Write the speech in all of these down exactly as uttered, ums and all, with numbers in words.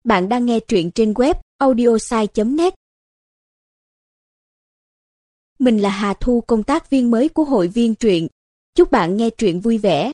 Bạn đang nghe truyện trên web audiosai chấm net. Mình là Hà Thu, công tác viên mới của hội viên truyện. Chúc bạn nghe truyện vui vẻ.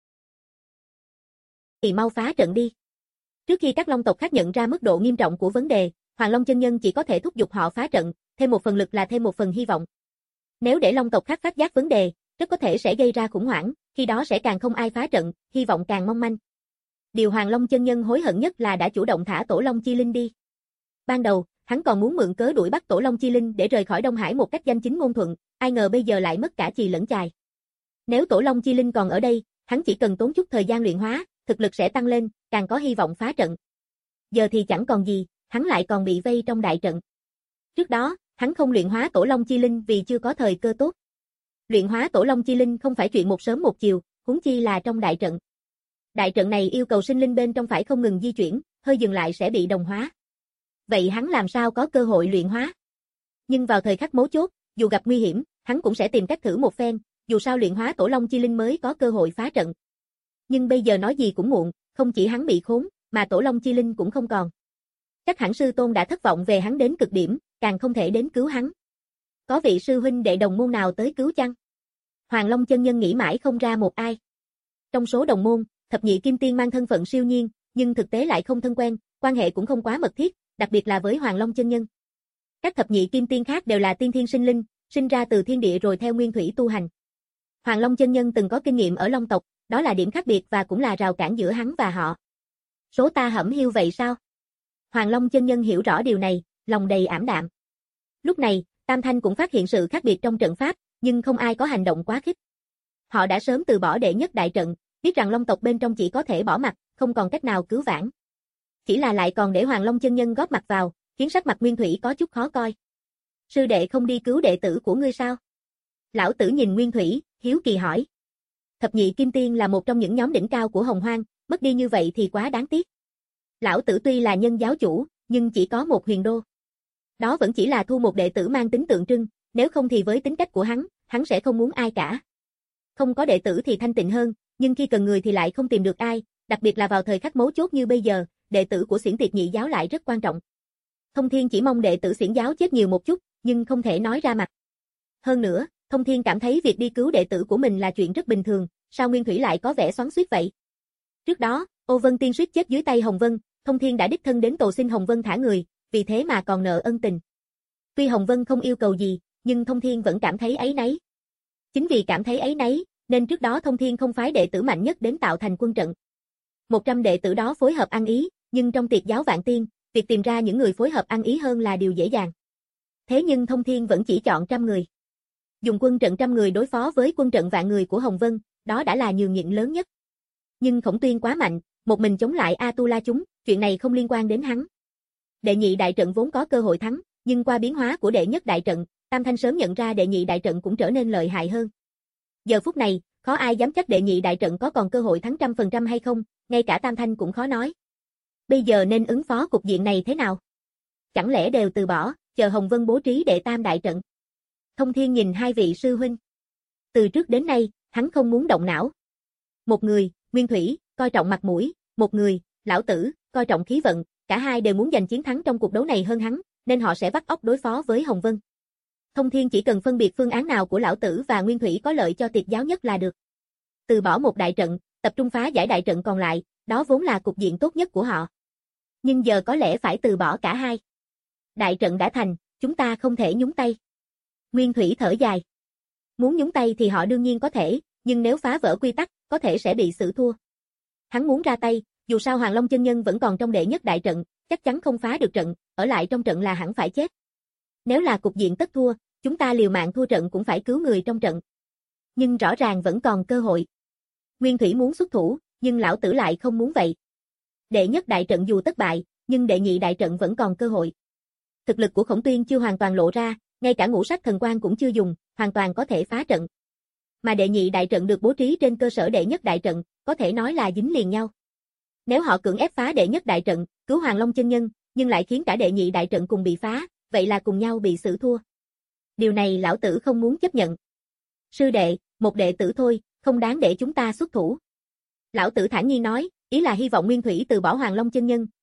Thì mau phá trận đi. Trước khi các long tộc khác nhận ra mức độ nghiêm trọng của vấn đề, Hoàng Long chân nhân chỉ có thể thúc giục họ phá trận, thêm một phần lực là thêm một phần hy vọng. Nếu để long tộc khác phát giác vấn đề, rất có thể sẽ gây ra khủng hoảng, khi đó sẽ càng không ai phá trận, hy vọng càng mong manh. Điều Hoàng Long chân nhân hối hận nhất là đã chủ động thả Tổ Long Chi Linh đi. Ban đầu, hắn còn muốn mượn cớ đuổi bắt Tổ Long Chi Linh để rời khỏi Đông Hải một cách danh chính ngôn thuận, ai ngờ bây giờ lại mất cả chì lẫn chài. Nếu Tổ Long Chi Linh còn ở đây, hắn chỉ cần tốn chút thời gian luyện hóa, thực lực sẽ tăng lên, càng có hy vọng phá trận. Giờ thì chẳng còn gì, hắn lại còn bị vây trong đại trận. Trước đó, hắn không luyện hóa Tổ Long Chi Linh vì chưa có thời cơ tốt. Luyện hóa Tổ Long Chi Linh không phải chuyện một sớm một chiều, huống chi là trong đại trận. Đại trận này yêu cầu sinh linh bên trong phải không ngừng di chuyển, hơi dừng lại sẽ bị đồng hóa. Vậy hắn làm sao có cơ hội luyện hóa? Nhưng vào thời khắc mấu chốt, dù gặp nguy hiểm, hắn cũng sẽ tìm cách thử một phen, dù sao luyện hóa Tổ Long Chi Linh mới có cơ hội phá trận. Nhưng bây giờ nói gì cũng muộn, không chỉ hắn bị khốn, mà Tổ Long Chi Linh cũng không còn. Chắc hẳn sư tôn đã thất vọng về hắn đến cực điểm, càng không thể đến cứu hắn. Có vị sư huynh đệ đồng môn nào tới cứu chăng? Hoàng Long chân nhân nghĩ mãi không ra một ai. Trong số đồng môn, Thập Nhị Kim Tiên mang thân phận siêu nhiên, nhưng thực tế lại không thân quen, quan hệ cũng không quá mật thiết, đặc biệt là với Hoàng Long chân nhân. Các Thập Nhị Kim Tiên khác đều là tiên thiên sinh linh, sinh ra từ thiên địa rồi theo nguyên thủy tu hành. Hoàng Long chân nhân từng có kinh nghiệm ở Long tộc, đó là điểm khác biệt và cũng là rào cản giữa hắn và họ. Số ta hẩm hiu vậy sao? Hoàng Long chân nhân hiểu rõ điều này, lòng đầy ảm đạm. Lúc này, Tam Thanh cũng phát hiện sự khác biệt trong trận pháp, nhưng không ai có hành động quá khích. Họ đã sớm từ bỏ đệ nhất đại trận, biết rằng Long tộc bên trong chỉ có thể bỏ mặt, không còn cách nào cứu vãn. Chỉ là lại còn để Hoàng Long chân nhân góp mặt vào, khiến sắc mặt Nguyên Thủy có chút khó coi. Sư đệ không đi cứu đệ tử của ngươi sao? Lão tử nhìn Nguyên Thủy, hiếu kỳ hỏi. Thập Nhị Kim Tiên là một trong những nhóm đỉnh cao của Hồng Hoang, mất đi như vậy thì quá đáng tiếc. Lão tử tuy là nhân giáo chủ, nhưng chỉ có một huyền đô. Đó vẫn chỉ là thu một đệ tử mang tính tượng trưng, nếu không thì với tính cách của hắn, hắn sẽ không muốn ai cả. Không có đệ tử thì thanh tịnh hơn, nhưng khi cần người thì lại không tìm được ai, đặc biệt là vào thời khắc mấu chốt như bây giờ, đệ tử của Xiển Tiệt Nhị giáo lại rất quan trọng. Thông Thiên chỉ mong đệ tử Xiển giáo chết nhiều một chút, nhưng không thể nói ra mặt. Hơn nữa, Thông Thiên cảm thấy việc đi cứu đệ tử của mình là chuyện rất bình thường, sao Nguyên Thủy lại có vẻ xoắn xuýt vậy? Trước đó, Ô Vân Tiên suýt chết dưới tay Hồng Vân, Thông Thiên đã đích thân đến cầu xin Hồng Vân thả người, vì thế mà còn nợ ân tình. Tuy Hồng Vân không yêu cầu gì, nhưng Thông Thiên vẫn cảm thấy áy náy. Chính vì cảm thấy áy náy, nên trước đó Thông Thiên không phái đệ tử mạnh nhất đến tạo thành quân trận. một trăm đệ tử đó phối hợp ăn ý, nhưng trong Tiệt giáo Vạn Tiên, việc tìm ra những người phối hợp ăn ý hơn là điều dễ dàng. Thế nhưng Thông Thiên vẫn chỉ chọn trăm người. Dùng quân trận trăm người đối phó với quân trận vạn người của Hồng Vân, đó đã là nhường nhịn lớn nhất. Nhưng Khổng Tuyên quá mạnh, một mình chống lại A-tu-la chúng, chuyện này không liên quan đến hắn. Đệ nhị đại trận vốn có cơ hội thắng, nhưng qua biến hóa của đệ nhất đại trận, Tam Thanh sớm nhận ra đệ nhị đại trận cũng trở nên lợi hại hơn. Giờ phút này, khó ai dám chắc đệ nhị đại trận có còn cơ hội thắng trăm phần trăm hay không, ngay cả Tam Thanh cũng khó nói. Bây giờ nên ứng phó cục diện này thế nào? Chẳng lẽ đều từ bỏ, chờ Hồng Vân bố trí đệ tam đại trận? Thông Thiên nhìn hai vị sư huynh. Từ trước đến nay, hắn không muốn động não. Một người, Nguyên Thủy, coi trọng mặt mũi, một người, Lão Tử, coi trọng khí vận, cả hai đều muốn giành chiến thắng trong cuộc đấu này hơn hắn, nên họ sẽ bắt óc đối phó với Hồng Vân. Thông Thiên chỉ cần phân biệt phương án nào của Lão Tử và Nguyên Thủy có lợi cho Tiệt giáo nhất là được. Từ bỏ một đại trận, tập trung phá giải đại trận còn lại, đó vốn là cục diện tốt nhất của họ. Nhưng giờ có lẽ phải từ bỏ cả hai. Đại trận đã thành, chúng ta không thể nhúng tay. Nguyên Thủy thở dài. Muốn nhúng tay thì họ đương nhiên có thể, nhưng nếu phá vỡ quy tắc, có thể sẽ bị xử thua. Hắn muốn ra tay, dù sao Hoàng Long chân nhân vẫn còn trong đệ nhất đại trận, chắc chắn không phá được trận, ở lại trong trận là hẳn phải chết. Nếu là cục diện tất thua, chúng ta liều mạng thua trận cũng phải cứu người trong trận. Nhưng rõ ràng vẫn còn cơ hội. Nguyên Thủy muốn xuất thủ, nhưng Lão Tử lại không muốn vậy. Đệ nhất đại trận dù thất bại, nhưng đệ nhị đại trận vẫn còn cơ hội. Thực lực của Khổng Tuyên chưa hoàn toàn lộ ra, ngay cả ngũ sắc thần quang cũng chưa dùng, hoàn toàn có thể phá trận. Mà đệ nhị đại trận được bố trí trên cơ sở đệ nhất đại trận, có thể nói là dính liền nhau. Nếu họ cưỡng ép phá đệ nhất đại trận, cứu Hoàng Long chân nhân, nhưng lại khiến cả đệ nhị đại trận cùng bị phá, vậy là cùng nhau bị xử thua. Điều này Lão Tử không muốn chấp nhận. Sư đệ, một đệ tử thôi, không đáng để chúng ta xuất thủ. Lão Tử thản nhiên nói, ý là hy vọng Nguyên Thủy từ bỏ Hoàng Long chân nhân,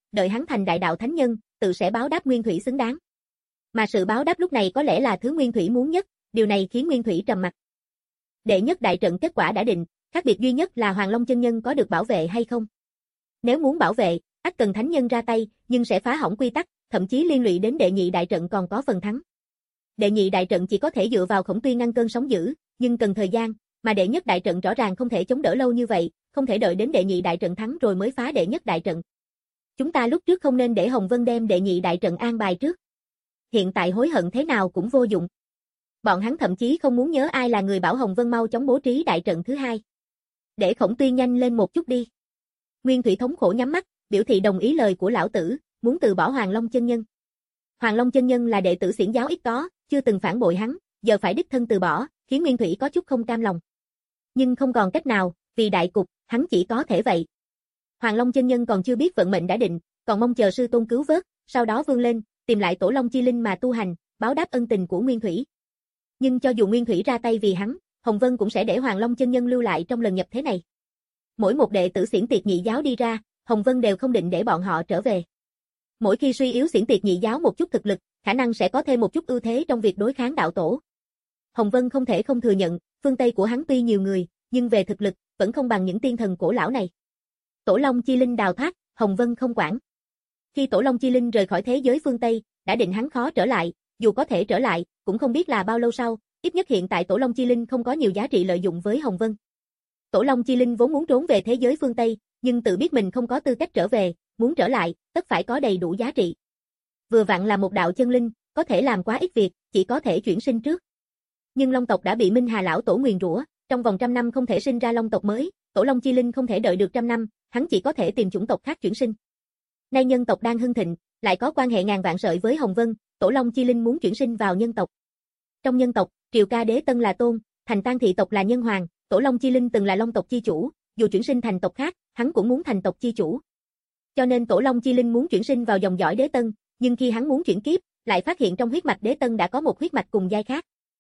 đợi hắn thành đại đạo thánh nhân, tự sẽ báo đáp Nguyên Thủy xứng đáng. Mà sự báo đáp lúc này có lẽ là thứ Nguyên Thủy muốn nhất, điều này khiến Nguyên Thủy trầm mặc. Đệ nhất đại trận kết quả đã định, khác biệt duy nhất là Hoàng Long chân nhân có được bảo vệ hay không. Nếu muốn bảo vệ, ắt cần thánh nhân ra tay, nhưng sẽ phá hỏng quy tắc, thậm chí liên lụy đến đệ nhị đại trận còn có phần thắng. Đệ nhị đại trận chỉ có thể dựa vào Khổng Tuyên ngăn cơn sóng dữ, nhưng cần thời gian, mà đệ nhất đại trận rõ ràng không thể chống đỡ lâu như vậy, không thể đợi đến đệ nhị đại trận thắng rồi mới phá đệ nhất đại trận. Chúng ta lúc trước không nên để Hồng Vân đem đệ nhị đại trận an bài trước. Hiện tại hối hận thế nào cũng vô dụng. Bọn hắn thậm chí không muốn nhớ ai là người bảo Hồng Vân mau chóng bố trí đại trận thứ hai. Để Khổng Tuyên nhanh lên một chút đi. Nguyên Thủy thống khổ nhắm mắt, biểu thị đồng ý lời của lão tử, muốn từ bỏ Hoàng Long chân nhân. Hoàng Long chân nhân là đệ tử xiển giáo ít có, chưa từng phản bội hắn, giờ phải đích thân từ bỏ, khiến Nguyên Thủy có chút không cam lòng. Nhưng không còn cách nào, vì đại cục, hắn chỉ có thể vậy. Hoàng Long chân nhân còn chưa biết vận mệnh đã định, còn mong chờ sư tôn cứu vớt, sau đó vươn lên, tìm lại Tổ Long chi linh mà tu hành, báo đáp ân tình của Nguyên Thủy. Nhưng cho dù Nguyên Thủy ra tay vì hắn, Hồng Vân cũng sẽ để Hoàng Long chân nhân lưu lại trong lần nhập thế này. Mỗi một đệ tử xiển tiệt nhị giáo đi ra, Hồng Vân đều không định để bọn họ trở về. Mỗi khi suy yếu xiển tiệt nhị giáo một chút thực lực, khả năng sẽ có thêm một chút ưu thế trong việc đối kháng đạo tổ. Hồng Vân không thể không thừa nhận, phương Tây của hắn tuy nhiều người, nhưng về thực lực, vẫn không bằng những tiên thần cổ lão này. Tổ Long chi linh đào thoát, Hồng Vân không quản. Khi Tổ Long chi linh rời khỏi thế giới phương Tây, đã định hắn khó trở lại, dù có thể trở lại, cũng không biết là bao lâu sau, ít nhất hiện tại Tổ Long chi linh không có nhiều giá trị lợi dụng với Hồng Vân. Tổ Long chi linh vốn muốn trốn về thế giới phương Tây, nhưng tự biết mình không có tư cách trở về, muốn trở lại, tất phải có đầy đủ giá trị. Vừa vặn là một đạo chân linh, có thể làm quá ít việc, chỉ có thể chuyển sinh trước. Nhưng Long tộc đã bị Minh Hà lão tổ nguyền rủa, trong vòng trăm năm không thể sinh ra Long tộc mới, Tổ Long chi linh không thể đợi được trăm năm, hắn chỉ có thể tìm chủng tộc khác chuyển sinh. Nay nhân tộc đang hưng thịnh, lại có quan hệ ngàn vạn sợi với Hồng Vân, Tổ Long chi linh muốn chuyển sinh vào nhân tộc. Trong nhân tộc, Triều Ca Đế Tân là tôn, Thành Tang thị tộc là nhân hoàng, Tổ Long chi linh từng là Long tộc chi chủ, dù chuyển sinh thành tộc khác, hắn cũng muốn thành tộc chi chủ. Cho nên Tổ Long chi linh muốn chuyển sinh vào dòng dõi Đế Tân, nhưng khi hắn muốn chuyển kiếp, lại phát hiện trong huyết mạch Đế Tân đã có một huyết mạch cùng giai khác.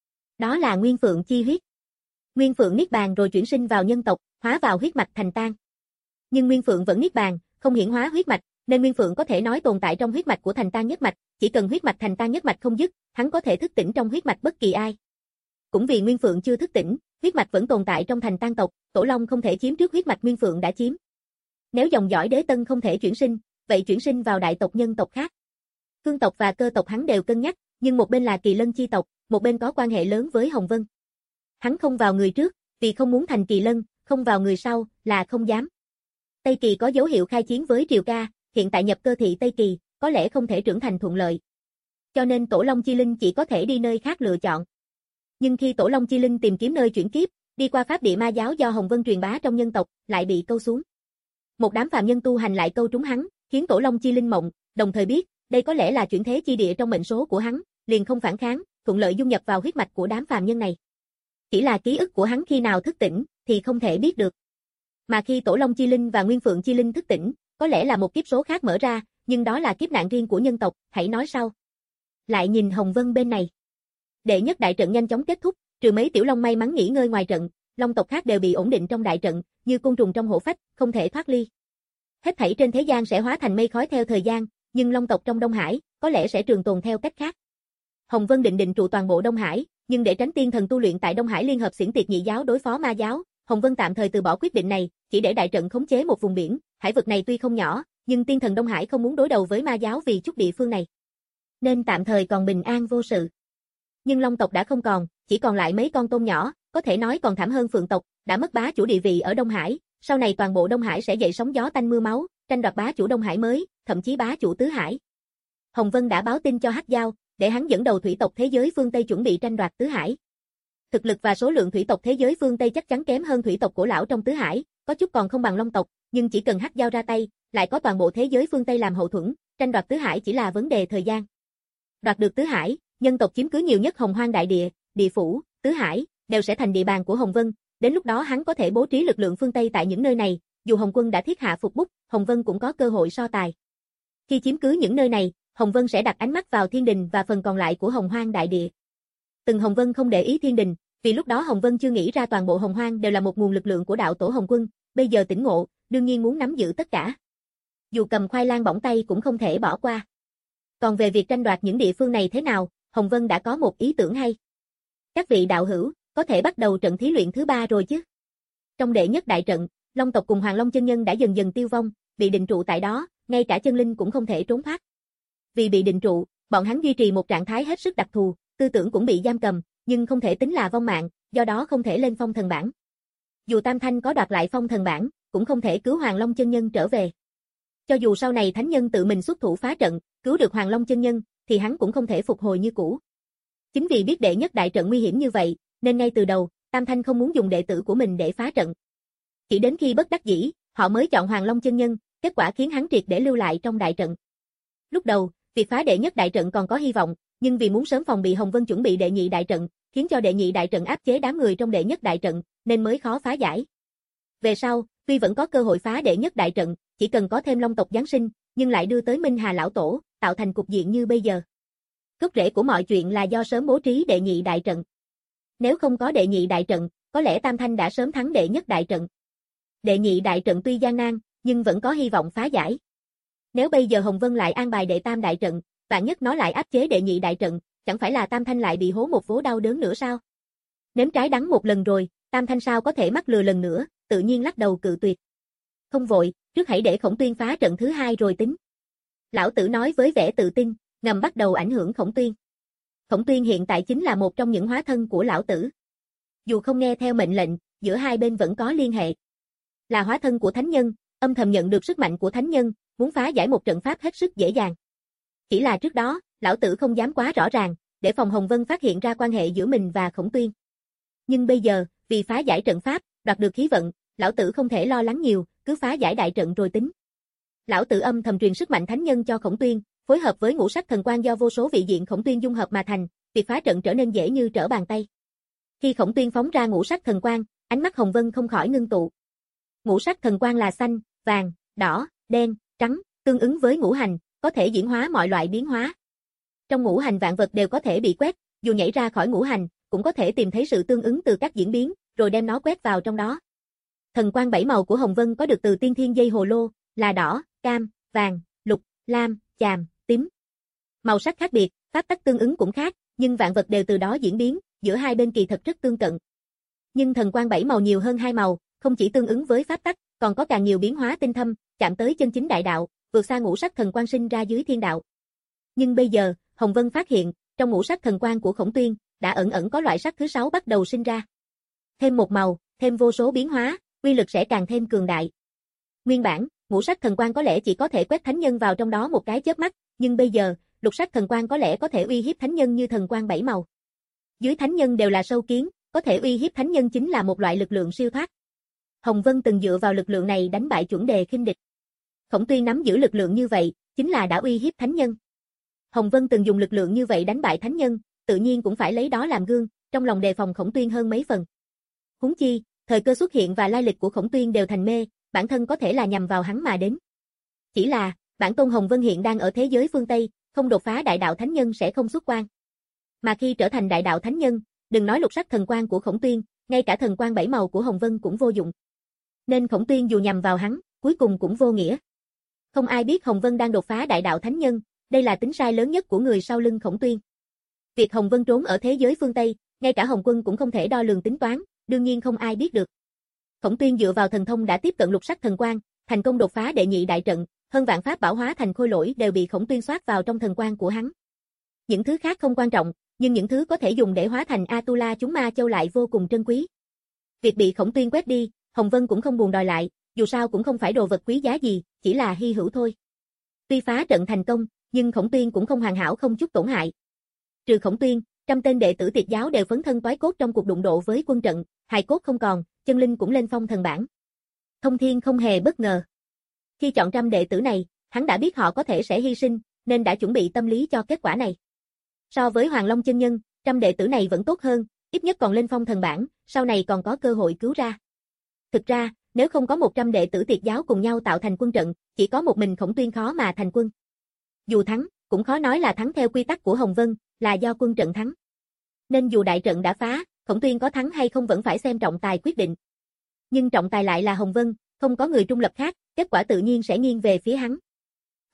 Đó là Nguyên Phượng chi huyết. Nguyên Phượng niết bàn rồi chuyển sinh vào nhân tộc, hóa vào huyết mạch Thành Tang. Nhưng Nguyên Phượng vẫn niết bàn, không hiển hóa huyết mạch, nên Nguyên Phượng có thể nói tồn tại trong huyết mạch của Thành Tang nhất mạch, chỉ cần huyết mạch Thành Tang nhất mạch không dứt, hắn có thể thức tỉnh trong huyết mạch bất kỳ ai. Cũng vì Nguyên Phượng chưa thức tỉnh, huyết mạch vẫn tồn tại trong Thành Tang tộc, Tổ Long không thể chiếm trước huyết mạch Nguyên Phượng đã chiếm. Nếu dòng dõi Đế Tân không thể chuyển sinh, vậy chuyển sinh vào đại tộc nhân tộc khác. Cương tộc và Cơ tộc hắn đều cân nhắc, nhưng một bên là Kỳ Lân chi tộc, một bên có quan hệ lớn với Hồng Vân. Hắn không vào người trước, vì không muốn thành Kỳ Lân, không vào người sau, là không dám. Tây Kỳ có dấu hiệu khai chiến với Triều Ca, hiện tại nhập Cơ thị Tây Kỳ, có lẽ không thể trưởng thành thuận lợi. Cho nên Tổ Long chi linh chỉ có thể đi nơi khác lựa chọn. Nhưng khi Tổ Long chi linh tìm kiếm nơi chuyển kiếp, đi qua pháp địa ma giáo do Hồng Vân truyền bá trong nhân tộc, lại bị câu xuống. Một đám phàm nhân tu hành lại câu trúng hắn, khiến Tổ Long chi linh mộng, đồng thời biết, đây có lẽ là chuyển thế chi địa trong mệnh số của hắn, liền không phản kháng, thuận lợi dung nhập vào huyết mạch của đám phàm nhân này. Chỉ là ký ức của hắn khi nào thức tỉnh, thì không thể biết được. Mà khi Tổ Long chi linh và Nguyên Phượng chi linh thức tỉnh, có lẽ là một kiếp số khác mở ra, nhưng đó là kiếp nạn riêng của nhân tộc, hãy nói sau. Lại nhìn Hồng Vân bên này. Đệ nhất đại trận nhanh chóng kết thúc, trừ mấy tiểu long may mắn nghỉ ngơi ngoài trận, long tộc khác đều bị ổn định trong đại trận, như côn trùng trong hổ phách, không thể thoát ly. Hết thảy trên thế gian sẽ hóa thành mây khói theo thời gian, nhưng long tộc trong Đông Hải, có lẽ sẽ trường tồn theo cách khác. Hồng Vân định định trụ toàn bộ Đông Hải, nhưng để tránh tiên thần tu luyện tại Đông Hải liên hợp xiển tiệt nhị giáo đối phó ma giáo, Hồng Vân tạm thời từ bỏ quyết định này, chỉ để đại trận khống chế một vùng biển, hải vực này tuy không nhỏ, nhưng tiên thần Đông Hải không muốn đối đầu với ma giáo vì chút địa phương này. Nên tạm thời còn bình an vô sự. Nhưng long tộc đã không còn, chỉ còn lại mấy con tôm nhỏ, có thể nói còn thảm hơn phượng tộc, đã mất bá chủ địa vị ở Đông Hải, sau này toàn bộ Đông Hải sẽ dậy sóng gió tanh mưa máu, tranh đoạt bá chủ Đông Hải mới, thậm chí bá chủ tứ hải. Hồng Vân đã báo tin cho Hắc Giao, để hắn dẫn đầu thủy tộc thế giới phương Tây chuẩn bị tranh đoạt tứ hải. Thực lực và số lượng thủy tộc thế giới phương Tây chắc chắn kém hơn thủy tộc cổ lão trong tứ hải, có chút còn không bằng long tộc, nhưng chỉ cần Hắc Giao ra tay, lại có toàn bộ thế giới phương Tây làm hậu thuẫn, tranh đoạt tứ hải chỉ là vấn đề thời gian. Đoạt được tứ hải, nhân tộc chiếm cứ nhiều nhất Hồng Hoang đại địa, địa phủ, tứ hải, đều sẽ thành địa bàn của Hồng Vân, đến lúc đó hắn có thể bố trí lực lượng phương Tây tại những nơi này, dù Hồng Quân đã thiết hạ phục bút, Hồng Vân cũng có cơ hội so tài. Khi chiếm cứ những nơi này, Hồng Vân sẽ đặt ánh mắt vào Thiên Đình và phần còn lại của Hồng Hoang đại địa. Từng Hồng Vân không để ý Thiên Đình, vì lúc đó Hồng Vân chưa nghĩ ra toàn bộ Hồng Hoang đều là một nguồn lực lượng của đạo tổ Hồng Quân, bây giờ tỉnh ngộ, đương nhiên muốn nắm giữ tất cả. dù cầm khoai lang bỏng tay cũng không thể bỏ qua. Còn về việc tranh đoạt những địa phương này thế nào, Hồng Vân đã có một ý tưởng hay. Các vị đạo hữu, có thể bắt đầu trận thí luyện thứ ba rồi chứ? Trong đệ nhất đại trận, Long tộc cùng Hoàng Long chân nhân đã dần dần tiêu vong, bị định trụ tại đó, ngay cả chân linh cũng không thể trốn thoát. Vì bị định trụ, bọn hắn duy trì một trạng thái hết sức đặc thù, tư tưởng cũng bị giam cầm, nhưng không thể tính là vong mạng, do đó không thể lên phong thần bảng. Dù Tam Thanh có đoạt lại phong thần bảng, cũng không thể cứu Hoàng Long chân nhân trở về. Cho dù sau này thánh nhân tự mình xuất thủ phá trận, cứu được Hoàng Long chân nhân, thì hắn cũng không thể phục hồi như cũ. Chính vì biết đệ nhất đại trận nguy hiểm như vậy, nên ngay từ đầu, Tam Thanh không muốn dùng đệ tử của mình để phá trận. Chỉ đến khi bất đắc dĩ, họ mới chọn Hoàng Long chân nhân, kết quả khiến hắn triệt để lưu lại trong đại trận. Lúc đầu, việc phá đệ nhất đại trận còn có hy vọng, nhưng vì muốn sớm phòng bị Hồng Vân chuẩn bị đệ nhị đại trận, khiến cho đệ nhị đại trận áp chế đám người trong đệ nhất đại trận, nên mới khó phá giải. Về sau, tuy vẫn có cơ hội phá đệ nhất đại trận, chỉ cần có thêm Long tộc giáng sinh, nhưng lại đưa tới Minh Hà lão tổ, tạo thành cục diện như bây giờ. Gốc rễ của mọi chuyện là do sớm bố trí đệ nhị đại trận. Nếu không có đệ nhị đại trận, có lẽ Tam Thanh đã sớm thắng đệ nhất đại trận. Đệ nhị đại trận tuy gian nan, nhưng vẫn có hy vọng phá giải. Nếu bây giờ Hồng Vân lại an bài đệ tam đại trận, vạn nhất nó lại áp chế đệ nhị đại trận, chẳng phải là Tam Thanh lại bị hố một vố đau đớn nữa sao? Nếm trái đắng một lần rồi, Tam Thanh sao có thể mắc lừa lần nữa, tự nhiên lắc đầu cự tuyệt. Không vội, trước hãy để Khổng Tuyên phá trận thứ hai rồi tính. Lão tử nói với vẻ tự tin, ngầm bắt đầu ảnh hưởng Khổng Tuyên. Khổng Tuyên hiện tại chính là một trong những hóa thân của lão tử. Dù không nghe theo mệnh lệnh, giữa hai bên vẫn có liên hệ. Là hóa thân của thánh nhân, âm thầm nhận được sức mạnh của thánh nhân, muốn phá giải một trận pháp hết sức dễ dàng. Chỉ là trước đó, lão tử không dám quá rõ ràng, để phòng Hồng Vân phát hiện ra quan hệ giữa mình và Khổng Tuyên. Nhưng bây giờ, vì phá giải trận pháp, đoạt được khí vận, lão tử không thể lo lắng nhiều, cứ phá giải đại trận rồi tính. Lão tử âm thầm truyền sức mạnh thánh nhân cho Khổng Tuyên, phối hợp với ngũ sắc thần quang do vô số vị diện Khổng Tuyên dung hợp mà thành, việc phá trận trở nên dễ như trở bàn tay. Khi Khổng Tuyên phóng ra ngũ sắc thần quang, ánh mắt Hồng Vân không khỏi ngưng tụ. Ngũ sắc thần quang là xanh, vàng, đỏ, đen, trắng, tương ứng với ngũ hành, có thể diễn hóa mọi loại biến hóa. Trong ngũ hành vạn vật đều có thể bị quét, dù nhảy ra khỏi ngũ hành, cũng có thể tìm thấy sự tương ứng từ các diễn biến, rồi đem nó quét vào trong đó. Thần quang bảy màu của Hồng Vân có được từ tiên thiên dây hồ lô, là đỏ, cam, vàng, lục, lam, chàm, tím. Màu sắc khác biệt, pháp tắc tương ứng cũng khác, nhưng vạn vật đều từ đó diễn biến, giữa hai bên kỳ thật rất tương cận. Nhưng thần quang bảy màu nhiều hơn hai màu, không chỉ tương ứng với pháp tắc, còn có càng nhiều biến hóa tinh thâm, chạm tới chân chính đại đạo, vượt xa ngũ sắc thần quang sinh ra dưới thiên đạo. Nhưng bây giờ, Hồng Vân phát hiện, trong ngũ sắc thần quang của Khổng Tuyên, đã ẩn ẩn có loại sắc thứ sáu bắt đầu sinh ra. Thêm một màu, thêm vô số biến hóa, uy lực sẽ càng thêm cường đại. Nguyên bản, ngũ sắc thần quang có lẽ chỉ có thể quét thánh nhân vào trong đó một cái chớp mắt, nhưng bây giờ, lục sắc thần quang có lẽ có thể uy hiếp thánh nhân như thần quang bảy màu. Dưới thánh nhân đều là sâu kiến, có thể uy hiếp thánh nhân chính là một loại lực lượng siêu thoát. Hồng Vân từng dựa vào lực lượng này đánh bại chuẩn đề khinh địch. Khổng Tuyên nắm giữ lực lượng như vậy, chính là đã uy hiếp thánh nhân. Hồng Vân từng dùng lực lượng như vậy đánh bại thánh nhân, tự nhiên cũng phải lấy đó làm gương, trong lòng đề phòng Khổng Tuyên hơn mấy phần. Huống chi, thời cơ xuất hiện và lai lịch của Khổng Tuyên đều thành mê, bản thân có thể là nhằm vào hắn mà đến. Chỉ là, bản tôn Hồng Vân hiện đang ở thế giới phương Tây, không đột phá đại đạo thánh nhân sẽ không xuất quan. Mà khi trở thành đại đạo thánh nhân, đừng nói lục sắc thần quang của Khổng Tuyên, ngay cả thần quang bảy màu của Hồng Vân cũng vô dụng. Nên Khổng Tuyên dù nhằm vào hắn, cuối cùng cũng vô nghĩa. Không ai biết Hồng Vân đang đột phá đại đạo thánh nhân, đây là tính sai lớn nhất của người sau lưng Khổng Tuyên. Việc Hồng Vân trốn ở thế giới phương Tây, ngay cả Hồng Quân cũng không thể đo lường tính toán, đương nhiên không ai biết được. Khổng Tuyên dựa vào thần thông đã tiếp cận lục sắc thần quang, thành công đột phá đệ nhị đại trận, hơn vạn pháp bảo hóa thành khôi lỗi đều bị Khổng Tuyên soát vào trong thần quang của hắn. Những thứ khác không quan trọng, nhưng những thứ có thể dùng để hóa thành Atula chúng ma châu lại vô cùng trân quý. Việc bị Khổng Tuyên quét đi, Hồng Vân cũng không buồn đòi lại, dù sao cũng không phải đồ vật quý giá gì, chỉ là hy hữu thôi. Tuy phá trận thành công, nhưng Khổng Tuyên cũng không hoàn hảo không chút tổn hại. Trừ Khổng Tuyên, trăm tên đệ tử Tiệt giáo đều phấn thân toái cốt trong cuộc đụng độ với quân trận, hài cốt không còn, chân linh cũng lên phong thần bảng. Thông Thiên không hề bất ngờ. Khi chọn trăm đệ tử này, hắn đã biết họ có thể sẽ hy sinh, nên đã chuẩn bị tâm lý cho kết quả này. So với Hoàng Long chân nhân, trăm đệ tử này vẫn tốt hơn, ít nhất còn lên phong thần bảng, sau này còn có cơ hội cứu ra. Thực ra, nếu không có một trăm đệ tử Tiệt giáo cùng nhau tạo thành quân trận, chỉ có một mình Khổng Tuyên khó mà thành quân. Dù thắng, cũng khó nói là thắng theo quy tắc của Hồng Vân, là do quân trận thắng. Nên dù đại trận đã phá, Khổng Tuyên có thắng hay không vẫn phải xem trọng tài quyết định. Nhưng trọng tài lại là Hồng Vân, không có người trung lập khác, kết quả tự nhiên sẽ nghiêng về phía hắn.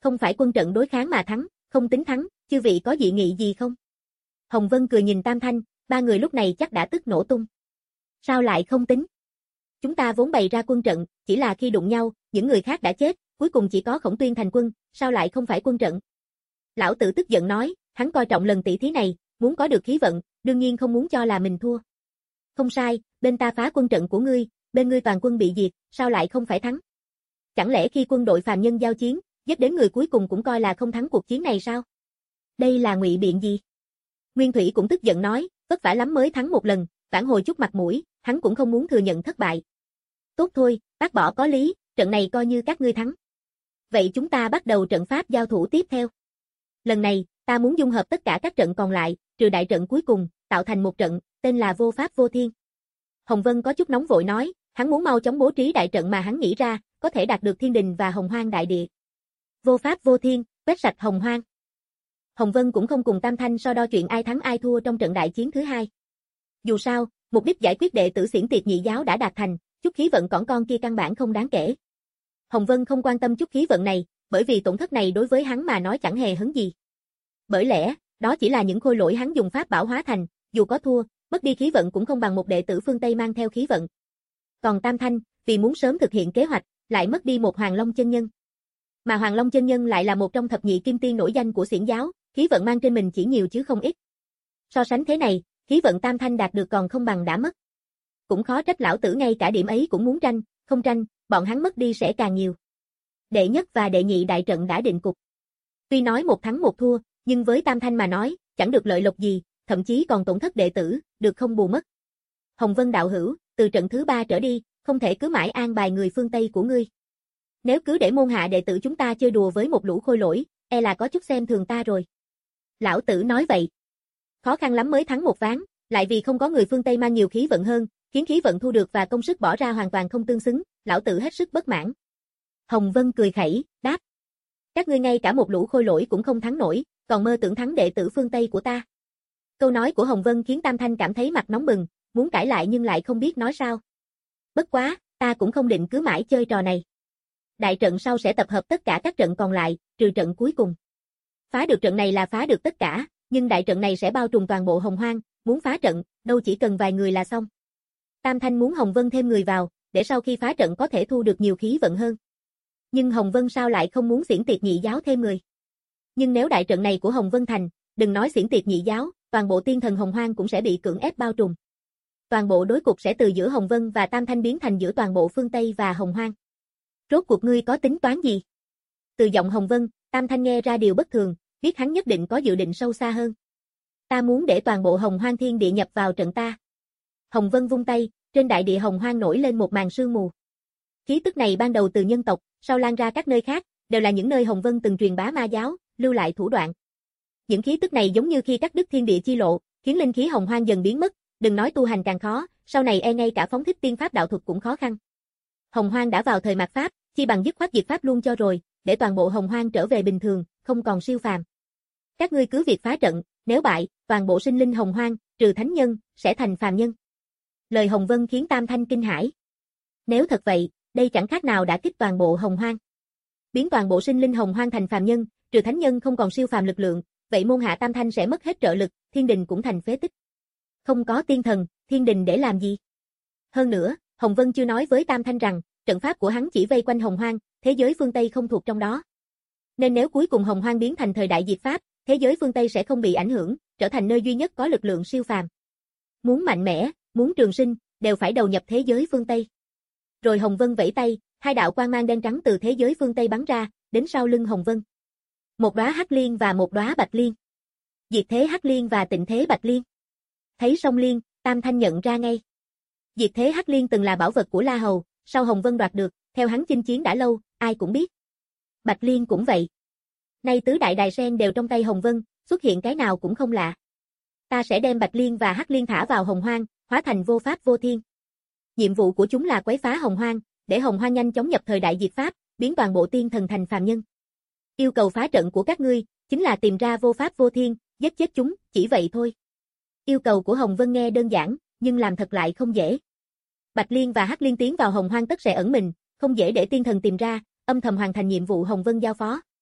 Không phải quân trận đối kháng mà thắng, không tính thắng, chư vị có dị nghị gì không? Hồng Vân cười nhìn Tam Thanh, ba người lúc này chắc đã tức nổ tung. Sao lại không tính? Chúng ta vốn bày ra quân trận, chỉ là khi đụng nhau, những người khác đã chết, cuối cùng chỉ có Khổng Tuyên thành quân, sao lại không phải quân trận? Lão tử tức giận nói, hắn coi trọng lần tỷ thí này, muốn có được khí vận, đương nhiên không muốn cho là mình thua. Không sai, bên ta phá quân trận của ngươi, bên ngươi toàn quân bị diệt, sao lại không phải thắng? Chẳng lẽ khi quân đội phàm nhân giao chiến, giết đến người cuối cùng cũng coi là không thắng cuộc chiến này sao? Đây là ngụy biện gì? Nguyên Thủy cũng tức giận nói, vất vả lắm mới thắng một lần, vãn hồi chút mặt mũi, hắn cũng không muốn thừa nhận thất bại. Tốt thôi, bác bỏ có lý, trận này coi như các ngươi thắng. Vậy chúng ta bắt đầu trận pháp giao thủ tiếp theo. Lần này, ta muốn dung hợp tất cả các trận còn lại, trừ đại trận cuối cùng, tạo thành một trận, tên là Vô Pháp Vô Thiên. Hồng Vân có chút nóng vội nói, hắn muốn mau chóng bố trí đại trận mà hắn nghĩ ra, có thể đạt được thiên đình và hồng hoang đại địa. Vô Pháp Vô Thiên, quét sạch hồng hoang. Hồng Vân cũng không cùng Tam Thanh so đo chuyện ai thắng ai thua trong trận đại chiến thứ hai. Dù sao, mục đích giải quyết đệ tử xiển tiệt nhị giáo đã đạt thành, chút khí vận cỏn con kia căn bản không đáng kể. Hồng Vân không quan tâm chút khí vận này, bởi vì tổn thất này đối với hắn mà nói chẳng hề hấn gì. Bởi lẽ, đó chỉ là những khôi lỗi hắn dùng pháp bảo hóa thành, dù có thua, mất đi khí vận cũng không bằng một đệ tử phương Tây mang theo khí vận. Còn Tam Thanh, vì muốn sớm thực hiện kế hoạch, lại mất đi một Hoàng Long chân nhân. Mà Hoàng Long chân nhân lại là một trong thập nhị kim tiên nổi danh của xiển giáo, khí vận mang trên mình chỉ nhiều chứ không ít. So sánh thế này, khí vận Tam Thanh đạt được còn không bằng đã mất. Cũng khó trách lão tử ngay cả điểm ấy cũng muốn tranh, không tranh, bọn hắn mất đi sẽ càng nhiều. Đệ nhất và đệ nhị đại trận đã định cục. Tuy nói một thắng một thua, nhưng với Tam Thanh mà nói, chẳng được lợi lộc gì, thậm chí còn tổn thất đệ tử, được không bù mất. Hồng Vân đạo hữu, từ trận thứ ba trở đi, không thể cứ mãi an bài người phương Tây của ngươi. Nếu cứ để môn hạ đệ tử chúng ta chơi đùa với một lũ khôi lỗi, e là có chút xem thường ta rồi. Lão tử nói vậy. Khó khăn lắm mới thắng một ván, lại vì không có người phương Tây mang nhiều khí vận hơn, khiến khí vận thu được và công sức bỏ ra hoàn toàn không tương xứng, lão tử hết sức bất mãn. Hồng Vân cười khẩy, đáp. Các ngươi ngay cả một lũ khôi lỗi cũng không thắng nổi, còn mơ tưởng thắng đệ tử phương Tây của ta. Câu nói của Hồng Vân khiến Tam Thanh cảm thấy mặt nóng bừng, muốn cãi lại nhưng lại không biết nói sao. Bất quá, ta cũng không định cứ mãi chơi trò này. Đại trận sau sẽ tập hợp tất cả các trận còn lại, trừ trận cuối cùng. Phá được trận này là phá được tất cả, nhưng đại trận này sẽ bao trùm toàn bộ hồng hoang, muốn phá trận, đâu chỉ cần vài người là xong. Tam Thanh muốn Hồng Vân thêm người vào, để sau khi phá trận có thể thu được nhiều khí vận hơn. Nhưng Hồng Vân sao lại không muốn xiển tiệt nhị giáo thêm người? Nhưng nếu đại trận này của Hồng Vân thành, đừng nói xiển tiệt nhị giáo, toàn bộ tiên thần hồng hoang cũng sẽ bị cưỡng ép bao trùm. Toàn bộ đối cục sẽ từ giữa Hồng Vân và Tam Thanh biến thành giữa toàn bộ phương Tây và hồng hoang. Rốt cuộc ngươi có tính toán gì? Từ giọng Hồng Vân, Tam Thanh nghe ra điều bất thường, biết hắn nhất định có dự định sâu xa hơn. Ta muốn để toàn bộ hồng hoang thiên địa nhập vào trận ta. Hồng Vân vung tay, trên đại địa hồng hoang nổi lên một màn sương mù. Khí tức này ban đầu từ nhân tộc, sau lan ra các nơi khác, đều là những nơi Hồng Vân từng truyền bá ma giáo, lưu lại thủ đoạn. Những khí tức này giống như khi cắt đứt thiên địa chi lộ, khiến linh khí hồng hoang dần biến mất, đừng nói tu hành càng khó, sau này e ngay cả phóng thích tiên pháp đạo thuật cũng khó khăn. Hồng hoang đã vào thời mạt pháp, chi bằng dứt khoát diệt pháp luôn cho rồi, để toàn bộ hồng hoang trở về bình thường, không còn siêu phàm. Các ngươi cứ việc phá trận, nếu bại, toàn bộ sinh linh hồng hoang, trừ thánh nhân, sẽ thành phàm nhân. Lời Hồng Vân khiến Tam Thanh kinh hãi. Nếu thật vậy, đây chẳng khác nào đã kích toàn bộ hồng hoang. Biến toàn bộ sinh linh hồng hoang thành phàm nhân, trừ thánh nhân không còn siêu phàm lực lượng, vậy môn hạ Tam Thanh sẽ mất hết trợ lực, thiên đình cũng thành phế tích. Không có tiên thần, thiên đình để làm gì? Hơn nữa, Hồng Vân chưa nói với Tam Thanh rằng, trận pháp của hắn chỉ vây quanh hồng hoang, thế giới phương Tây không thuộc trong đó. Nên nếu cuối cùng hồng hoang biến thành thời đại diệt pháp, thế giới phương Tây sẽ không bị ảnh hưởng, trở thành nơi duy nhất có lực lượng siêu phàm. Muốn mạnh mẽ, muốn trường sinh, đều phải đầu nhập thế giới phương Tây. Rồi Hồng Vân vẫy tay, hai đạo quang mang đen trắng từ thế giới phương Tây bắn ra, đến sau lưng Hồng Vân. Một đóa hắc liên và một đóa bạch liên. Diệt thế hắc liên và tịnh thế bạch liên. Thấy song liên, Tam Thanh nhận ra ngay. Diệt thế hắc liên từng là bảo vật của La Hầu, sau Hồng Vân đoạt được, theo hắn chinh chiến đã lâu, ai cũng biết. Bạch liên cũng vậy. Nay tứ đại đài sen đều trong tay Hồng Vân, xuất hiện cái nào cũng không lạ. Ta sẽ đem bạch liên và hắc liên thả vào hồng hoang, hóa thành vô pháp vô thiên. Nhiệm vụ của chúng là quấy phá hồng hoang, để hồng hoang nhanh chóng nhập thời đại diệt pháp, biến toàn bộ tiên thần thành phàm nhân. Yêu cầu phá trận của các ngươi, chính là tìm ra vô pháp vô thiên, giết chết chúng, chỉ vậy thôi. Yêu cầu của Hồng Vân nghe đơn giản, nhưng làm thật lại không dễ. Bạch liên và hắc liên tiến vào hồng hoang tất sẽ ẩn mình, không dễ để tiên thần tìm ra, âm thầm hoàn thành nhiệm vụ Hồng Vân giao phó.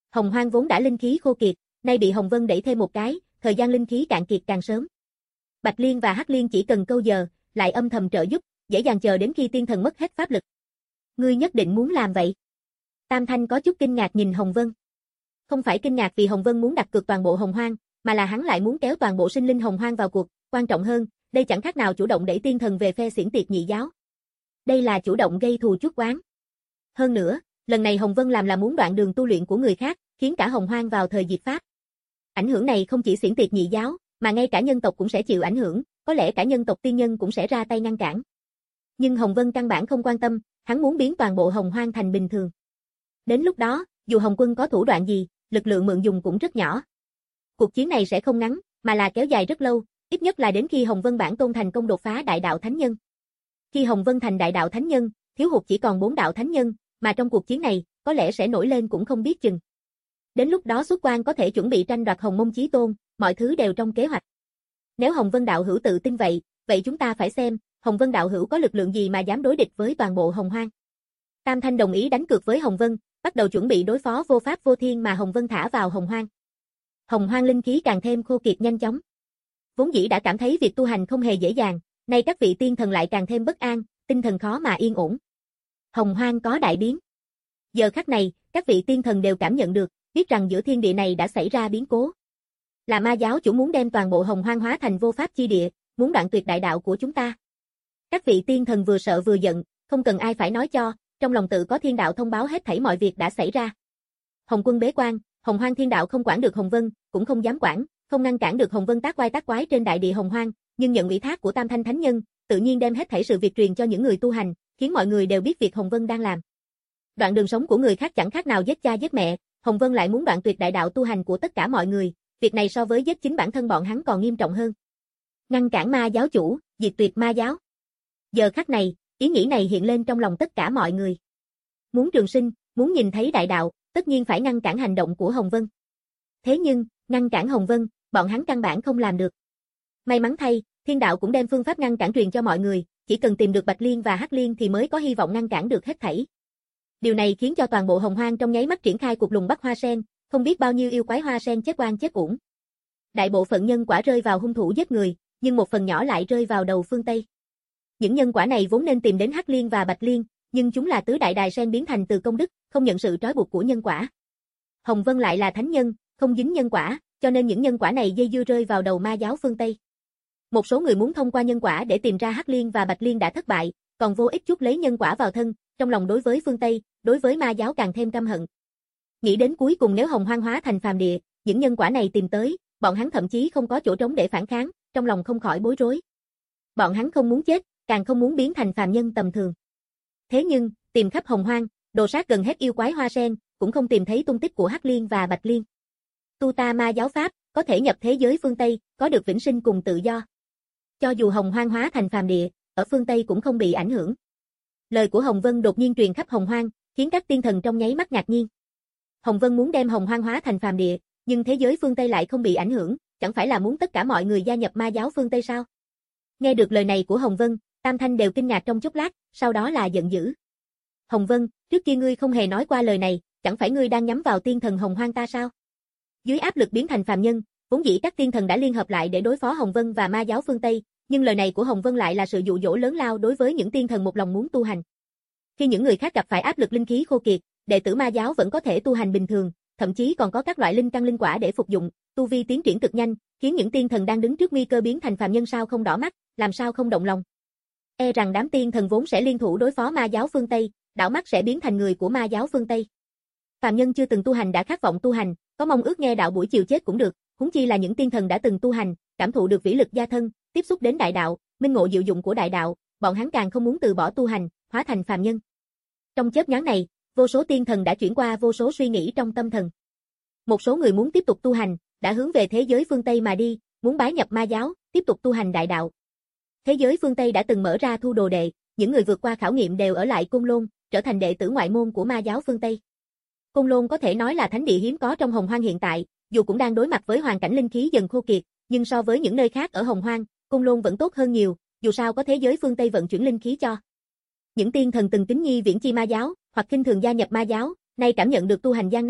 Hồng Hoang vốn đã linh khí khô kiệt, nay bị Hồng Vân đẩy thêm một cái, thời gian linh khí cạn kiệt càng sớm. Bạch Liên và Hắc Liên chỉ cần câu giờ, lại âm thầm trợ giúp, dễ dàng chờ đến khi tiên thần mất hết pháp lực. Ngươi nhất định muốn làm vậy? Tam Thanh có chút kinh ngạc nhìn Hồng Vân. Không phải kinh ngạc vì Hồng Vân muốn đặt cược toàn bộ Hồng Hoang, mà là hắn lại muốn kéo toàn bộ sinh linh Hồng Hoang vào cuộc, quan trọng hơn, đây chẳng khác nào chủ động đẩy tiên thần về phe xiển tiệt nhị giáo. Đây là chủ động gây thù chuốc oán. Hơn nữa, lần này Hồng Vân làm là muốn đoạn đường tu luyện của người khác, khiến cả Hồng Hoang vào thời diệt pháp. Ảnh hưởng này không chỉ xiển tiệt nhị giáo, mà ngay cả nhân tộc cũng sẽ chịu ảnh hưởng, có lẽ cả nhân tộc tiên nhân cũng sẽ ra tay ngăn cản. Nhưng Hồng Vân căn bản không quan tâm, hắn muốn biến toàn bộ Hồng Hoang thành bình thường. Đến lúc đó, dù Hồng Quân có thủ đoạn gì, lực lượng mượn dùng cũng rất nhỏ. Cuộc chiến này sẽ không ngắn, mà là kéo dài rất lâu, ít nhất là đến khi Hồng Vân bản tôn thành công đột phá đại đạo thánh nhân. Khi Hồng Vân thành đại đạo thánh nhân, thiếu hụt chỉ còn bốn đạo thánh nhân, mà trong cuộc chiến này, có lẽ sẽ nổi lên cũng không biết chừng. Đến lúc đó Xuất Quan có thể chuẩn bị tranh đoạt Hồng Mông Chí Tôn, mọi thứ đều trong kế hoạch. Nếu Hồng Vân đạo hữu tự tin vậy, vậy chúng ta phải xem, Hồng Vân đạo hữu có lực lượng gì mà dám đối địch với toàn bộ Hồng Hoang. Tam Thanh đồng ý đánh cược với Hồng Vân, bắt đầu chuẩn bị đối phó vô pháp vô thiên mà Hồng Vân thả vào Hồng Hoang. Hồng Hoang linh khí càng thêm khô kiệt nhanh chóng. Vốn dĩ đã cảm thấy việc tu hành không hề dễ dàng, nay các vị tiên thần lại càng thêm bất an, tinh thần khó mà yên ổn. Hồng Hoang có đại biến. Giờ khắc này, các vị tiên thần đều cảm nhận được, biết rằng giữa thiên địa này đã xảy ra biến cố. Là ma giáo chủ muốn đem toàn bộ Hồng Hoang hóa thành vô pháp chi địa, muốn đoạn tuyệt đại đạo của chúng ta. Các vị tiên thần vừa sợ vừa giận, không cần ai phải nói cho, trong lòng tự có thiên đạo thông báo hết thảy mọi việc đã xảy ra. Hồng Quân bế quan, Hồng Hoang thiên đạo không quản được Hồng Vân, cũng không dám quản, không ngăn cản được Hồng Vân tác quái tác quái trên đại địa Hồng Hoang, nhưng nhận ủy thác của Tam Thanh Thánh Nhân, tự nhiên đem hết thảy sự việc truyền cho những người tu hành, khiến mọi người đều biết việc Hồng Vân đang làm. Đoạn đường sống của người khác chẳng khác nào giết cha giết mẹ, Hồng Vân lại muốn đoạn tuyệt đại đạo tu hành của tất cả mọi người, việc này so với giết chính bản thân bọn hắn còn nghiêm trọng hơn. Ngăn cản ma giáo chủ, diệt tuyệt ma giáo. Giờ khắc này, ý nghĩ này hiện lên trong lòng tất cả mọi người. Muốn trường sinh, muốn nhìn thấy đại đạo, tất nhiên phải ngăn cản hành động của Hồng Vân. Thế nhưng, ngăn cản Hồng Vân, bọn hắn căn bản không làm được. May mắn thay, thiên đạo cũng đem phương pháp ngăn cản truyền cho mọi người, chỉ cần tìm được Bạch Liên và Hắc Liên thì mới có hy vọng ngăn cản được hết thảy. Điều này khiến cho toàn bộ Hồng Hoang trong nháy mắt triển khai cuộc lùng bắt hoa sen, không biết bao nhiêu yêu quái hoa sen chết oan chết uổng. Đại bộ phận nhân quả rơi vào hung thủ giết người, nhưng một phần nhỏ lại rơi vào đầu phương Tây. Những nhân quả này vốn nên tìm đến Hắc Liên và Bạch Liên, nhưng chúng là tứ đại đài sen biến thành từ công đức, không nhận sự trói buộc của nhân quả. Hồng Vân lại là thánh nhân, không dính nhân quả, cho nên những nhân quả này dây dưa rơi vào đầu ma giáo phương Tây. Một số người muốn thông qua nhân quả để tìm ra Hắc Liên và Bạch Liên đã thất bại, còn vô ích chút lấy nhân quả vào thân, trong lòng đối với phương Tây, đối với ma giáo càng thêm căm hận. Nghĩ đến cuối cùng nếu Hồng Hoang hóa thành phàm địa, những nhân quả này tìm tới, bọn hắn thậm chí không có chỗ trống để phản kháng, trong lòng không khỏi bối rối. Bọn hắn không muốn chết, càng không muốn biến thành phàm nhân tầm thường. Thế nhưng, tìm khắp Hồng Hoang, đồ sát gần hết yêu quái hoa sen, cũng không tìm thấy tung tích của Hắc Liên và Bạch Liên. Tu ta ma giáo pháp, có thể nhập thế giới phương Tây, có được vĩnh sinh cùng tự do. Cho dù Hồng Hoang hóa thành phàm địa, ở phương Tây cũng không bị ảnh hưởng. Lời của Hồng Vân đột nhiên truyền khắp Hồng Hoang, khiến các tiên thần trong nháy mắt ngạc nhiên. Hồng Vân muốn đem Hồng Hoang hóa thành phàm địa, nhưng thế giới phương Tây lại không bị ảnh hưởng, chẳng phải là muốn tất cả mọi người gia nhập ma giáo phương Tây sao? Nghe được lời này của Hồng Vân, Tam Thanh đều kinh ngạc trong chốc lát, sau đó là giận dữ. Hồng Vân, trước kia ngươi không hề nói qua lời này, chẳng phải ngươi đang nhắm vào tiên thần Hồng Hoang ta sao? Dưới áp lực biến thành phàm nhân, vốn dĩ các tiên thần đã liên hợp lại để đối phó Hồng Vân và ma giáo phương Tây, nhưng lời này của Hồng Vân lại là sự dụ dỗ lớn lao đối với những tiên thần một lòng muốn tu hành. Khi những người khác gặp phải áp lực linh khí khô kiệt, đệ tử ma giáo vẫn có thể tu hành bình thường, thậm chí còn có các loại linh căn linh quả để phục dụng, tu vi tiến triển cực nhanh, khiến những tiên thần đang đứng trước nguy cơ biến thành phàm nhân sao không đỏ mắt, làm sao không động lòng. E rằng đám tiên thần vốn sẽ liên thủ đối phó ma giáo phương Tây, đảo mắt sẽ biến thành người của ma giáo phương Tây. Phàm nhân chưa từng tu hành đã khát vọng tu hành, có mong ước nghe đạo buổi chiều chết cũng được, huống chi là những tiên thần đã từng tu hành, cảm thụ được vĩ lực gia thân, tiếp xúc đến đại đạo, minh ngộ diệu dụng của đại đạo, bọn hắn càng không muốn từ bỏ tu hành, hóa thành phàm nhân. Trong chớp nhoáng này, vô số tiên thần đã chuyển qua vô số suy nghĩ trong tâm thần. Một số người muốn tiếp tục tu hành, đã hướng về thế giới phương Tây mà đi, muốn bái nhập ma giáo, tiếp tục tu hành đại đạo. Thế giới phương Tây đã từng mở ra thu đồ đệ, những người vượt qua khảo nghiệm đều ở lại Côn Lôn, trở thành đệ tử ngoại môn của ma giáo phương Tây. Côn Lôn có thể nói là thánh địa hiếm có trong Hồng Hoang hiện tại, dù cũng đang đối mặt với hoàn cảnh linh khí dần khô kiệt, nhưng so với những nơi khác ở Hồng Hoang, Côn Lôn vẫn tốt hơn nhiều, dù sao có thế giới phương Tây vận chuyển linh khí cho. Những tiên thần từng kính nhi viễn chi ma giáo, hoặc khinh thường gia nhập ma giáo, nay cảm nhận được tu hành gian nan,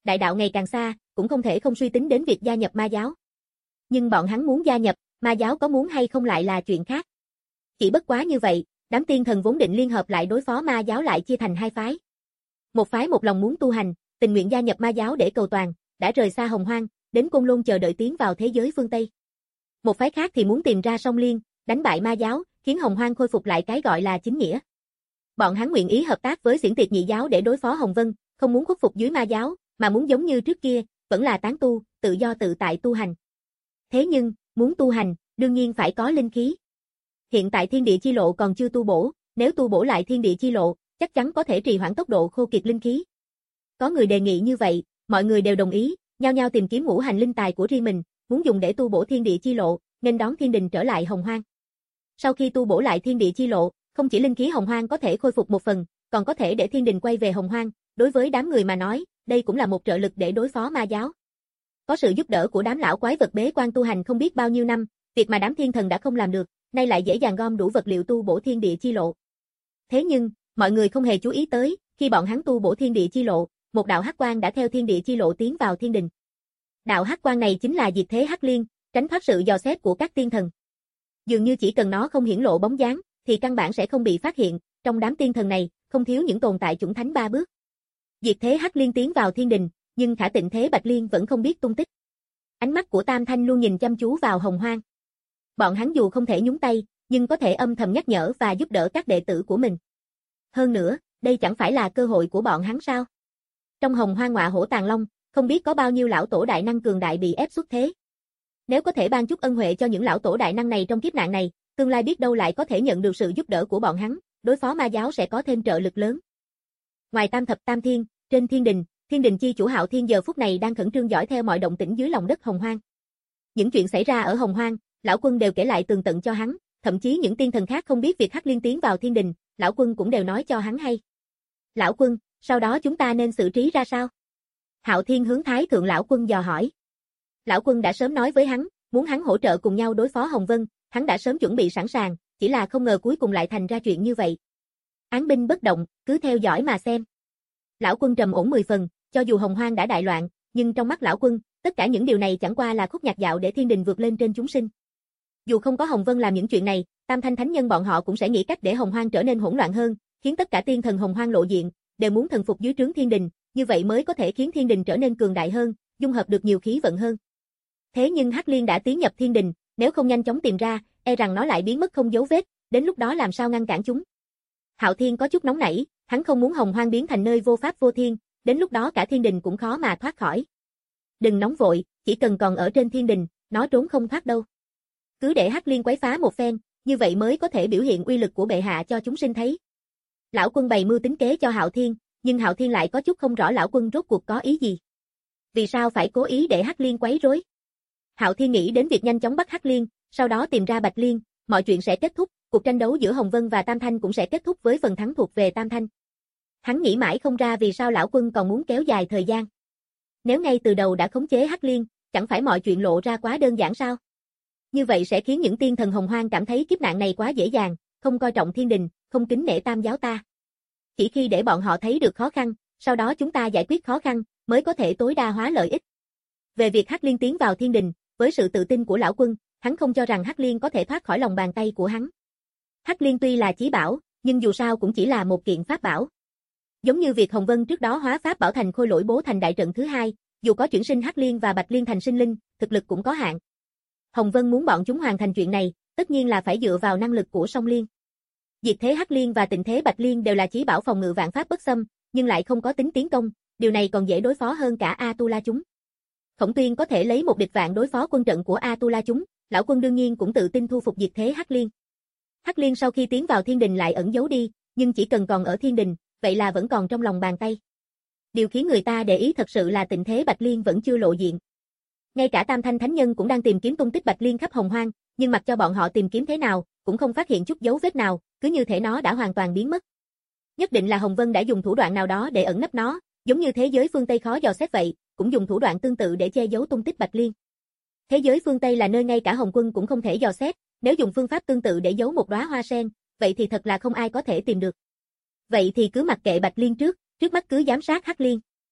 đại đạo ngày càng xa, cũng không thể không suy tính đến việc gia nhập ma giáo. Nhưng bọn hắn muốn gia nhập, ma giáo có muốn hay không lại là chuyện khác. Chỉ bất quá như vậy, đám tiên thần vốn định liên hợp lại đối phó ma giáo lại chia thành hai phái. Một phái một lòng muốn tu hành, tình nguyện gia nhập ma giáo để cầu toàn, đã rời xa Hồng Hoang, đến Côn Lôn chờ đợi tiến vào thế giới phương Tây. Một phái khác thì muốn tìm ra Song Liên, đánh bại ma giáo, khiến Hồng Hoang khôi phục lại cái gọi là chính nghĩa. Bọn hắn nguyện ý hợp tác với Xiển Tiệt Nhị giáo để đối phó Hồng Vân, không muốn khuất phục dưới ma giáo, mà muốn giống như trước kia, vẫn là tán tu, tự do tự tại tu hành. Thế nhưng, muốn tu hành, đương nhiên phải có linh khí. Hiện tại thiên địa chi lộ còn chưa tu bổ, nếu tu bổ lại thiên địa chi lộ, chắc chắn có thể trì hoãn tốc độ khô kiệt linh khí. Có người đề nghị như vậy, mọi người đều đồng ý, nhao nhao tìm kiếm ngũ hành linh tài của riêng mình, muốn dùng để tu bổ thiên địa chi lộ, nên đón thiên đình trở lại Hồng Hoang. Sau khi tu bổ lại thiên địa chi lộ, không chỉ linh khí Hồng Hoang có thể khôi phục một phần, còn có thể để thiên đình quay về Hồng Hoang, đối với đám người mà nói, đây cũng là một trợ lực để đối phó ma giáo. Có sự giúp đỡ của đám lão quái vật bế quan tu hành không biết bao nhiêu năm, việc mà đám thiên thần đã không làm được, nay lại dễ dàng gom đủ vật liệu tu bổ thiên địa chi lộ. Thế nhưng, mọi người không hề chú ý tới, khi bọn hắn tu bổ thiên địa chi lộ, một đạo hắc quang đã theo thiên địa chi lộ tiến vào thiên đình. Đạo hắc quang này chính là Diệt Thế Hắc Liên, tránh thoát sự dò xét của các tiên thần. Dường như chỉ cần nó không hiển lộ bóng dáng, thì căn bản sẽ không bị phát hiện, trong đám tiên thần này, không thiếu những tồn tại chủng thánh ba bước. Diệt Thế Hắc Liên tiến vào thiên đình, nhưng Khả Tịnh Thế Bạch Liên vẫn không biết tung tích. Ánh mắt của Tam Thanh luôn nhìn chăm chú vào Hồng Hoang. Bọn hắn dù không thể nhúng tay, nhưng có thể âm thầm nhắc nhở và giúp đỡ các đệ tử của mình. Hơn nữa, đây chẳng phải là cơ hội của bọn hắn sao? Trong Hồng Hoang Ngọa Hổ Tàng Long, không biết có bao nhiêu lão tổ đại năng cường đại bị ép xuất thế. Nếu có thể ban chút ân huệ cho những lão tổ đại năng này trong kiếp nạn này, tương lai biết đâu lại có thể nhận được sự giúp đỡ của bọn hắn, đối phó ma giáo sẽ có thêm trợ lực lớn. Ngoài Tam Thập Tam Thiên, trên thiên đình, thiên đình chi chủ Hạo Thiên giờ phút này đang khẩn trương dõi theo mọi động tĩnh dưới lòng đất Hồng Hoang. Những chuyện xảy ra ở Hồng Hoang, lão quân đều kể lại tường tận cho hắn, thậm chí những tiên thần khác không biết việc Hắc Liên tiến vào thiên đình, lão quân cũng đều nói cho hắn hay. Lão quân, sau đó chúng ta nên xử trí ra sao? Hạo Thiên hướng Thái Thượng lão quân dò hỏi. Lão quân đã sớm nói với hắn, muốn hắn hỗ trợ cùng nhau đối phó Hồng Vân, hắn đã sớm chuẩn bị sẵn sàng, chỉ là không ngờ cuối cùng lại thành ra chuyện như vậy. Án binh bất động, cứ theo dõi mà xem. Lão quân trầm ổn mười phần, cho dù Hồng Hoang đã đại loạn, nhưng trong mắt lão quân, tất cả những điều này chẳng qua là khúc nhạc dạo để thiên đình vượt lên trên chúng sinh. Dù không có Hồng Vân làm những chuyện này, Tam Thanh Thánh Nhân bọn họ cũng sẽ nghĩ cách để Hồng Hoang trở nên hỗn loạn hơn, khiến tất cả tiên thần Hồng Hoang lộ diện, đều muốn thần phục dưới trướng thiên đình, như vậy mới có thể khiến thiên đình trở nên cường đại hơn, dung hợp được nhiều khí vận hơn. Thế nhưng Hắc Liên đã tiến nhập thiên đình, nếu không nhanh chóng tìm ra, e rằng nó lại biến mất không dấu vết, đến lúc đó làm sao ngăn cản chúng. Hạo Thiên có chút nóng nảy, hắn không muốn Hồng Hoang biến thành nơi vô pháp vô thiên, đến lúc đó cả thiên đình cũng khó mà thoát khỏi. Đừng nóng vội, chỉ cần còn ở trên thiên đình, nó trốn không thoát đâu. Cứ để Hắc Liên quấy phá một phen, như vậy mới có thể biểu hiện uy lực của bệ hạ cho chúng sinh thấy. Lão quân bày mưu tính kế cho Hạo Thiên, nhưng Hạo Thiên lại có chút không rõ lão quân rốt cuộc có ý gì. Vì sao phải cố ý để Hắc Liên quấy rối? Hạo Thiên nghĩ đến việc nhanh chóng bắt Hắc Liên, sau đó tìm ra Bạch Liên, mọi chuyện sẽ kết thúc, cuộc tranh đấu giữa Hồng Vân và Tam Thanh cũng sẽ kết thúc với phần thắng thuộc về Tam Thanh. Hắn nghĩ mãi không ra vì sao lão quân còn muốn kéo dài thời gian. Nếu ngay từ đầu đã khống chế Hắc Liên, chẳng phải mọi chuyện lộ ra quá đơn giản sao? Như vậy sẽ khiến những tiên thần Hồng Hoang cảm thấy kiếp nạn này quá dễ dàng, không coi trọng thiên đình, không kính nể Tam giáo ta. Chỉ khi để bọn họ thấy được khó khăn, sau đó chúng ta giải quyết khó khăn, mới có thể tối đa hóa lợi ích. Về việc Hắc Liên tiến vào thiên đình, với sự tự tin của lão quân, hắn không cho rằng Hắc Liên có thể thoát khỏi lòng bàn tay của hắn. Hắc Liên tuy là chí bảo, nhưng dù sao cũng chỉ là một kiện pháp bảo. Giống như việc Hồng Vân trước đó hóa pháp bảo thành Khôi Lỗi Bố thành đại trận thứ hai, dù có chuyển sinh Hắc Liên và Bạch Liên thành sinh linh, thực lực cũng có hạn. Hồng Vân muốn bọn chúng hoàn thành chuyện này, tất nhiên là phải dựa vào năng lực của Song Liên. Diệt Thế Hắc Liên và Tịnh Thế Bạch Liên đều là chí bảo phòng ngự vạn pháp bất xâm, nhưng lại không có tính tiến công, điều này còn dễ đối phó hơn cả A-tu-la chúng. Khổng Tuyên có thể lấy một địch vạn đối phó quân trận của A-tu-la chúng, lão quân đương nhiên cũng tự tin thu phục Diệt Thế Hắc Liên. Hắc Liên sau khi tiến vào thiên đình lại ẩn giấu đi, nhưng chỉ cần còn ở thiên đình, vậy là vẫn còn trong lòng bàn tay. Điều khiến người ta để ý thật sự là Tịnh Thế Bạch Liên vẫn chưa lộ diện. Ngay cả Tam Thanh Thánh Nhân cũng đang tìm kiếm tung tích Bạch Liên khắp Hồng Hoang, nhưng mặc cho bọn họ tìm kiếm thế nào, cũng không phát hiện chút dấu vết nào, cứ như thể nó đã hoàn toàn biến mất. Nhất định là Hồng Vân đã dùng thủ đoạn nào đó để ẩn nấp nó, giống như thế giới phương Tây khó dò xét vậy, cũng dùng thủ đoạn tương tự để che giấu tung tích Bạch Liên. Thế giới phương Tây là nơi ngay cả Hồng Quân cũng không thể dò xét, nếu dùng phương pháp tương tự để giấu một đóa hoa sen, vậy thì thật là không ai có thể tìm được. Vậy thì cứ mặc kệ Bạch Liên trước, trước mắt cứ giám sát Hắc Liên.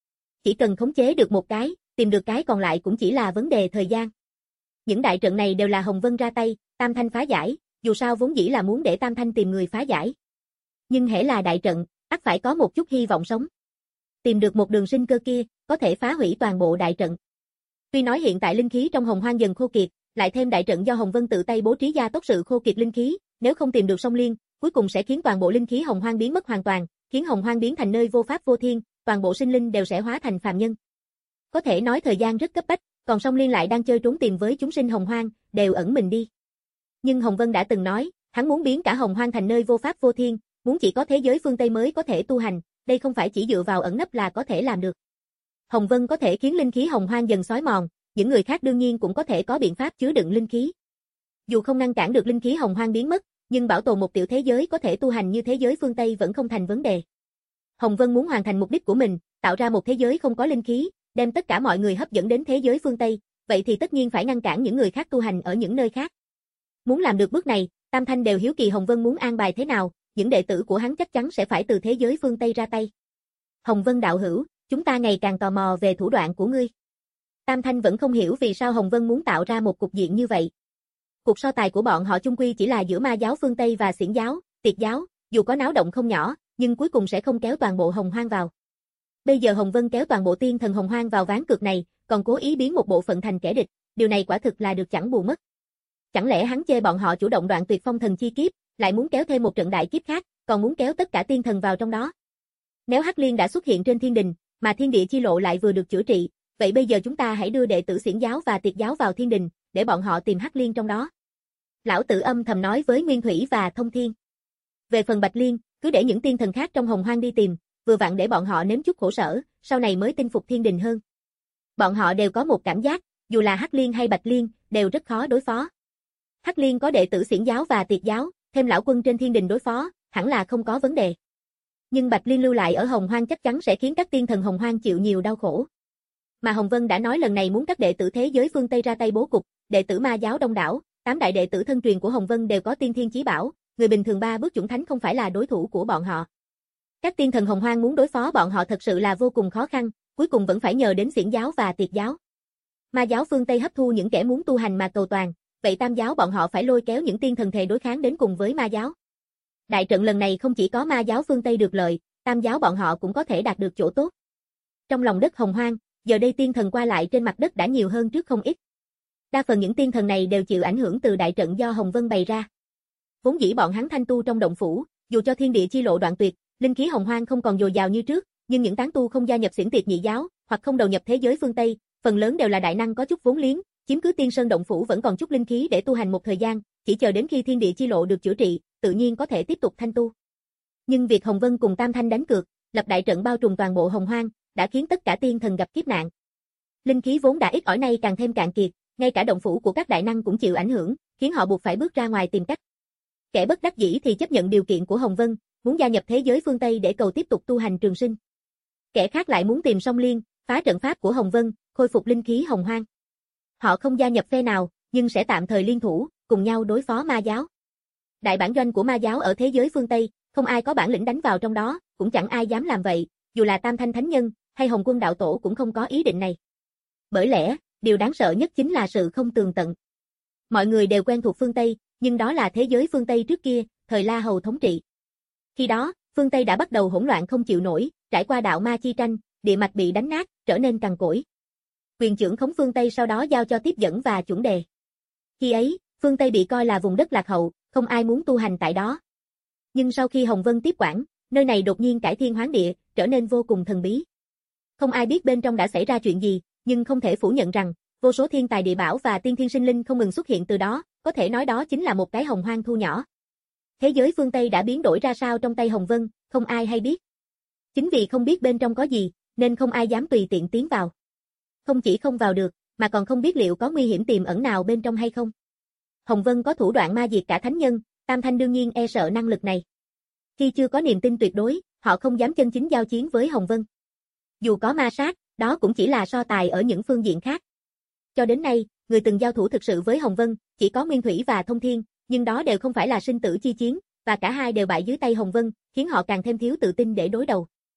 chỉ cần khống chế được một cái, tìm được cái còn lại cũng chỉ là vấn đề thời gian. Những đại trận này đều là Hồng Vân ra tay, Tam Thanh phá giải, dù sao vốn dĩ là muốn để Tam Thanh tìm người phá giải. Nhưng hễ là đại trận, ắt phải có một chút hy vọng sống. Tìm được một đường sinh cơ kia, có thể phá hủy toàn bộ đại trận. Tuy nói hiện tại linh khí trong Hồng Hoang dần khô kiệt, lại thêm đại trận do Hồng Vân tự tay bố trí gia tốc sự khô kiệt linh khí, nếu không tìm được song liên, cuối cùng sẽ khiến toàn bộ linh khí Hồng Hoang biến mất hoàn toàn, khiến Hồng Hoang biến thành nơi vô pháp vô thiên, toàn bộ sinh linh đều sẽ hóa thành phàm nhân. Có thể nói thời gian rất cấp bách, còn song liên lại đang chơi trốn tìm với chúng sinh Hồng Hoang, đều ẩn mình đi. Nhưng Hồng Vân đã từng nói, hắn muốn biến cả Hồng Hoang thành nơi vô pháp vô thiên, muốn chỉ có thế giới phương Tây mới có thể tu hành, đây không phải chỉ dựa vào ẩn nấp là có thể làm được. Hồng Vân có thể khiến linh khí Hồng Hoang dần xói mòn, những người khác đương nhiên cũng có thể có biện pháp chứa đựng linh khí. Dù không ngăn cản được linh khí Hồng Hoang biến mất, nhưng bảo tồn một tiểu thế giới có thể tu hành như thế giới phương Tây vẫn không thành vấn đề. Hồng Vân muốn hoàn thành mục đích của mình, tạo ra một thế giới không có linh khí, đem tất cả mọi người hấp dẫn đến thế giới phương Tây, vậy thì tất nhiên phải ngăn cản những người khác tu hành ở những nơi khác. Muốn làm được bước này, Tam Thanh đều hiếu kỳ Hồng Vân muốn an bài thế nào, những đệ tử của hắn chắc chắn sẽ phải từ thế giới phương Tây ra tay. Hồng Vân đạo hữu, chúng ta ngày càng tò mò về thủ đoạn của ngươi. Tam Thanh vẫn không hiểu vì sao Hồng Vân muốn tạo ra một cục diện như vậy. Cuộc so tài của bọn họ chung quy chỉ là giữa ma giáo phương Tây và xiển giáo, tiệt giáo, dù có náo động không nhỏ, nhưng cuối cùng sẽ không kéo toàn bộ Hồng Hoang vào. Bây giờ Hồng Vân kéo toàn bộ tiên thần Hồng Hoang vào ván cược này, còn cố ý biến một bộ phận thành kẻ địch, điều này quả thực là được chẳng bù mất. Chẳng lẽ hắn chê bọn họ chủ động đoạn tuyệt phong thần chi kiếp, lại muốn kéo thêm một trận đại kiếp khác, còn muốn kéo tất cả tiên thần vào trong đó. Nếu Hắc Liên đã xuất hiện trên thiên đình, mà thiên địa chi lộ lại vừa được chữa trị, vậy bây giờ chúng ta hãy đưa đệ tử xiển giáo và tiệt giáo vào thiên đình, để bọn họ tìm Hắc Liên trong đó. Lão Tử âm thầm nói với Nguyên Thủy và Thông Thiên. Về phần Bạch Liên, cứ để những tiên thần khác trong Hồng Hoang đi tìm, vừa vặn để bọn họ nếm chút khổ sở, sau này mới tinh phục thiên đình hơn. Bọn họ đều có một cảm giác, dù là Hắc Liên hay Bạch Liên, đều rất khó đối phó. Hắc Liên có đệ tử xiển giáo và tiệt giáo, thêm lão quân trên thiên đình đối phó, hẳn là không có vấn đề. Nhưng Bạch Liên lưu lại ở Hồng Hoang chắc chắn sẽ khiến các tiên thần Hồng Hoang chịu nhiều đau khổ. Mà Hồng Vân đã nói lần này muốn các đệ tử thế giới phương Tây ra tay bố cục, đệ tử ma giáo đông đảo, tám đại đệ tử thân truyền của Hồng Vân đều có tiên thiên chí bảo, người bình thường ba bước chuẩn thánh không phải là đối thủ của bọn họ. Các tiên thần Hồng Hoang muốn đối phó bọn họ thật sự là vô cùng khó khăn, cuối cùng vẫn phải nhờ đến xiển giáo và tiệt giáo. Ma giáo phương Tây hấp thu những kẻ muốn tu hành mà cầu toàn, vậy tam giáo bọn họ phải lôi kéo những tiên thần thề đối kháng đến cùng với ma giáo. Đại trận lần này không chỉ có ma giáo phương Tây được lợi, tam giáo bọn họ cũng có thể đạt được chỗ tốt. Trong lòng đất Hồng Hoang, giờ đây tiên thần qua lại trên mặt đất đã nhiều hơn trước không ít. Đa phần những tiên thần này đều chịu ảnh hưởng từ đại trận do Hồng Vân bày ra. Vốn dĩ bọn hắn thanh tu trong động phủ, dù cho thiên địa chi lộ đoạn tuyệt, linh khí Hồng Hoang không còn dồi dào như trước, nhưng những tán tu không gia nhập xiển tiệt nhị giáo, hoặc không đầu nhập thế giới phương Tây, phần lớn đều là đại năng có chút vốn liếng, chiếm cứ tiên sơn động phủ vẫn còn chút linh khí để tu hành một thời gian, chỉ chờ đến khi thiên địa chi lộ được chữa trị, tự nhiên có thể tiếp tục thanh tu. Nhưng việc Hồng Vân cùng Tam Thanh đánh cược, lập đại trận bao trùm toàn bộ Hồng Hoang, đã khiến tất cả tiên thần gặp kiếp nạn. Linh khí vốn đã ít ỏi nay càng thêm cạn kiệt, ngay cả động phủ của các đại năng cũng chịu ảnh hưởng, khiến họ buộc phải bước ra ngoài tìm cách. Kẻ bất đắc dĩ thì chấp nhận điều kiện của Hồng Vân, muốn gia nhập thế giới phương Tây để cầu tiếp tục tu hành trường sinh. Kẻ khác lại muốn tìm song liên, phá trận pháp của Hồng Vân, khôi phục linh khí Hồng Hoang. Họ không gia nhập phe nào, nhưng sẽ tạm thời liên thủ, cùng nhau đối phó ma giáo. Đại bản doanh của ma giáo ở thế giới phương Tây, không ai có bản lĩnh đánh vào trong đó, cũng chẳng ai dám làm vậy, dù là Tam Thanh Thánh Nhân, hay Hồng Quân Đạo Tổ cũng không có ý định này. Bởi lẽ, điều đáng sợ nhất chính là sự không tường tận. Mọi người đều quen thuộc phương Tây, nhưng đó là thế giới phương Tây trước kia, thời La Hầu thống trị. Khi đó, phương Tây đã bắt đầu hỗn loạn không chịu nổi, trải qua đạo ma chi tranh, địa mạch bị đánh nát, trở nên cằn cỗi. Quyền trưởng khống phương Tây sau đó giao cho tiếp dẫn và chuẩn đề. Khi ấy, phương Tây bị coi là vùng đất lạc hậu, không ai muốn tu hành tại đó. Nhưng sau khi Hồng Vân tiếp quản, nơi này đột nhiên cải thiên hoán địa, trở nên vô cùng thần bí. Không ai biết bên trong đã xảy ra chuyện gì, nhưng không thể phủ nhận rằng, vô số thiên tài địa bảo và tiên thiên sinh linh không ngừng xuất hiện từ đó, có thể nói đó chính là một cái Hồng Hoang thu nhỏ. Thế giới phương Tây đã biến đổi ra sao trong tay Hồng Vân, không ai hay biết. Chính vì không biết bên trong có gì, nên không ai dám tùy tiện tiến vào. Không chỉ không vào được, mà còn không biết liệu có nguy hiểm tiềm ẩn nào bên trong hay không. Hồng Vân có thủ đoạn ma diệt cả thánh nhân, Tam Thanh đương nhiên e sợ năng lực này. Khi chưa có niềm tin tuyệt đối, họ không dám chân chính giao chiến với Hồng Vân. Dù có ma sát, đó cũng chỉ là so tài ở những phương diện khác. Cho đến nay, người từng giao thủ thực sự với Hồng Vân, chỉ có Nguyên Thủy và Thông Thiên, nhưng đó đều không phải là sinh tử chi chiến, và cả hai đều bại dưới tay Hồng Vân, khiến họ càng thêm thiếu tự tin để đối đầu.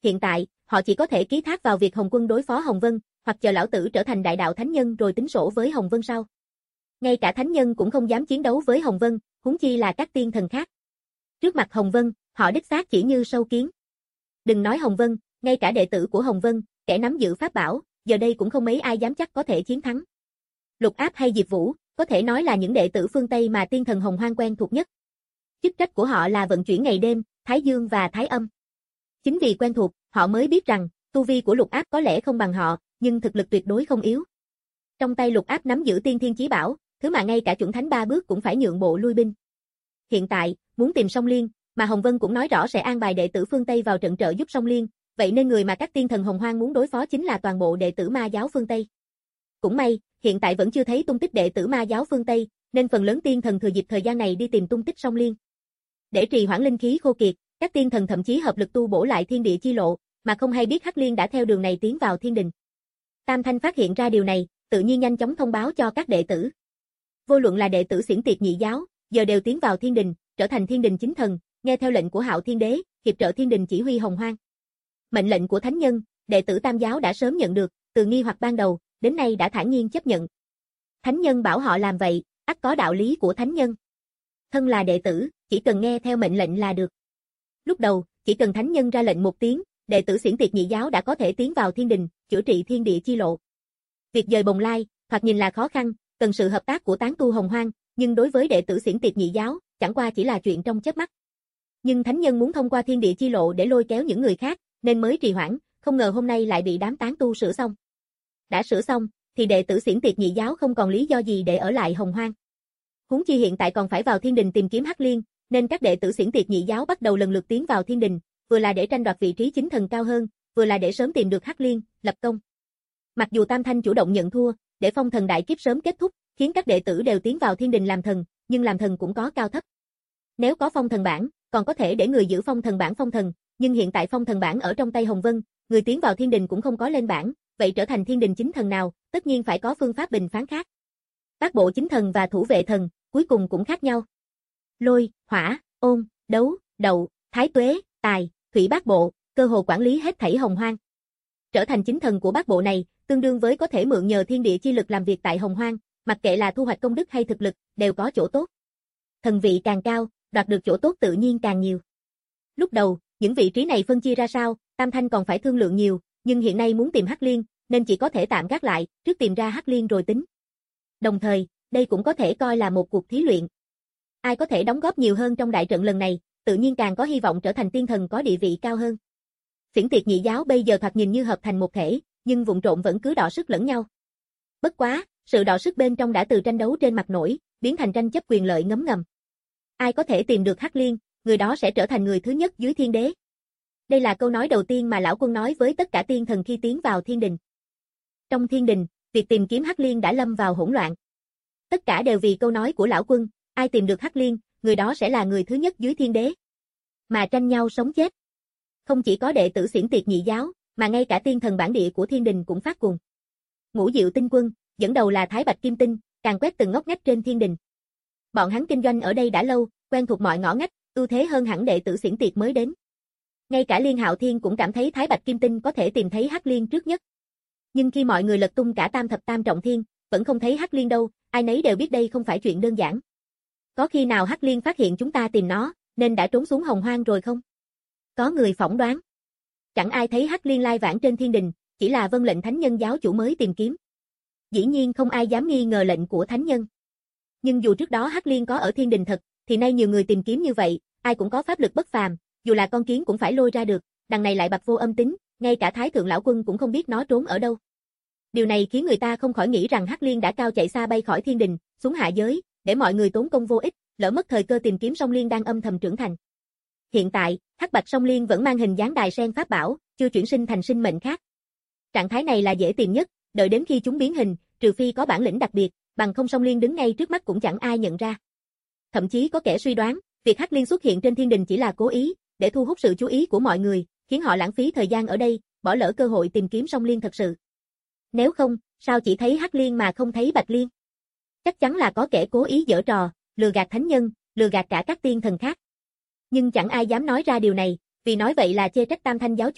Hiện tại, họ chỉ có thể ký thác vào việc Hồng Quân đối phó Hồng Vân, hoặc chờ lão tử trở thành đại đạo thánh nhân rồi tính sổ với Hồng Vân sau. Ngay cả thánh nhân cũng không dám chiến đấu với Hồng Vân, huống chi là các tiên thần khác. Trước mặt Hồng Vân, họ đích xác chỉ như sâu kiến. Đừng nói Hồng Vân, ngay cả đệ tử của Hồng Vân, kẻ nắm giữ pháp bảo, giờ đây cũng không mấy ai dám chắc có thể chiến thắng. Lục Áp hay Diệp Vũ, có thể nói là những đệ tử phương Tây mà tiên thần Hồng Hoang quen thuộc nhất. Chức trách của họ là vận chuyển ngày đêm, Thái Dương và Thái Âm. Chính vì quen thuộc, họ mới biết rằng, tu vi của Lục Áp có lẽ không bằng họ, nhưng thực lực tuyệt đối không yếu. Trong tay Lục Áp nắm giữ tiên thiên chí bảo, thứ mà ngay cả chuẩn thánh ba bước cũng phải nhượng bộ lui binh. Hiện tại, muốn tìm Song Liên, mà Hồng Vân cũng nói rõ sẽ an bài đệ tử phương Tây vào trận trợ giúp Song Liên, vậy nên người mà các tiên thần Hồng Hoang muốn đối phó chính là toàn bộ đệ tử ma giáo phương Tây. Cũng may, hiện tại vẫn chưa thấy tung tích đệ tử ma giáo phương Tây, nên phần lớn tiên thần thừa dịp thời gian này đi tìm tung tích Song Liên. Để trì hoãn linh khí khô kiệt, các tiên thần thậm chí hợp lực tu bổ lại thiên địa chi lộ, mà không hay biết Hắc Liên đã theo đường này tiến vào thiên đình. Tam Thanh phát hiện ra điều này, tự nhiên nhanh chóng thông báo cho các đệ tử. Vô luận là đệ tử Xiển Tiệt nhị giáo, giờ đều tiến vào thiên đình, trở thành thiên đình chính thần, nghe theo lệnh của Hạo Thiên Đế, hiệp trợ thiên đình chỉ huy Hồng Hoang. Mệnh lệnh của thánh nhân, đệ tử Tam giáo đã sớm nhận được, từ nghi hoặc ban đầu, đến nay đã thản nhiên chấp nhận. Thánh nhân bảo họ làm vậy, ắt có đạo lý của thánh nhân. Thân là đệ tử, chỉ cần nghe theo mệnh lệnh là được. Lúc đầu, chỉ cần thánh nhân ra lệnh một tiếng, đệ tử Xiển Tiệt nhị giáo đã có thể tiến vào thiên đình, chữa trị thiên địa chi lộ. Việc dời Bồng Lai, thoạt nhìn là khó khăn, cần sự hợp tác của tán tu Hồng Hoang, nhưng đối với đệ tử Xiển Tiệt nhị giáo, chẳng qua chỉ là chuyện trong chớp mắt. Nhưng thánh nhân muốn thông qua thiên địa chi lộ để lôi kéo những người khác, nên mới trì hoãn, không ngờ hôm nay lại bị đám tán tu sửa xong. Đã sửa xong, thì đệ tử Xiển Tiệt nhị giáo không còn lý do gì để ở lại Hồng Hoang. Huống chi hiện tại còn phải vào thiên đình tìm kiếm Hắc Liên, nên các đệ tử Xiển Tiệt nhị giáo bắt đầu lần lượt tiến vào thiên đình, vừa là để tranh đoạt vị trí chính thần cao hơn, vừa là để sớm tìm được Hắc Liên, lập công. Mặc dù Tam Thanh chủ động nhận thua, để phong thần đại kiếp sớm kết thúc, khiến các đệ tử đều tiến vào thiên đình làm thần, nhưng làm thần cũng có cao thấp. Nếu có phong thần bảng, còn có thể để người giữ phong thần bảng phong thần, nhưng hiện tại phong thần bảng ở trong tay Hồng Vân, người tiến vào thiên đình cũng không có lên bảng, vậy trở thành thiên đình chính thần nào, tất nhiên phải có phương pháp bình phán khác. Bát bộ chính thần và thủ vệ thần, cuối cùng cũng khác nhau. Lôi, hỏa, ôn, đấu, đậu, thái tuế, tài, thủy bát bộ, cơ hồ quản lý hết thảy Hồng Hoang. Trở thành chính thần của bát bộ này, tương đương với có thể mượn nhờ thiên địa chi lực làm việc tại Hồng Hoang, mặc kệ là thu hoạch công đức hay thực lực, đều có chỗ tốt. Thần vị càng cao, đoạt được chỗ tốt tự nhiên càng nhiều. Lúc đầu, những vị trí này phân chia ra sao, Tam Thanh còn phải thương lượng nhiều, nhưng hiện nay muốn tìm Hắc Liên, nên chỉ có thể tạm gác lại, trước tìm ra Hắc Liên rồi tính. Đồng thời, đây cũng có thể coi là một cuộc thí luyện. Ai có thể đóng góp nhiều hơn trong đại trận lần này, tự nhiên càng có hy vọng trở thành tiên thần có địa vị cao hơn. Xiển Tiệt nhị giáo bây giờ thoạt nhìn như hợp thành một thể, nhưng vụng trộn vẫn cứ đọ sức lẫn nhau. Bất quá, sự đọ sức bên trong đã từ tranh đấu trên mặt nổi, biến thành tranh chấp quyền lợi ngấm ngầm. Ai có thể tìm được Hắc Liên, người đó sẽ trở thành người thứ nhất dưới thiên đế. Đây là câu nói đầu tiên mà lão quân nói với tất cả tiên thần khi tiến vào thiên đình. Trong thiên đình, việc tìm kiếm Hắc Liên đã lâm vào hỗn loạn. Tất cả đều vì câu nói của lão quân, ai tìm được Hắc Liên, người đó sẽ là người thứ nhất dưới thiên đế. Mà tranh nhau sống chết. Không chỉ có đệ tử Xiển Tiệt nhị giáo, mà ngay cả tiên thần bản địa của thiên đình cũng phát cuồng. Ngũ Diệu Tinh Quân, dẫn đầu là Thái Bạch Kim Tinh, càng quét từng ngóc ngách trên thiên đình. Bọn hắn kinh doanh ở đây đã lâu, quen thuộc mọi ngõ ngách, ưu thế hơn hẳn đệ tử Xiển Tiệt mới đến. Ngay cả Liên Hạo Thiên cũng cảm thấy Thái Bạch Kim Tinh có thể tìm thấy Hắc Liên trước nhất. Nhưng khi mọi người lật tung cả tam thập tam trọng thiên, vẫn không thấy Hắc Liên đâu, ai nấy đều biết đây không phải chuyện đơn giản. Có khi nào Hắc Liên phát hiện chúng ta tìm nó, nên đã trốn xuống Hồng Hoang rồi không? Có người phỏng đoán. Chẳng ai thấy Hắc Liên lai vãng trên thiên đình, chỉ là vân lệnh thánh nhân giáo chủ mới tìm kiếm. Dĩ nhiên không ai dám nghi ngờ lệnh của thánh nhân. Nhưng dù trước đó Hắc Liên có ở thiên đình thật, thì nay nhiều người tìm kiếm như vậy, ai cũng có pháp lực bất phàm, dù là con kiến cũng phải lôi ra được, đằng này lại bạc vô âm tính, ngay cả Thái Thượng Lão Quân cũng không biết nó trốn ở đâu. Điều này khiến người ta không khỏi nghĩ rằng Hắc Liên đã cao chạy xa bay khỏi thiên đình, xuống hạ giới, để mọi người tốn công vô ích, lỡ mất thời cơ tìm kiếm Song Liên đang âm thầm trưởng thành. Hiện tại, Hắc Bạch Song Liên vẫn mang hình dáng đài sen pháp bảo, chưa chuyển sinh thành sinh mệnh khác. Trạng thái này là dễ tìm nhất, đợi đến khi chúng biến hình, trừ phi có bản lĩnh đặc biệt, bằng không Song Liên đứng ngay trước mắt cũng chẳng ai nhận ra. Thậm chí có kẻ suy đoán, việc Hắc Liên xuất hiện trên thiên đình chỉ là cố ý, để thu hút sự chú ý của mọi người, khiến họ lãng phí thời gian ở đây, bỏ lỡ cơ hội tìm kiếm Song Liên thật sự. Nếu không, sao chỉ thấy Hắc Liên mà không thấy Bạch Liên? Chắc chắn là có kẻ cố ý giở trò, lừa gạt thánh nhân, lừa gạt cả các tiên thần khác. Nhưng chẳng ai dám nói ra điều này, vì nói vậy là chê trách Tam Thanh giáo chủ, bất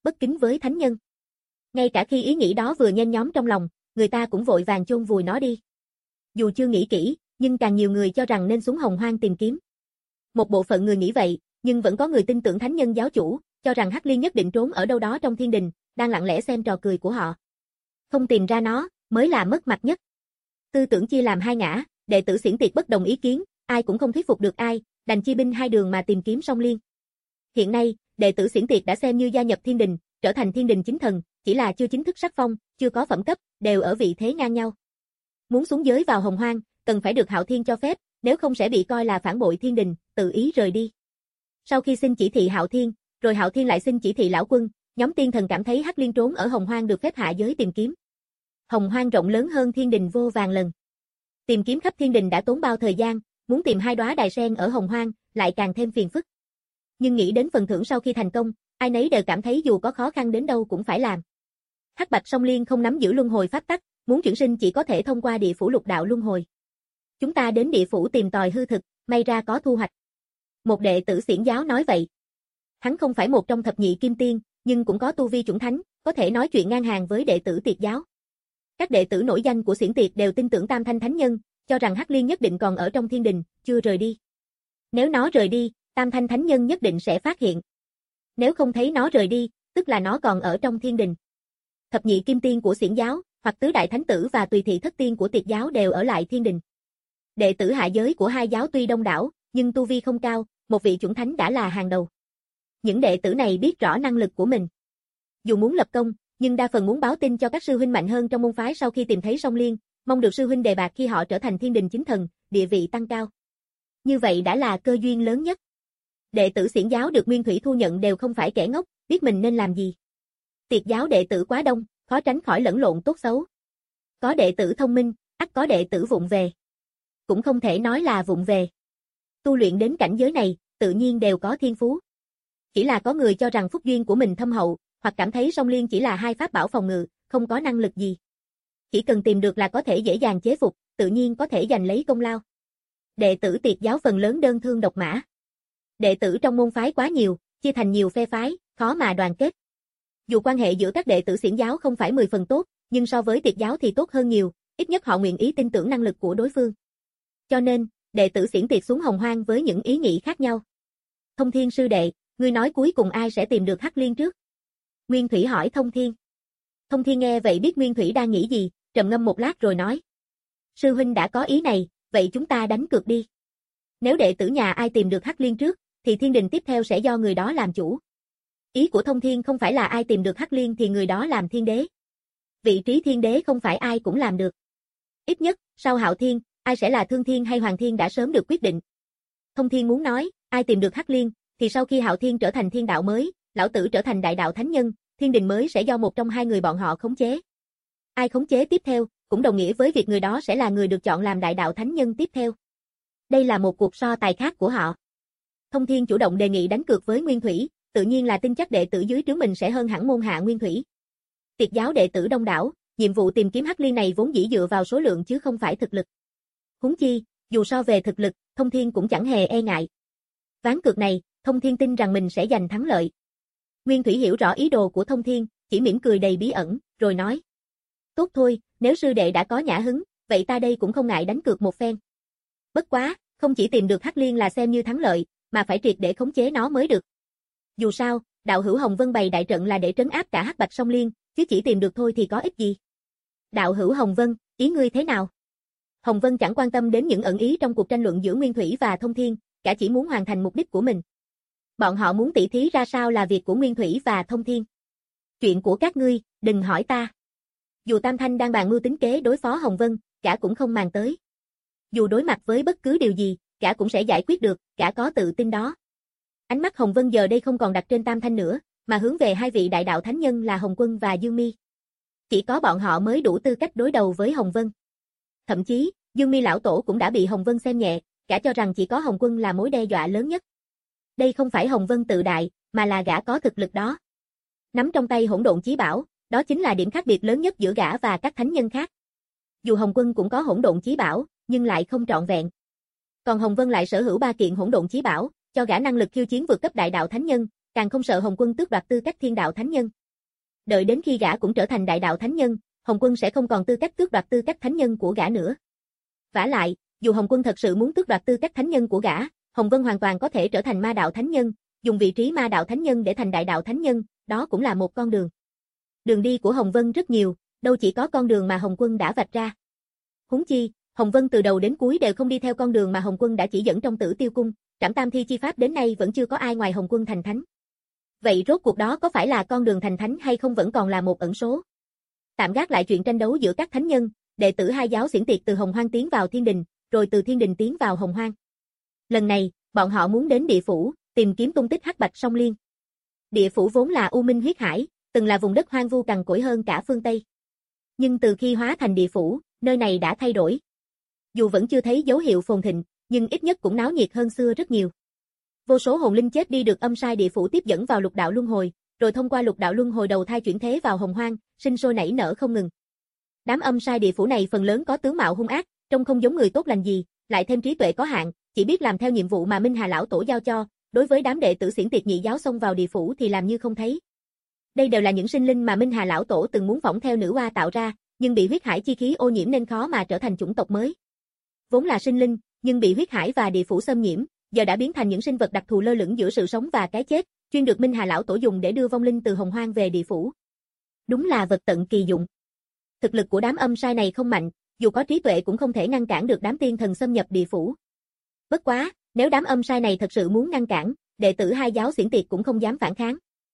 bất kính với thánh nhân. Ngay cả khi ý nghĩ đó vừa nhen nhóm trong lòng, người ta cũng vội vàng chôn vùi nó đi. Dù chưa nghĩ kỹ, nhưng càng nhiều người cho rằng nên xuống Hồng Hoang tìm kiếm. Một bộ phận người nghĩ vậy, nhưng vẫn có người tin tưởng thánh nhân giáo chủ, cho rằng Hắc Liên nhất định trốn ở đâu đó trong thiên đình, đang lặng lẽ xem trò cười của họ. Không tìm ra nó, mới là mất mặt nhất. Tư tưởng chia làm hai ngã, đệ tử Xiển Tiệt bất đồng ý kiến, ai cũng không thuyết phục được ai, đành chia binh hai đường mà tìm kiếm Song Liên. Hiện nay, đệ tử Xiển Tiệt đã xem như gia nhập thiên đình, trở thành thiên đình chính thần, chỉ là chưa chính thức sắc phong, chưa có phẩm cấp, đều ở vị thế ngang nhau. Muốn xuống giới vào Hồng Hoang, cần phải được Hạo Thiên cho phép, nếu không sẽ bị coi là phản bội thiên đình, tự ý rời đi. Sau khi xin chỉ thị Hạo Thiên, rồi Hạo Thiên lại xin chỉ thị Lão Quân, nhóm tiên thần cảm thấy Hắc Liên trốn ở Hồng Hoang được phép hạ giới tìm kiếm. Hồng Hoang rộng lớn hơn thiên đình vô vàn lần. Tìm kiếm khắp thiên đình đã tốn bao thời gian, muốn tìm hai đóa đài sen ở Hồng Hoang, lại càng thêm phiền phức. Nhưng nghĩ đến phần thưởng sau khi thành công, ai nấy đều cảm thấy dù có khó khăn đến đâu cũng phải làm. Hắc Bạch Song Liên không nắm giữ luân hồi pháp tắc, muốn chuyển sinh chỉ có thể thông qua địa phủ lục đạo luân hồi. Chúng ta đến địa phủ tìm tòi hư thực, may ra có thu hoạch. Một đệ tử Xiển giáo nói vậy. Hắn không phải một trong thập nhị kim tiên, nhưng cũng có tu vi chuẩn thánh, có thể nói chuyện ngang hàng với đệ tử Tiệt giáo. Các đệ tử nổi danh của Xiển Tiệt đều tin tưởng Tam Thanh Thánh Nhân, cho rằng Hắc Liên nhất định còn ở trong thiên đình, chưa rời đi. Nếu nó rời đi, Tam Thanh Thánh Nhân nhất định sẽ phát hiện. Nếu không thấy nó rời đi, tức là nó còn ở trong thiên đình. Thập nhị kim tiên của Xiển giáo, hoặc tứ đại thánh tử và tùy thị thất tiên của Tiệt giáo đều ở lại thiên đình. Đệ tử hạ giới của hai giáo tuy đông đảo, nhưng tu vi không cao, một vị chuẩn thánh đã là hàng đầu. Những đệ tử này biết rõ năng lực của mình. Dù muốn lập công, nhưng đa phần muốn báo tin cho các sư huynh mạnh hơn trong môn phái sau khi tìm thấy Song Liên, mong được sư huynh đề bạt khi họ trở thành thiên đình chính thần, địa vị tăng cao. Như vậy đã là cơ duyên lớn nhất. Đệ tử Xiển giáo được Nguyên Thủy thu nhận đều không phải kẻ ngốc, biết mình nên làm gì. Tiệt giáo đệ tử quá đông, khó tránh khỏi lẫn lộn tốt xấu. Có đệ tử thông minh, ắt có đệ tử vụng về. Cũng không thể nói là vụng về. Tu luyện đến cảnh giới này, tự nhiên đều có thiên phú. Chỉ là có người cho rằng phúc duyên của mình thâm hậu, hoặc cảm thấy Song Liên chỉ là hai pháp bảo phòng ngự, không có năng lực gì. Chỉ cần tìm được là có thể dễ dàng chế phục, tự nhiên có thể giành lấy công lao. Đệ tử Tiệt giáo phần lớn đơn thương độc mã. Đệ tử trong môn phái quá nhiều, chia thành nhiều phe phái, khó mà đoàn kết. Dù quan hệ giữa các đệ tử Xiển giáo không phải mười phần tốt, nhưng so với Tiệt giáo thì tốt hơn nhiều, ít nhất họ nguyện ý tin tưởng năng lực của đối phương. Cho nên, đệ tử Xiển Tiệt xuống Hồng Hoang với những ý nghĩ khác nhau. Thông Thiên sư đệ, ngươi nói cuối cùng ai sẽ tìm được Hắc Liên trước? Nguyên Thủy hỏi Thông Thiên. Thông Thiên nghe vậy biết Nguyên Thủy đang nghĩ gì, trầm ngâm một lát rồi nói. Sư huynh đã có ý này, vậy chúng ta đánh cược đi. Nếu đệ tử nhà ai tìm được Hắc Liên trước, thì thiên đình tiếp theo sẽ do người đó làm chủ. Ý của Thông Thiên không phải là ai tìm được Hắc Liên thì người đó làm thiên đế. Vị trí thiên đế không phải ai cũng làm được. Ít nhất, sau Hạo Thiên, ai sẽ là Thương Thiên hay Hoàng Thiên đã sớm được quyết định. Thông Thiên muốn nói, ai tìm được Hắc Liên, thì sau khi Hạo Thiên trở thành thiên đạo mới, lão tử trở thành đại đạo thánh nhân, thiên đình mới sẽ do một trong hai người bọn họ khống chế. Ai khống chế tiếp theo, cũng đồng nghĩa với việc người đó sẽ là người được chọn làm đại đạo thánh nhân tiếp theo. Đây là một cuộc so tài khác của họ. Thông Thiên chủ động đề nghị đánh cược với Nguyên Thủy, tự nhiên là tin chắc đệ tử dưới trướng mình sẽ hơn hẳn môn hạ Nguyên Thủy. Tiệt giáo đệ tử đông đảo, nhiệm vụ tìm kiếm Hắc Liên này vốn dĩ dựa vào số lượng chứ không phải thực lực. Huống chi, dù so về thực lực, Thông Thiên cũng chẳng hề e ngại. Ván cược này, Thông Thiên tin rằng mình sẽ giành thắng lợi. Nguyên Thủy hiểu rõ ý đồ của Thông Thiên, chỉ mỉm cười đầy bí ẩn, rồi nói. Tốt thôi, nếu sư đệ đã có nhã hứng, vậy ta đây cũng không ngại đánh cược một phen. Bất quá, không chỉ tìm được Hắc Liên là xem như thắng lợi, mà phải triệt để khống chế nó mới được. Dù sao, đạo hữu Hồng Vân bày đại trận là để trấn áp cả Hắc Bạch Song Liên, chứ chỉ tìm được thôi thì có ích gì. Đạo hữu Hồng Vân, ý ngươi thế nào? Hồng Vân chẳng quan tâm đến những ẩn ý trong cuộc tranh luận giữa Nguyên Thủy và Thông Thiên, cả chỉ muốn hoàn thành mục đích của mình. Bọn họ muốn tỉ thí ra sao là việc của Nguyên Thủy và Thông Thiên. Chuyện của các ngươi, đừng hỏi ta. Dù Tam Thanh đang bàn mưu tính kế đối phó Hồng Vân, cả cũng không màng tới. Dù đối mặt với bất cứ điều gì, cả cũng sẽ giải quyết được, cả có tự tin đó. Ánh mắt Hồng Vân giờ đây không còn đặt trên Tam Thanh nữa, mà hướng về hai vị đại đạo thánh nhân là Hồng Quân và Dương Mi. Chỉ có bọn họ mới đủ tư cách đối đầu với Hồng Vân. Thậm chí, Dương Mi lão tổ cũng đã bị Hồng Vân xem nhẹ, cả cho rằng chỉ có Hồng Quân là mối đe dọa lớn nhất. Đây không phải Hồng Vân tự đại, mà là gã có thực lực đó. Nắm trong tay hỗn độn chí bảo, đó chính là điểm khác biệt lớn nhất giữa gã và các thánh nhân khác. Dù Hồng Quân cũng có hỗn độn chí bảo, nhưng lại không trọn vẹn. Còn Hồng Vân lại sở hữu ba kiện hỗn độn chí bảo, cho gã năng lực khiêu chiến vượt cấp đại đạo thánh nhân, càng không sợ Hồng Quân tước đoạt tư cách thiên đạo thánh nhân. Đợi đến khi gã cũng trở thành đại đạo thánh nhân, Hồng Quân sẽ không còn tư cách tước đoạt tư cách thánh nhân của gã nữa. Vả lại, dù Hồng Quân thật sự muốn tước đoạt tư cách thánh nhân của gã, Hồng Vân hoàn toàn có thể trở thành ma đạo thánh nhân, dùng vị trí ma đạo thánh nhân để thành đại đạo thánh nhân, đó cũng là một con đường. Đường đi của Hồng Vân rất nhiều, đâu chỉ có con đường mà Hồng Quân đã vạch ra. Huống chi, Hồng Vân từ đầu đến cuối đều không đi theo con đường mà Hồng Quân đã chỉ dẫn trong Tử Tiêu Cung, Trảm Tam Thi chi pháp đến nay vẫn chưa có ai ngoài Hồng Quân thành thánh. Vậy rốt cuộc đó có phải là con đường thành thánh hay không vẫn còn là một ẩn số? Tạm gác lại chuyện tranh đấu giữa các thánh nhân, đệ tử hai giáo xiển tiệt từ Hồng Hoang tiến vào Thiên Đình, rồi từ Thiên Đình tiến vào Hồng Hoang. Lần này, bọn họ muốn đến địa phủ, tìm kiếm tung tích Hắc Bạch Song Liên. Địa phủ vốn là U Minh huyết hải, từng là vùng đất hoang vu cằn cỗi hơn cả phương Tây. Nhưng từ khi hóa thành địa phủ, nơi này đã thay đổi. Dù vẫn chưa thấy dấu hiệu phồn thịnh, nhưng ít nhất cũng náo nhiệt hơn xưa rất nhiều. Vô số hồn linh chết đi được âm sai địa phủ tiếp dẫn vào lục đạo luân hồi, rồi thông qua lục đạo luân hồi đầu thai chuyển thế vào Hồng Hoang, sinh sôi nảy nở không ngừng. Đám âm sai địa phủ này phần lớn có tướng mạo hung ác, trông không giống người tốt lành gì, lại thêm trí tuệ có hạn, chỉ biết làm theo nhiệm vụ mà Minh Hà lão tổ giao cho, đối với đám đệ tử xiển tiệt nhị giáo xông vào địa phủ thì làm như không thấy. Đây đều là những sinh linh mà Minh Hà lão tổ từng muốn phỏng theo nữ oa tạo ra, nhưng bị huyết hải chi khí ô nhiễm nên khó mà trở thành chủng tộc mới. Vốn là sinh linh, nhưng bị huyết hải và địa phủ xâm nhiễm, giờ đã biến thành những sinh vật đặc thù lơ lửng giữa sự sống và cái chết, chuyên được Minh Hà lão tổ dùng để đưa vong linh từ Hồng Hoang về địa phủ. Đúng là vật tận kỳ dụng. Thực lực của đám âm sai này không mạnh, dù có trí tuệ cũng không thể ngăn cản được đám tiên thần xâm nhập địa phủ. Bất quá, nếu đám âm sai này thật sự muốn ngăn cản, đệ tử hai giáo xiển tiệt cũng không dám phản kháng.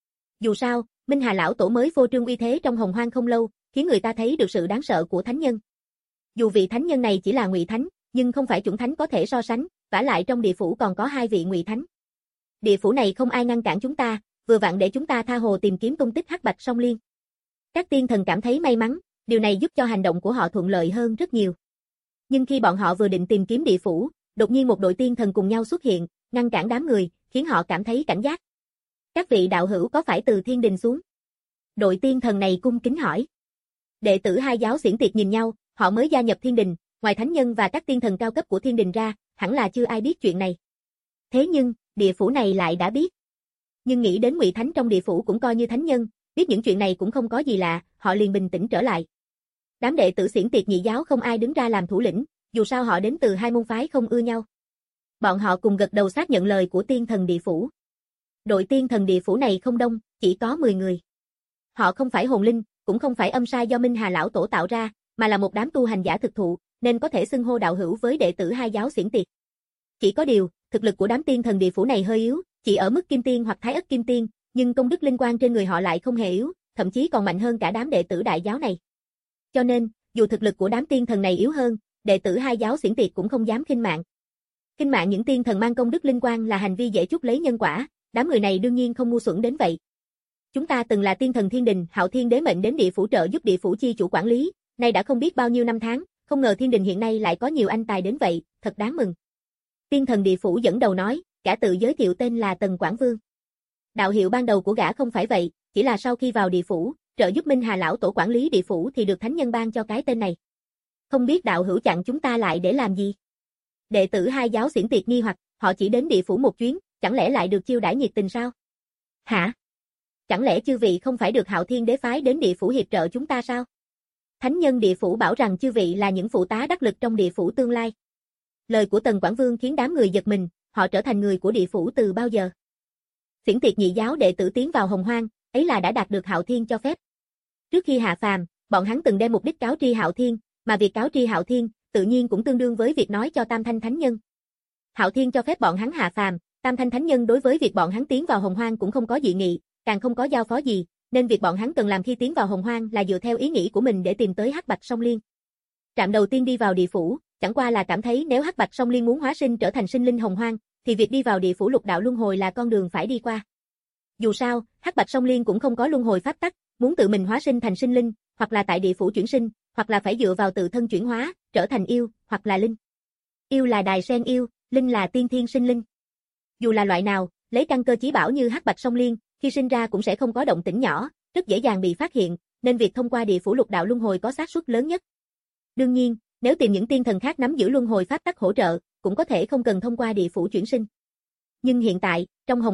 Dù sao, Minh Hà lão tổ mới phô trương uy thế trong Hồng Hoang không lâu, khiến người ta thấy được sự đáng sợ của thánh nhân. Dù vị thánh nhân này chỉ là ngụy thánh, nhưng không phải chủng thánh có thể so sánh, vả lại trong địa phủ còn có hai vị ngụy thánh. Địa phủ này không ai ngăn cản chúng ta, vừa vặn để chúng ta tha hồ tìm kiếm tung tích Hắc Bạch Song Liên. Các tiên thần cảm thấy may mắn, điều này giúp cho hành động của họ thuận lợi hơn rất nhiều. Nhưng khi bọn họ vừa định tìm kiếm địa phủ, đột nhiên một đội tiên thần cùng nhau xuất hiện, ngăn cản đám người, khiến họ cảm thấy cảnh giác. Các vị đạo hữu có phải từ thiên đình xuống? Đội tiên thần này cung kính hỏi. Đệ tử hai giáo xiển tiệt nhìn nhau, họ mới gia nhập thiên đình, ngoài thánh nhân và các tiên thần cao cấp của thiên đình ra, hẳn là chưa ai biết chuyện này. Thế nhưng, địa phủ này lại đã biết. Nhưng nghĩ đến ngụy thánh trong địa phủ cũng coi như thánh nhân, biết những chuyện này cũng không có gì lạ, họ liền bình tĩnh trở lại. Đám đệ tử xiển tiệt nhị giáo không ai đứng ra làm thủ lĩnh, dù sao họ đến từ hai môn phái không ưa nhau. Bọn họ cùng gật đầu xác nhận lời của tiên thần địa phủ. Đội tiên thần địa phủ này không đông, chỉ có mười người. Họ không phải hồn linh, cũng không phải âm sai do Minh Hà lão tổ tạo ra, mà là một đám tu hành giả thực thụ, nên có thể xưng hô đạo hữu với đệ tử hai giáo xiển tiệt. Chỉ có điều, thực lực của đám tiên thần địa phủ này hơi yếu, chỉ ở mức kim tiên hoặc thái ất kim tiên, nhưng công đức linh quan trên người họ lại không hề yếu, thậm chí còn mạnh hơn cả đám đệ tử đại giáo này. Cho nên, dù thực lực của đám tiên thần này yếu hơn, đệ tử hai giáo xiển tiệt cũng không dám khinh mạng. Khinh mạng những tiên thần mang công đức linh quan là hành vi dễ chuốc lấy nhân quả, đám người này đương nhiên không ngu xuẩn đến vậy. Chúng ta từng là tiên thần thiên đình, Hạo Thiên đế mệnh đến địa phủ trợ giúp địa phủ chi chủ quản lý, nay đã không biết bao nhiêu năm tháng, không ngờ thiên đình hiện nay lại có nhiều anh tài đến vậy, thật đáng mừng. Tiên thần địa phủ dẫn đầu nói, gã tự giới thiệu tên là Tần Quảng Vương. Đạo hiệu ban đầu của gã không phải vậy, chỉ là sau khi vào địa phủ, trợ giúp Minh Hà lão tổ quản lý địa phủ thì được thánh nhân ban cho cái tên này. Không biết đạo hữu chặn chúng ta lại để làm gì? Đệ tử hai giáo xiển tiệt nghi hoặc, họ chỉ đến địa phủ một chuyến, chẳng lẽ lại được chiêu đãi nhiệt tình sao? Hả? Chẳng lẽ chư vị không phải được Hạo Thiên đế phái đến địa phủ hiệp trợ chúng ta sao? Thánh nhân địa phủ bảo rằng chư vị là những phụ tá đắc lực trong địa phủ tương lai. Lời của Tần Quảng Vương khiến đám người giật mình, họ trở thành người của địa phủ từ bao giờ? Xiển tiệt nhị giáo đệ tử tiến vào Hồng Hoang, ấy là đã đạt được Hạo Thiên cho phép. Trước khi hạ phàm, bọn hắn từng đem mục đích cáo tri Hạo Thiên, mà việc cáo tri Hạo Thiên, tự nhiên cũng tương đương với việc nói cho Tam Thanh Thánh Nhân. Hạo Thiên cho phép bọn hắn hạ phàm, Tam Thanh Thánh Nhân đối với việc bọn hắn tiến vào Hồng Hoang cũng không có dị nghị, càng không có giao phó gì, nên việc bọn hắn cần làm khi tiến vào Hồng Hoang là dựa theo ý nghĩ của mình để tìm tới Hắc Bạch Song Liên. Trạm đầu tiên đi vào địa phủ, chẳng qua là cảm thấy nếu Hắc Bạch Song Liên muốn hóa sinh trở thành sinh linh Hồng Hoang, thì việc đi vào địa phủ lục đạo luân hồi là con đường phải đi qua. Dù sao, Hắc Bạch Song Liên cũng không có luân hồi pháp tắc, muốn tự mình hóa sinh thành sinh linh, hoặc là tại địa phủ chuyển sinh, hoặc là phải dựa vào tự thân chuyển hóa, trở thành yêu, hoặc là linh. Yêu là đài sen yêu, linh là tiên thiên sinh linh. Dù là loại nào, lấy căn cơ chí bảo như Hắc Bạch Song Liên, khi sinh ra cũng sẽ không có động tĩnh nhỏ, rất dễ dàng bị phát hiện, nên việc thông qua địa phủ lục đạo luân hồi có xác suất lớn nhất. Đương nhiên, nếu tìm những tiên thần khác nắm giữ luân hồi pháp tắc hỗ trợ, cũng có thể không cần thông qua địa phủ chuyển sinh. Nhưng hiện tại, trong Hồng Hoang,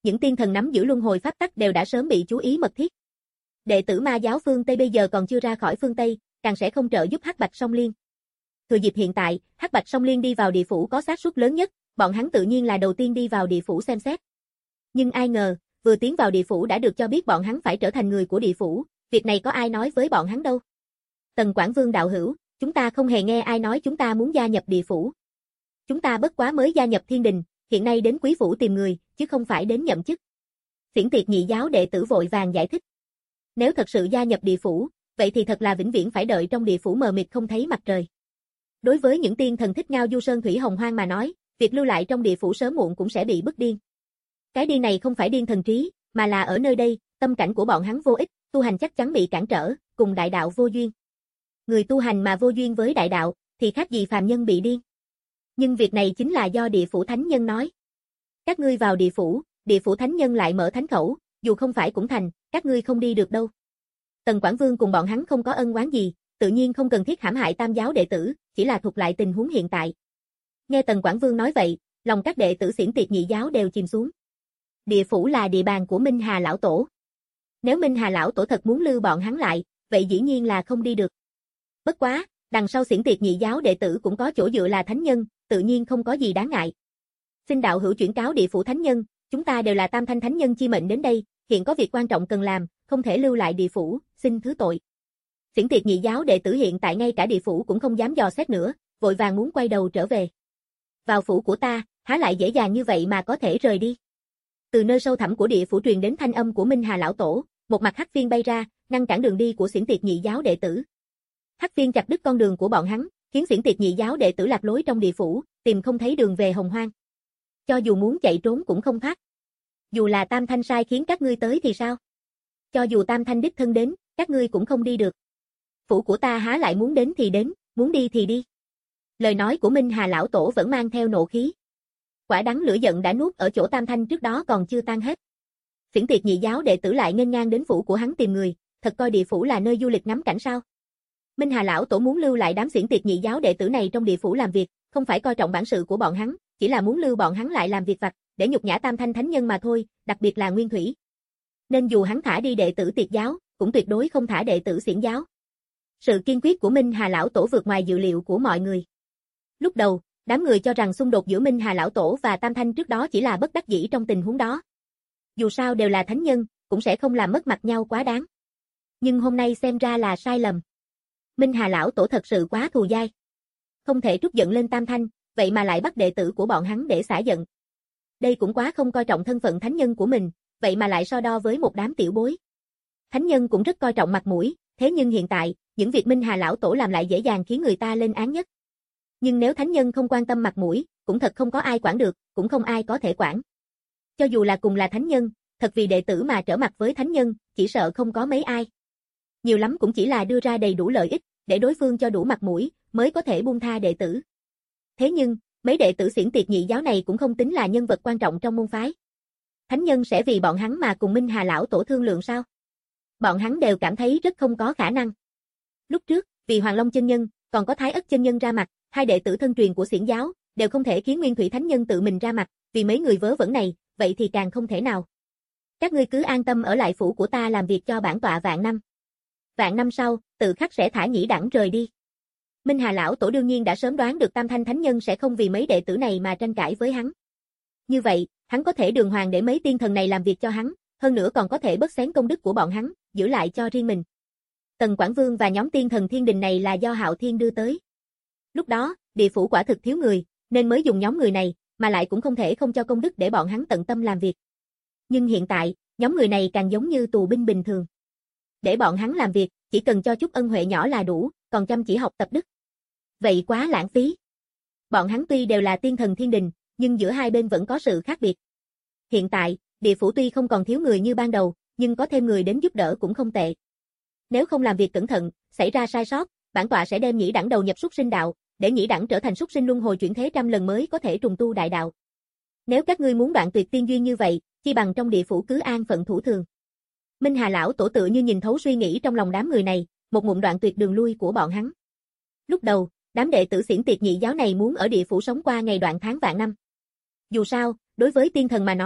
những tiên thần nắm giữ luân hồi pháp tắc đều đã sớm bị chú ý mật thiết. Đệ tử ma giáo phương Tây bây giờ còn chưa ra khỏi phương Tây, càng sẽ không trợ giúp Hắc Bạch Song Liên. Thừa dịp hiện tại, Hắc Bạch Song Liên đi vào địa phủ có xác suất lớn nhất, bọn hắn tự nhiên là đầu tiên đi vào địa phủ xem xét. Nhưng ai ngờ, vừa tiến vào địa phủ đã được cho biết bọn hắn phải trở thành người của địa phủ, việc này có ai nói với bọn hắn đâu. Tần Quảng Vương đạo hữu, chúng ta không hề nghe ai nói chúng ta muốn gia nhập địa phủ. Chúng ta bất quá mới gia nhập thiên đình, hiện nay đến quý phủ tìm người, chứ không phải đến nhậm chức. Xiển Tiệt nhị giáo đệ tử vội vàng giải thích. Nếu thật sự gia nhập địa phủ, vậy thì thật là vĩnh viễn phải đợi trong địa phủ mờ mịt không thấy mặt trời. Đối với những tiên thần thích ngao du sơn thủy hồng hoang mà nói, việc lưu lại trong địa phủ sớm muộn cũng sẽ bị bức điên. Cái điên này không phải điên thần trí, mà là ở nơi đây, tâm cảnh của bọn hắn vô ích, tu hành chắc chắn bị cản trở, cùng đại đạo vô duyên. Người tu hành mà vô duyên với đại đạo, thì khác gì phàm nhân bị điên. Nhưng việc này chính là do địa phủ thánh nhân nói. Các ngươi vào địa phủ, địa phủ thánh nhân lại mở thánh khẩu, dù không phải cũng thành, các ngươi không đi được đâu. Tần Quảng Vương cùng bọn hắn không có ân oán gì, tự nhiên không cần thiết hãm hại tam giáo đệ tử, chỉ là thuật lại tình huống hiện tại. Nghe Tần Quảng Vương nói vậy, lòng các đệ tử Xiển Tiệt nhị giáo đều chìm xuống. Địa phủ là địa bàn của Minh Hà lão tổ. Nếu Minh Hà lão tổ thật muốn lưu bọn hắn lại, vậy dĩ nhiên là không đi được. Bất quá, đằng sau Xiển Tiệt nhị giáo đệ tử cũng có chỗ dựa là thánh nhân, tự nhiên không có gì đáng ngại. Xin đạo hữu chuyển cáo địa phủ thánh nhân, chúng ta đều là tam thanh thánh nhân chi mệnh đến đây, hiện có việc quan trọng cần làm, không thể lưu lại địa phủ, xin thứ tội. Xiển Tiệt nhị giáo đệ tử hiện tại ngay cả địa phủ cũng không dám dò xét nữa, vội vàng muốn quay đầu trở về. Vào phủ của ta, há lại dễ dàng như vậy mà có thể rời đi. Từ nơi sâu thẳm của địa phủ truyền đến thanh âm của Minh Hà lão tổ, một mặt hắc phiên bay ra, ngăn cản đường đi của Xiển Tiệt nhị giáo đệ tử. Hắc phiên chặt đứt con đường của bọn hắn, khiến Xiển Tiệt nhị giáo đệ tử lạc lối trong địa phủ, tìm không thấy đường về hồng hoang. Cho dù muốn chạy trốn cũng không thoát. Dù là Tam Thanh sai khiến các ngươi tới thì sao? Cho dù Tam Thanh đích thân đến, các ngươi cũng không đi được. Phủ của ta há lại muốn đến thì đến, muốn đi thì đi. Lời nói của Minh Hà lão tổ vẫn mang theo nộ khí. Quả đắng lửa giận đã nuốt ở chỗ Tam Thanh trước đó còn chưa tan hết. Xiển Tiệt nhị giáo đệ tử lại nghênh ngang đến phủ của hắn tìm người, thật coi địa phủ là nơi du lịch ngắm cảnh sao? Minh Hà lão tổ muốn lưu lại đám Xiển Tiệt nhị giáo đệ tử này trong địa phủ làm việc, không phải coi trọng bản sự của bọn hắn, chỉ là muốn lưu bọn hắn lại làm việc vặt, để nhục nhã Tam Thanh thánh nhân mà thôi, đặc biệt là Nguyên Thủy. Nên dù hắn thả đi đệ tử Tiệt giáo, cũng tuyệt đối không thả đệ tử Xiển giáo. Sự kiên quyết của Minh Hà lão tổ vượt ngoài dự liệu của mọi người. Lúc đầu, đám người cho rằng xung đột giữa Minh Hà lão tổ và Tam Thanh trước đó chỉ là bất đắc dĩ trong tình huống đó. Dù sao đều là thánh nhân, cũng sẽ không làm mất mặt nhau quá đáng. Nhưng hôm nay xem ra là sai lầm. Minh Hà lão tổ thật sự quá thù dai. Không thể trút giận lên Tam Thanh, vậy mà lại bắt đệ tử của bọn hắn để xả giận. Đây cũng quá không coi trọng thân phận thánh nhân của mình, vậy mà lại so đo với một đám tiểu bối. Thánh nhân cũng rất coi trọng mặt mũi, thế nhưng hiện tại, những việc Minh Hà lão tổ làm lại dễ dàng khiến người ta lên án nhất. Nhưng nếu thánh nhân không quan tâm mặt mũi, cũng thật không có ai quản được, cũng không ai có thể quản. Cho dù là cùng là thánh nhân, thật vì đệ tử mà trở mặt với thánh nhân, chỉ sợ không có mấy ai. Nhiều lắm cũng chỉ là đưa ra đầy đủ lợi ích, để đối phương cho đủ mặt mũi, mới có thể buông tha đệ tử. Thế nhưng, mấy đệ tử Xiển Tiệt nhị giáo này cũng không tính là nhân vật quan trọng trong môn phái. Thánh nhân sẽ vì bọn hắn mà cùng Minh Hà lão tổ thương lượng sao? Bọn hắn đều cảm thấy rất không có khả năng. Lúc trước, vì Hoàng Long chân nhân, còn có Thái Ất chân nhân ra mặt, hai đệ tử thân truyền của Xiển giáo, đều không thể khiến Nguyên Thủy thánh nhân tự mình ra mặt, vì mấy người vớ vẩn này, vậy thì càng không thể nào. Các ngươi cứ an tâm ở lại phủ của ta làm việc cho bản tọa vạn năm. Vạn năm sau, tự khắc sẽ thả nhĩ đẳng rời đi. Minh Hà lão tổ đương nhiên đã sớm đoán được Tam Thanh thánh nhân sẽ không vì mấy đệ tử này mà tranh cãi với hắn. Như vậy, hắn có thể đường hoàng để mấy tiên thần này làm việc cho hắn, hơn nữa còn có thể bớt xén công đức của bọn hắn, giữ lại cho riêng mình. Tần Quảng Vương và nhóm tiên thần thiên đình này là do Hạo Thiên đưa tới. Lúc đó, địa phủ quả thực thiếu người, nên mới dùng nhóm người này, mà lại cũng không thể không cho công đức để bọn hắn tận tâm làm việc. Nhưng hiện tại, nhóm người này càng giống như tù binh bình thường. Để bọn hắn làm việc, chỉ cần cho chút ân huệ nhỏ là đủ, còn chăm chỉ học tập đức. Vậy quá lãng phí. Bọn hắn tuy đều là tiên thần thiên đình, nhưng giữa hai bên vẫn có sự khác biệt. Hiện tại, địa phủ tuy không còn thiếu người như ban đầu, nhưng có thêm người đến giúp đỡ cũng không tệ. Nếu không làm việc cẩn thận, xảy ra sai sót, bản tọa sẽ đem nhĩ đẳng đầu nhập súc sinh đạo, để nhĩ đẳng trở thành súc sinh luân hồi chuyển thế trăm lần mới có thể trùng tu đại đạo. Nếu các ngươi muốn đoạn tuyệt tiên duyên như vậy, chi bằng trong địa phủ cứ an phận thủ thường. Minh Hà lão tổ tự như nhìn thấu suy nghĩ trong lòng đám người này, một ngụm đoạn tuyệt đường lui của bọn hắn. Lúc đầu, đám đệ tử Xiển Tiệt nhị giáo này muốn ở địa phủ sống qua ngày đoạn tháng vạn năm. Dù sao, đối với tiên thần mà nói,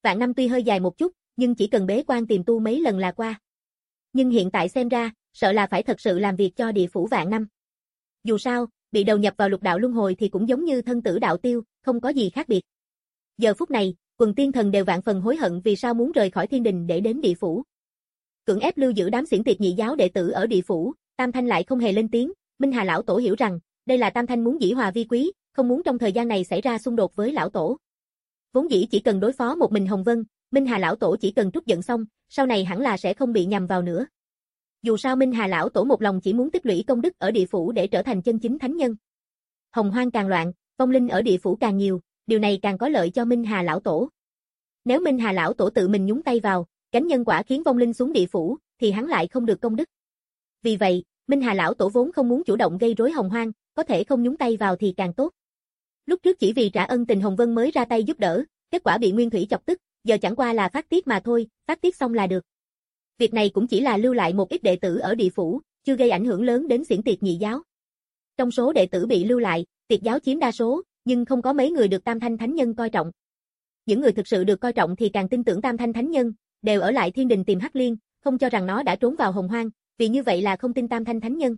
Vạn năm tuy hơi dài một chút, nhưng chỉ cần bế quan tìm tu mấy lần là qua. Nhưng hiện tại xem ra, sợ là phải thật sự làm việc cho địa phủ vạn năm. Dù sao, bị đầu nhập vào lục đạo luân hồi thì cũng giống như thân tử đạo tiêu, không có gì khác biệt. Giờ phút này, quần tiên thần đều vạn phần hối hận vì sao muốn rời khỏi thiên đình để đến địa phủ. Cưỡng ép lưu giữ đám xiển tiệt nhị giáo đệ tử ở địa phủ, Tam Thanh lại không hề lên tiếng. Minh Hà lão tổ hiểu rằng, đây là Tam Thanh muốn dĩ hòa vi quý, không muốn trong thời gian này xảy ra xung đột với lão tổ. Vốn dĩ chỉ cần đối phó một mình Hồng Vân, Minh Hà lão tổ chỉ cần trút giận xong, sau này hẳn là sẽ không bị nhầm vào nữa. Dù sao Minh Hà lão tổ một lòng chỉ muốn tích lũy công đức ở địa phủ để trở thành chân chính thánh nhân. Hồng hoang càng loạn, vong linh ở địa phủ càng nhiều, điều này càng có lợi cho Minh Hà lão tổ. Nếu Minh Hà lão tổ tự mình nhúng tay vào, gánh nhân quả khiến vong linh xuống địa phủ, thì hắn lại không được công đức. Vì vậy, Minh Hà lão tổ vốn không muốn chủ động gây rối hồng hoang, có thể không nhúng tay vào thì càng tốt. Lúc trước chỉ vì trả ân tình Hồng Vân mới ra tay giúp đỡ, kết quả bị Nguyên Thủy chọc tức, giờ chẳng qua là phát tiết mà thôi, phát tiết xong là được. Việc này cũng chỉ là lưu lại một ít đệ tử ở địa phủ, chưa gây ảnh hưởng lớn đến xiển tiệt nhị giáo. Trong số đệ tử bị lưu lại, tiệt giáo chiếm đa số, nhưng không có mấy người được Tam Thanh Thánh Nhân coi trọng. Những người thực sự được coi trọng thì càng tin tưởng Tam Thanh Thánh Nhân, đều ở lại thiên đình tìm Hắc Liên, không cho rằng nó đã trốn vào hồng hoang, vì như vậy là không tin Tam Thanh Thánh Nhân.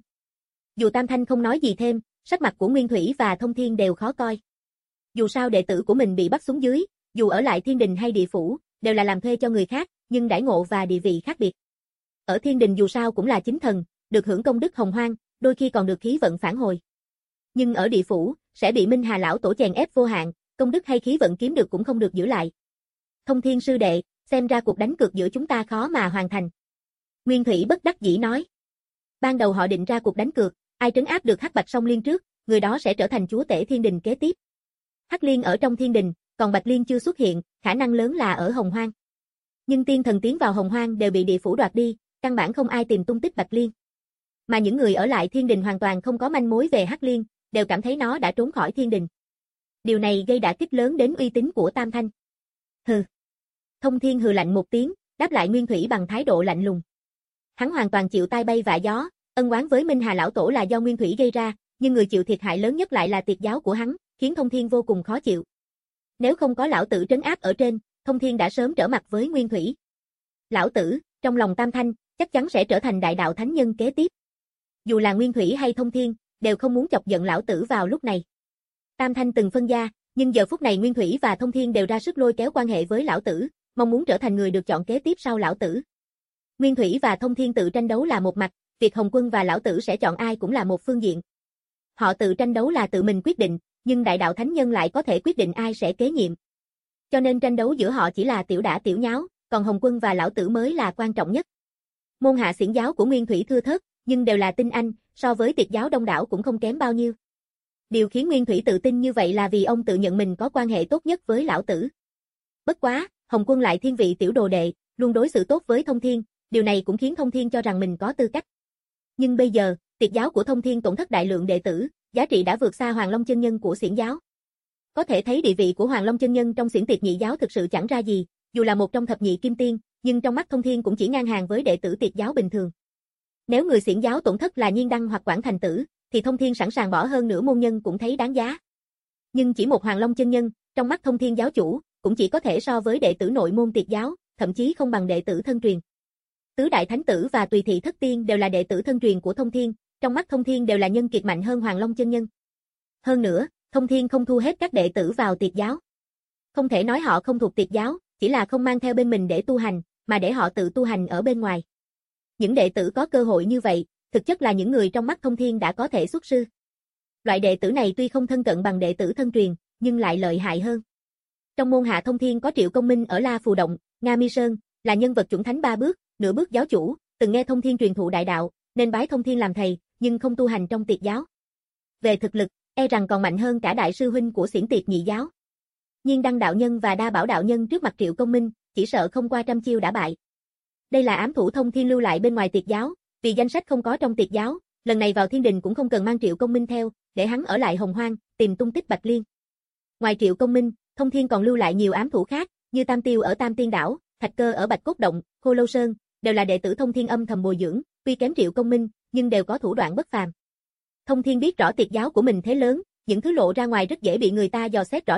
Dù Tam Thanh không nói gì thêm, sắc mặt của Nguyên Thủy và Thông Thiên đều khó coi. Dù sao đệ tử của mình bị bắt xuống dưới, dù ở lại thiên đình hay địa phủ, đều là làm thuê cho người khác, nhưng đãi ngộ và địa vị khác biệt. Ở thiên đình dù sao cũng là chính thần, được hưởng công đức hồng hoang, đôi khi còn được khí vận phản hồi. Nhưng ở địa phủ, sẽ bị Minh Hà lão tổ chèn ép vô hạn, công đức hay khí vận kiếm được cũng không được giữ lại. Thông Thiên sư đệ, xem ra cuộc đánh cược giữa chúng ta khó mà hoàn thành. Nguyên Thủy bất đắc dĩ nói. Ban đầu họ định ra cuộc đánh cược, ai trấn áp được Hắc Bạch Song Liên trước, người đó sẽ trở thành chúa tể thiên đình kế tiếp. Hắc Liên ở trong thiên đình, còn Bạch Liên chưa xuất hiện, khả năng lớn là ở hồng hoang. Nhưng tiên thần tiến vào hồng hoang đều bị địa phủ đoạt đi, căn bản không ai tìm tung tích Bạch Liên. Mà những người ở lại thiên đình hoàn toàn không có manh mối về Hắc Liên, đều cảm thấy nó đã trốn khỏi thiên đình. Điều này gây đả kích lớn đến uy tín của Tam Thanh. Hừ. Thông Thiên hừ lạnh một tiếng, đáp lại Nguyên Thủy bằng thái độ lạnh lùng. Hắn hoàn toàn chịu tai bay vạ gió, ân oán với Minh Hà lão tổ là do Nguyên Thủy gây ra, nhưng người chịu thiệt hại lớn nhất lại là tiệt giáo của hắn, khiến Thông Thiên vô cùng khó chịu. Nếu không có lão tử trấn áp ở trên, Thông Thiên đã sớm trở mặt với Nguyên Thủy. Lão tử, trong lòng Tam Thanh, chắc chắn sẽ trở thành đại đạo thánh nhân kế tiếp. Dù là Nguyên Thủy hay Thông Thiên, đều không muốn chọc giận lão tử vào lúc này. Tam Thanh từng phân gia, nhưng giờ phút này Nguyên Thủy và Thông Thiên đều ra sức lôi kéo quan hệ với lão tử, mong muốn trở thành người được chọn kế tiếp sau lão tử. Nguyên Thủy và Thông Thiên tự tranh đấu là một mặt, việc Hồng Quân và lão tử sẽ chọn ai cũng là một phương diện. Họ tự tranh đấu là tự mình quyết định, nhưng đại đạo thánh nhân lại có thể quyết định ai sẽ kế nhiệm. Cho nên tranh đấu giữa họ chỉ là tiểu đả tiểu nháo, còn Hồng Quân và lão tử mới là quan trọng nhất. Môn hạ xiển giáo của Nguyên Thủy thưa thớt, nhưng đều là tinh anh, so với tiệt giáo đông đảo cũng không kém bao nhiêu. Điều khiến Nguyên Thủy tự tin như vậy là vì ông tự nhận mình có quan hệ tốt nhất với lão tử. Bất quá, Hồng Quân lại thiên vị tiểu đồ đệ, luôn đối xử tốt với Thông Thiên, điều này cũng khiến Thông Thiên cho rằng mình có tư cách. Nhưng bây giờ, tiệt giáo của Thông Thiên tổn thất đại lượng đệ tử, giá trị đã vượt xa Hoàng Long chân nhân của xiển giáo. Có thể thấy địa vị của Hoàng Long chân nhân trong xiển tiệt nhị giáo thực sự chẳng ra gì, dù là một trong thập nhị kim tiên, nhưng trong mắt Thông Thiên cũng chỉ ngang hàng với đệ tử tiệt giáo bình thường. Nếu người xiển giáo tổn thất là Nhiên Đăng hoặc Quảng Thành Tử, thì Thông Thiên sẵn sàng bỏ hơn nửa môn nhân cũng thấy đáng giá. Nhưng chỉ một Hoàng Long chân nhân, trong mắt Thông Thiên giáo chủ, cũng chỉ có thể so với đệ tử nội môn tiệt giáo, thậm chí không bằng đệ tử thân truyền. Tứ đại thánh tử và Tùy thị thất tiên đều là đệ tử thân truyền của Thông Thiên, trong mắt Thông Thiên đều là nhân kiệt mạnh hơn Hoàng Long chân nhân. Hơn nữa, Thông Thiên không thu hết các đệ tử vào tiệt giáo. Không thể nói họ không thuộc tiệt giáo, chỉ là không mang theo bên mình để tu hành, mà để họ tự tu hành ở bên ngoài. Những đệ tử có cơ hội như vậy, thực chất là những người trong mắt Thông Thiên đã có thể xuất sư. Loại đệ tử này tuy không thân cận bằng đệ tử thân truyền, nhưng lại lợi hại hơn. Trong môn hạ Thông Thiên có Triệu Công Minh ở La Phù Động, Nga Mi Sơn, là nhân vật chuẩn thánh ba bước, nửa bước giáo chủ, từng nghe Thông Thiên truyền thụ đại đạo, nên bái Thông Thiên làm thầy, nhưng không tu hành trong tiệt giáo. Về thực lực, e rằng còn mạnh hơn cả đại sư huynh của xiển tiệt nhị giáo. Nhiên Đăng đạo nhân và Đa Bảo đạo nhân trước mặt Triệu Công Minh, chỉ sợ không qua trăm chiêu đã bại. Đây là ám thủ Thông Thiên lưu lại bên ngoài tiệt giáo, vì danh sách không có trong tiệt giáo, lần này vào thiên đình cũng không cần mang Triệu Công Minh theo, để hắn ở lại Hồng Hoang, tìm tung tích Bạch Liên. Ngoài Triệu Công Minh, Thông Thiên còn lưu lại nhiều ám thủ khác, như Tam Tiêu ở Tam Tiên Đảo, Thạch Cơ ở Bạch Cốt Động, Khô Lâu Sơn, đều là đệ tử Thông Thiên âm thầm bồi dưỡng, tuy kém Triệu Công Minh, nhưng đều có thủ đoạn bất phàm. Thông Thiên biết rõ tiệt giáo của mình thế lớn, những thứ lộ ra ngoài rất dễ bị người ta dò xét rõ ràng,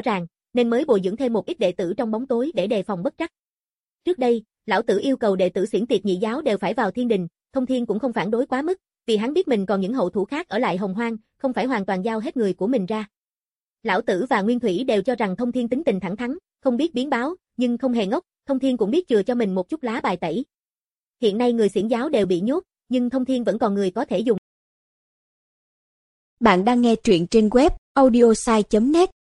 nên mới bồi dưỡng thêm một ít đệ tử trong bóng tối để đề phòng bất trắc. Trước đây, lão tử yêu cầu đệ tử xiển tiệt nhị giáo đều phải vào thiên đình, Thông Thiên cũng không phản đối quá mức, vì hắn biết mình còn những hậu thủ khác ở lại Hồng Hoang, không phải hoàn toàn giao hết người của mình ra. Lão tử và Nguyên Thủy đều cho rằng Thông Thiên tính tình thẳng thắn, không biết biến báo, nhưng không hề ngốc, Thông Thiên cũng biết chừa cho mình một chút lá bài tẩy. Hiện nay người xiển giáo đều bị nhốt, nhưng Thông Thiên vẫn còn người có thể dùng. Bạn đang nghe truyện trên web audiosai chấm net.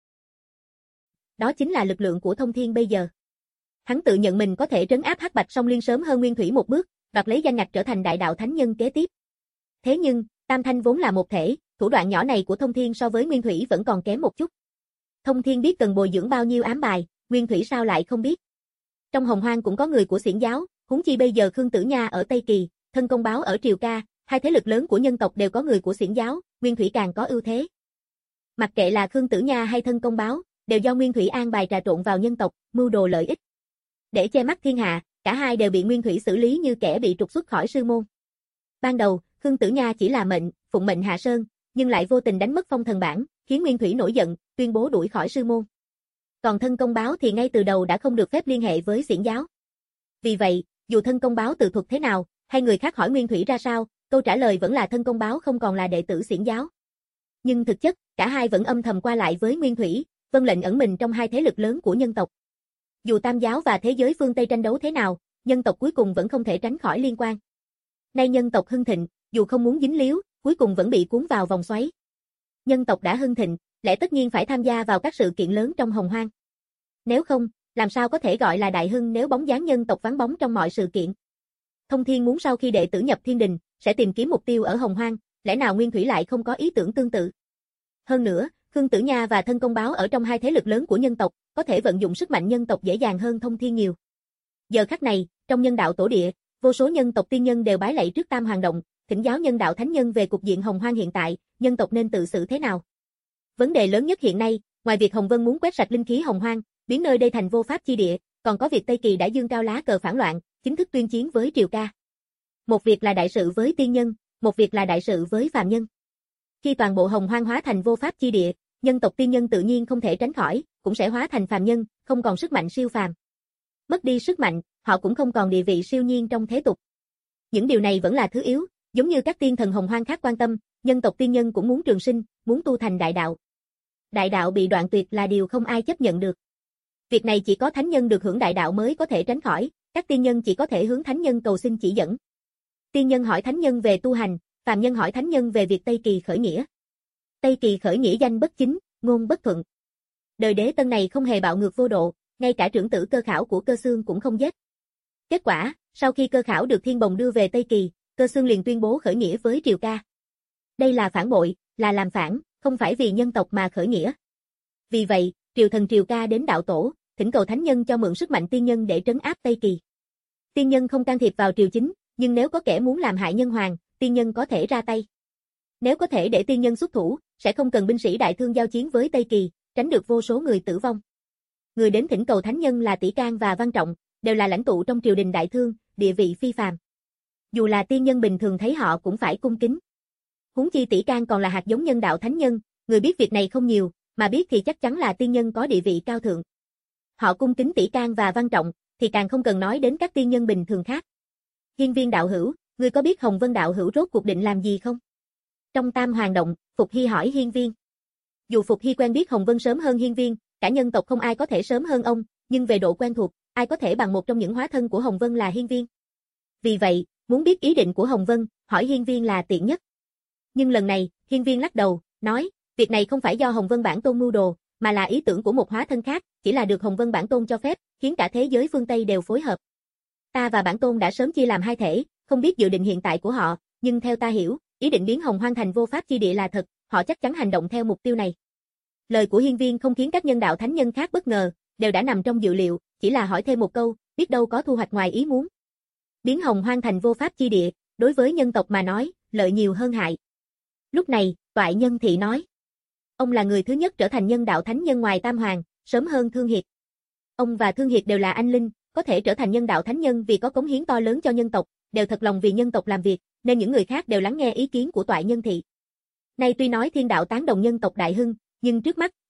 Đó chính là lực lượng của Thông Thiên bây giờ. Hắn tự nhận mình có thể trấn áp Hắc Bạch Song Liên sớm hơn Nguyên Thủy một bước, đoạt lấy danh ngạch trở thành đại đạo thánh nhân kế tiếp. Thế nhưng, Tam Thanh vốn là một thể, thủ đoạn nhỏ này của Thông Thiên so với Nguyên Thủy vẫn còn kém một chút. Thông Thiên biết cần bồi dưỡng bao nhiêu ám bài, Nguyên Thủy sao lại không biết. Trong Hồng Hoang cũng có người của xiển giáo, huống chi bây giờ Khương Tử Nha ở Tây Kỳ, Thân Công Báo ở Triều Ca, hai thế lực lớn của nhân tộc đều có người của xiển giáo, Nguyên Thủy càng có ưu thế. Mặc kệ là Khương Tử Nha hay Thân Công Báo, đều do Nguyên Thủy an bài trà trộn vào nhân tộc, mưu đồ lợi ích. Để che mắt thiên hạ, cả hai đều bị Nguyên Thủy xử lý như kẻ bị trục xuất khỏi sư môn. Ban đầu, Khương Tử Nha chỉ là mệnh, phụng mệnh hạ sơn, nhưng lại vô tình đánh mất phong thần bảng, khiến Nguyên Thủy nổi giận, tuyên bố đuổi khỏi sư môn. Còn Thân Công Báo thì ngay từ đầu đã không được phép liên hệ với xiển giáo. Vì vậy, dù Thân Công Báo tự thuật thế nào, hay người khác hỏi Nguyên Thủy ra sao, câu trả lời vẫn là Thân Công Báo không còn là đệ tử xiển giáo. Nhưng thực chất, cả hai vẫn âm thầm qua lại với Nguyên Thủy, vâng lệnh ẩn mình trong hai thế lực lớn của nhân tộc. Dù Tam giáo và thế giới phương Tây tranh đấu thế nào, nhân tộc cuối cùng vẫn không thể tránh khỏi liên quan. Nay nhân tộc hưng thịnh, dù không muốn dính líu, cuối cùng vẫn bị cuốn vào vòng xoáy. Nhân tộc đã hưng thịnh, lẽ tất nhiên phải tham gia vào các sự kiện lớn trong Hồng Hoang. Nếu không, làm sao có thể gọi là đại hưng nếu bóng dáng nhân tộc vắng bóng trong mọi sự kiện. Thông Thiên muốn sau khi đệ tử nhập thiên đình, sẽ tìm kiếm mục tiêu ở Hồng Hoang, lẽ nào Nguyên Thủy lại không có ý tưởng tương tự. Hơn nữa, Khương Tử Nha và Thân Công Báo ở trong hai thế lực lớn của nhân tộc, có thể vận dụng sức mạnh nhân tộc dễ dàng hơn Thông Thiên nhiều. Giờ khắc này, trong nhân đạo tổ địa, vô số nhân tộc tiên nhân đều bái lạy trước Tam Hoàng Động, thỉnh giáo nhân đạo thánh nhân về cục diện Hồng Hoang hiện tại, nhân tộc nên tự xử thế nào. Vấn đề lớn nhất hiện nay, ngoài việc Hồng Vân muốn quét sạch linh khí Hồng Hoang, biến nơi đây thành vô pháp chi địa, còn có việc Tây Kỳ đã dương cao lá cờ phản loạn, chính thức tuyên chiến với Triều Ca. Một việc là đại sự với tiên nhân, một việc là đại sự với phàm nhân. Khi toàn bộ Hồng Hoang hóa thành vô pháp chi địa, nhân tộc tiên nhân tự nhiên không thể tránh khỏi, cũng sẽ hóa thành phàm nhân, không còn sức mạnh siêu phàm. Mất đi sức mạnh, họ cũng không còn địa vị siêu nhiên trong thế tục. Những điều này vẫn là thứ yếu, giống như các tiên thần Hồng Hoang khác quan tâm, nhân tộc tiên nhân cũng muốn trường sinh, muốn tu thành đại đạo. Đại đạo bị đoạn tuyệt là điều không ai chấp nhận được. Việc này chỉ có thánh nhân được hưởng đại đạo mới có thể tránh khỏi, các tiên nhân chỉ có thể hướng thánh nhân cầu xin chỉ dẫn. Tiên nhân hỏi thánh nhân về tu hành, phàm nhân hỏi thánh nhân về việc Tây Kỳ khởi nghĩa. Tây Kỳ khởi nghĩa danh bất chính, ngôn bất thuận. Đời Đế Tân này không hề bạo ngược vô độ, ngay cả trưởng tử Cơ Khảo của Cơ Xương cũng không giết. Kết quả, sau khi Cơ Khảo được Thiên Bồng đưa về Tây Kỳ, Cơ Xương liền tuyên bố khởi nghĩa với Triều Ca. Đây là phản bội, là làm phản, không phải vì nhân tộc mà khởi nghĩa. Vì vậy, triều thần Triều Ca đến đạo tổ, thỉnh cầu thánh nhân cho mượn sức mạnh tiên nhân để trấn áp Tây Kỳ. Tiên nhân không can thiệp vào triều chính, nhưng nếu có kẻ muốn làm hại nhân hoàng, tiên nhân có thể ra tay. Nếu có thể để tiên nhân xuất thủ, sẽ không cần binh sĩ đại thương giao chiến với Tây Kỳ, tránh được vô số người tử vong. Người đến thỉnh cầu thánh nhân là Tỷ Can và Văn Trọng, đều là lãnh tụ trong triều đình đại thương, địa vị phi phàm. Dù là tiên nhân bình thường thấy họ cũng phải cung kính. Huống chi Tỷ Can còn là hạt giống nhân đạo thánh nhân, người biết việc này không nhiều, mà biết thì chắc chắn là tiên nhân có địa vị cao thượng. Họ cung kính Tỷ Can và Văn Trọng, thì càng không cần nói đến các tiên nhân bình thường khác. Hiên Viên đạo hữu, ngươi có biết Hồng Vân đạo hữu rốt cuộc định làm gì không? Trong Tam Hoàng Động, Phục Hy hỏi Hiên Viên. Dù Phục Hy quen biết Hồng Vân sớm hơn Hiên Viên, cả nhân tộc không ai có thể sớm hơn ông, nhưng về độ quen thuộc, ai có thể bằng một trong những hóa thân của Hồng Vân là Hiên Viên. Vì vậy, muốn biết ý định của Hồng Vân, hỏi Hiên Viên là tiện nhất. Nhưng lần này, Hiên Viên lắc đầu, nói, việc này không phải do Hồng Vân bản tôn mưu đồ, mà là ý tưởng của một hóa thân khác, chỉ là được Hồng Vân bản tôn cho phép, khiến cả thế giới phương Tây đều phối hợp. Ta và bản tôn đã sớm chia làm hai thể, không biết dự định hiện tại của họ, nhưng theo ta hiểu, ý định biến Hồng Hoang thành vô pháp chi địa là thật, họ chắc chắn hành động theo mục tiêu này. Lời của Hiên Viên không khiến các nhân đạo thánh nhân khác bất ngờ, đều đã nằm trong dự liệu, chỉ là hỏi thêm một câu, biết đâu có thu hoạch ngoài ý muốn. Biến Hồng Hoang thành vô pháp chi địa, đối với nhân tộc mà nói, lợi nhiều hơn hại. Lúc này, Toại Nhân Thị nói, ông là người thứ nhất trở thành nhân đạo thánh nhân ngoài Tam Hoàng, sớm hơn Thương Hiệt. Ông và Thương Hiệt đều là anh linh, có thể trở thành nhân đạo thánh nhân vì có cống hiến to lớn cho nhân tộc, đều thật lòng vì nhân tộc làm việc, nên những người khác đều lắng nghe ý kiến của Toại Nhân Thị. Nay tuy nói thiên đạo tán đồng nhân tộc đại hưng, nhưng trước mắt,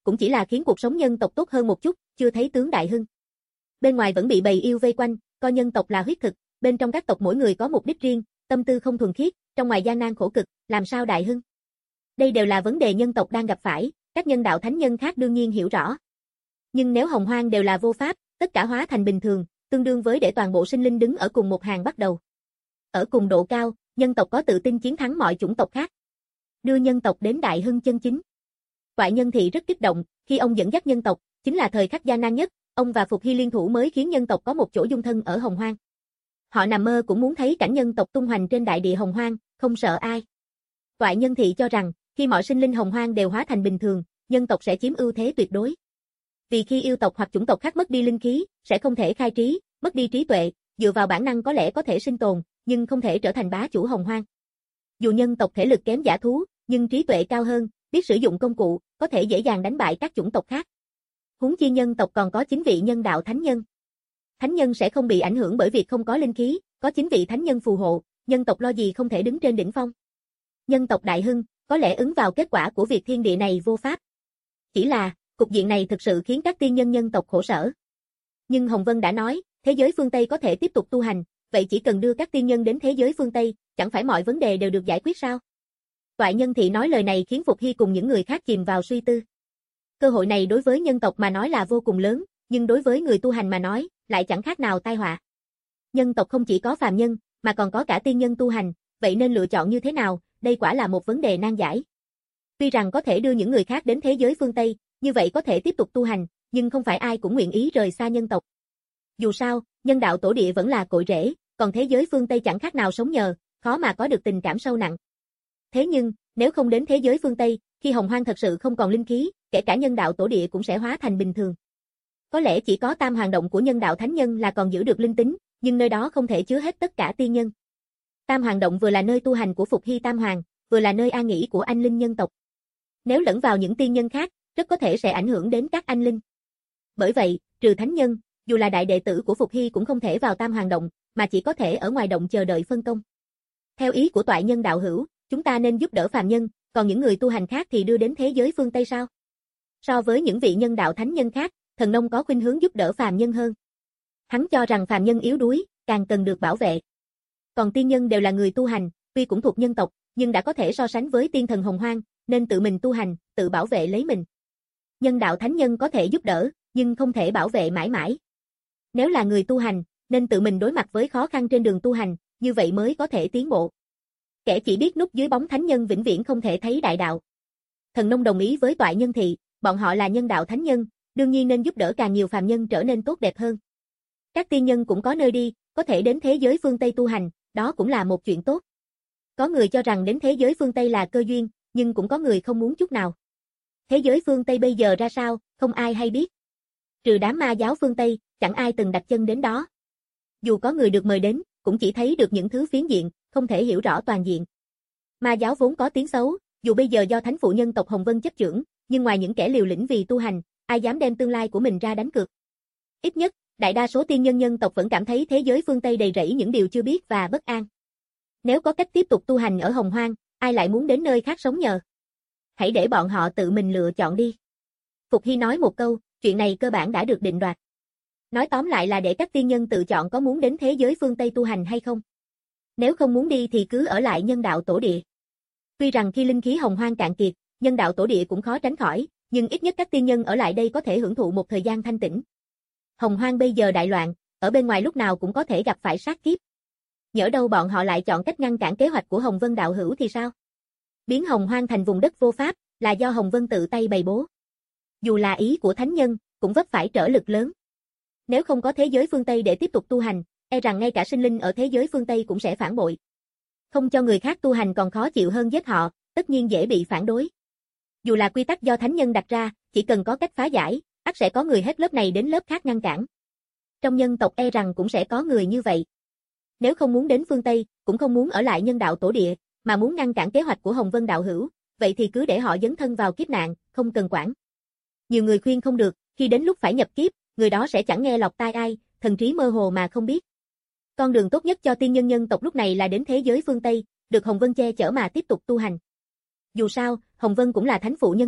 cũng chỉ là khiến cuộc sống nhân tộc tốt hơn một chút, chưa thấy tướng đại hưng. Bên ngoài vẫn bị bầy yêu vây quanh, coi nhân tộc là huyết thực, bên trong các tộc mỗi người có mục đích riêng, tâm tư không thuần khiết, trong ngoài gian nan khổ cực, làm sao đại hưng? Đây đều là vấn đề nhân tộc đang gặp phải, các nhân đạo thánh nhân khác đương nhiên hiểu rõ. Nhưng nếu hồng hoang đều là vô pháp, tất cả hóa thành bình thường, tương đương với để toàn bộ sinh linh đứng ở cùng một hàng bắt đầu. Ở cùng độ cao, nhân tộc có tự tin chiến thắng mọi chủng tộc khác. Đưa nhân tộc đến đại hưng chân chính. Toại Nhân Thị rất kích động, khi ông dẫn dắt nhân tộc, chính là thời khắc gian nan nhất, ông và Phục Hy liên thủ mới khiến nhân tộc có một chỗ dung thân ở hồng hoang. Họ nằm mơ cũng muốn thấy cảnh nhân tộc tung hoành trên đại địa hồng hoang, không sợ ai. Toại Nhân Thị cho rằng, khi mọi sinh linh hồng hoang đều hóa thành bình thường, nhân tộc sẽ chiếm ưu thế tuyệt đối. Vì khi yêu tộc hoặc chủng tộc khác mất đi linh khí, sẽ không thể khai trí, mất đi trí tuệ, dựa vào bản năng có lẽ có thể sinh tồn, nhưng không thể trở thành bá chủ hồng hoang. Dù nhân tộc thể lực kém dã thú, nhưng trí tuệ cao hơn, biết sử dụng công cụ, có thể dễ dàng đánh bại các chủng tộc khác. Huống chi nhân tộc còn có chín vị nhân đạo thánh nhân. Thánh nhân sẽ không bị ảnh hưởng bởi việc không có linh khí, có chín vị thánh nhân phù hộ, nhân tộc lo gì không thể đứng trên đỉnh phong. Nhân tộc đại hưng, có lẽ ứng vào kết quả của việc thiên địa này vô pháp. Chỉ là, cục diện này thực sự khiến các tiên nhân nhân tộc khổ sở. Nhưng Hồng Vân đã nói, thế giới phương Tây có thể tiếp tục tu hành, vậy chỉ cần đưa các tiên nhân đến thế giới phương Tây, chẳng phải mọi vấn đề đều được giải quyết sao? Toại Nhân Thị nói lời này khiến Phục Hy cùng những người khác chìm vào suy tư. Cơ hội này đối với nhân tộc mà nói là vô cùng lớn, nhưng đối với người tu hành mà nói, lại chẳng khác nào tai họa. Nhân tộc không chỉ có phàm nhân, mà còn có cả tiên nhân tu hành, vậy nên lựa chọn như thế nào, đây quả là một vấn đề nan giải. Tuy rằng có thể đưa những người khác đến thế giới phương Tây, như vậy có thể tiếp tục tu hành, nhưng không phải ai cũng nguyện ý rời xa nhân tộc. Dù sao, nhân đạo tổ địa vẫn là cội rễ, còn thế giới phương Tây chẳng khác nào sống nhờ, khó mà có được tình cảm sâu nặng. Thế nhưng, nếu không đến thế giới phương Tây, khi hồng hoang thật sự không còn linh khí, kể cả nhân đạo tổ địa cũng sẽ hóa thành bình thường. Có lẽ chỉ có tam hoàng động của nhân đạo thánh nhân là còn giữ được linh tính, nhưng nơi đó không thể chứa hết tất cả tiên nhân. Tam hoàng động vừa là nơi tu hành của Phục Hy Tam Hoàng, vừa là nơi an nghỉ của anh linh nhân tộc. Nếu lẫn vào những tiên nhân khác, rất có thể sẽ ảnh hưởng đến các anh linh. Bởi vậy, trừ thánh nhân, dù là đại đệ tử của Phục Hy cũng không thể vào tam hoàng động, mà chỉ có thể ở ngoài động chờ đợi phân công. Theo ý của Toại Nhân đạo hữu, chúng ta nên giúp đỡ phàm nhân, còn những người tu hành khác thì đưa đến thế giới phương Tây sao? So với những vị nhân đạo thánh nhân khác, Thần Nông có khuynh hướng giúp đỡ phàm nhân hơn. Hắn cho rằng phàm nhân yếu đuối, càng cần được bảo vệ. Còn tiên nhân đều là người tu hành, tuy cũng thuộc nhân tộc, nhưng đã có thể so sánh với tiên thần hồng hoang, nên tự mình tu hành, tự bảo vệ lấy mình. Nhân đạo thánh nhân có thể giúp đỡ, nhưng không thể bảo vệ mãi mãi. Nếu là người tu hành, nên tự mình đối mặt với khó khăn trên đường tu hành, như vậy mới có thể tiến bộ. Kẻ chỉ biết núp dưới bóng thánh nhân vĩnh viễn không thể thấy đại đạo. Thần Nông đồng ý với Toại Nhân Thị, bọn họ là nhân đạo thánh nhân, đương nhiên nên giúp đỡ càng nhiều phàm nhân trở nên tốt đẹp hơn. Các tiên nhân cũng có nơi đi, có thể đến thế giới phương Tây tu hành, đó cũng là một chuyện tốt. Có người cho rằng đến thế giới phương Tây là cơ duyên, nhưng cũng có người không muốn chút nào. Thế giới phương Tây bây giờ ra sao, không ai hay biết. Trừ đám ma giáo phương Tây, chẳng ai từng đặt chân đến đó. Dù có người được mời đến, cũng chỉ thấy được những thứ phiến diện, không thể hiểu rõ toàn diện. Ma giáo vốn có tiếng xấu, dù bây giờ do thánh phụ nhân tộc Hồng Vân chấp chưởng, nhưng ngoài những kẻ liều lĩnh vì tu hành, ai dám đem tương lai của mình ra đánh cược. Ít nhất, đại đa số tiên nhân nhân tộc vẫn cảm thấy thế giới phương Tây đầy rẫy những điều chưa biết và bất an. Nếu có cách tiếp tục tu hành ở hồng hoang, ai lại muốn đến nơi khác sống nhờ? Hãy để bọn họ tự mình lựa chọn đi. Phục Hy nói một câu, chuyện này cơ bản đã được định đoạt. Nói tóm lại là để các tiên nhân tự chọn có muốn đến thế giới phương Tây tu hành hay không. Nếu không muốn đi thì cứ ở lại nhân đạo tổ địa. Tuy rằng khi linh khí hồng hoang cạn kiệt, nhân đạo tổ địa cũng khó tránh khỏi, nhưng ít nhất các tiên nhân ở lại đây có thể hưởng thụ một thời gian thanh tĩnh. Hồng hoang bây giờ đại loạn, ở bên ngoài lúc nào cũng có thể gặp phải sát kiếp. Nhỡ đâu bọn họ lại chọn cách ngăn cản kế hoạch của Hồng Vân đạo hữu thì sao? Biến hồng hoang thành vùng đất vô pháp, là do Hồng Vân tự tay bày bố. Dù là ý của thánh nhân, cũng vấp phải trở lực lớn. Nếu không có thế giới phương Tây để tiếp tục tu hành, e rằng ngay cả sinh linh ở thế giới phương Tây cũng sẽ phản bội. Không cho người khác tu hành còn khó chịu hơn giết họ, tất nhiên dễ bị phản đối. Dù là quy tắc do thánh nhân đặt ra, chỉ cần có cách phá giải, ắt sẽ có người hết lớp này đến lớp khác ngăn cản. Trong nhân tộc e rằng cũng sẽ có người như vậy. Nếu không muốn đến phương Tây, cũng không muốn ở lại nhân đạo tổ địa, mà muốn ngăn cản kế hoạch của Hồng Vân đạo hữu, vậy thì cứ để họ dấn thân vào kiếp nạn, không cần quản. Nhiều người khuyên không được, khi đến lúc phải nhập kiếp, người đó sẽ chẳng nghe lọt tai ai, thần trí mơ hồ mà không biết. Con đường tốt nhất cho tiên nhân nhân tộc lúc này là đến thế giới phương Tây, được Hồng Vân che chở mà tiếp tục tu hành. Dù sao, Hồng Vân cũng là thánh phụ nhân tộc,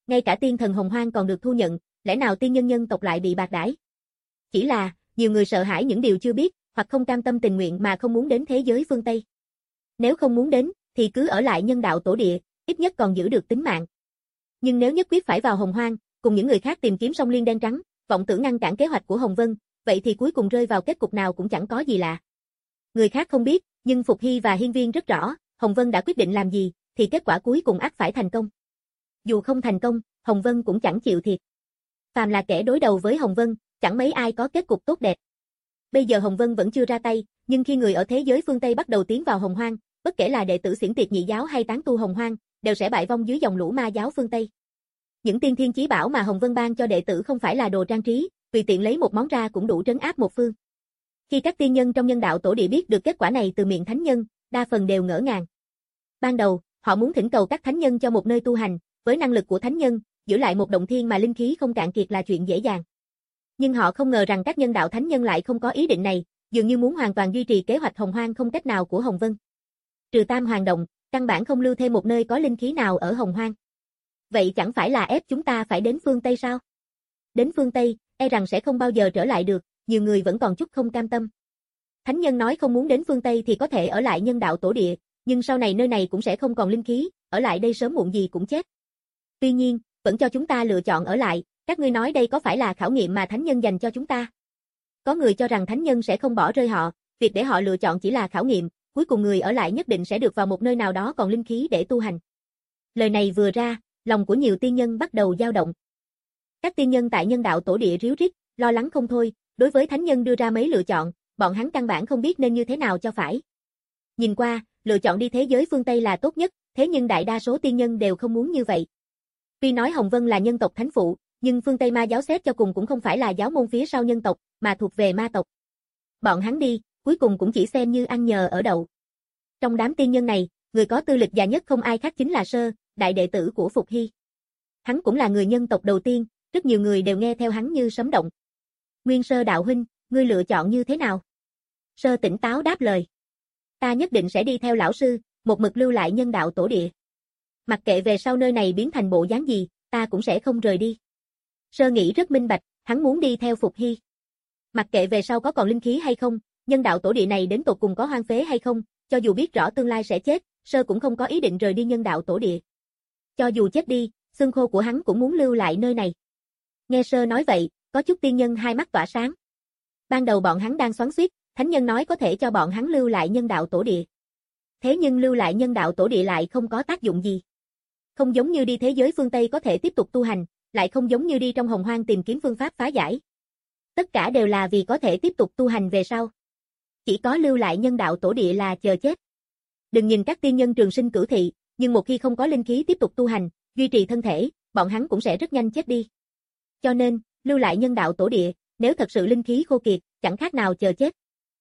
ngay cả tiên thần hồng hoang còn được thu nhận, lẽ nào tiên nhân nhân tộc lại bị bạc đãi? Chỉ là, nhiều người sợ hãi những điều chưa biết, hoặc không cam tâm tình nguyện mà không muốn đến thế giới phương Tây. Nếu không muốn đến, thì cứ ở lại nhân đạo tổ địa, ít nhất còn giữ được tính mạng. Nhưng nếu nhất quyết phải vào hồng hoang, cùng những người khác tìm kiếm sông Liên đen trắng, vọng tưởng ngăn cản kế hoạch của Hồng Vân, vậy thì cuối cùng rơi vào kết cục nào cũng chẳng có gì lạ. Người khác không biết, nhưng Phục Hy và Hiên Viên rất rõ, Hồng Vân đã quyết định làm gì, thì kết quả cuối cùng ắt phải thành công. Dù không thành công, Hồng Vân cũng chẳng chịu thiệt. Phàm là kẻ đối đầu với Hồng Vân, chẳng mấy ai có kết cục tốt đẹp. Bây giờ Hồng Vân vẫn chưa ra tay, nhưng khi người ở thế giới phương Tây bắt đầu tiến vào Hồng Hoang, bất kể là đệ tử Xiển Tiệt Nhị giáo hay tán tu Hồng Hoang, đều sẽ bại vong dưới dòng lũ ma giáo phương Tây. Những tiên thiên chí bảo mà Hồng Vân ban cho đệ tử không phải là đồ trang trí, tùy tiện lấy một món ra cũng đủ trấn áp một phương. Khi các tiên nhân trong nhân đạo tổ địa biết được kết quả này từ miệng thánh nhân, đa phần đều ngỡ ngàng. Ban đầu, họ muốn thỉnh cầu các thánh nhân cho một nơi tu hành, với năng lực của thánh nhân, giữ lại một động thiên mà linh khí không cạn kiệt là chuyện dễ dàng. Nhưng họ không ngờ rằng các nhân đạo thánh nhân lại không có ý định này, dường như muốn hoàn toàn duy trì kế hoạch Hồng Hoang không cách nào của Hồng Vân. Trừ Tam Hoàng Động, căn bản không lưu thêm một nơi có linh khí nào ở Hồng Hoang. Vậy chẳng phải là ép chúng ta phải đến phương Tây sao? Đến phương Tây, e rằng sẽ không bao giờ trở lại được, nhiều người vẫn còn chút không cam tâm. Thánh nhân nói không muốn đến phương Tây thì có thể ở lại nhân đạo tổ địa, nhưng sau này nơi này cũng sẽ không còn linh khí, ở lại đây sớm muộn gì cũng chết. Tuy nhiên, vẫn cho chúng ta lựa chọn ở lại, các ngươi nói đây có phải là khảo nghiệm mà thánh nhân dành cho chúng ta? Có người cho rằng thánh nhân sẽ không bỏ rơi họ, việc để họ lựa chọn chỉ là khảo nghiệm, cuối cùng người ở lại nhất định sẽ được vào một nơi nào đó còn linh khí để tu hành. Lời này vừa ra, lòng của nhiều tiên nhân bắt đầu dao động. Các tiên nhân tại nhân đạo tổ địa ríu rít, lo lắng không thôi, đối với thánh nhân đưa ra mấy lựa chọn, bọn hắn căn bản không biết nên như thế nào cho phải. Nhìn qua, lựa chọn đi thế giới phương Tây là tốt nhất, thế nhưng đại đa số tiên nhân đều không muốn như vậy. Tuy nói Hồng Vân là nhân tộc thánh phụ, nhưng phương Tây ma giáo xét cho cùng cũng không phải là giáo môn phía sau nhân tộc, mà thuộc về ma tộc. Bọn hắn đi, cuối cùng cũng chỉ xem như ăn nhờ ở đậu. Trong đám tiên nhân này, người có tư lịch già nhất không ai khác chính là Sơ, đại đệ tử của Phục Hy. Hắn cũng là người nhân tộc đầu tiên, rất nhiều người đều nghe theo hắn như sấm động. Nguyên Sơ đạo huynh, ngươi lựa chọn như thế nào? Sơ tỉnh táo đáp lời. Ta nhất định sẽ đi theo lão sư, một mực lưu lại nhân đạo tổ địa. Mặc kệ về sau nơi này biến thành bộ dáng gì, ta cũng sẽ không rời đi. Sơ nghĩ rất minh bạch, hắn muốn đi theo Phục Hy. Mặc kệ về sau có còn linh khí hay không, nhân đạo tổ địa này đến tột cùng có hoang phế hay không, cho dù biết rõ tương lai sẽ chết, Sơ cũng không có ý định rời đi nhân đạo tổ địa. Cho dù chết đi, xương khô của hắn cũng muốn lưu lại nơi này. Nghe Sơ nói vậy, có chút tiên nhân hai mắt tỏa sáng. Ban đầu bọn hắn đang xoắn xuýt, thánh nhân nói có thể cho bọn hắn lưu lại nhân đạo tổ địa. Thế nhưng lưu lại nhân đạo tổ địa lại không có tác dụng gì. Không giống như đi thế giới phương Tây có thể tiếp tục tu hành, lại không giống như đi trong Hồng Hoang tìm kiếm phương pháp phá giải. Tất cả đều là vì có thể tiếp tục tu hành về sau. Chỉ có lưu lại nhân đạo tổ địa là chờ chết. Đừng nhìn các tiên nhân trường sinh cửu thị, nhưng một khi không có linh khí tiếp tục tu hành, duy trì thân thể, bọn hắn cũng sẽ rất nhanh chết đi. Cho nên, lưu lại nhân đạo tổ địa, nếu thật sự linh khí khô kiệt, chẳng khác nào chờ chết.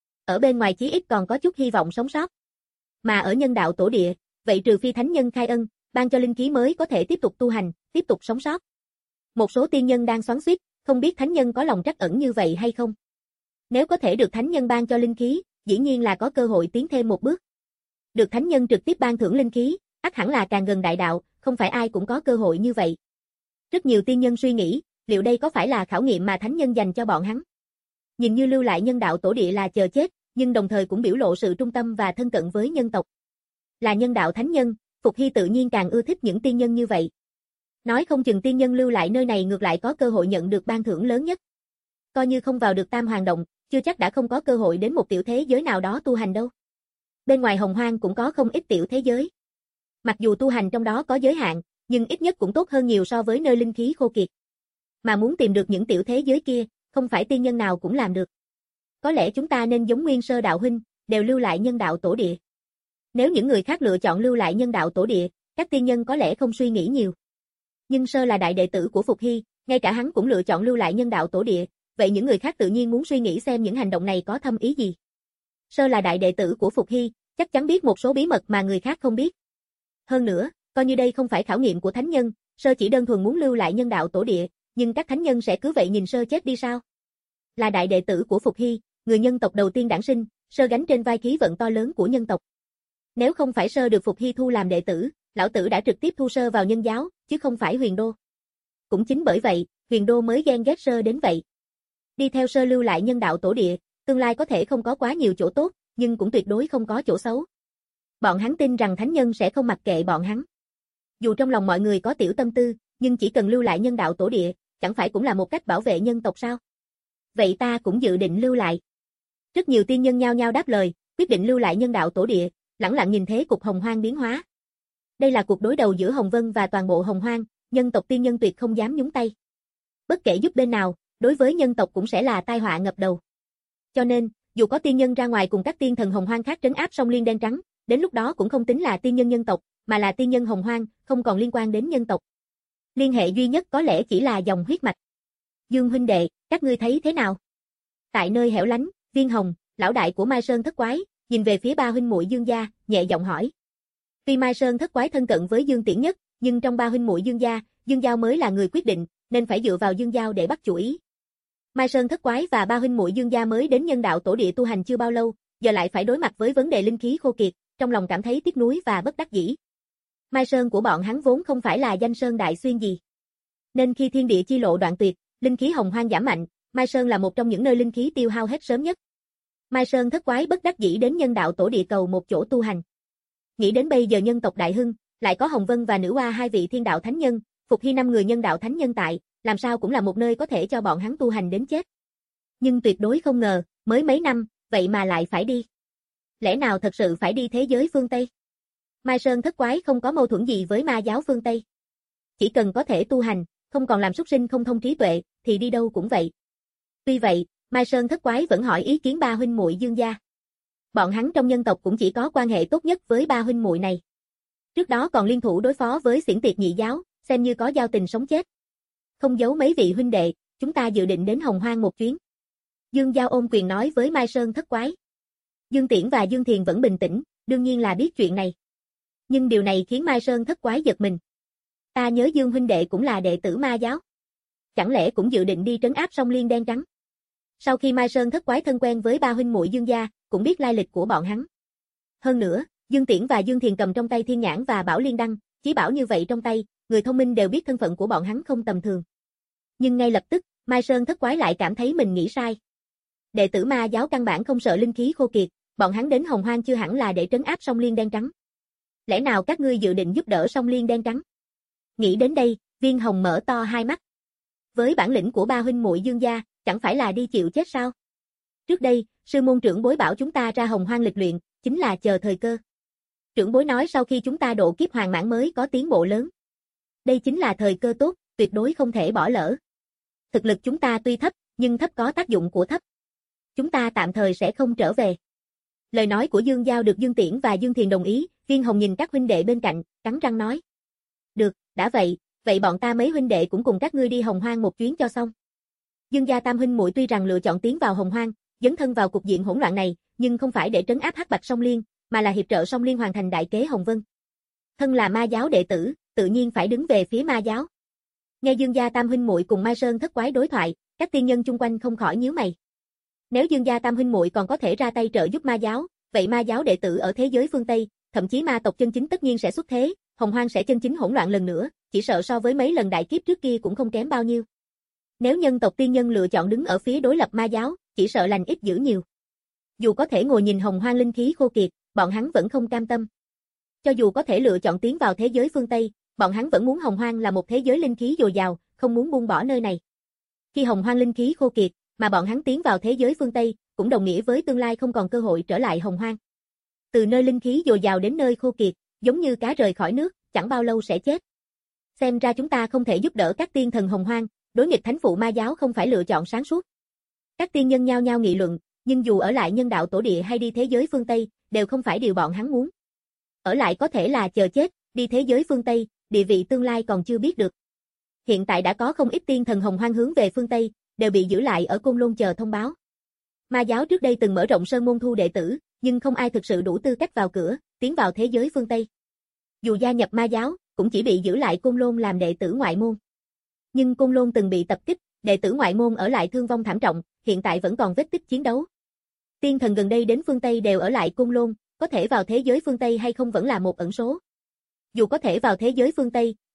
Ở bên ngoài chí ít còn có chút hy vọng sống sót. Mà ở nhân đạo tổ địa, vậy trừ phi thánh nhân khai ân, ban cho linh khí mới có thể tiếp tục tu hành, tiếp tục sống sót. Một số tiên nhân đang xoắn xuýt, không biết thánh nhân có lòng trắc ẩn như vậy hay không. Nếu có thể được thánh nhân ban cho linh khí, dĩ nhiên là có cơ hội tiến thêm một bước. Được thánh nhân trực tiếp ban thưởng linh khí, ắt hẳn là càng gần đại đạo, không phải ai cũng có cơ hội như vậy. Rất nhiều tiên nhân suy nghĩ, liệu đây có phải là khảo nghiệm mà thánh nhân dành cho bọn hắn? Nhìn như lưu lại nhân đạo tổ địa là chờ chết, nhưng đồng thời cũng biểu lộ sự trung tâm và thân cận với nhân tộc. Là nhân đạo thánh nhân, Phục Hy tự nhiên càng ưa thích những tiên nhân như vậy. Nói không chừng tiên nhân lưu lại nơi này ngược lại có cơ hội nhận được ban thưởng lớn nhất. Coi như không vào được Tam Hoàng Động, chưa chắc đã không có cơ hội đến một tiểu thế giới nào đó tu hành đâu. Bên ngoài Hồng Hoang cũng có không ít tiểu thế giới. Mặc dù tu hành trong đó có giới hạn, nhưng ít nhất cũng tốt hơn nhiều so với nơi linh khí khô kiệt. Mà muốn tìm được những tiểu thế giới kia, không phải tiên nhân nào cũng làm được. Có lẽ chúng ta nên giống Nguyên Sơ đạo huynh, đều lưu lại nhân đạo tổ địa. Nếu những người khác lựa chọn lưu lại nhân đạo tổ địa, các tiên nhân có lẽ không suy nghĩ nhiều. Nhưng Sơ là đại đệ tử của Phục Hy, ngay cả hắn cũng lựa chọn lưu lại nhân đạo tổ địa, vậy những người khác tự nhiên muốn suy nghĩ xem những hành động này có thâm ý gì. Sơ là đại đệ tử của Phục Hy, chắc chắn biết một số bí mật mà người khác không biết. Hơn nữa, coi như đây không phải khảo nghiệm của thánh nhân, Sơ chỉ đơn thuần muốn lưu lại nhân đạo tổ địa, nhưng các thánh nhân sẽ cứ vậy nhìn Sơ chết đi sao? Là đại đệ tử của Phục Hy, người nhân tộc đầu tiên đản sinh, Sơ gánh trên vai khí vận to lớn của nhân tộc. Nếu không phải Sơ được Phục Hy thu làm đệ tử, lão tử đã trực tiếp thu Sơ vào nhân giáo, chứ không phải huyền đô. cũng chính bởi vậy, Huyền Đô mới ghen ghét Sơ đến vậy. Đi theo Sơ lưu lại nhân đạo tổ địa, tương lai có thể không có quá nhiều chỗ tốt, nhưng cũng tuyệt đối không có chỗ xấu. Bọn hắn tin rằng thánh nhân sẽ không mặc kệ bọn hắn. Dù trong lòng mọi người có tiểu tâm tư, nhưng chỉ cần lưu lại nhân đạo tổ địa, chẳng phải cũng là một cách bảo vệ nhân tộc sao? Vậy ta cũng dự định lưu lại. Rất nhiều tiên nhân nhao nhao đáp lời, quyết định lưu lại nhân đạo tổ địa, lẳng lặng nhìn thế cục Hồng Hoang biến hóa. Đây là cuộc đối đầu giữa Hồng Vân và toàn bộ Hồng Hoang, nhân tộc tiên nhân tuyệt không dám nhúng tay. Bất kể giúp bên nào, đối với nhân tộc cũng sẽ là tai họa ngập đầu. Cho nên, dù có tiên nhân ra ngoài cùng các tiên thần Hồng Hoang khác trấn áp sông Liên đen trắng, đến lúc đó cũng không tính là tiên nhân nhân tộc, mà là tiên nhân Hồng Hoang, không còn liên quan đến nhân tộc. Liên hệ duy nhất có lẽ chỉ là dòng huyết mạch. Dương huynh đệ, các ngươi thấy thế nào? Tại nơi hẻo lánh, Viên Hồng, lão đại của Mai Sơn Thất Quái, nhìn về phía ba huynh muội Dương gia, nhẹ giọng hỏi. Tuy Mai Sơn Thất Quái thân cận với Dương Tiễn nhất, nhưng trong ba huynh muội Dương gia, Dương Giao mới là người quyết định, nên phải dựa vào Dương Giao để bắt chủ ý. Mai Sơn Thất Quái và ba huynh muội Dương gia mới đến nhân đạo tổ địa tu hành chưa bao lâu, giờ lại phải đối mặt với vấn đề linh khí khô kiệt, trong lòng cảm thấy tiếc nuối và bất đắc dĩ. Mai Sơn của bọn hắn vốn không phải là danh sơn đại xuyên gì. Nên khi thiên địa chi lộ đoạn tuyệt, linh khí Hồng Hoang giảm mạnh, Mai Sơn là một trong những nơi linh khí tiêu hao hết sớm nhất. Mai Sơn Thất Quái bất đắc dĩ đến nhân đạo tổ địa cầu một chỗ tu hành. Nghĩ đến bây giờ nhân tộc đại hưng, lại có Hồng Vân và Nữ Hoa hai vị thiên đạo thánh nhân, Phục Hy năm người nhân đạo thánh nhân tại, làm sao cũng là một nơi có thể cho bọn hắn tu hành đến chết. Nhưng tuyệt đối không ngờ, mới mấy năm, vậy mà lại phải đi. Lẽ nào thật sự phải đi thế giới phương Tây? Mai Sơn Thất Quái không có mâu thuẫn gì với ma giáo phương Tây. Chỉ cần có thể tu hành, không còn làm súc sinh không thông trí tuệ, thì đi đâu cũng vậy. Tuy vậy, Mai Sơn Thất Quái vẫn hỏi ý kiến ba huynh muội Dương gia. Bọn hắn trong nhân tộc cũng chỉ có quan hệ tốt nhất với ba huynh muội này. Trước đó còn liên thủ đối phó với Xiển Tiệt nhị giáo, xem như có giao tình sống chết. Không giấu mấy vị huynh đệ, chúng ta dự định đến Hồng Hoang một chuyến. Dương Giao ôm quyền nói với Mai Sơn Thất Quái. Dương Tiễn và Dương Thiền vẫn bình tĩnh, đương nhiên là biết chuyện này. Nhưng điều này khiến Mai Sơn Thất Quái giật mình. Ta nhớ Dương huynh đệ cũng là đệ tử ma giáo. Chẳng lẽ cũng dự định đi trấn áp sông Liên đen trắng? Sau khi Mai Sơn Thất Quái thân quen với ba huynh muội Dương gia, cũng biết lai lịch của bọn hắn. Hơn nữa, Dương Tiễn và Dương Thiền cầm trong tay Thiên Nhãn và Bảo Liên Đăng, chí bảo như vậy trong tay, người thông minh đều biết thân phận của bọn hắn không tầm thường. Nhưng ngay lập tức, Mai Sơn Thất Quái lại cảm thấy mình nghĩ sai. Đệ tử ma giáo căn bản không sợ linh khí khô kiệt, bọn hắn đến Hồng Hoang chưa hẳn là để trấn áp sông Liên đen trắng. Lẽ nào các ngươi dự định giúp đỡ sông Liên đen trắng? Nghĩ đến đây, Viên Hồng mở to hai mắt. Với bản lĩnh của ba huynh muội Dương gia, chẳng phải là đi chịu chết sao? Trước đây, sư môn trưởng bối bảo chúng ta ra Hồng Hoang lịch luyện, chính là chờ thời cơ. Trưởng bối nói sau khi chúng ta độ kiếp hoàn mãn mới có tiến bộ lớn. Đây chính là thời cơ tốt, tuyệt đối không thể bỏ lỡ. Thực lực chúng ta tuy thấp, nhưng thấp có tác dụng của thấp. Chúng ta tạm thời sẽ không trở về. Lời nói của Dương Giao được Dương Tiễn và Dương Thiền đồng ý, Viên Hồng nhìn các huynh đệ bên cạnh, cắn răng nói. Được, đã vậy, vậy bọn ta mấy huynh đệ cũng cùng các ngươi đi Hồng Hoang một chuyến cho xong. Dương gia tam huynh muội tuy rằng lựa chọn tiến vào Hồng Hoang, dấn thân vào cục diện hỗn loạn này, nhưng không phải để trấn áp Hắc Bạch Song Liên, mà là hiệp trợ Song Liên hoàn thành đại kế Hồng Vân. Thân là ma giáo đệ tử, tự nhiên phải đứng về phía ma giáo. Nghe Dương gia tam huynh muội cùng Mai Sơn Thất Quái đối thoại, các tiên nhân chung quanh không khỏi nhíu mày. Nếu Dương gia tam huynh muội còn có thể ra tay trợ giúp ma giáo, vậy ma giáo đệ tử ở thế giới phương Tây, thậm chí ma tộc chân chính tất nhiên sẽ xuất thế, Hồng Hoang sẽ chân chính hỗn loạn lần nữa, chỉ sợ so với mấy lần đại kiếp trước kia cũng không kém bao nhiêu. Nếu nhân tộc tiên nhân lựa chọn đứng ở phía đối lập ma giáo, chỉ sợ lành ít dữ nhiều. Dù có thể ngồi nhìn Hồng Hoang linh khí khô kiệt, bọn hắn vẫn không cam tâm. Cho dù có thể lựa chọn tiến vào thế giới phương Tây, bọn hắn vẫn muốn Hồng Hoang là một thế giới linh khí dồi dào, không muốn buông bỏ nơi này. Khi Hồng Hoang linh khí khô kiệt, mà bọn hắn tiến vào thế giới phương Tây, cũng đồng nghĩa với tương lai không còn cơ hội trở lại Hồng Hoang. Từ nơi linh khí dồi dào đến nơi khô kiệt, giống như cá rời khỏi nước, chẳng bao lâu sẽ chết. Xem ra chúng ta không thể giúp đỡ các tiên thần Hồng Hoang, đối nghịch thánh phụ ma giáo không phải lựa chọn sáng suốt. Các tiên nhân nhao nhao nghị luận, nhưng dù ở lại nhân đạo tổ địa hay đi thế giới phương Tây, đều không phải điều bọn hắn muốn. Ở lại có thể là chờ chết, đi thế giới phương Tây, địa vị tương lai còn chưa biết được. Hiện tại đã có không ít tiên thần Hồng Hoang hướng về phương Tây, đều bị giữ lại ở Côn Lôn chờ thông báo. Ma giáo trước đây từng mở rộng sơn môn thu đệ tử, nhưng không ai thực sự đủ tư cách vào cửa, tiến vào thế giới phương Tây. Dù gia nhập ma giáo, cũng chỉ bị giữ lại Côn Lôn làm đệ tử ngoại môn. Nhưng Côn Lôn từng bị tập kích, đệ tử ngoại môn ở lại thương vong thảm trọng, hiện tại vẫn còn vết tích chiến đấu. Tiên thần gần đây đến phương Tây đều ở lại Côn Lôn, có thể vào thế giới phương Tây hay không vẫn là một ẩn số. Dù có thể vào thế giới phương Tây,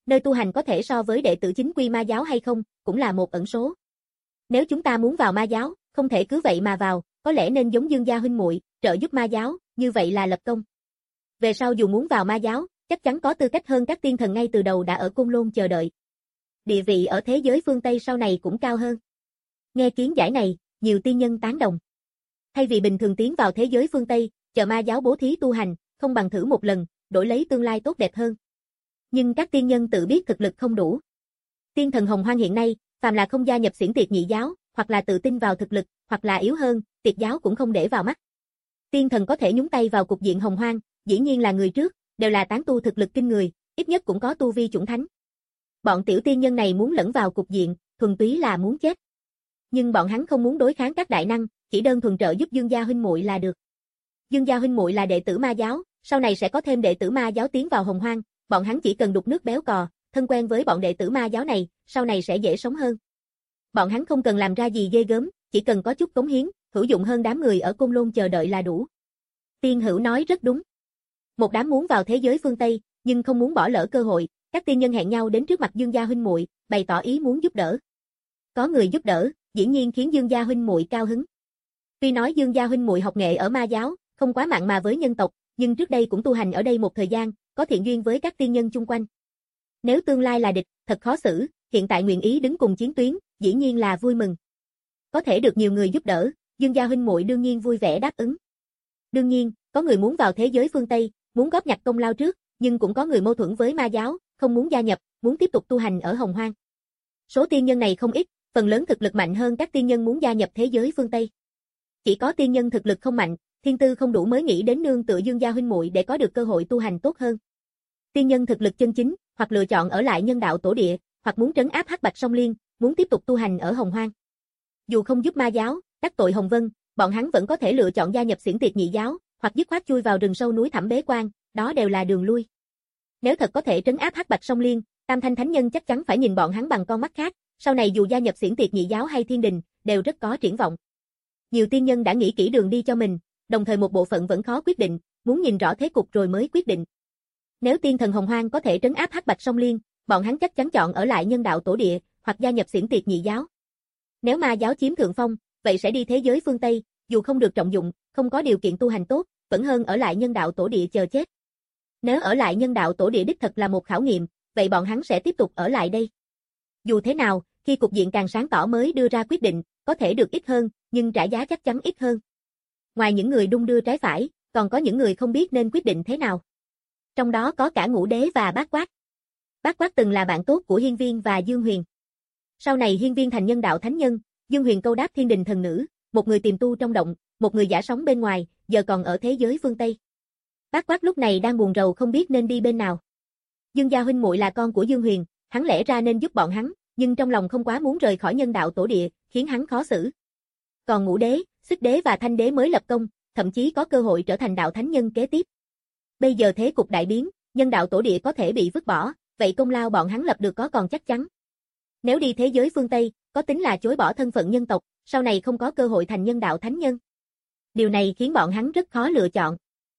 nơi tu hành có thể so với đệ tử chính quy ma giáo hay không, cũng là một ẩn số. Nếu chúng ta muốn vào ma giáo, không thể cứ vậy mà vào, có lẽ nên giống Dương gia huynh muội, trợ giúp ma giáo, như vậy là lập công. Về sau dù muốn vào ma giáo, chắc chắn có tư cách hơn các tiên thần ngay từ đầu đã ở Côn Lôn chờ đợi. Địa vị ở thế giới phương Tây sau này cũng cao hơn. Nghe kiến giải này, nhiều tiên nhân tán đồng. Thay vì bình thường tiến vào thế giới phương Tây, chờ ma giáo bố thí tu hành, không bằng thử một lần, đổi lấy tương lai tốt đẹp hơn. Nhưng các tiên nhân tự biết thực lực không đủ. Tiên thần Hồng Hoang hiện nay, phàm là không gia nhập xiển tiệt nhị giáo, hoặc là tự tin vào thực lực, hoặc là yếu hơn, tiệt giáo cũng không để vào mắt. Tiên thần có thể nhúng tay vào cục diện Hồng Hoang, dĩ nhiên là người trước, đều là tán tu thực lực kinh người, ít nhất cũng có tu vi chủng thánh. Bọn tiểu tiên nhân này muốn lẫn vào cục diện, thuần túy là muốn chết. Nhưng bọn hắn không muốn đối kháng các đại năng, chỉ đơn thuần trợ giúp Dương gia huynh muội là được. Dương gia huynh muội là đệ tử ma giáo, sau này sẽ có thêm đệ tử ma giáo tiến vào Hồng Hoang, bọn hắn chỉ cần đục nước béo cò, thân quen với bọn đệ tử ma giáo này, sau này sẽ dễ sống hơn. Bọn hắn không cần làm ra gì ghê gớm, chỉ cần có chút cống hiến, hữu dụng hơn đám người ở Côn Lôn chờ đợi là đủ. Tiên hữu nói rất đúng. Một đám muốn vào thế giới phương Tây, nhưng không muốn bỏ lỡ cơ hội, các tiên nhân hẹn nhau đến trước mặt Dương gia huynh muội, bày tỏ ý muốn giúp đỡ. Có người giúp đỡ, dĩ nhiên khiến Dương gia huynh muội cao hứng. Tuy nói Dương gia huynh muội học nghệ ở ma giáo, không quá mặn mà với nhân tộc, nhưng trước đây cũng tu hành ở đây một thời gian, có thiện duyên với các tiên nhân chung quanh. Nếu tương lai là địch, thật khó xử, hiện tại nguyện ý đứng cùng chiến tuyến, dĩ nhiên là vui mừng. Có thể được nhiều người giúp đỡ, Dương gia huynh muội đương nhiên vui vẻ đáp ứng. Đương nhiên, có người muốn vào thế giới phương Tây, muốn góp nhặt công lao trước, nhưng cũng có người mâu thuẫn với ma giáo, không muốn gia nhập, muốn tiếp tục tu hành ở Hồng Hoang. Số tiên nhân này không ít, phần lớn thực lực mạnh hơn các tiên nhân muốn gia nhập thế giới phương Tây. Chỉ có tiên nhân thực lực không mạnh, thiên tư không đủ mới nghĩ đến nương tựa Dương gia huynh muội để có được cơ hội tu hành tốt hơn. Tiên nhân thực lực chân chính, hoặc lựa chọn ở lại nhân đạo tổ địa, hoặc muốn trấn áp Hắc Bạch Song Liên, muốn tiếp tục tu hành ở Hồng Hoang. Dù không giúp ma giáo, đắc tội Hồng Vân, bọn hắn vẫn có thể lựa chọn gia nhập xiển tiệt nhị giáo, hoặc dứt khoát chui vào rừng sâu núi thẳm bế quan, đó đều là đường lui. Nếu thật có thể trấn áp Hắc Bạch Song Liên, Tam Thanh Thánh Nhân chắc chắn phải nhìn bọn hắn bằng con mắt khác, sau này dù gia nhập xiển tiệt nhị giáo hay thiên đình, đều rất có triển vọng. Nhiều tiên nhân đã nghĩ kỹ đường đi cho mình, đồng thời một bộ phận vẫn khó quyết định, muốn nhìn rõ thế cục rồi mới quyết định. Nếu tiên thần Hồng Hoang có thể trấn áp Hắc Bạch Song Liên, bọn hắn chắc chắn chọn ở lại nhân đạo tổ địa, hoặc gia nhập xiển tiệt nhị giáo. Nếu ma giáo chiếm thượng phong, vậy sẽ đi thế giới phương Tây, dù không được trọng dụng, không có điều kiện tu hành tốt, vẫn hơn ở lại nhân đạo tổ địa chờ chết. Nếu ở lại nhân đạo tổ địa đích thật là một khảo nghiệm, vậy bọn hắn sẽ tiếp tục ở lại đây. Dù thế nào, khi cục diện càng sáng tỏ mới đưa ra quyết định, có thể được ít hơn, nhưng trả giá chắc chắn ít hơn. Ngoài những người đung đưa trái phải, còn có những người không biết nên quyết định thế nào. Trong đó có cả Ngũ Đế và Bát Quát. Bát Quát từng là bạn tốt của Hiên Viên và Dương Huyền. Sau này Hiên Viên thành nhân đạo thánh nhân, Dương Huyền câu đáp thiên đình thần nữ, một người tiềm tu trong động, một người giả sống bên ngoài, giờ còn ở thế giới phương Tây. Bát Quát lúc này đang buồn rầu không biết nên đi bên nào. Dương gia huynh muội là con của Dương Huyền, hắn lẽ ra nên giúp bọn hắn, nhưng trong lòng không quá muốn rời khỏi nhân đạo tổ địa, khiến hắn khó xử. Còn Ngũ Đế, Xích Đế và Thanh Đế mới lập công, thậm chí có cơ hội trở thành đạo thánh nhân kế tiếp. Bây giờ thế cục đại biến, nhân đạo tổ địa có thể bị vứt bỏ, vậy công lao bọn hắn lập được có còn chắc chắn. Nếu đi thế giới phương Tây, có tính là chối bỏ thân phận nhân tộc, sau này không có cơ hội thành nhân đạo thánh nhân. Điều này khiến bọn hắn rất khó lựa chọn.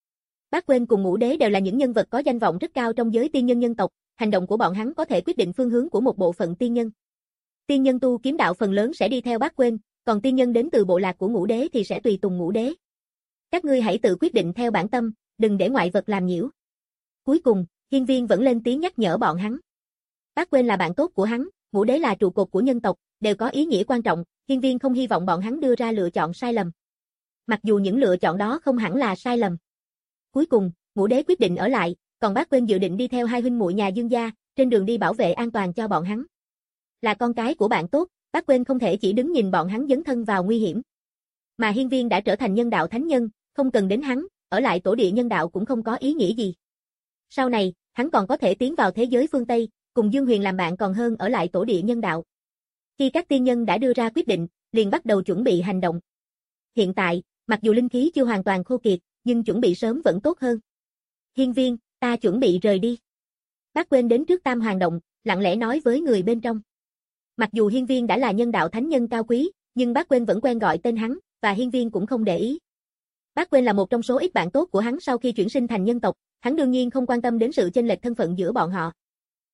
Bác Quên cùng Ngũ Đế đều là những nhân vật có danh vọng rất cao trong giới tiên nhân nhân tộc, hành động của bọn hắn có thể quyết định phương hướng của một bộ phận tiên nhân. Tiên nhân tu kiếm đạo phần lớn sẽ đi theo Bác Quên, còn tiên nhân đến từ bộ lạc của Ngũ Đế thì sẽ tùy tùng Ngũ Đế. Các ngươi hãy tự quyết định theo bản tâm, đừng để ngoại vật làm nhiễu. Cuối cùng, Hiên Viên vẫn lên tiếng nhắc nhở bọn hắn. Bác Quên là bạn tốt của hắn, Ngũ Đế là trụ cột của nhân tộc, đều có ý nghĩa quan trọng, Hiên Viên không hy vọng bọn hắn đưa ra lựa chọn sai lầm. Mặc dù những lựa chọn đó không hẳn là sai lầm. Cuối cùng, Ngũ Đế quyết định ở lại, còn Bác Quên dự định đi theo hai huynh muội nhà Dương gia, trên đường đi bảo vệ an toàn cho bọn hắn. Là con cái của bạn tốt, Bác Quên không thể chỉ đứng nhìn bọn hắn dấn thân vào nguy hiểm. Mà Hiên Viên đã trở thành nhân đạo thánh nhân, không cần đến hắn, ở lại tổ địa nhân đạo cũng không có ý nghĩa gì. Sau này, hắn còn có thể tiến vào thế giới phương Tây, cùng Dương Huyền làm bạn còn hơn ở lại tổ địa nhân đạo. Khi các tiên nhân đã đưa ra quyết định, liền bắt đầu chuẩn bị hành động. Hiện tại, mặc dù linh khí chưa hoàn toàn khô kiệt, nhưng chuẩn bị sớm vẫn tốt hơn. Hiên Viên, ta chuẩn bị rời đi. Bác Quên đến trước Tam Hoàng Động, lặng lẽ nói với người bên trong. Mặc dù Hiên Viên đã là nhân đạo thánh nhân cao quý, nhưng Bác Quên vẫn quen gọi tên hắn, và Hiên Viên cũng không để ý. Bác Quên là một trong số ít bạn tốt của hắn sau khi chuyển sinh thành nhân tộc, hắn đương nhiên không quan tâm đến sự chênh lệch thân phận giữa bọn họ.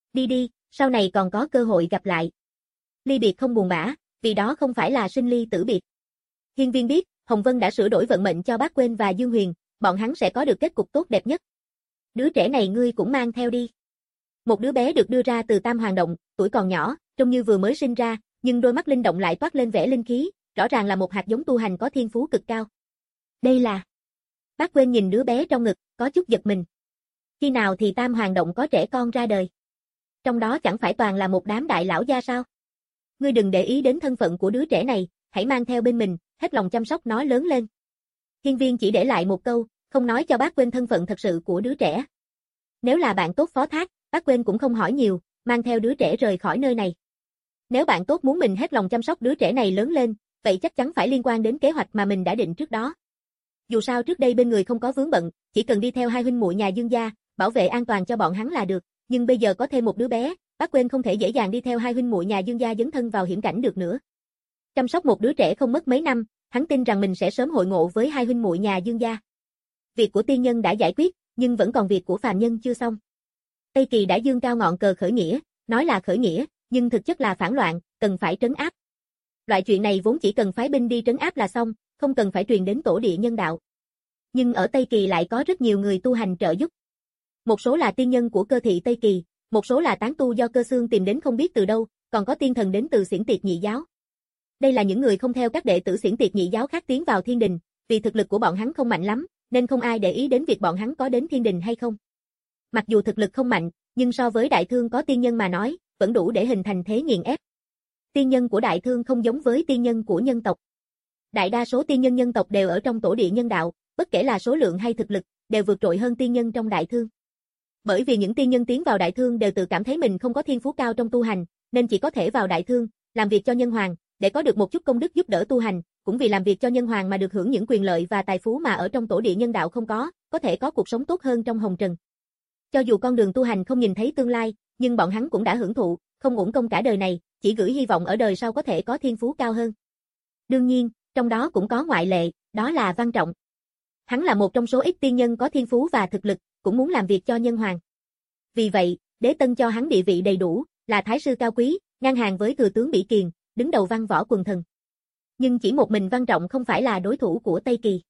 Đi đi, sau này còn có cơ hội gặp lại. Ly biệt không buồn bã, vì đó không phải là sinh ly tử biệt. Hiên Viên biết, Hồng Vân đã sửa đổi vận mệnh cho Bác Quên và Dương Huyền, bọn hắn sẽ có được kết cục tốt đẹp nhất. Đứa trẻ này ngươi cũng mang theo đi. Một đứa bé được đưa ra từ Tam Hoàng Động, tuổi còn nhỏ, trông như vừa mới sinh ra, nhưng đôi mắt linh động lại toát lên vẻ linh khí, rõ ràng là một hạt giống tu hành có thiên phú cực cao. Đây là... Bác Quên nhìn đứa bé trong ngực, có chút giật mình. Khi nào thì Tam Hoàng Động có trẻ con ra đời? Trong đó chẳng phải toàn là một đám đại lão gia sao? Ngươi đừng để ý đến thân phận của đứa trẻ này, hãy mang theo bên mình, hết lòng chăm sóc nó lớn lên. Hiên Viên chỉ để lại một câu, không nói cho Bác Quên thân phận thật sự của đứa trẻ. Nếu là bạn tốt phó thác, Bác Quên cũng không hỏi nhiều, mang theo đứa trẻ rời khỏi nơi này. Nếu bạn tốt muốn mình hết lòng chăm sóc đứa trẻ này lớn lên, vậy chắc chắn phải liên quan đến kế hoạch mà mình đã định trước đó. Dù sao trước đây bên người không có vướng bận, chỉ cần đi theo hai huynh muội nhà Dương gia, bảo vệ an toàn cho bọn hắn là được, nhưng bây giờ có thêm một đứa bé, Bác Quên không thể dễ dàng đi theo hai huynh muội nhà Dương gia dấn thân vào hiểm cảnh được nữa. Chăm sóc một đứa trẻ không mất mấy năm, hắn tin rằng mình sẽ sớm hội ngộ với hai huynh muội nhà Dương gia. Việc của tiên nhân đã giải quyết, nhưng vẫn còn việc của phàm nhân chưa xong. Tây Kỳ đã dương cao ngọn cờ khởi nghĩa, nói là khởi nghĩa, nhưng thực chất là phản loạn, cần phải trấn áp. Loại chuyện này vốn chỉ cần phái binh đi trấn áp là xong, không cần phải truyền đến tổ địa nhân đạo. Nhưng ở Tây Kỳ lại có rất nhiều người tu hành trợ giúp. Một số là tiên nhân của cơ thị Tây Kỳ, một số là tán tu do Cơ Xương tìm đến không biết từ đâu, còn có tiên thần đến từ Xiển Tiệt Nhị giáo. Đây là những người không theo các đệ tử Xiển Tiệt Nhị giáo khác tiến vào thiên đình, vì thực lực của bọn hắn không mạnh lắm, nên không ai để ý đến việc bọn hắn có đến thiên đình hay không. Mặc dù thực lực không mạnh, nhưng so với Đại Thương có tiên nhân mà nói, vẫn đủ để hình thành thế nghiền ép. Tiên nhân của Đại Thương không giống với tiên nhân của nhân tộc. Đại đa số tiên nhân nhân tộc đều ở trong tổ địa nhân đạo, bất kể là số lượng hay thực lực, đều vượt trội hơn tiên nhân trong Đại Thương. Bởi vì những tiên nhân tiến vào Đại Thương đều tự cảm thấy mình không có thiên phú cao trong tu hành, nên chỉ có thể vào Đại Thương, làm việc cho nhân hoàng, để có được một chút công đức giúp đỡ tu hành, cũng vì làm việc cho nhân hoàng mà được hưởng những quyền lợi và tài phú mà ở trong tổ địa nhân đạo không có, có thể có cuộc sống tốt hơn trong hồng trần. Cho dù con đường tu hành không nhìn thấy tương lai, nhưng bọn hắn cũng đã hưởng thụ, không uổng công cả đời này, chỉ gửi hy vọng ở đời sau có thể có thiên phú cao hơn. Đương nhiên, trong đó cũng có ngoại lệ, đó là Văn Trọng. Hắn là một trong số ít tiên nhân có thiên phú và thực lực, cũng muốn làm việc cho nhân hoàng. Vì vậy, đế tân cho hắn địa vị đầy đủ, là thái sư cao quý, ngang hàng với thừa tướng Bỉ Kiền, đứng đầu văn võ quần thần. Nhưng chỉ một mình Văn Trọng không phải là đối thủ của Tây Kỳ.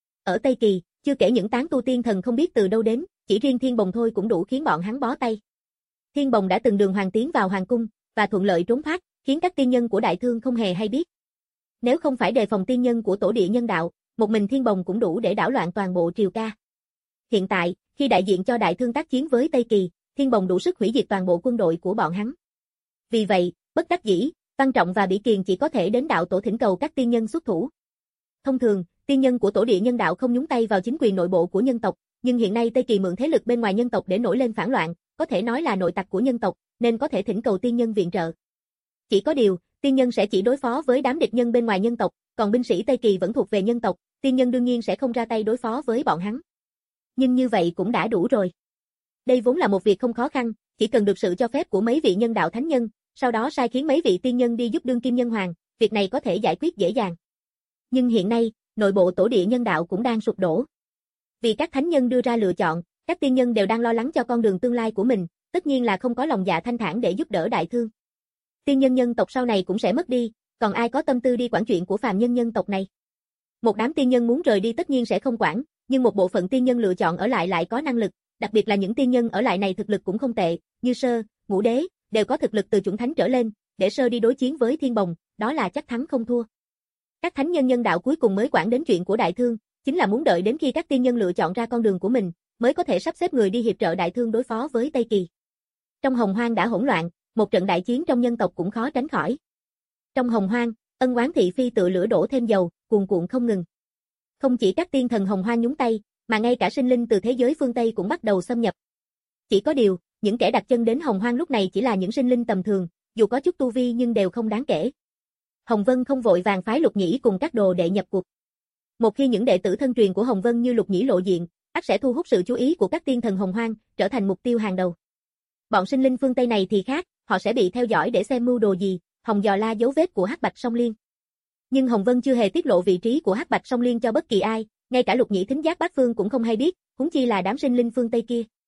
Ở Tây Kỳ, chưa kể những tán tu tiên thần không biết từ đâu đến, chỉ riêng Thiên Bồng thôi cũng đủ khiến bọn hắn bó tay. Thiên Bồng đã từng đường hoàng tiến vào hoàng cung, và thuận lợi trốn thoát, khiến các tiên nhân của Đại Thương không hề hay biết. Nếu không phải đề phòng tiên nhân của tổ địa nhân đạo, một mình Thiên Bồng cũng đủ để đảo loạn toàn bộ triều ca. Hiện tại, khi đại diện cho Đại Thương tác chiến với Tây Kỳ, Thiên Bồng đủ sức hủy diệt toàn bộ quân đội của bọn hắn. Vì vậy, bất đắc dĩ, Văn Trọng và Bỉ Kiền chỉ có thể đến đạo tổ thỉnh cầu các tiên nhân xuất thủ. Thông thường, tiên nhân của tổ địa nhân đạo không nhúng tay vào chính quyền nội bộ của nhân tộc, nhưng hiện nay Tây Kỳ mượn thế lực bên ngoài nhân tộc để nổi lên phản loạn, có thể nói là nội tặc của nhân tộc, nên có thể thỉnh cầu tiên nhân viện trợ. Chỉ có điều, tiên nhân sẽ chỉ đối phó với đám địch nhân bên ngoài nhân tộc, còn binh sĩ Tây Kỳ vẫn thuộc về nhân tộc, tiên nhân đương nhiên sẽ không ra tay đối phó với bọn hắn. Nhưng như vậy cũng đã đủ rồi. Đây vốn là một việc không khó khăn, chỉ cần được sự cho phép của mấy vị nhân đạo thánh nhân, sau đó sai khiến mấy vị tiên nhân đi giúp đương kim nhân hoàng, việc này có thể giải quyết dễ dàng. Nhưng hiện nay, nội bộ tổ địa nhân đạo cũng đang sụp đổ. Vì các thánh nhân đưa ra lựa chọn, các tiên nhân đều đang lo lắng cho con đường tương lai của mình, tất nhiên là không có lòng dạ thanh thản để giúp đỡ Đại Thương. Tiên nhân nhân tộc sau này cũng sẽ mất đi, còn ai có tâm tư đi quản chuyện của phàm nhân nhân tộc này. Một đám tiên nhân muốn rời đi tất nhiên sẽ không quản, nhưng một bộ phận tiên nhân lựa chọn ở lại lại có năng lực, đặc biệt là những tiên nhân ở lại này thực lực cũng không tệ, như Sơ, Ngũ Đế, đều có thực lực từ chuẩn thánh trở lên, để Sơ đi đối chiến với Thiên Bồng, đó là chắc thắng không thua. Các thánh nhân nhân đạo cuối cùng mới quản đến chuyện của Đại Thương, chính là muốn đợi đến khi các tiên nhân lựa chọn ra con đường của mình, mới có thể sắp xếp người đi hiệp trợ Đại Thương đối phó với Tây Kỳ. Trong Hồng Hoang đã hỗn loạn, một trận đại chiến trong nhân tộc cũng khó tránh khỏi. Trong Hồng Hoang, ân oán thị phi tựa lửa đổ thêm dầu, cuồn cuộn không ngừng. Không chỉ các tiên thần Hồng Hoang nhúng tay, mà ngay cả sinh linh từ thế giới phương Tây cũng bắt đầu xâm nhập. Chỉ có điều, những kẻ đặt chân đến Hồng Hoang lúc này chỉ là những sinh linh tầm thường, dù có chút tu vi nhưng đều không đáng kể. Hồng Vân không vội vàng phái Lục Nhĩ cùng các đồ đệ nhập cuộc. Một khi những đệ tử thân truyền của Hồng Vân như Lục Nhĩ lộ diện, ắt sẽ thu hút sự chú ý của các tiên thần Hồng Hoang, trở thành mục tiêu hàng đầu. Bọn sinh linh phương Tây này thì khác, họ sẽ bị theo dõi để xem mưu đồ gì, Hồng dò la dấu vết của Hắc Bạch Song Liên. Nhưng Hồng Vân chưa hề tiết lộ vị trí của Hắc Bạch Song Liên cho bất kỳ ai, ngay cả Lục Nhĩ thính giác bát phương cũng không hay biết, huống chi là đám sinh linh phương Tây kia.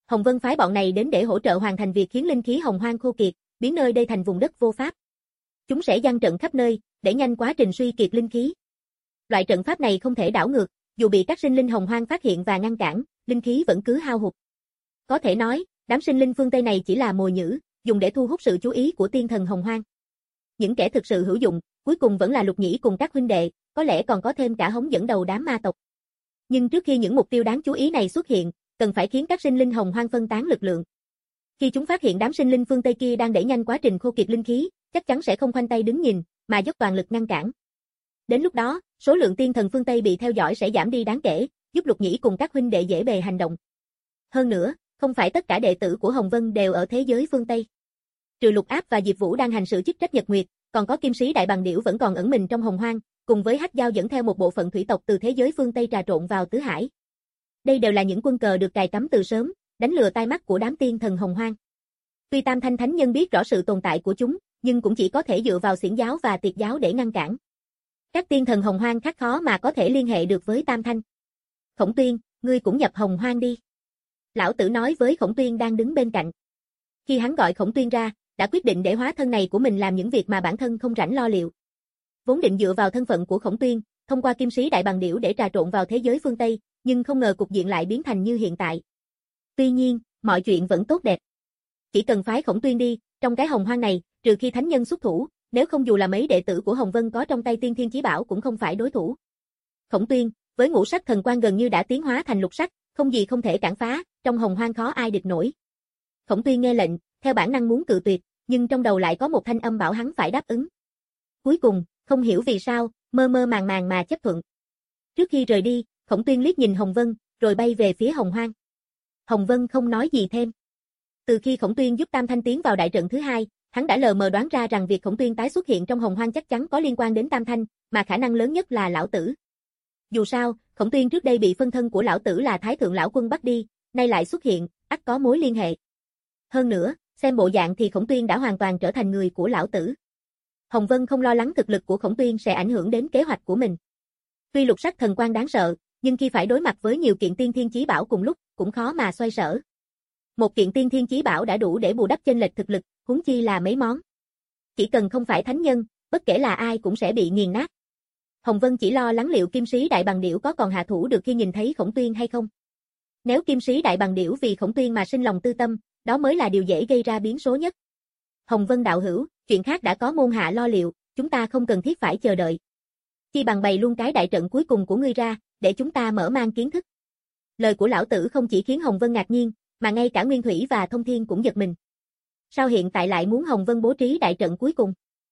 Hồng Vân phái bọn này đến để hỗ trợ hoàn thành việc khiến linh khí hồng hoang khô kiệt, biến nơi đây thành vùng đất vô pháp. Chúng sẽ giăng trận khắp nơi, để nhanh quá trình suy kiệt linh khí. Loại trận pháp này không thể đảo ngược, dù bị các sinh linh hồng hoang phát hiện và ngăn cản, linh khí vẫn cứ hao hụt. Có thể nói, đám sinh linh phương Tây này chỉ là mồi nhử, dùng để thu hút sự chú ý của tiên thần hồng hoang. Những kẻ thực sự hữu dụng, cuối cùng vẫn là Lục Nhĩ cùng các huynh đệ, có lẽ còn có thêm cả Hống dẫn đầu đám ma tộc. Nhưng trước khi những mục tiêu đáng chú ý này xuất hiện, cần phải khiến các sinh linh hồng hoang phân tán lực lượng. Khi chúng phát hiện đám sinh linh phương Tây kia đang đẩy nhanh quá trình khô kiệt linh khí, chắc chắn sẽ không khoanh tay đứng nhìn, mà dốc toàn lực ngăn cản. Đến lúc đó, số lượng tiên thần phương Tây bị theo dõi sẽ giảm đi đáng kể, giúp Lục Nhĩ cùng các huynh đệ dễ bề hành động. Hơn nữa, không phải tất cả đệ tử của Hồng Vân đều ở thế giới phương Tây. Trừ Lục Áp và Diệp Vũ đang hành sự chức trách Nhật Nguyệt, còn có Kim Sĩ Đại Bằng Điểu vẫn còn ẩn mình trong Hồng Hoang, cùng với Hắc Giao dẫn theo một bộ phận thủy tộc từ thế giới phương Tây trà trộn vào Tứ Hải. Đây đều là những quân cờ được cài cắm từ sớm, đánh lừa tai mắt của đám tiên thần Hồng Hoang. Tuy Tam Thanh Thánh Nhân biết rõ sự tồn tại của chúng, nhưng cũng chỉ có thể dựa vào Xiển giáo và Tiệt giáo để ngăn cản. Các tiên thần Hồng Hoang khá khó mà có thể liên hệ được với Tam Thanh. Khổng Tuyên, ngươi cũng nhập Hồng Hoang đi. Lão Tử nói với Khổng Tuyên đang đứng bên cạnh. Khi hắn gọi Khổng Tuyên ra, đã quyết định để hóa thân này của mình làm những việc mà bản thân không rảnh lo liệu. Vốn định dựa vào thân phận của Khổng Tuyên, thông qua Kim Sĩ Đại Bằng Điểu để trà trộn vào thế giới phương Tây, nhưng không ngờ cục diện lại biến thành như hiện tại. Tuy nhiên, mọi chuyện vẫn tốt đẹp. Chỉ cần phái Khổng Tuyên đi, trong cái Hồng Hoang này, trừ khi thánh nhân xuất thủ, nếu không dù là mấy đệ tử của Hồng Vân có trong tay Tiên Thiên Chí Bảo cũng không phải đối thủ. Khổng Tuyên, với ngũ sắc thần quang gần như đã tiến hóa thành lục sắc, không gì không thể cản phá, trong Hồng Hoang khó ai địch nổi. Khổng Tuyên nghe lệnh, theo bản năng muốn cự tuyệt, nhưng trong đầu lại có một thanh âm bảo hắn phải đáp ứng. Cuối cùng, không hiểu vì sao, mơ mơ màng màng mà chấp thuận. Trước khi rời đi, Khổng Tuyên liếc nhìn Hồng Vân, rồi bay về phía Hồng Hoang. Hồng Vân không nói gì thêm. Từ khi Khổng Tuyên giúp Tam Thanh tiến vào đại trận thứ hai, hắn đã lờ mờ đoán ra rằng việc Khổng Tuyên tái xuất hiện trong Hồng Hoang chắc chắn có liên quan đến Tam Thanh, mà khả năng lớn nhất là Lão Tử. Dù sao, Khổng Tuyên trước đây bị phân thân của Lão Tử là Thái Thượng Lão Quân bắt đi, nay lại xuất hiện, ắt có mối liên hệ. Hơn nữa, xem bộ dạng thì Khổng Tuyên đã hoàn toàn trở thành người của Lão Tử. Hồng Vân không lo lắng thực lực của Khổng Tuyên sẽ ảnh hưởng đến kế hoạch của mình. Tuy lục sắc thần quang đáng sợ, nhưng khi phải đối mặt với nhiều kiện tiên thiên chí bảo cùng lúc, cũng khó mà xoay sở. Một kiện tiên thiên chí bảo đã đủ để bù đắp chênh lệch thực lực, huống chi là mấy món. Chỉ cần không phải thánh nhân, bất kể là ai cũng sẽ bị nghiền nát. Hồng Vân chỉ lo lắng liệu Kim Sĩ Đại Bằng Điểu có còn hạ thủ được khi nhìn thấy Khổng Tuyên hay không. Nếu Kim Sĩ Đại Bằng Điểu vì Khổng Tuyên mà sinh lòng tư tâm, đó mới là điều dễ gây ra biến số nhất. Hồng Vân đạo hữu, chuyện khác đã có môn hạ lo liệu, chúng ta không cần thiết phải chờ đợi. Chi bằng bày luôn cái đại trận cuối cùng của ngươi ra, để chúng ta mở mang kiến thức. Lời của Lão Tử không chỉ khiến Hồng Vân ngạc nhiên, mà ngay cả Nguyên Thủy và Thông Thiên cũng giật mình. Sao hiện tại lại muốn Hồng Vân bố trí đại trận cuối cùng?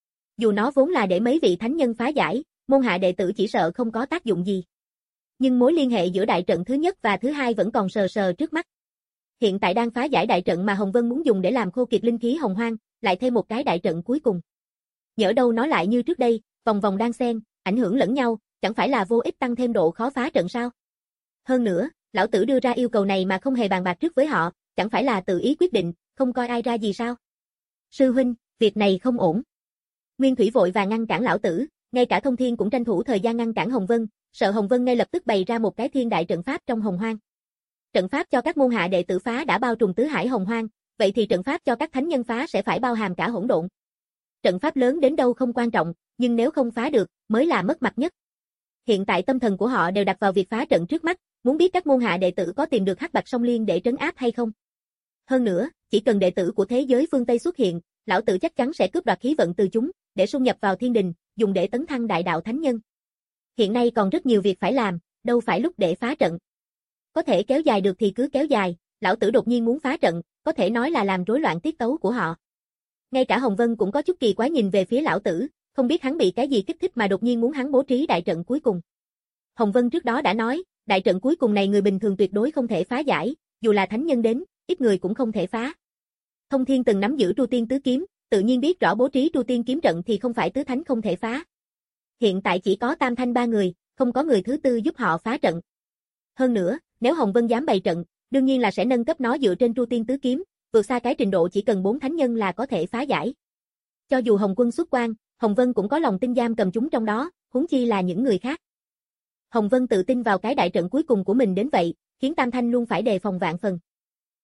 Dù nó vốn là để mấy vị thánh nhân phá giải, môn hạ đệ tử chỉ sợ không có tác dụng gì. Nhưng mối liên hệ giữa đại trận thứ nhất và thứ hai vẫn còn sờ sờ trước mắt. Hiện tại đang phá giải đại trận mà Hồng Vân muốn dùng để làm khô kiệt linh khí Hồng Hoang, lại thêm một cái đại trận cuối cùng. Nhỡ đâu nó lại như trước đây, vòng vòng đan xen, ảnh hưởng lẫn nhau, chẳng phải là vô ích tăng thêm độ khó phá trận sao? Hơn nữa, Lão Tử đưa ra yêu cầu này mà không hề bàn bạc trước với họ, chẳng phải là tự ý quyết định, không coi ai ra gì sao? Sư huynh, việc này không ổn. Nguyên Thủy vội vàng ngăn cản Lão Tử, ngay cả Thông Thiên cũng tranh thủ thời gian ngăn cản Hồng Vân, sợ Hồng Vân ngay lập tức bày ra một cái thiên đại trận pháp trong Hồng Hoang. Trận pháp cho các môn hạ đệ tử phá đã bao trùm tứ hải Hồng Hoang, vậy thì trận pháp cho các thánh nhân phá sẽ phải bao hàm cả hỗn độn. Trận pháp lớn đến đâu không quan trọng, nhưng nếu không phá được, mới là mất mặt nhất. Hiện tại tâm thần của họ đều đặt vào việc phá trận trước mắt, muốn biết các môn hạ đệ tử có tìm được Hắc Bạch Song Liên để trấn áp hay không. Hơn nữa, chỉ cần đệ tử của thế giới phương Tây xuất hiện, Lão Tử chắc chắn sẽ cướp đoạt khí vận từ chúng, để xung nhập vào thiên đình, dùng để tấn thăng đại đạo thánh nhân. Hiện nay còn rất nhiều việc phải làm, đâu phải lúc để phá trận. Có thể kéo dài được thì cứ kéo dài, Lão Tử đột nhiên muốn phá trận, có thể nói là làm rối loạn tiết tấu của họ. Ngay cả Hồng Vân cũng có chút kỳ quái nhìn về phía Lão Tử, không biết hắn bị cái gì kích thích mà đột nhiên muốn hắn bố trí đại trận cuối cùng. Hồng Vân trước đó đã nói, đại trận cuối cùng này người bình thường tuyệt đối không thể phá giải, dù là thánh nhân đến, ít người cũng không thể phá. Thông Thiên từng nắm giữ Tru Tiên Tứ Kiếm, tự nhiên biết rõ bố trí Tru Tiên kiếm trận thì không phải tứ thánh không thể phá. Hiện tại chỉ có Tam Thanh ba người, không có người thứ tư giúp họ phá trận. Hơn nữa, nếu Hồng Vân dám bày trận, đương nhiên là sẽ nâng cấp nó dựa trên Tru Tiên Tứ Kiếm, vượt xa cái trình độ chỉ cần bốn thánh nhân là có thể phá giải. Cho dù Hồng Quân xuất quan, Hồng Vân cũng có lòng tin giam cầm chúng trong đó, huống chi là những người khác. Hồng Vân tự tin vào cái đại trận cuối cùng của mình đến vậy, khiến Tam Thanh luôn phải đề phòng vạn phần.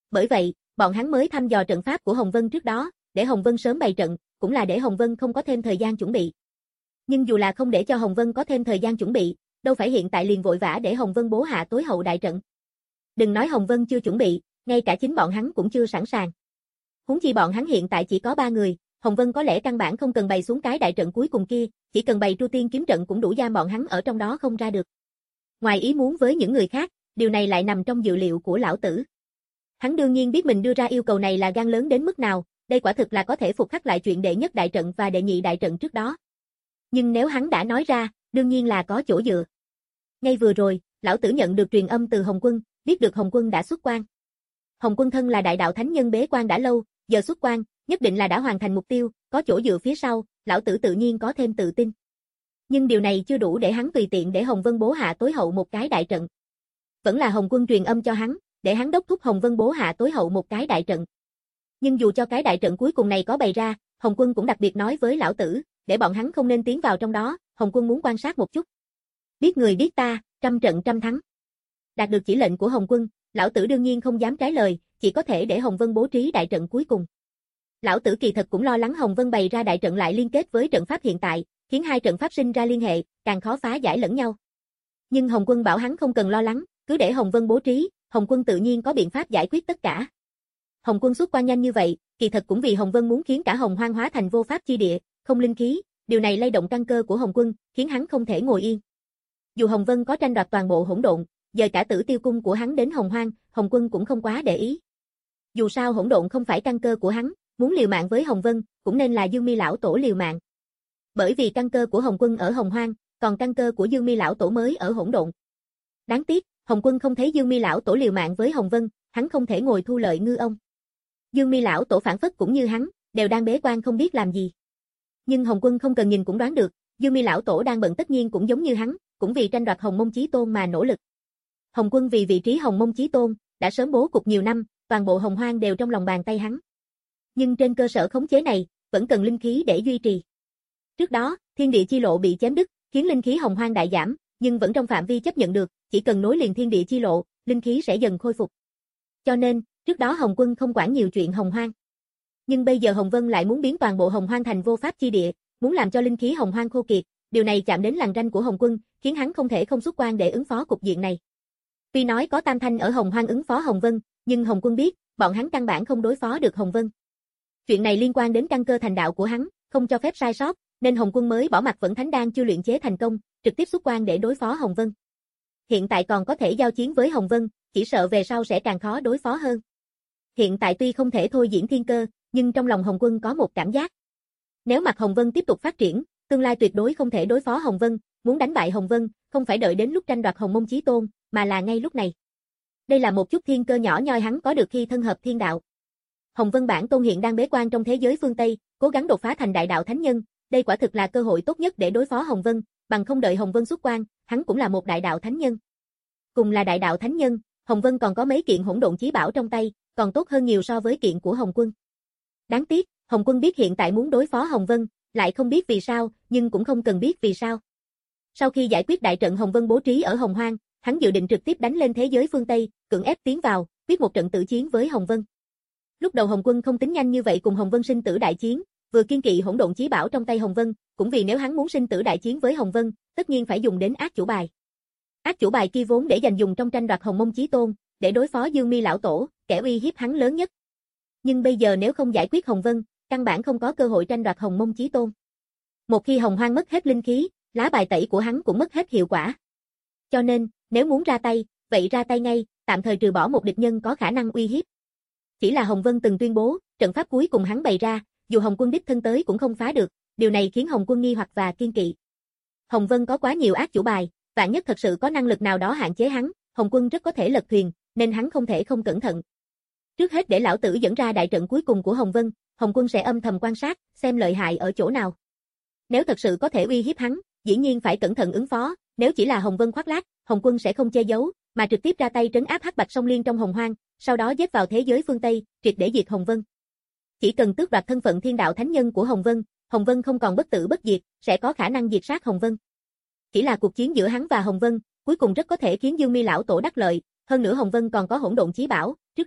Bởi vậy, bọn hắn mới thăm dò trận pháp của Hồng Vân trước đó, để Hồng Vân sớm bày trận, cũng là để Hồng Vân không có thêm thời gian chuẩn bị. Nhưng dù là không để cho Hồng Vân có thêm thời gian chuẩn bị, đâu phải hiện tại liền vội vã để Hồng Vân bố hạ tối hậu đại trận. Đừng nói Hồng Vân chưa chuẩn bị, ngay cả chính bọn hắn cũng chưa sẵn sàng. Huống chi bọn hắn hiện tại chỉ có ba người, Hồng Vân có lẽ căn bản không cần bày xuống cái đại trận cuối cùng kia, chỉ cần bày Tru Tiên kiếm trận cũng đủ giam bọn hắn ở trong đó không ra được. Ngoài ý muốn với những người khác, điều này lại nằm trong dự liệu của lão tử. Hắn đương nhiên biết mình đưa ra yêu cầu này là gan lớn đến mức nào, đây quả thực là có thể phục khắc lại chuyện đệ nhất đại trận và đệ nhị đại trận trước đó. Nhưng nếu hắn đã nói ra, đương nhiên là có chỗ dựa. Ngay vừa rồi, lão tử nhận được truyền âm từ Hồng Quân, biết được Hồng Quân đã xuất quan. Hồng Quân thân là đại đạo thánh nhân bế quan đã lâu, giờ xuất quan, nhất định là đã hoàn thành mục tiêu, có chỗ dựa phía sau, lão tử tự nhiên có thêm tự tin. Nhưng điều này chưa đủ để hắn tùy tiện để Hồng Vân bố hạ tối hậu một cái đại trận. Vẫn là Hồng Quân truyền âm cho hắn, để hắn đốc thúc Hồng Vân bố hạ tối hậu một cái đại trận. Nhưng dù cho cái đại trận cuối cùng này có bày ra, Hồng Quân cũng đặc biệt nói với lão tử, để bọn hắn không nên tiến vào trong đó, Hồng Quân muốn quan sát một chút. Biết người biết ta, trăm trận trăm thắng. Đạt được chỉ lệnh của Hồng Quân, lão tử đương nhiên không dám trái lời, chỉ có thể để Hồng Vân bố trí đại trận cuối cùng. Lão tử kỳ thật cũng lo lắng Hồng Vân bày ra đại trận lại liên kết với trận pháp hiện tại, khiến hai trận pháp sinh ra liên hệ, càng khó phá giải lẫn nhau. Nhưng Hồng Quân bảo hắn không cần lo lắng, cứ để Hồng Vân bố trí, Hồng Quân tự nhiên có biện pháp giải quyết tất cả. Hồng Quân xuất quan nhanh như vậy, kỳ thật cũng vì Hồng Vân muốn khiến cả Hồng Hoang hóa thành vô pháp chi địa, không linh khí, điều này lay động căn cơ của Hồng Quân, khiến hắn không thể ngồi yên. Dù Hồng Vân có tranh đoạt toàn bộ hỗn độn, dời cả Tử Tiêu cung của hắn đến Hồng Hoang, Hồng Quân cũng không quá để ý. Dù sao hỗn độn không phải căn cơ của hắn, muốn liều mạng với Hồng Vân, cũng nên là Dương Mi lão tổ liều mạng. Bởi vì căn cơ của Hồng Quân ở Hồng Hoang, còn căn cơ của Dương Mi lão tổ mới ở hỗn độn. Đáng tiếc, Hồng Quân không thấy Dương Mi lão tổ liều mạng với Hồng Vân, hắn không thể ngồi thu lợi ngư ông. Dương Mi lão tổ phản phất cũng như hắn, đều đang bế quan không biết làm gì. Nhưng Hồng Quân không cần nhìn cũng đoán được, Dương Mi lão tổ đang bận tất nhiên cũng giống như hắn, cũng vì tranh đoạt Hồng Mông Chí Tôn mà nỗ lực. Hồng Quân vì vị trí Hồng Mông Chí Tôn, đã sớm bố cục nhiều năm, toàn bộ Hồng Hoang đều trong lòng bàn tay hắn. Nhưng trên cơ sở khống chế này, vẫn cần linh khí để duy trì. Trước đó, thiên địa chi lộ bị chém đứt, khiến linh khí Hồng Hoang đại giảm, nhưng vẫn trong phạm vi chấp nhận được, chỉ cần nối liền thiên địa chi lộ, linh khí sẽ dần khôi phục. Cho nên, trước đó Hồng Quân không quản nhiều chuyện Hồng Hoang. Nhưng bây giờ Hồng Vân lại muốn biến toàn bộ Hồng Hoang thành vô pháp chi địa, muốn làm cho linh khí Hồng Hoang khô kiệt, điều này chạm đến lằn ranh của Hồng Quân, khiến hắn không thể không xuất quan để ứng phó cục diện này. Tuy nói có Tam Thanh ở Hồng Hoang ứng phó Hồng Vân, nhưng Hồng Quân biết, bọn hắn căn bản không đối phó được Hồng Vân. Chuyện này liên quan đến căn cơ thành đạo của hắn, không cho phép sai sót, nên Hồng Quân mới bỏ mặc Vẫn Thánh Đan chưa luyện chế thành công, trực tiếp xuất quan để đối phó Hồng Vân. Hiện tại còn có thể giao chiến với Hồng Vân, chỉ sợ về sau sẽ càng khó đối phó hơn. Hiện tại tuy không thể thôi diễn thiên cơ, nhưng trong lòng Hồng Quân có một cảm giác. Nếu mặt Hồng Vân tiếp tục phát triển, tương lai tuyệt đối không thể đối phó Hồng Vân, muốn đánh bại Hồng Vân, không phải đợi đến lúc tranh đoạt Hồng Mông Chí Tôn, mà là ngay lúc này. Đây là một chút thiên cơ nhỏ nhoi hắn có được khi thân hợp thiên đạo. Hồng Vân bản tôn hiện đang bế quan trong thế giới phương Tây, cố gắng đột phá thành đại đạo thánh nhân, đây quả thực là cơ hội tốt nhất để đối phó Hồng Vân, bằng không đợi Hồng Vân xuất quan, hắn cũng là một đại đạo thánh nhân. Cùng là đại đạo thánh nhân, Hồng Vân còn có mấy kiện hỗn độn chí bảo trong tay, còn tốt hơn nhiều so với kiện của Hồng Quân. Đáng tiếc, Hồng Quân biết hiện tại muốn đối phó Hồng Vân, lại không biết vì sao, nhưng cũng không cần biết vì sao. Sau khi giải quyết đại trận Hồng Vân bố trí ở Hồng Hoang, hắn dự định trực tiếp đánh lên thế giới phương Tây, cưỡng ép tiến vào, quyết một trận tử chiến với Hồng Vân. Lúc đầu Hồng Quân không tính nhanh như vậy cùng Hồng Vân sinh tử đại chiến, vừa kiên kỵ hỗn độn chí bảo trong tay Hồng Vân, cũng vì nếu hắn muốn sinh tử đại chiến với Hồng Vân, tất nhiên phải dùng đến ác chủ bài. Ác chủ bài kia vốn để dành dùng trong tranh đoạt Hồng Mông Chí Tôn, để đối phó Dương Mi lão tổ, kẻ uy hiếp hắn lớn nhất. Nhưng bây giờ nếu không giải quyết Hồng Vân, căn bản không có cơ hội tranh đoạt Hồng Mông Chí Tôn. Một khi Hồng Hoang mất hết linh khí, lá bài tẩy của hắn cũng mất hết hiệu quả. Cho nên, nếu muốn ra tay, vậy ra tay ngay, tạm thời trừ bỏ một địch nhân có khả năng uy hiếp. Chỉ là Hồng Vân từng tuyên bố, trận pháp cuối cùng hắn bày ra, dù Hồng Quân đích thân tới cũng không phá được, điều này khiến Hồng Quân nghi hoặc và kiên kỵ. Hồng Vân có quá nhiều ác chủ bài, vạn nhất thật sự có năng lực nào đó hạn chế hắn, Hồng Quân rất có thể lật thuyền, nên hắn không thể không cẩn thận. Trước hết để lão tử dẫn ra đại trận cuối cùng của Hồng Vân, Hồng Quân sẽ âm thầm quan sát, xem lợi hại ở chỗ nào. Nếu thật sự có thể uy hiếp hắn, dĩ nhiên phải cẩn thận ứng phó, nếu chỉ là Hồng Vân khoác lác, Hồng Quân sẽ không che giấu, mà trực tiếp ra tay trấn áp Hắc Bạch Song Liên trong Hồng Hoang, sau đó giết vào thế giới phương Tây, triệt để diệt Hồng Vân. Chỉ cần tước đoạt thân phận thiên đạo thánh nhân của Hồng Vân, Hồng Vân không còn bất tử bất diệt, sẽ có khả năng diệt sát Hồng Vân. Chỉ là cuộc chiến giữa hắn và Hồng Vân, cuối cùng rất có thể khiến Dương Mi lão tổ đắc lợi, hơn nữa Hồng Vân còn có hỗn độn chí bảo, trước đó,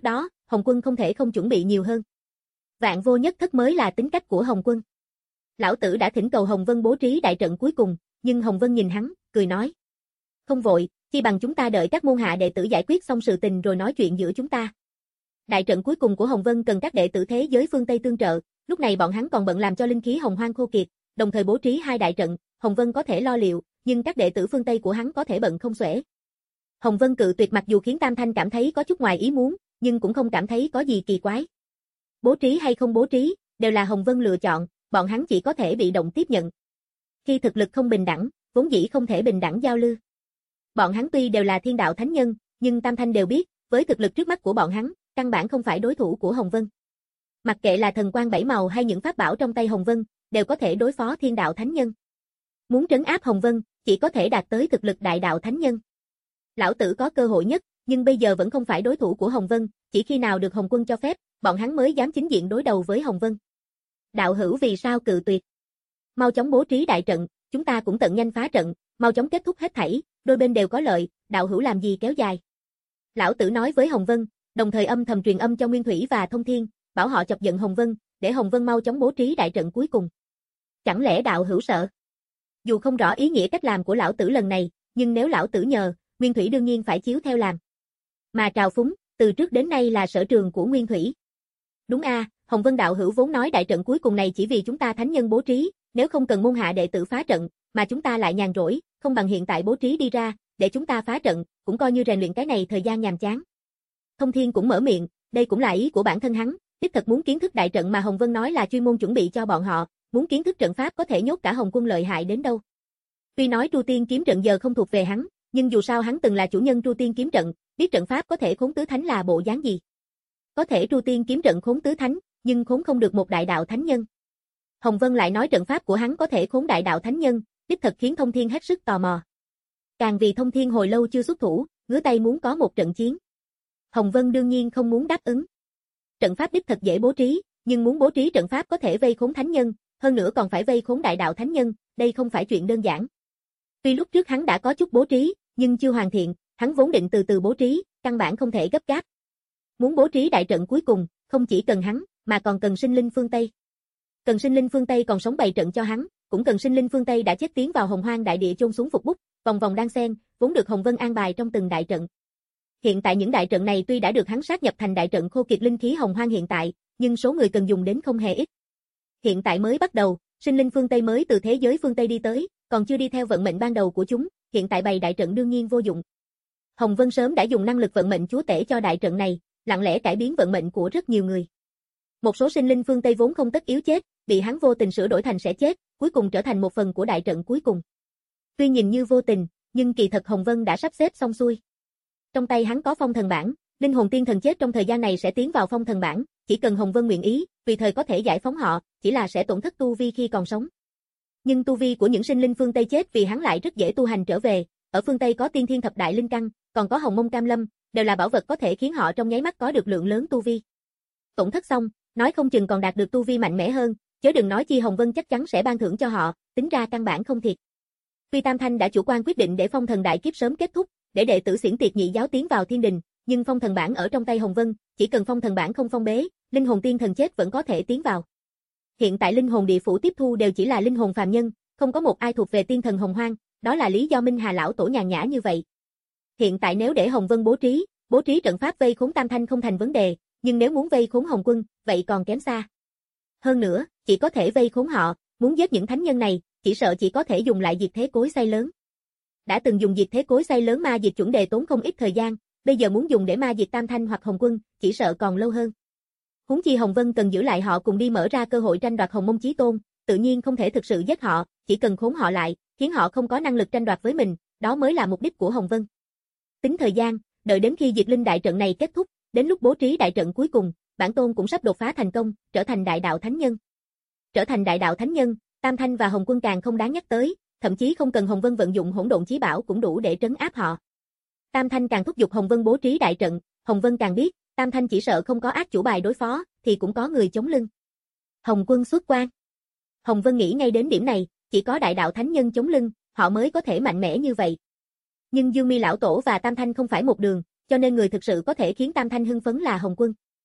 Hồng Quân không thể không chuẩn bị nhiều hơn. Vạn vô nhất thất mới là tính cách của Hồng Quân. Lão tử đã thỉnh cầu Hồng Vân bố trí đại trận cuối cùng, nhưng Hồng Vân nhìn hắn, cười nói. Không vội, chi bằng chúng ta đợi các môn hạ đệ tử giải quyết xong sự tình rồi nói chuyện giữa chúng ta. Đại trận cuối cùng của Hồng Vân cần các đệ tử thế giới phương Tây tương trợ, lúc này bọn hắn còn bận làm cho linh khí hồng hoang khô kiệt, đồng thời bố trí hai đại trận, Hồng Vân có thể lo liệu, nhưng các đệ tử phương Tây của hắn có thể bận không xuể. Hồng Vân cự tuyệt mặc dù khiến Tam Thanh cảm thấy có chút ngoài ý muốn, nhưng cũng không cảm thấy có gì kỳ quái. Bố trí hay không bố trí, đều là Hồng Vân lựa chọn, bọn hắn chỉ có thể bị động tiếp nhận. Khi thực lực không bình đẳng, vốn dĩ không thể bình đẳng giao lưu. Bọn hắn tuy đều là thiên đạo thánh nhân, nhưng Tam Thanh đều biết, với thực lực trước mắt của bọn hắn, căn bản không phải đối thủ của Hồng Vân. Mặc kệ là thần quang bảy màu hay những pháp bảo trong tay Hồng Vân, đều có thể đối phó thiên đạo thánh nhân. Muốn trấn áp Hồng Vân, chỉ có thể đạt tới thực lực đại đạo thánh nhân. Lão tử có cơ hội nhất, nhưng bây giờ vẫn không phải đối thủ của Hồng Vân, chỉ khi nào được Hồng Quân cho phép, bọn hắn mới dám chính diện đối đầu với Hồng Vân. Đạo hữu vì sao cự tuyệt? Mau chóng bố trí đại trận, chúng ta cũng tận nhanh phá trận, mau chóng kết thúc hết thảy, đôi bên đều có lợi, đạo hữu làm gì kéo dài. Lão tử nói với Hồng Vân, đồng thời âm thầm truyền âm cho Nguyên Thủy và Thông Thiên, bảo họ chọc giận Hồng Vân, để Hồng Vân mau chóng bố trí đại trận cuối cùng. Chẳng lẽ đạo hữu sợ? Dù không rõ ý nghĩa cách làm của lão tử lần này, nhưng nếu lão tử nhờ, Nguyên Thủy đương nhiên phải chiếu theo làm. Mà trào phúng, từ trước đến nay là sở trường của Nguyên Thủy. Đúng a, à, Hồng Vân đạo hữu vốn nói đại trận cuối cùng này chỉ vì chúng ta thánh nhân bố trí, nếu không cần môn hạ đệ tử phá trận, mà chúng ta lại nhàn rỗi, không bằng hiện tại bố trí đi ra, để chúng ta phá trận, cũng coi như rèn luyện cái này thời gian nhàm chán. Thông Thiên cũng mở miệng, đây cũng là ý của bản thân hắn, đích thật muốn kiến thức đại trận mà Hồng Vân nói là chuyên môn chuẩn bị cho bọn họ, muốn kiến thức trận pháp có thể nhốt cả Hồng Quân lợi hại đến đâu. Tuy nói Tru Tiên kiếm trận giờ không thuộc về hắn, nhưng dù sao hắn từng là chủ nhân Tru Tiên kiếm trận, biết trận pháp có thể khốn tứ thánh là bộ dáng gì. Có thể Tru Tiên kiếm trận khốn tứ thánh, nhưng khốn không được một đại đạo thánh nhân. Hồng Vân lại nói trận pháp của hắn có thể khốn đại đạo thánh nhân, đích thật khiến Thông Thiên hết sức tò mò. Càng vì Thông Thiên hồi lâu chưa xuất thủ, ngứa tay muốn có một trận chiến. Hồng Vân đương nhiên không muốn đáp ứng. Trận pháp đích thật dễ bố trí, nhưng muốn bố trí trận pháp có thể vây khốn thánh nhân, hơn nữa còn phải vây khốn đại đạo thánh nhân, đây không phải chuyện đơn giản. Tuy lúc trước hắn đã có chút bố trí, nhưng chưa hoàn thiện, hắn vốn định từ từ bố trí, căn bản không thể gấp gáp. Muốn bố trí đại trận cuối cùng, không chỉ cần hắn, mà còn cần sinh linh phương Tây. Cần sinh linh phương Tây còn sống bày trận cho hắn, cũng cần sinh linh phương Tây đã chết tiến vào hồng hoang đại địa chôn xuống phục bút, vòng vòng đan xen, vốn được Hồng Vân an bài trong từng đại trận. Hiện tại những đại trận này tuy đã được hắn sát nhập thành đại trận khô kiệt linh khí hồng hoang hiện tại, nhưng số người cần dùng đến không hề ít. Hiện tại mới bắt đầu, sinh linh phương Tây mới từ thế giới phương Tây đi tới, còn chưa đi theo vận mệnh ban đầu của chúng, hiện tại bày đại trận đương nhiên vô dụng. Hồng Vân sớm đã dùng năng lực vận mệnh chúa tể cho đại trận này, lặng lẽ cải biến vận mệnh của rất nhiều người. Một số sinh linh phương Tây vốn không tất yếu chết, bị hắn vô tình sửa đổi thành sẽ chết, cuối cùng trở thành một phần của đại trận cuối cùng. Tuy nhìn như vô tình, nhưng kỳ thật Hồng Vân đã sắp xếp xong xuôi. Trong tay hắn có phong thần bảng, linh hồn tiên thần chết trong thời gian này sẽ tiến vào phong thần bảng, chỉ cần Hồng Vân nguyện ý, tùy thời có thể giải phóng họ, chỉ là sẽ tổn thất tu vi khi còn sống. Nhưng tu vi của những sinh linh phương Tây chết vì hắn lại rất dễ tu hành trở về, ở phương Tây có tiên thiên thập đại linh căn, còn có hồng mông cam lâm, đều là bảo vật có thể khiến họ trong nháy mắt có được lượng lớn tu vi. Tổn thất xong, nói không chừng còn đạt được tu vi mạnh mẽ hơn, chớ đừng nói chi Hồng Vân chắc chắn sẽ ban thưởng cho họ, tính ra căn bản không thiệt. Tuy Tam Thanh đã chủ quan quyết định để phong thần đại kiếp sớm kết thúc, để đệ tử xiển tiệt nhị giáo tiến vào thiên đình, nhưng phong thần bảng ở trong tay Hồng Vân, chỉ cần phong thần bảng không phong bế, linh hồn tiên thần chết vẫn có thể tiến vào. Hiện tại linh hồn địa phủ tiếp thu đều chỉ là linh hồn phàm nhân, không có một ai thuộc về tiên thần hồng hoang, đó là lý do Minh Hà lão tổ nhàn nhã như vậy. Hiện tại nếu để Hồng Vân bố trí, bố trí trận pháp vây khốn Tam Thanh không thành vấn đề, nhưng nếu muốn vây khốn Hồng Quân, vậy còn kém xa. Hơn nữa, chỉ có thể vây khốn họ, muốn giết những thánh nhân này, chỉ sợ chỉ có thể dùng lại diệt thế cối xay lớn. Đã từng dùng diệt thế cối xay lớn ma diệt chuẩn đề tốn không ít thời gian, bây giờ muốn dùng để ma diệt Tam Thanh hoặc Hồng Quân, chỉ sợ còn lâu hơn. Huống chi Hồng Vân cần giữ lại họ cùng đi mở ra cơ hội tranh đoạt Hồng Mông Chí Tôn, tự nhiên không thể thực sự giết họ, chỉ cần khốn họ lại, khiến họ không có năng lực tranh đoạt với mình, đó mới là mục đích của Hồng Vân. Tính thời gian, đợi đến khi diệt linh đại trận này kết thúc, đến lúc bố trí đại trận cuối cùng, bản tôn cũng sắp đột phá thành công, trở thành đại đạo thánh nhân. Trở thành đại đạo thánh nhân, Tam Thanh và Hồng Quân càng không đáng nhắc tới, thậm chí không cần Hồng Vân vận dụng hỗn độn chí bảo cũng đủ để trấn áp họ. Tam Thanh càng thúc giục Hồng Vân bố trí đại trận, Hồng Vân càng biết, Tam Thanh chỉ sợ không có ác chủ bài đối phó, thì cũng có người chống lưng. Hồng Quân xuất quan. Hồng Vân nghĩ ngay đến điểm này, chỉ có đại đạo thánh nhân chống lưng, họ mới có thể mạnh mẽ như vậy. Nhưng Dương Mi lão tổ và Tam Thanh không phải một đường, cho nên người thực sự có thể khiến Tam Thanh hưng phấn là Hồng Quân.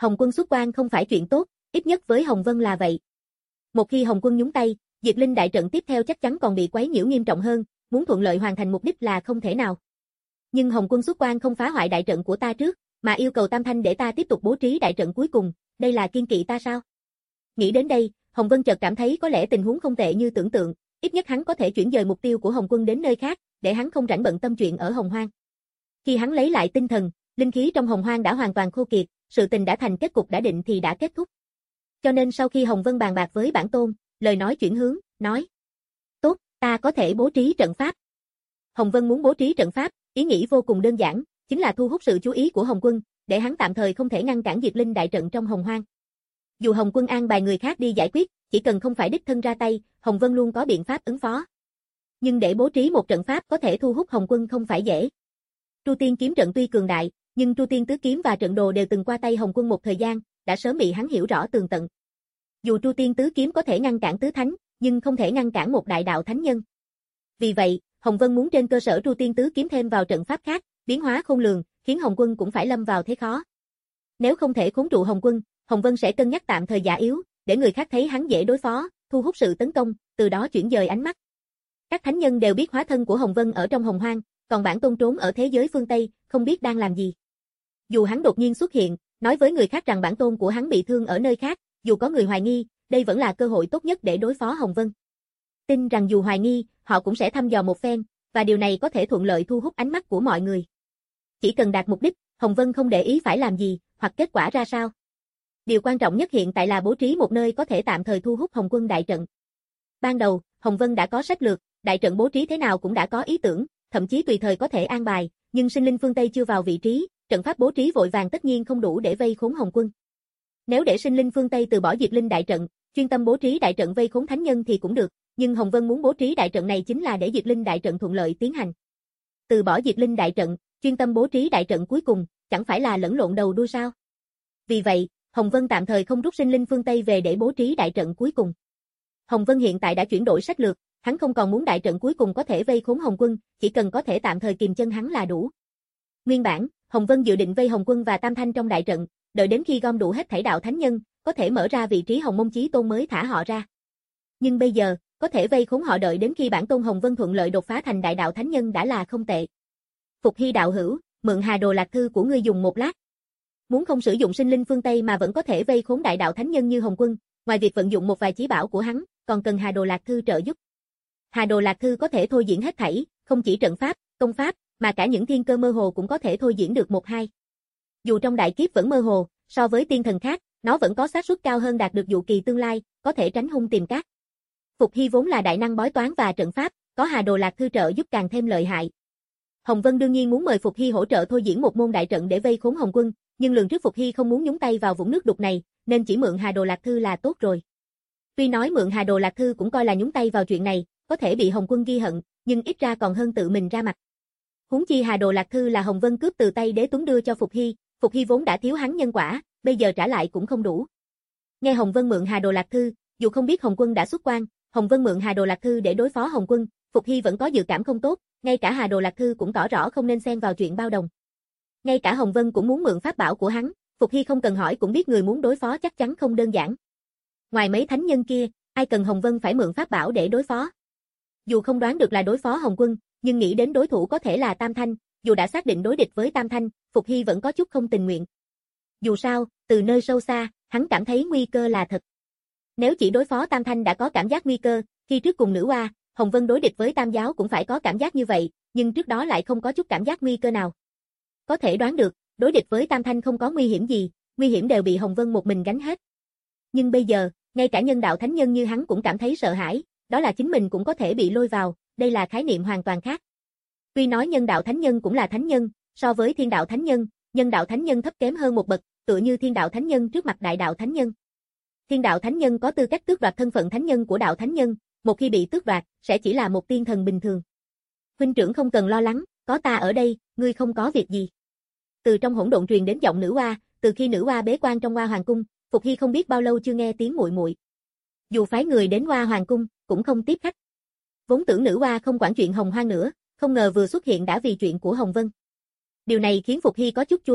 Hồng Quân xuất quan không phải chuyện tốt, ít nhất với Hồng Vân là vậy. Một khi Hồng Quân nhúng tay, Diệt Linh đại trận tiếp theo chắc chắn còn bị quấy nhiễu nghiêm trọng hơn, muốn thuận lợi hoàn thành mục đích là không thể nào. Nhưng Hồng Quân xuất quan không phá hoại đại trận của ta trước, mà yêu cầu Tam Thanh để ta tiếp tục bố trí đại trận cuối cùng, đây là kiên kỵ ta sao? Nghĩ đến đây, Hồng Vân chợt cảm thấy có lẽ tình huống không tệ như tưởng tượng, ít nhất hắn có thể chuyển dời mục tiêu của Hồng Quân đến nơi khác, để hắn không rảnh bận tâm chuyện ở Hồng Hoang. Khi hắn lấy lại tinh thần, linh khí trong Hồng Hoang đã hoàn toàn khô kiệt, sự tình đã thành kết cục đã định thì đã kết thúc. Cho nên sau khi Hồng Vân bàn bạc với bản tôn, lời nói chuyển hướng, nói: "Tốt, ta có thể bố trí trận pháp." Hồng Vân muốn bố trí trận pháp, ý nghĩ vô cùng đơn giản, chính là thu hút sự chú ý của Hồng Quân, để hắn tạm thời không thể ngăn cản Diệt Linh đại trận trong Hồng Hoang. Dù Hồng Quân an bài người khác đi giải quyết, chỉ cần không phải đích thân ra tay, Hồng Vân luôn có biện pháp ứng phó. Nhưng để bố trí một trận pháp có thể thu hút Hồng Quân không phải dễ. Tru Tiên kiếm trận tuy cường đại, nhưng Tru Tiên tứ kiếm và trận đồ đều từng qua tay Hồng Quân một thời gian, đã sớm bị hắn hiểu rõ tường tận. Dù Tru Tiên tứ kiếm có thể ngăn cản tứ thánh, nhưng không thể ngăn cản một đại đạo thánh nhân. Vì vậy, Hồng Vân muốn trên cơ sở Tru Tiên tứ kiếm thêm vào trận pháp khác, biến hóa khôn lường, khiến Hồng Quân cũng phải lâm vào thế khó. Nếu không thể khống trụ Hồng Quân, Hồng Vân sẽ cân nhắc tạm thời giả yếu, để người khác thấy hắn dễ đối phó, thu hút sự tấn công, từ đó chuyển dời ánh mắt. Các thánh nhân đều biết hóa thân của Hồng Vân ở trong Hồng Hoang, còn bản tôn trốn ở thế giới phương Tây, không biết đang làm gì. Dù hắn đột nhiên xuất hiện, nói với người khác rằng bản tôn của hắn bị thương ở nơi khác, dù có người hoài nghi, đây vẫn là cơ hội tốt nhất để đối phó Hồng Vân. Tin rằng dù hoài nghi, họ cũng sẽ thăm dò một phen, và điều này có thể thuận lợi thu hút ánh mắt của mọi người. Chỉ cần đạt mục đích, Hồng Vân không để ý phải làm gì, hoặc kết quả ra sao. Điều quan trọng nhất hiện tại là bố trí một nơi có thể tạm thời thu hút Hồng Quân đại trận. Ban đầu, Hồng Vân đã có sách lược, đại trận bố trí thế nào cũng đã có ý tưởng, thậm chí tùy thời có thể an bài, nhưng sinh linh phương Tây chưa vào vị trí, trận pháp bố trí vội vàng tất nhiên không đủ để vây khốn Hồng Quân. Nếu để sinh linh phương Tây từ bỏ Diệt Linh đại trận, chuyên tâm bố trí đại trận vây khốn thánh nhân thì cũng được, nhưng Hồng Vân muốn bố trí đại trận này chính là để Diệt Linh đại trận thuận lợi tiến hành. Từ bỏ Diệt Linh đại trận, chuyên tâm bố trí đại trận cuối cùng, chẳng phải là lẫn lộn đầu đuôi sao? Vì vậy, Hồng Vân tạm thời không rút sinh linh phương Tây về để bố trí đại trận cuối cùng. Hồng Vân hiện tại đã chuyển đổi sách lược, hắn không còn muốn đại trận cuối cùng có thể vây khốn Hồng Quân, chỉ cần có thể tạm thời kìm chân hắn là đủ. Nguyên bản, Hồng Vân dự định vây Hồng Quân và Tam Thanh trong đại trận, đợi đến khi gom đủ hết thảy đạo thánh nhân, có thể mở ra vị trí Hồng Mông Chí Tôn mới thả họ ra. Nhưng bây giờ, có thể vây khốn họ đợi đến khi bản tôn Hồng Vân thuận lợi đột phá thành đại đạo thánh nhân đã là không tệ. Phục Hy đạo hữu, mượn Hà Đồ Lạc Thư của ngươi dùng một lát. Muốn không sử dụng sinh linh phương Tây mà vẫn có thể vây khốn đại đạo thánh nhân như Hồng Quân, ngoài việc vận dụng một vài chí bảo của hắn, còn cần Hà Đồ Lạc Thư trợ giúp. Hà Đồ Lạc Thư có thể thôi diễn hết thảy, không chỉ trận pháp, công pháp, mà cả những thiên cơ mơ hồ cũng có thể thôi diễn được một hai. Dù trong đại kiếp vẫn mơ hồ, so với tiên thần khác, nó vẫn có xác suất cao hơn đạt được dụ kỳ tương lai, có thể tránh hung tìm cát. Phục Hy vốn là đại năng bói toán và trận pháp, có Hà Đồ Lạc Thư trợ giúp càng thêm lợi hại. Hồng Vân đương nhiên muốn mời Phục Hy hỗ trợ thôi diễn một môn đại trận để vây khốn Hồng Quân, nhưng lường trước Phục Hy không muốn nhúng tay vào vũng nước đục này, nên chỉ mượn Hà Đồ Lạc Thư là tốt rồi. Tuy nói mượn Hà Đồ Lạc Thư cũng coi là nhúng tay vào chuyện này, có thể bị Hồng Quân ghi hận, nhưng ít ra còn hơn tự mình ra mặt. Huống chi Hà Đồ Lạc Thư là Hồng Vân cướp từ tay Đế Tuấn đưa cho Phục Hy, Phục Hy vốn đã thiếu hắn nhân quả, bây giờ trả lại cũng không đủ. Nghe Hồng Vân mượn Hà Đồ Lạc Thư, dù không biết Hồng Quân đã xuất quan, Hồng Vân mượn Hà Đồ Lạc Thư để đối phó Hồng Quân, Phục Hy vẫn có dự cảm không tốt, ngay cả Hà Đồ Lạc Thư cũng tỏ rõ không nên xen vào chuyện bao đồng. Ngay cả Hồng Vân cũng muốn mượn pháp bảo của hắn, Phục Hy không cần hỏi cũng biết người muốn đối phó chắc chắn không đơn giản. Ngoài mấy thánh nhân kia, ai cần Hồng Vân phải mượn pháp bảo để đối phó? Dù không đoán được là đối phó Hồng Quân, nhưng nghĩ đến đối thủ có thể là Tam Thanh, dù đã xác định đối địch với Tam Thanh, Phục Hy vẫn có chút không tình nguyện. Dù sao, từ nơi sâu xa, hắn cảm thấy nguy cơ là thật. Nếu chỉ đối phó Tam Thanh đã có cảm giác nguy cơ, khi trước cùng nữ oa, Hồng Vân đối địch với Tam Giáo cũng phải có cảm giác như vậy, nhưng trước đó lại không có chút cảm giác nguy cơ nào. Có thể đoán được, đối địch với Tam Thanh không có nguy hiểm gì, nguy hiểm đều bị Hồng Vân một mình gánh hết. Nhưng bây giờ, ngay cả nhân đạo thánh nhân như hắn cũng cảm thấy sợ hãi, đó là chính mình cũng có thể bị lôi vào, đây là khái niệm hoàn toàn khác. Tuy nói nhân đạo thánh nhân cũng là thánh nhân, so với thiên đạo thánh nhân, nhân đạo thánh nhân thấp kém hơn một bậc, tựa như thiên đạo thánh nhân trước mặt đại đạo thánh nhân. Thiên đạo thánh nhân có tư cách tước đoạt thân phận thánh nhân của đạo thánh nhân, một khi bị tước đoạt, sẽ chỉ là một tiên thần bình thường. Huynh trưởng không cần lo lắng, có ta ở đây, ngươi không có việc gì. Từ trong hỗn độn truyền đến giọng nữ oa, từ khi nữ oa bế quan trong Hoa Hoàng cung, Phục Hy không biết bao lâu chưa nghe tiếng muội muội. Dù phái người đến Hoa Hoàng cung, cũng không tiếp khách. Vốn tưởng nữ oa không quản chuyện Hồng Hoang nữa, không ngờ vừa xuất hiện đã vì chuyện của Hồng Vân. Điều này khiến Phục Hy có chút chua xót,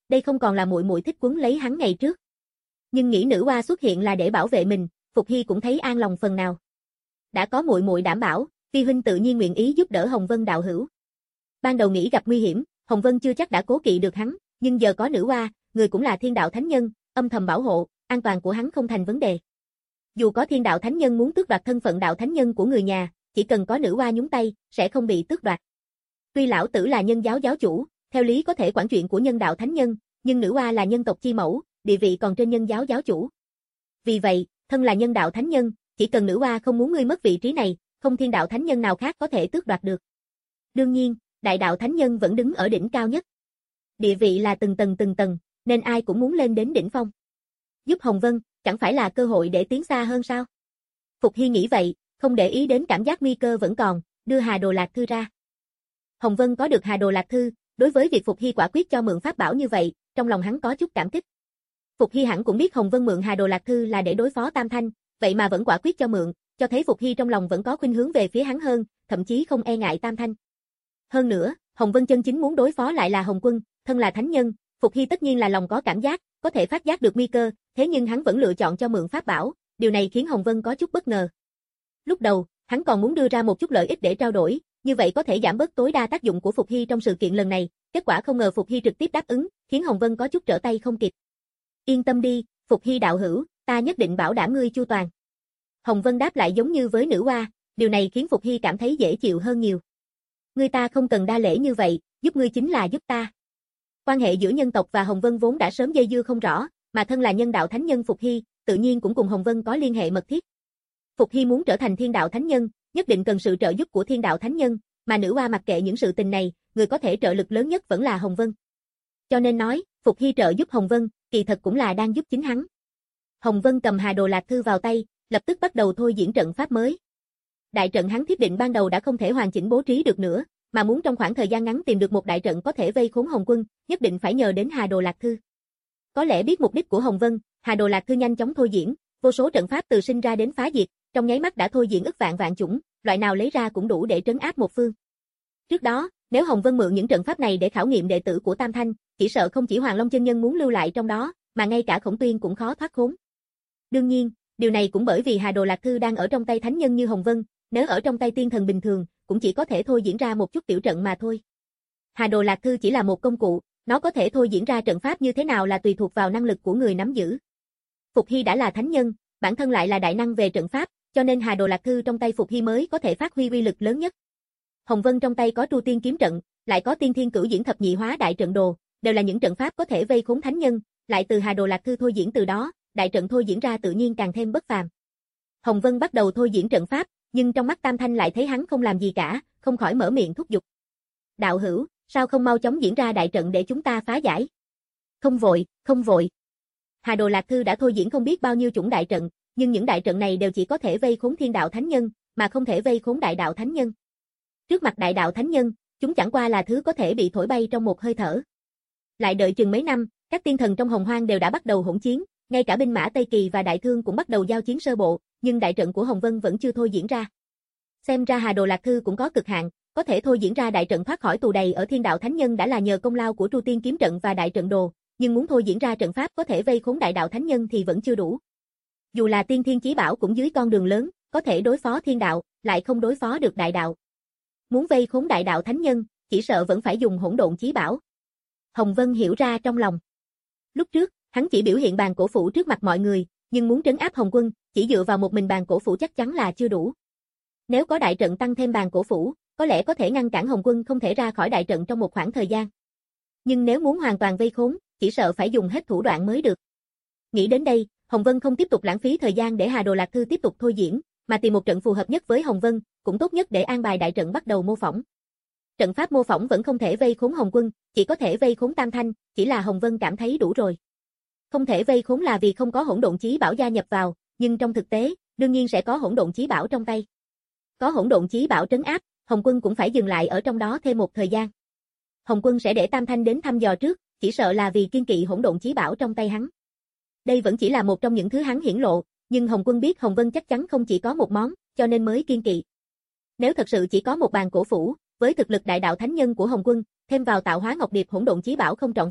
đây không còn là muội muội thích quấn lấy hắn ngày trước. Nhưng nghĩ nữ oa xuất hiện là để bảo vệ mình, Phục Hy cũng thấy an lòng phần nào. Đã có muội muội đảm bảo, Vi huynh tự nhiên nguyện ý giúp đỡ Hồng Vân đạo hữu. Ban đầu nghĩ gặp nguy hiểm, Hồng Vân chưa chắc đã cố kỵ được hắn, nhưng giờ có nữ oa, người cũng là thiên đạo thánh nhân, âm thầm bảo hộ, an toàn của hắn không thành vấn đề. Dù có thiên đạo thánh nhân muốn tước đoạt thân phận đạo thánh nhân của người nhà, chỉ cần có nữ oa nhúng tay, sẽ không bị tước đoạt. Tuy lão tử là nhân giáo giáo chủ, theo lý có thể quản chuyện của nhân đạo thánh nhân, nhưng nữ oa là nhân tộc chi mẫu, địa vị còn trên nhân giáo giáo chủ. Vì vậy, thân là nhân đạo thánh nhân, chỉ cần nữ oa không muốn ngươi mất vị trí này, không thiên đạo thánh nhân nào khác có thể tước đoạt được. Đương nhiên, đại đạo thánh nhân vẫn đứng ở đỉnh cao nhất. Địa vị là từng tầng từng tầng, nên ai cũng muốn lên đến đỉnh phong. Giúp Hồng Vân, chẳng phải là cơ hội để tiến xa hơn sao? Phục Hy nghĩ vậy, không để ý đến cảm giác nguy cơ vẫn còn, đưa Hà Đồ Lạc Thư ra. Hồng Vân có được Hà Đồ Lạc Thư, đối với việc Phục Hy quả quyết cho mượn pháp bảo như vậy, trong lòng hắn có chút cảm kích. Phục Hy hẳn cũng biết Hồng Vân mượn Hà Đồ Lạc Thư là để đối phó Tam Thanh, vậy mà vẫn quả quyết cho mượn, cho thấy Phục Hy trong lòng vẫn có khuynh hướng về phía hắn hơn, thậm chí không e ngại Tam Thanh. Hơn nữa, Hồng Vân chân chính muốn đối phó lại là Hồng Quân, thân là thánh nhân, Phục Hy tất nhiên là lòng có cảm giác, có thể phát giác được nguy cơ, thế nhưng hắn vẫn lựa chọn cho mượn pháp bảo, điều này khiến Hồng Vân có chút bất ngờ. Lúc đầu, hắn còn muốn đưa ra một chút lợi ích để trao đổi, như vậy có thể giảm bớt tối đa tác dụng của Phục Hy trong sự kiện lần này, kết quả không ngờ Phục Hy trực tiếp đáp ứng, khiến Hồng Vân có chút trở tay không kịp. Yên tâm đi, Phục Hy đạo hữu, ta nhất định bảo đảm ngươi chu toàn. Hồng Vân đáp lại giống như với nữ oa, điều này khiến Phục Hy cảm thấy dễ chịu hơn nhiều. Ngươi ta không cần đa lễ như vậy, giúp ngươi chính là giúp ta. Quan hệ giữa nhân tộc và Hồng Vân vốn đã sớm dây dưa không rõ, mà thân là nhân đạo thánh nhân Phục Hy, tự nhiên cũng cùng Hồng Vân có liên hệ mật thiết. Phục Hy muốn trở thành thiên đạo thánh nhân, nhất định cần sự trợ giúp của thiên đạo thánh nhân, mà nữ oa mặc kệ những sự tình này, người có thể trợ lực lớn nhất vẫn là Hồng Vân. Cho nên nói, Phục Hy trợ giúp Hồng Vân, kỳ thật cũng là đang giúp chính hắn. Hồng Vân cầm Hà Đồ Lạc Thư vào tay, lập tức bắt đầu thôi diễn trận pháp mới. Đại trận hắn thiết định ban đầu đã không thể hoàn chỉnh bố trí được nữa, mà muốn trong khoảng thời gian ngắn tìm được một đại trận có thể vây khốn Hồng Quân, nhất định phải nhờ đến Hà Đồ Lạc Thư. Có lẽ biết mục đích của Hồng Vân, Hà Đồ Lạc Thư nhanh chóng thôi diễn, vô số trận pháp từ sinh ra đến phá diệt, trong nháy mắt đã thôi diễn ức vạn vạn chủng, loại nào lấy ra cũng đủ để trấn áp một phương. Trước đó, nếu Hồng Vân mượn những trận pháp này để khảo nghiệm đệ tử của Tam Thanh, chỉ sợ không chỉ Hoàng Long chân nhân muốn lưu lại trong đó, mà ngay cả Khổng Tuyên cũng khó thoát khốn. Đương nhiên, điều này cũng bởi vì Hà Đồ Lạc Thư đang ở trong tay thánh nhân như Hồng Vân, nếu ở trong tay tiên thần bình thường, cũng chỉ có thể thôi diễn ra một chút tiểu trận mà thôi. Hà Đồ Lạc Thư chỉ là một công cụ, nó có thể thôi diễn ra trận pháp như thế nào là tùy thuộc vào năng lực của người nắm giữ. Phục Hy đã là thánh nhân, bản thân lại là đại năng về trận pháp, cho nên Hà Đồ Lạc Thư trong tay Phục Hy mới có thể phát huy uy lực lớn nhất. Hồng Vân trong tay có Tru Tiên kiếm trận, lại có Tiên Thiên Cửu Diễn Thập Nhị Hóa Đại Trận Đồ, đều là những trận pháp có thể vây khốn thánh nhân, lại từ Hà Đồ Lạc Thư thôi diễn từ đó, đại trận thôi diễn ra tự nhiên càng thêm bất phàm. Hồng Vân bắt đầu thôi diễn trận pháp, nhưng trong mắt Tam Thanh lại thấy hắn không làm gì cả, không khỏi mở miệng thúc giục. Đạo hữu, sao không mau chóng diễn ra đại trận để chúng ta phá giải? Không vội, không vội. Hà Đồ Lạc Thư đã thôi diễn không biết bao nhiêu chủng đại trận, nhưng những đại trận này đều chỉ có thể vây khốn thiên đạo thánh nhân, mà không thể vây khốn đại đạo thánh nhân. Trước mặt đại đạo thánh nhân, chúng chẳng qua là thứ có thể bị thổi bay trong một hơi thở. Lại đợi chừng mấy năm, các tiên thần trong Hồng Hoang đều đã bắt đầu hỗn chiến, ngay cả binh mã Tây Kỳ và Đại Thương cũng bắt đầu giao chiến sơ bộ, nhưng đại trận của Hồng Vân vẫn chưa thôi diễn ra. Xem ra Hà Đồ Lạc Thư cũng có cực hạn, có thể thôi diễn ra đại trận thoát khỏi tù đầy ở thiên đạo thánh nhân đã là nhờ công lao của Tru Tiên kiếm trận và đại trận đồ, nhưng muốn thôi diễn ra trận pháp có thể vây khốn đại đạo thánh nhân thì vẫn chưa đủ. Dù là tiên thiên chí bảo cũng dưới con đường lớn, có thể đối phó thiên đạo, lại không đối phó được đại đạo. Muốn vây khốn đại đạo thánh nhân, chỉ sợ vẫn phải dùng hỗn độn chí bảo. Hồng Vân hiểu ra trong lòng. Lúc trước, hắn chỉ biểu hiện bàn cổ phủ trước mặt mọi người, nhưng muốn trấn áp Hồng Quân, chỉ dựa vào một mình bàn cổ phủ chắc chắn là chưa đủ. Nếu có đại trận tăng thêm bàn cổ phủ, có lẽ có thể ngăn cản Hồng Quân không thể ra khỏi đại trận trong một khoảng thời gian. Nhưng nếu muốn hoàn toàn vây khốn, chỉ sợ phải dùng hết thủ đoạn mới được. Nghĩ đến đây, Hồng Vân không tiếp tục lãng phí thời gian để Hà Đồ Lạc Thư tiếp tục thôi diễn, mà tìm một trận phù hợp nhất với Hồng Vân, cũng tốt nhất để an bài đại trận bắt đầu mô phỏng. Trận pháp mô phỏng vẫn không thể vây khốn Hồng Quân, chỉ có thể vây khốn Tam Thanh, chỉ là Hồng Vân cảm thấy đủ rồi. Không thể vây khốn là vì không có hỗn độn chí bảo gia nhập vào, nhưng trong thực tế, đương nhiên sẽ có hỗn độn chí bảo trong tay. Có hỗn độn chí bảo trấn áp, Hồng Quân cũng phải dừng lại ở trong đó thêm một thời gian. Hồng Quân sẽ để Tam Thanh đến thăm dò trước, chỉ sợ là vì kiên kỵ hỗn độn chí bảo trong tay hắn. Đây vẫn chỉ là một trong những thứ hắn hiển lộ, nhưng Hồng Quân biết Hồng Vân chắc chắn không chỉ có một món, cho nên mới kiên kỵ. Nếu thật sự chỉ có một bàn cổ phủ, với thực lực đại đạo thánh nhân của Hồng Quân, thêm vào tạo hóa ngọc điệp hỗn độn chí bảo không trọn vẹn,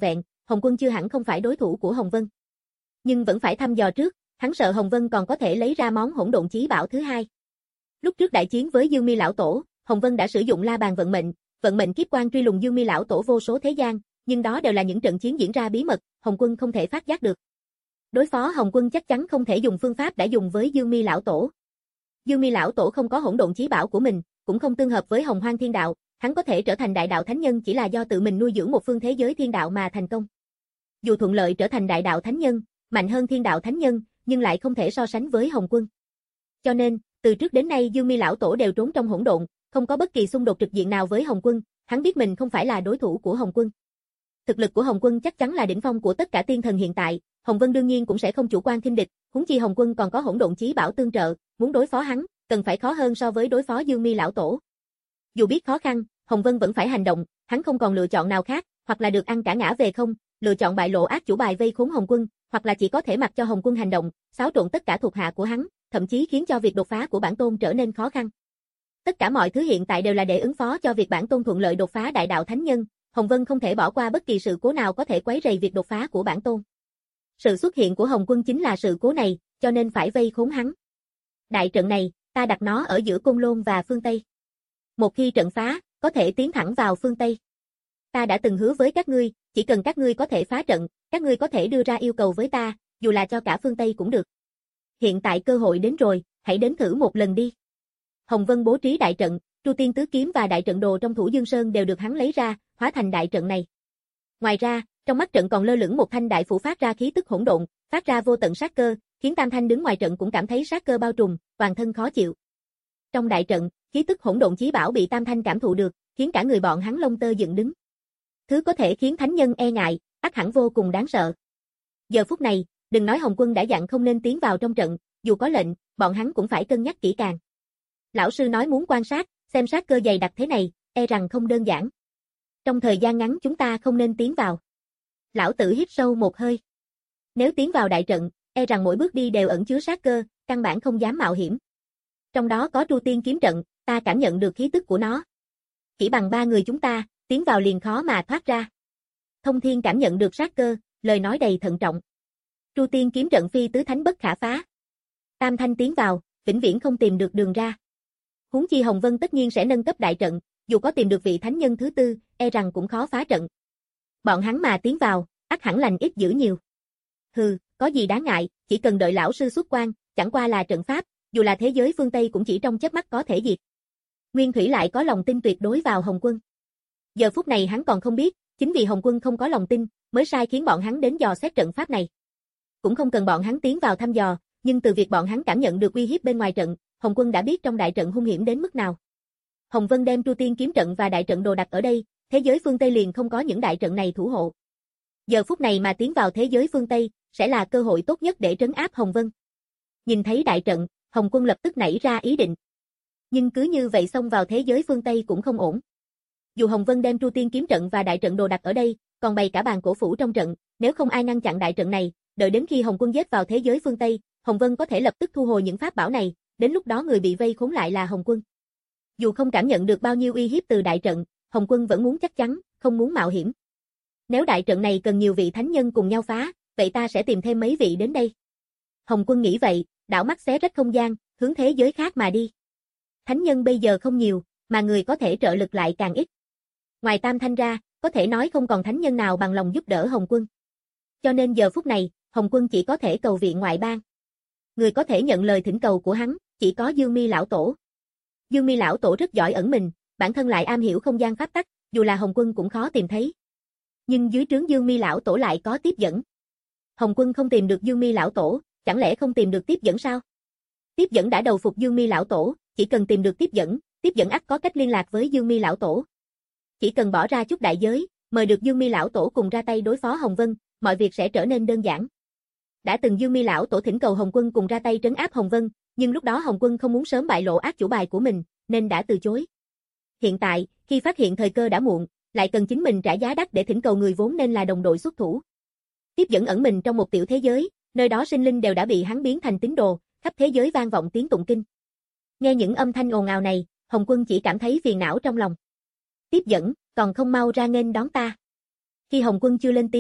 Hồng Quân chưa hẳn không phải đối thủ của Hồng Vân. Nhưng vẫn phải thăm dò trước, hắn sợ Hồng Vân còn có thể lấy ra món hỗn độn chí bảo thứ hai. Lúc trước đại chiến với Dương Mi lão tổ, Hồng Vân đã sử dụng la bàn vận mệnh, vận mệnh kiếp quang truy lùng Dương Mi lão tổ vô số thế gian, nhưng đó đều là những trận chiến diễn ra bí mật, Hồng Quân không thể phát giác được. Đối phó Hồng Quân chắc chắn không thể dùng phương pháp đã dùng với Dương Mi lão tổ. Dương Mi lão tổ không có hỗn độn chí bảo của mình, cũng không tương hợp với Hồng Hoang Thiên Đạo, hắn có thể trở thành đại đạo thánh nhân chỉ là do tự mình nuôi dưỡng một phương thế giới thiên đạo mà thành công. Dù thuận lợi trở thành đại đạo thánh nhân, mạnh hơn thiên đạo thánh nhân, nhưng lại không thể so sánh với Hồng Quân. Cho nên, từ trước đến nay Dương Mi lão tổ đều trốn trong hỗn độn, không có bất kỳ xung đột trực diện nào với Hồng Quân, hắn biết mình không phải là đối thủ của Hồng Quân. Thực lực của Hồng Quân chắc chắn là đỉnh phong của tất cả tiên thần hiện tại, Hồng Vân đương nhiên cũng sẽ không chủ quan khinh địch, huống chi Hồng Quân còn có hỗn độn chí bảo tương trợ, muốn đối phó hắn, cần phải khó hơn so với đối phó Dương Mi lão tổ. Dù biết khó khăn, Hồng Vân vẫn phải hành động, hắn không còn lựa chọn nào khác, hoặc là được ăn cả ngã về không, lựa chọn bại lộ ác chủ bài vây khốn Hồng Quân, hoặc là chỉ có thể mặc cho Hồng Quân hành động, xáo trộn tất cả thuộc hạ của hắn, thậm chí khiến cho việc đột phá của bản tôn trở nên khó khăn. Tất cả mọi thứ hiện tại đều là để ứng phó cho việc bản tôn thuận lợi đột phá đại đạo thánh nhân, Hồng Vân không thể bỏ qua bất kỳ sự cố nào có thể quấy rầy việc đột phá của bản tôn. Sự xuất hiện của Hồng Quân chính là sự cố này, cho nên phải vây khốn hắn. Đại trận này, ta đặt nó ở giữa Côn Lôn và phương Tây. Một khi trận phá, có thể tiến thẳng vào phương Tây. Ta đã từng hứa với các ngươi, chỉ cần các ngươi có thể phá trận, các ngươi có thể đưa ra yêu cầu với ta, dù là cho cả phương Tây cũng được. Hiện tại cơ hội đến rồi, hãy đến thử một lần đi. Hồng Vân bố trí đại trận, Tru Tiên Tứ Kiếm và đại trận đồ trong Thủ Dương Sơn đều được hắn lấy ra, hóa thành đại trận này. Ngoài ra, trong mắt trận còn lơ lửng một thanh đại phủ phát ra khí tức hỗn độn, phát ra vô tận sát cơ, khiến Tam Thanh đứng ngoài trận cũng cảm thấy sát cơ bao trùm, toàn thân khó chịu. Trong đại trận, khí tức hỗn độn chí bảo bị Tam Thanh cảm thụ được, khiến cả người bọn hắn lông tơ dựng đứng. Thứ có thể khiến thánh nhân e ngại, ắt hẳn vô cùng đáng sợ. Giờ phút này, đừng nói Hồng Quân đã dặn không nên tiến vào trong trận, dù có lệnh, bọn hắn cũng phải cân nhắc kỹ càng. Lão sư nói muốn quan sát, xem sát cơ dày đặc thế này, e rằng không đơn giản. Trong thời gian ngắn chúng ta không nên tiến vào. Lão tử hít sâu một hơi. Nếu tiến vào đại trận, e rằng mỗi bước đi đều ẩn chứa sát cơ, căn bản không dám mạo hiểm. Trong đó có Tru Tiên kiếm trận, ta cảm nhận được khí tức của nó. Chỉ bằng ba người chúng ta, tiến vào liền khó mà thoát ra. Thông Thiên cảm nhận được sát cơ, lời nói đầy thận trọng. Tru Tiên kiếm trận phi tứ thánh bất khả phá. Tam Thanh tiến vào, vĩnh viễn không tìm được đường ra. Huống chi Hồng Vân tất nhiên sẽ nâng cấp đại trận, dù có tìm được vị thánh nhân thứ tư, e rằng cũng khó phá trận. Bọn hắn mà tiến vào, ắt hẳn lành ít dữ nhiều. Hừ, có gì đáng ngại, chỉ cần đợi lão sư xuất quan, chẳng qua là trận pháp, dù là thế giới phương Tây cũng chỉ trong chớp mắt có thể diệt. Nguyên Thủy lại có lòng tin tuyệt đối vào Hồng Quân. Giờ phút này hắn còn không biết, chính vì Hồng Quân không có lòng tin, mới sai khiến bọn hắn đến dò xét trận pháp này. Cũng không cần bọn hắn tiến vào thăm dò, nhưng từ việc bọn hắn cảm nhận được uy hiếp bên ngoài trận, Hồng Quân đã biết trong đại trận hung hiểm đến mức nào. Hồng Vân đem Tru Tiên kiếm trận và đại trận đồ đặt ở đây, thế giới phương Tây liền không có những đại trận này thủ hộ. Giờ phút này mà tiến vào thế giới phương Tây, sẽ là cơ hội tốt nhất để trấn áp Hồng Vân. Nhìn thấy đại trận, Hồng Quân lập tức nảy ra ý định. Nhưng cứ như vậy xông vào thế giới phương Tây cũng không ổn. Dù Hồng Vân đem Tru Tiên kiếm trận và đại trận đồ đặt ở đây, còn bày cả bàn cổ phủ trong trận, nếu không ai ngăn chặn đại trận này, đợi đến khi Hồng Quân giết vào thế giới phương Tây, Hồng Vân có thể lập tức thu hồi những pháp bảo này, đến lúc đó người bị vây khốn lại là Hồng Quân. Dù không cảm nhận được bao nhiêu uy hiếp từ đại trận, Hồng Quân vẫn muốn chắc chắn, không muốn mạo hiểm. Nếu đại trận này cần nhiều vị thánh nhân cùng nhau phá, vậy ta sẽ tìm thêm mấy vị đến đây. Hồng Quân nghĩ vậy, đảo mắt xé rách không gian, hướng thế giới khác mà đi. Thánh nhân bây giờ không nhiều, mà người có thể trợ lực lại càng ít. Ngoài Tam Thanh ra, có thể nói không còn thánh nhân nào bằng lòng giúp đỡ Hồng Quân. Cho nên giờ phút này, Hồng Quân chỉ có thể cầu viện ngoại bang. Người có thể nhận lời thỉnh cầu của hắn, chỉ có Dương Mi lão tổ. Dương Mi lão tổ rất giỏi ẩn mình, bản thân lại am hiểu không gian pháp tắc, dù là Hồng Quân cũng khó tìm thấy. Nhưng dưới trướng Dương Mi lão tổ lại có tiếp dẫn. Hồng Quân không tìm được Dương Mi lão tổ, chẳng lẽ không tìm được tiếp dẫn sao? Tiếp dẫn đã đầu phục Dương Mi lão tổ, chỉ cần tìm được tiếp dẫn, tiếp dẫn ắt có cách liên lạc với Dương Mi lão tổ. Chỉ cần bỏ ra chút đại giới, mời được Dương Mi lão tổ cùng ra tay đối phó Hồng Vân, mọi việc sẽ trở nên đơn giản. Đã từng Dương Mi lão tổ thỉnh cầu Hồng Quân cùng ra tay trấn áp Hồng Vân, nhưng lúc đó Hồng Quân không muốn sớm bại lộ ác chủ bài của mình, nên đã từ chối. Hiện tại, khi phát hiện thời cơ đã muộn, lại cần chính mình trả giá đắt để thỉnh cầu người vốn nên là đồng đội xuất thủ. Tiếp dẫn ẩn mình trong một tiểu thế giới, nơi đó sinh linh đều đã bị hắn biến thành tín đồ, khắp thế giới vang vọng tiếng tụng kinh. Nghe những âm thanh ồn ào này, Hồng Quân chỉ cảm thấy phiền não trong lòng. Tiếp dẫn, còn không mau ra nghênh đón ta. Khi Hồng Quân chưa lên tiếng,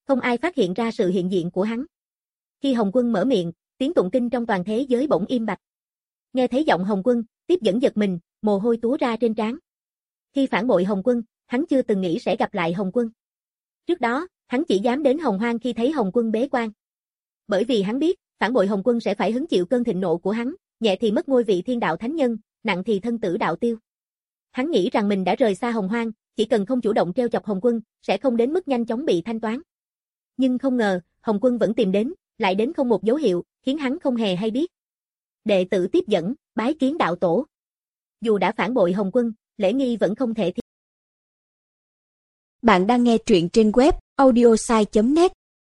Không ai phát hiện ra sự hiện diện của hắn. Khi Hồng Quân mở miệng, tiếng tụng kinh trong toàn thế giới bỗng im bặt. Nghe thấy giọng Hồng Quân, Tiếp Dẫn giật mình, mồ hôi túa ra trên trán. Khi phản bội Hồng Quân, hắn chưa từng nghĩ sẽ gặp lại Hồng Quân. Trước đó, hắn chỉ dám đến Hồng Hoang khi thấy Hồng Quân bế quan. Bởi vì hắn biết, phản bội Hồng Quân sẽ phải hứng chịu cơn thịnh nộ của hắn, nhẹ thì mất ngôi vị thiên đạo thánh nhân, nặng thì thân tử đạo tiêu. Hắn nghĩ rằng mình đã rời xa Hồng Hoang, chỉ cần không chủ động trêu chọc Hồng Quân, sẽ không đến mức nhanh chóng bị thanh toán. Nhưng không ngờ, Hồng Quân vẫn tìm đến, lại đến không một dấu hiệu, khiến hắn không hề hay biết. Đệ tử Tiếp Dẫn, bái kiến đạo tổ. Dù đã phản bội Hồng Quân, lễ nghi vẫn không thể thi. Bạn đang nghe truyện trên web audiosai chấm net.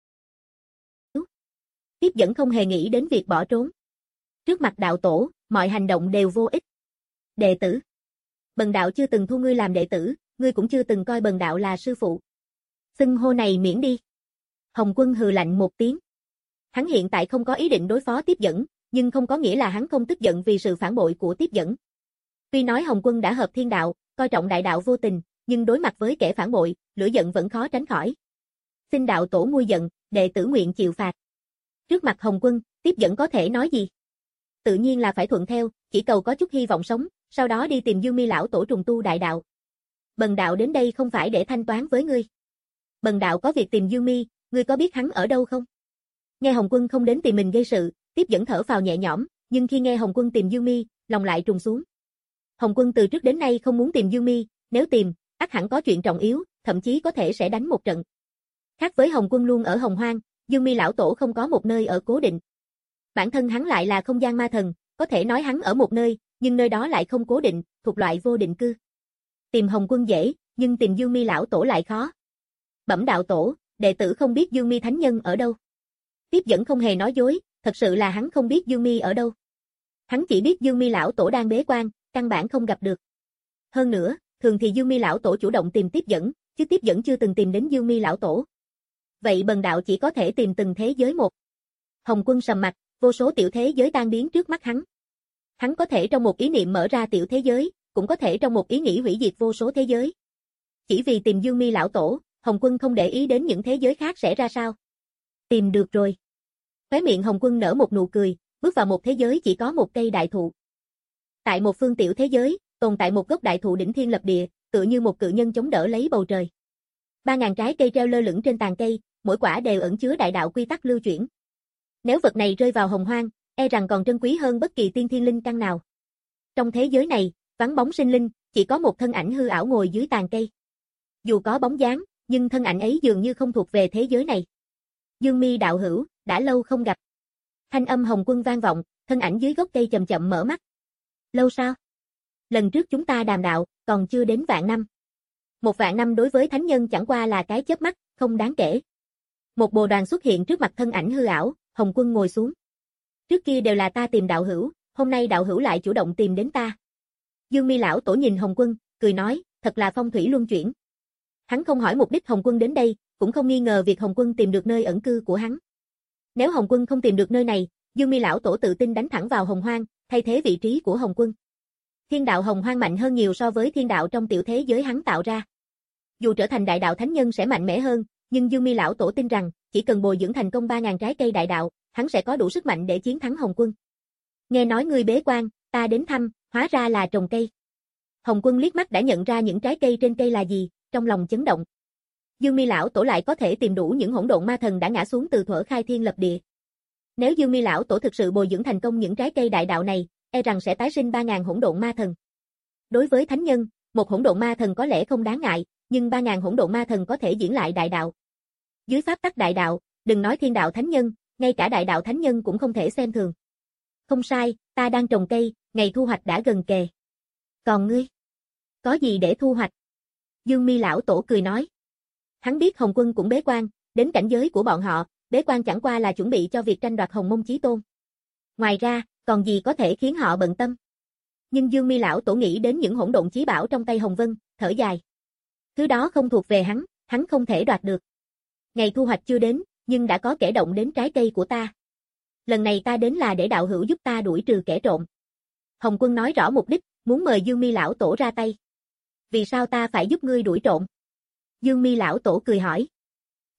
Tiếp Dẫn không hề nghĩ đến việc bỏ trốn. Trước mặt đạo tổ, mọi hành động đều vô ích. Đệ tử. Bần đạo chưa từng thu ngươi làm đệ tử, ngươi cũng chưa từng coi bần đạo là sư phụ. Xưng hô này miễn đi. Hồng Quân hừ lạnh một tiếng. Hắn hiện tại không có ý định đối phó Tiếp Dẫn, nhưng không có nghĩa là hắn không tức giận vì sự phản bội của Tiếp Dẫn. Tuy nói Hồng Quân đã hợp thiên đạo, coi trọng đại đạo vô tình, nhưng đối mặt với kẻ phản bội, lửa giận vẫn khó tránh khỏi. Xin đạo tổ nguôi giận, đệ tử nguyện chịu phạt. Trước mặt Hồng Quân, Tiếp Dẫn có thể nói gì? Tự nhiên là phải thuận theo, chỉ cầu có chút hy vọng sống, sau đó đi tìm Dương Mi lão tổ trùng tu đại đạo. Bần đạo đến đây không phải để thanh toán với ngươi. Bần đạo có việc tìm Dương Mi, ngươi có biết hắn ở đâu không? Nghe Hồng Quân không đến tìm mình gây sự, Tiếp Dẫn thở phào nhẹ nhõm, nhưng khi nghe Hồng Quân tìm Dương Mi, lòng lại trùng xuống. Hồng Quân từ trước đến nay không muốn tìm Dương Mi, nếu tìm, ắt hẳn có chuyện trọng yếu, thậm chí có thể sẽ đánh một trận. Khác với Hồng Quân luôn ở Hồng Hoang, Dương Mi lão tổ không có một nơi ở cố định. Bản thân hắn lại là không gian ma thần, có thể nói hắn ở một nơi, nhưng nơi đó lại không cố định, thuộc loại vô định cư. Tìm Hồng Quân dễ, nhưng tìm Dương Mi lão tổ lại khó. Bẩm đạo tổ, đệ tử không biết Dương Mi thánh nhân ở đâu. Tiếp Dẫn không hề nói dối, thật sự là hắn không biết Dương Mi ở đâu. Hắn chỉ biết Dương Mi lão tổ đang bế quan, căn bản không gặp được. Hơn nữa, thường thì Dương Mi lão tổ chủ động tìm Tiếp Dẫn, chứ Tiếp Dẫn chưa từng tìm đến Dương Mi lão tổ. Vậy bần đạo chỉ có thể tìm từng thế giới một. Hồng Quân sầm mặt, vô số tiểu thế giới tan biến trước mắt hắn. Hắn có thể trong một ý niệm mở ra tiểu thế giới, cũng có thể trong một ý nghĩ hủy diệt vô số thế giới. Chỉ vì tìm Dương Mi lão tổ, Hồng Quân không để ý đến những thế giới khác sẽ ra sao. Tìm được rồi. Khóe miệng Hồng Quân nở một nụ cười, bước vào một thế giới chỉ có một cây đại thụ. Tại một phương tiểu thế giới, tồn tại một gốc đại thụ đỉnh thiên lập địa, tựa như một cự nhân chống đỡ lấy bầu trời. Ba ngàn trái cây treo lơ lửng trên tàn cây, mỗi quả đều ẩn chứa đại đạo quy tắc lưu chuyển. Nếu vật này rơi vào Hồng Hoang, e rằng còn trân quý hơn bất kỳ tiên thiên linh căn nào. Trong thế giới này, vắng bóng sinh linh, chỉ có một thân ảnh hư ảo ngồi dưới tàn cây. Dù có bóng dáng, nhưng thân ảnh ấy dường như không thuộc về thế giới này. Dương Mi đạo hữu, đã lâu không gặp. Thanh âm Hồng Quân vang vọng, thân ảnh dưới gốc cây chậm chậm mở mắt. Lâu sao? Lần trước chúng ta đàm đạo, còn chưa đến vạn năm. Một vạn năm đối với thánh nhân chẳng qua là cái chớp mắt, không đáng kể. Một bồ đoàn xuất hiện trước mặt thân ảnh hư ảo, Hồng Quân ngồi xuống. Trước kia đều là ta tìm đạo hữu, hôm nay đạo hữu lại chủ động tìm đến ta. Dương Mi lão tổ nhìn Hồng Quân, cười nói, thật là phong thủy luân chuyển. Hắn không hỏi mục đích Hồng Quân đến đây, cũng không nghi ngờ việc Hồng Quân tìm được nơi ẩn cư của hắn. Nếu Hồng Quân không tìm được nơi này, Dương Mi lão tổ tự tin đánh thẳng vào Hồng Hoang, thay thế vị trí của Hồng Quân. Thiên đạo Hồng Hoang mạnh hơn nhiều so với thiên đạo trong tiểu thế giới hắn tạo ra. Dù trở thành đại đạo thánh nhân sẽ mạnh mẽ hơn, nhưng Dương Mi lão tổ tin rằng, chỉ cần bồi dưỡng thành công ba ngàn trái cây đại đạo, hắn sẽ có đủ sức mạnh để chiến thắng Hồng Quân. Nghe nói ngươi bế quan, ta đến thăm, hóa ra là trồng cây. Hồng Quân liếc mắt đã nhận ra những trái cây trên cây là gì, trong lòng chấn động. Dương Mi lão tổ lại có thể tìm đủ những hỗn độn ma thần đã ngã xuống từ thuở khai thiên lập địa. Nếu Dương Mi lão tổ thực sự bồi dưỡng thành công những trái cây đại đạo này, e rằng sẽ tái sinh ba ngàn hỗn độn ma thần. Đối với thánh nhân, một hỗn độn ma thần có lẽ không đáng ngại, nhưng ba ngàn hỗn độn ma thần có thể diễn lại đại đạo. Dưới pháp tắc đại đạo, đừng nói thiên đạo thánh nhân, ngay cả đại đạo thánh nhân cũng không thể xem thường. Không sai, ta đang trồng cây, ngày thu hoạch đã gần kề. Còn ngươi, có gì để thu hoạch? Dương Mi lão tổ cười nói. Hắn biết Hồng Quân cũng bế quan, đến cảnh giới của bọn họ, bế quan chẳng qua là chuẩn bị cho việc tranh đoạt Hồng Mông Chí Tôn. Ngoài ra, còn gì có thể khiến họ bận tâm? Nhưng Dương Mi lão tổ nghĩ đến những hỗn độn chí bảo trong tay Hồng Vân, thở dài. Thứ đó không thuộc về hắn, hắn không thể đoạt được. Ngày thu hoạch chưa đến, nhưng đã có kẻ động đến trái cây của ta. Lần này ta đến là để đạo hữu giúp ta đuổi trừ kẻ trộm. Hồng Quân nói rõ mục đích, muốn mời Dương Mi lão tổ ra tay. Vì sao ta phải giúp ngươi đuổi trộm? Dương Mi lão tổ cười hỏi.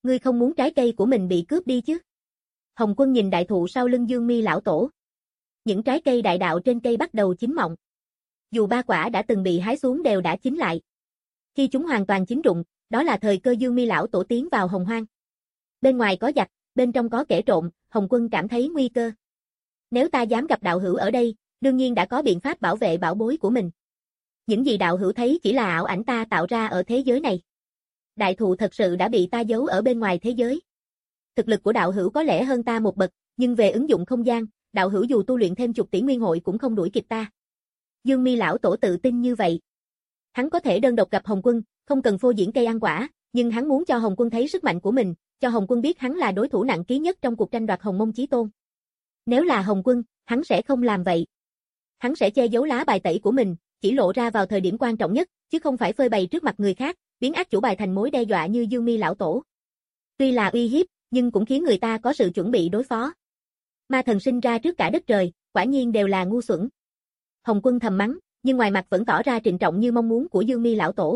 Ngươi không muốn trái cây của mình bị cướp đi chứ? Hồng Quân nhìn đại thụ sau lưng Dương Mi lão tổ. Những trái cây đại đạo trên cây bắt đầu chín mọng. Dù ba quả đã từng bị hái xuống đều đã chín lại. Khi chúng hoàn toàn chín rụng, đó là thời cơ Dương Mi lão tổ tiến vào Hồng Hoang. Bên ngoài có giặc, bên trong có kẻ trộm, Hồng Quân cảm thấy nguy cơ. Nếu ta dám gặp đạo hữu ở đây, đương nhiên đã có biện pháp bảo vệ bảo bối của mình. Những gì đạo hữu thấy chỉ là ảo ảnh ta tạo ra ở thế giới này. Đại thụ thật sự đã bị ta giấu ở bên ngoài thế giới. Thực lực của đạo hữu có lẽ hơn ta một bậc, nhưng về ứng dụng không gian, đạo hữu dù tu luyện thêm chục tỷ nguyên hội cũng không đuổi kịp ta. Dương Mi lão tổ tự tin như vậy. Hắn có thể đơn độc gặp Hồng Quân, không cần phô diễn cây ăn quả, nhưng hắn muốn cho Hồng Quân thấy sức mạnh của mình, cho Hồng Quân biết hắn là đối thủ nặng ký nhất trong cuộc tranh đoạt Hồng Mông Chí Tôn. Nếu là Hồng Quân, hắn sẽ không làm vậy. Hắn sẽ che giấu lá bài tẩy của mình, chỉ lộ ra vào thời điểm quan trọng nhất, chứ không phải phơi bày trước mặt người khác, biến ác chủ bài thành mối đe dọa như Dương Mi lão tổ. Tuy là uy hiếp, nhưng cũng khiến người ta có sự chuẩn bị đối phó. Ma thần sinh ra trước cả đất trời, quả nhiên đều là ngu xuẩn. Hồng Quân thầm mắng, nhưng ngoài mặt vẫn tỏ ra trịnh trọng như mong muốn của Dương Mi lão tổ.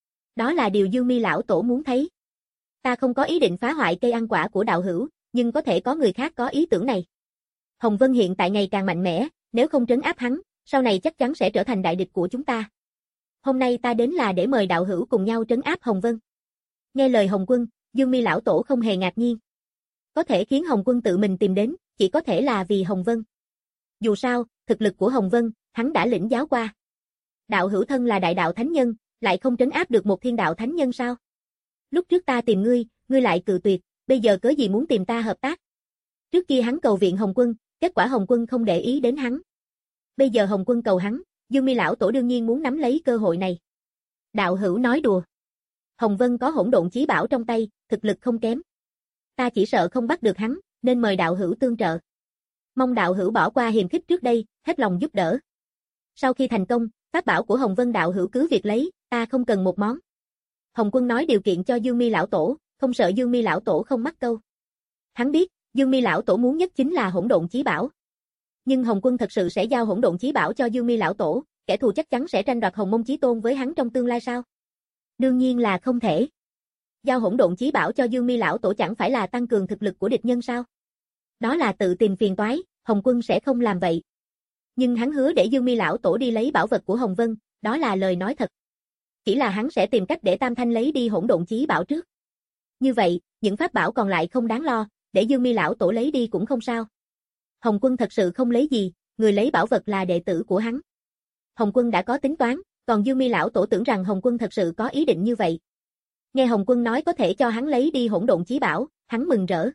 Đó là điều Dương Mi lão tổ muốn thấy. Ta không có ý định phá hoại cây ăn quả của đạo hữu, nhưng có thể có người khác có ý tưởng này. Hồng Vân hiện tại ngày càng mạnh mẽ, nếu không trấn áp hắn, sau này chắc chắn sẽ trở thành đại địch của chúng ta. Hôm nay ta đến là để mời đạo hữu cùng nhau trấn áp Hồng Vân. Nghe lời Hồng Quân, Dương Mi lão tổ không hề ngạc nhiên. Có thể khiến Hồng Quân tự mình tìm đến, chỉ có thể là vì Hồng Vân. Dù sao, thực lực của Hồng Vân, hắn đã lĩnh giáo qua. Đạo hữu thân là đại đạo thánh nhân, lại không trấn áp được một thiên đạo thánh nhân sao? Lúc trước ta tìm ngươi, ngươi lại cự tuyệt, bây giờ cớ gì muốn tìm ta hợp tác? Trước kia hắn cầu viện Hồng Quân, kết quả Hồng Quân không để ý đến hắn. Bây giờ Hồng Quân cầu hắn, Dương Mi lão tổ đương nhiên muốn nắm lấy cơ hội này. Đạo hữu nói đùa. Hồng Vân có hỗn độn chí bảo trong tay, thực lực không kém. Ta chỉ sợ không bắt được hắn, nên mời đạo hữu tương trợ. Mong đạo hữu bỏ qua hiềm khích trước đây, hết lòng giúp đỡ. Sau khi thành công, pháp bảo của Hồng Vân đạo hữu cứ việc lấy, ta không cần một món. Hồng Quân nói điều kiện cho Dương Mi lão tổ, không sợ Dương Mi lão tổ không mắc câu. Hắn biết, Dương Mi lão tổ muốn nhất chính là hỗn độn chí bảo. Nhưng Hồng Quân thật sự sẽ giao hỗn độn chí bảo cho Dương Mi lão tổ, kẻ thù chắc chắn sẽ tranh đoạt Hồng Mông Chí Tôn với hắn trong tương lai sao? Đương nhiên là không thể. Giao hỗn độn chí bảo cho Dương Mi lão tổ chẳng phải là tăng cường thực lực của địch nhân sao? Đó là tự tìm phiền toái, Hồng Quân sẽ không làm vậy. Nhưng hắn hứa để Dương Mi lão tổ đi lấy bảo vật của Hồng Vân, đó là lời nói thật. Chỉ là hắn sẽ tìm cách để Tam Thanh lấy đi hỗn độn chí bảo trước. Như vậy, những pháp bảo còn lại không đáng lo, để Dương Mi lão tổ lấy đi cũng không sao. Hồng Quân thật sự không lấy gì, người lấy bảo vật là đệ tử của hắn. Hồng Quân đã có tính toán, còn Dương Mi lão tổ tưởng rằng Hồng Quân thật sự có ý định như vậy. Nghe Hồng Quân nói có thể cho hắn lấy đi hỗn độn chí bảo, hắn mừng rỡ.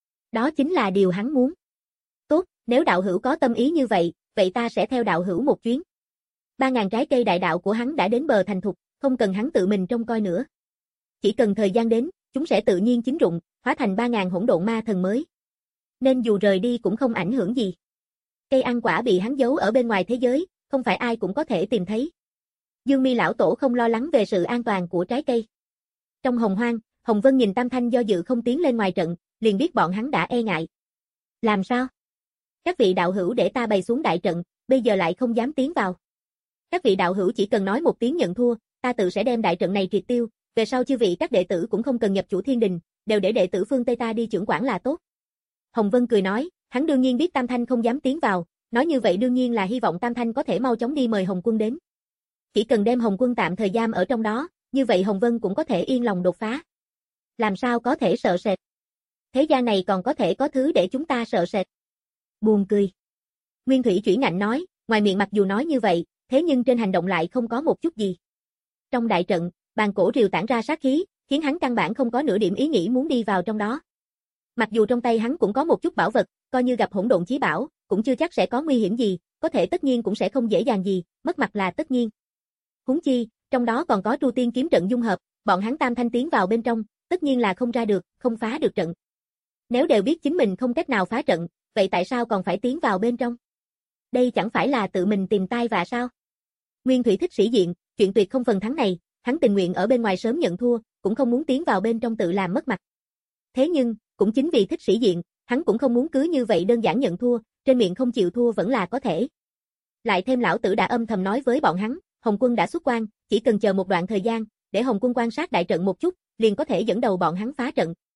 Đó chính là điều hắn muốn. Tốt, nếu đạo hữu có tâm ý như vậy, vậy ta sẽ theo đạo hữu một chuyến. Ba ngàn trái cây đại đạo của hắn đã đến bờ thành thục, không cần hắn tự mình trông coi nữa. Chỉ cần thời gian đến, chúng sẽ tự nhiên chín rụng, hóa thành ba ngàn hỗn độn ma thần mới. Nên dù rời đi cũng không ảnh hưởng gì. Cây ăn quả bị hắn giấu ở bên ngoài thế giới, không phải ai cũng có thể tìm thấy. Dương Mi lão tổ không lo lắng về sự an toàn của trái cây. Trong Hồng Hoang, Hồng Vân nhìn Tam Thanh do dự không tiến lên ngoài trận, liền biết bọn hắn đã e ngại. Làm sao? Các vị đạo hữu để ta bày xuống đại trận, bây giờ lại không dám tiến vào. Các vị đạo hữu chỉ cần nói một tiếng nhận thua, ta tự sẽ đem đại trận này triệt tiêu, về sau chư vị các đệ tử cũng không cần nhập chủ thiên đình, đều để đệ tử phương Tây ta đi trưởng quản là tốt. Hồng Vân cười nói, hắn đương nhiên biết Tam Thanh không dám tiến vào, nói như vậy đương nhiên là hy vọng Tam Thanh có thể mau chóng đi mời Hồng Quân đến. Chỉ cần đem Hồng Quân tạm thời giam ở trong đó, như vậy Hồng Vân cũng có thể yên lòng đột phá. Làm sao có thể sợ sệt? Thế gian này còn có thể có thứ để chúng ta sợ sệt. Buồn cười. Nguyên Thủy Chủy Ngạnh nói, ngoài miệng mặc dù nói như vậy, thế nhưng trên hành động lại không có một chút gì. Trong đại trận, bàn cổ rìu tản ra sát khí, khiến hắn căn bản không có nửa điểm ý nghĩ muốn đi vào trong đó. Mặc dù trong tay hắn cũng có một chút bảo vật, coi như gặp hỗn độn chí bảo, cũng chưa chắc sẽ có nguy hiểm gì, có thể tất nhiên cũng sẽ không dễ dàng gì, mất mặt là tất nhiên. Huống chi, trong đó còn có Tru Tiên kiếm trận dung hợp, bọn hắn Tam Thanh tiến vào bên trong, tất nhiên là không ra được, không phá được trận. Nếu đều biết chính mình không cách nào phá trận, vậy tại sao còn phải tiến vào bên trong? Đây chẳng phải là tự mình tìm tai vạ sao? Nguyên Thủy thích sĩ diện, chuyện tuyệt không phần thắng này, hắn tình nguyện ở bên ngoài sớm nhận thua, cũng không muốn tiến vào bên trong tự làm mất mặt. Thế nhưng, cũng chính vì thích sĩ diện, hắn cũng không muốn cứ như vậy đơn giản nhận thua, trên miệng không chịu thua vẫn là có thể. Lại thêm lão tử đã âm thầm nói với bọn hắn, Hồng Quân đã xuất quan, chỉ cần chờ một đoạn thời gian, để Hồng Quân quan sát đại trận một chút, liền có thể dẫn đầu bọn hắn phá trận.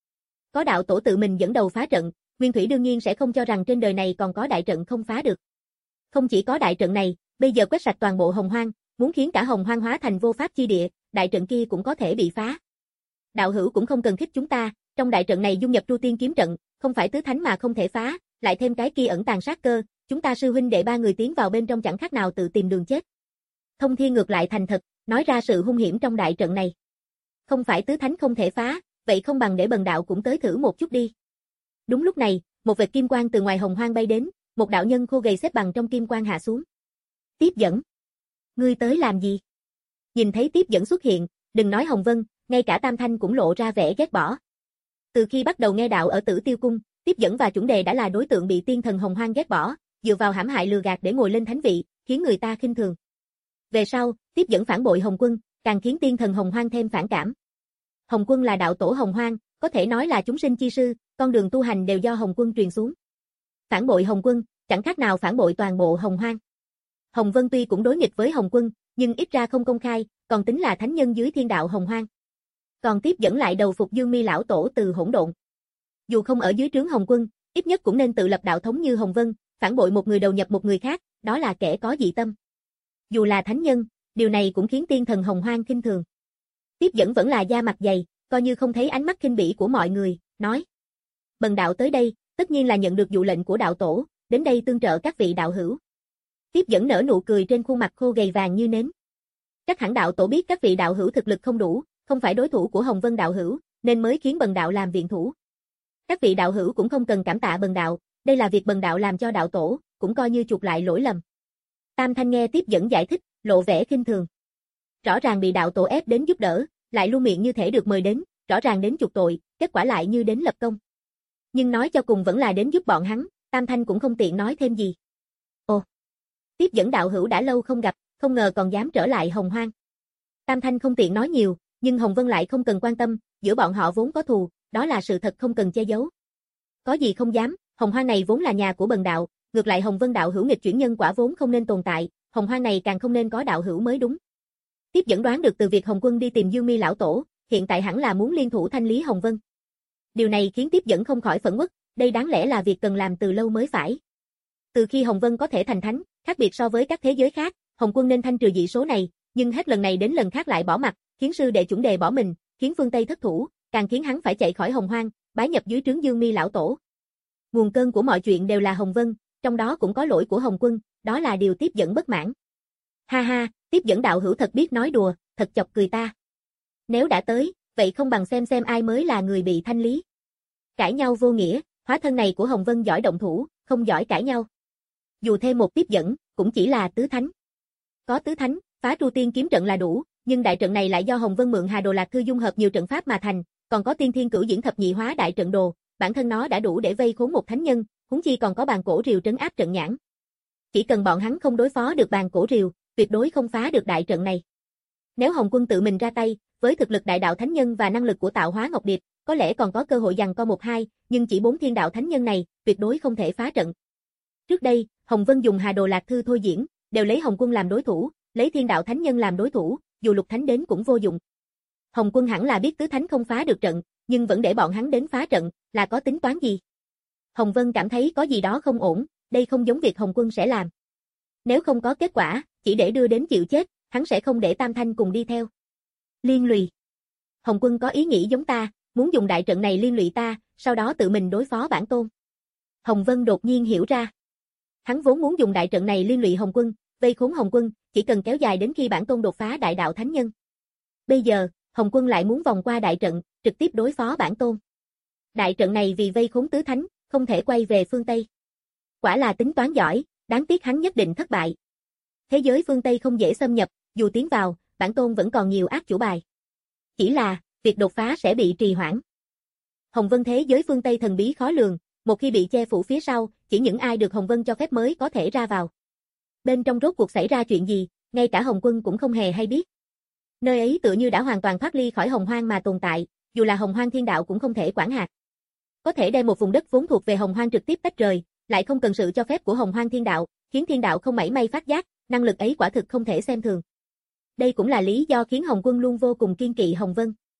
Có đạo tổ tự mình dẫn đầu phá trận, Nguyên Thủy đương nhiên sẽ không cho rằng trên đời này còn có đại trận không phá được. Không chỉ có đại trận này, bây giờ quét sạch toàn bộ Hồng Hoang, muốn khiến cả Hồng Hoang hóa thành vô pháp chi địa, đại trận kia cũng có thể bị phá. Đạo hữu cũng không cần khích chúng ta, trong đại trận này dung nhập Tru Tiên kiếm trận, không phải tứ thánh mà không thể phá, lại thêm cái kia ẩn tàng sát cơ, chúng ta sư huynh đệ ba người tiến vào bên trong chẳng khác nào tự tìm đường chết. Thông Thiên ngược lại thành thật, nói ra sự hung hiểm trong đại trận này. Không phải tứ thánh không thể phá, vậy không bằng để Bần đạo cũng tới thử một chút đi. Đúng lúc này, một vệt kim quang từ ngoài Hồng Hoang bay đến, một đạo nhân khô gầy xếp bằng trong kim quang hạ xuống. Tiếp dẫn. Ngươi tới làm gì? Nhìn thấy tiếp dẫn xuất hiện, đừng nói Hồng Vân, ngay cả Tam Thanh cũng lộ ra vẻ ghét bỏ. Từ khi bắt đầu nghe đạo ở Tử Tiêu Cung, tiếp dẫn và chuẩn đề đã là đối tượng bị tiên thần Hồng Hoang ghét bỏ, dựa vào hãm hại lừa gạt để ngồi lên thánh vị, khiến người ta khinh thường. Về sau, tiếp dẫn phản bội Hồng Quân, càng khiến tiên thần Hồng Hoang thêm phản cảm. Hồng Quân là đạo tổ Hồng Hoang, có thể nói là chúng sinh chi sư, con đường tu hành đều do Hồng Quân truyền xuống. Phản bội Hồng Quân, chẳng khác nào phản bội toàn bộ Hồng Hoang. Hồng Vân tuy cũng đối nghịch với Hồng Quân, nhưng ít ra không công khai, còn tính là thánh nhân dưới thiên đạo Hồng Hoang. Còn tiếp dẫn lại đầu phục Dương Mi lão tổ từ hỗn độn. Dù không ở dưới trướng Hồng Quân, ít nhất cũng nên tự lập đạo thống như Hồng Vân, phản bội một người đầu nhập một người khác, đó là kẻ có dị tâm. Dù là thánh nhân, điều này cũng khiến tiên thần Hồng Hoang khinh thường. Tiếp dẫn vẫn là da mặt dày, coi như không thấy ánh mắt khinh bỉ của mọi người, nói: Bần đạo tới đây, tất nhiên là nhận được dụ lệnh của đạo tổ, đến đây tương trợ các vị đạo hữu. Tiếp dẫn nở nụ cười trên khuôn mặt khô gầy vàng như nến. Chắc hẳn đạo tổ biết các vị đạo hữu thực lực không đủ, không phải đối thủ của Hồng Vân đạo hữu, nên mới khiến bần đạo làm viện thủ. Các vị đạo hữu cũng không cần cảm tạ bần đạo, đây là việc bần đạo làm cho đạo tổ, cũng coi như chuộc lại lỗi lầm. Tam Thanh nghe tiếp dẫn giải thích, lộ vẻ khinh thường. Rõ ràng bị đạo tổ ép đến giúp đỡ, lại luôn miệng như thể được mời đến, rõ ràng đến chuộc tội, kết quả lại như đến lập công. Nhưng nói cho cùng vẫn là đến giúp bọn hắn, Tam Thanh cũng không tiện nói thêm gì. Ồ, tiếp dẫn đạo hữu đã lâu không gặp, không ngờ còn dám trở lại Hồng Hoang. Tam Thanh không tiện nói nhiều, nhưng Hồng Vân lại không cần quan tâm, giữa bọn họ vốn có thù, đó là sự thật không cần che giấu. Có gì không dám, Hồng Hoang này vốn là nhà của bần đạo, ngược lại Hồng Vân đạo hữu nghịch chuyển nhân quả vốn không nên tồn tại, Hồng Hoang này càng không nên có đạo hữu mới đúng. Tiếp dẫn đoán được từ việc Hồng Quân đi tìm Dương Mi lão tổ, hiện tại hẳn là muốn liên thủ thanh lý Hồng Vân. Điều này khiến tiếp dẫn không khỏi phẫn uất, đây đáng lẽ là việc cần làm từ lâu mới phải. Từ khi Hồng Vân có thể thành thánh, khác biệt so với các thế giới khác, Hồng Quân nên thanh trừ dị số này, nhưng hết lần này đến lần khác lại bỏ mặt, khiến sư đệ chuẩn đề bỏ mình, khiến phương Tây thất thủ, càng khiến hắn phải chạy khỏi Hồng Hoang, bái nhập dưới trướng Dương Mi lão tổ. Nguồn cơn của mọi chuyện đều là Hồng Vân, trong đó cũng có lỗi của Hồng Quân, đó là điều tiếp dẫn bất mãn. Ha ha, tiếp dẫn đạo hữu thật biết nói đùa, thật chọc cười ta. Nếu đã tới, vậy không bằng xem xem ai mới là người bị thanh lý. Cãi nhau vô nghĩa, hóa thân này của Hồng Vân giỏi động thủ, không giỏi cãi nhau. Dù thêm một tiếp dẫn, cũng chỉ là tứ thánh. Có tứ thánh, phá Tru Tiên kiếm trận là đủ, nhưng đại trận này lại do Hồng Vân mượn Hà Đồ Lạc Thư dung hợp nhiều trận pháp mà thành, còn có Tiên Thiên Cửu Diễn thập nhị hóa đại trận đồ, bản thân nó đã đủ để vây khốn một thánh nhân, huống chi còn có bàn cổ rìu trấn áp trận nhãn. Chỉ cần bọn hắn không đối phó được bàn cổ rìu, tuyệt đối không phá được đại trận này. Nếu Hồng Quân tự mình ra tay, với thực lực đại đạo thánh nhân và năng lực của Tạo Hóa Ngọc Điệp, có lẽ còn có cơ hội giằng co một hai, nhưng chỉ bốn thiên đạo thánh nhân này, tuyệt đối không thể phá trận. Trước đây, Hồng Vân dùng Hà Đồ Lạc Thư thôi diễn, đều lấy Hồng Quân làm đối thủ, lấy thiên đạo thánh nhân làm đối thủ, dù lục thánh đến cũng vô dụng. Hồng Quân hẳn là biết tứ thánh không phá được trận, nhưng vẫn để bọn hắn đến phá trận, là có tính toán gì? Hồng Vân cảm thấy có gì đó không ổn, đây không giống việc Hồng Quân sẽ làm. Nếu không có kết quả, chỉ để đưa đến chịu chết, hắn sẽ không để Tam Thanh cùng đi theo. Liên lụy. Hồng Quân có ý nghĩ giống ta, muốn dùng đại trận này liên lụy ta, sau đó tự mình đối phó bản tôn. Hồng Vân đột nhiên hiểu ra. Hắn vốn muốn dùng đại trận này liên lụy Hồng Quân, vây khốn Hồng Quân, chỉ cần kéo dài đến khi bản tôn đột phá đại đạo thánh nhân. Bây giờ, Hồng Quân lại muốn vòng qua đại trận, trực tiếp đối phó bản tôn. Đại trận này vì vây khốn tứ thánh, không thể quay về phương Tây. Quả là tính toán giỏi, đáng tiếc hắn nhất định thất bại. Thế giới phương Tây không dễ xâm nhập, dù tiến vào, bản tôn vẫn còn nhiều ác chủ bài. Chỉ là, việc đột phá sẽ bị trì hoãn. Hồng Vân thế giới phương Tây thần bí khó lường, một khi bị che phủ phía sau, chỉ những ai được Hồng Vân cho phép mới có thể ra vào. Bên trong rốt cuộc xảy ra chuyện gì, ngay cả Hồng Quân cũng không hề hay biết. Nơi ấy tựa như đã hoàn toàn thoát ly khỏi Hồng Hoang mà tồn tại, dù là Hồng Hoang thiên đạo cũng không thể quản hạt. Có thể đem một vùng đất vốn thuộc về Hồng Hoang trực tiếp tách rời, lại không cần sự cho phép của Hồng Hoang thiên đạo, khiến thiên đạo không mảy may phát giác, năng lực ấy quả thực không thể xem thường. Đây cũng là lý do khiến Hồng Quân luôn vô cùng kiên kỵ Hồng Vân.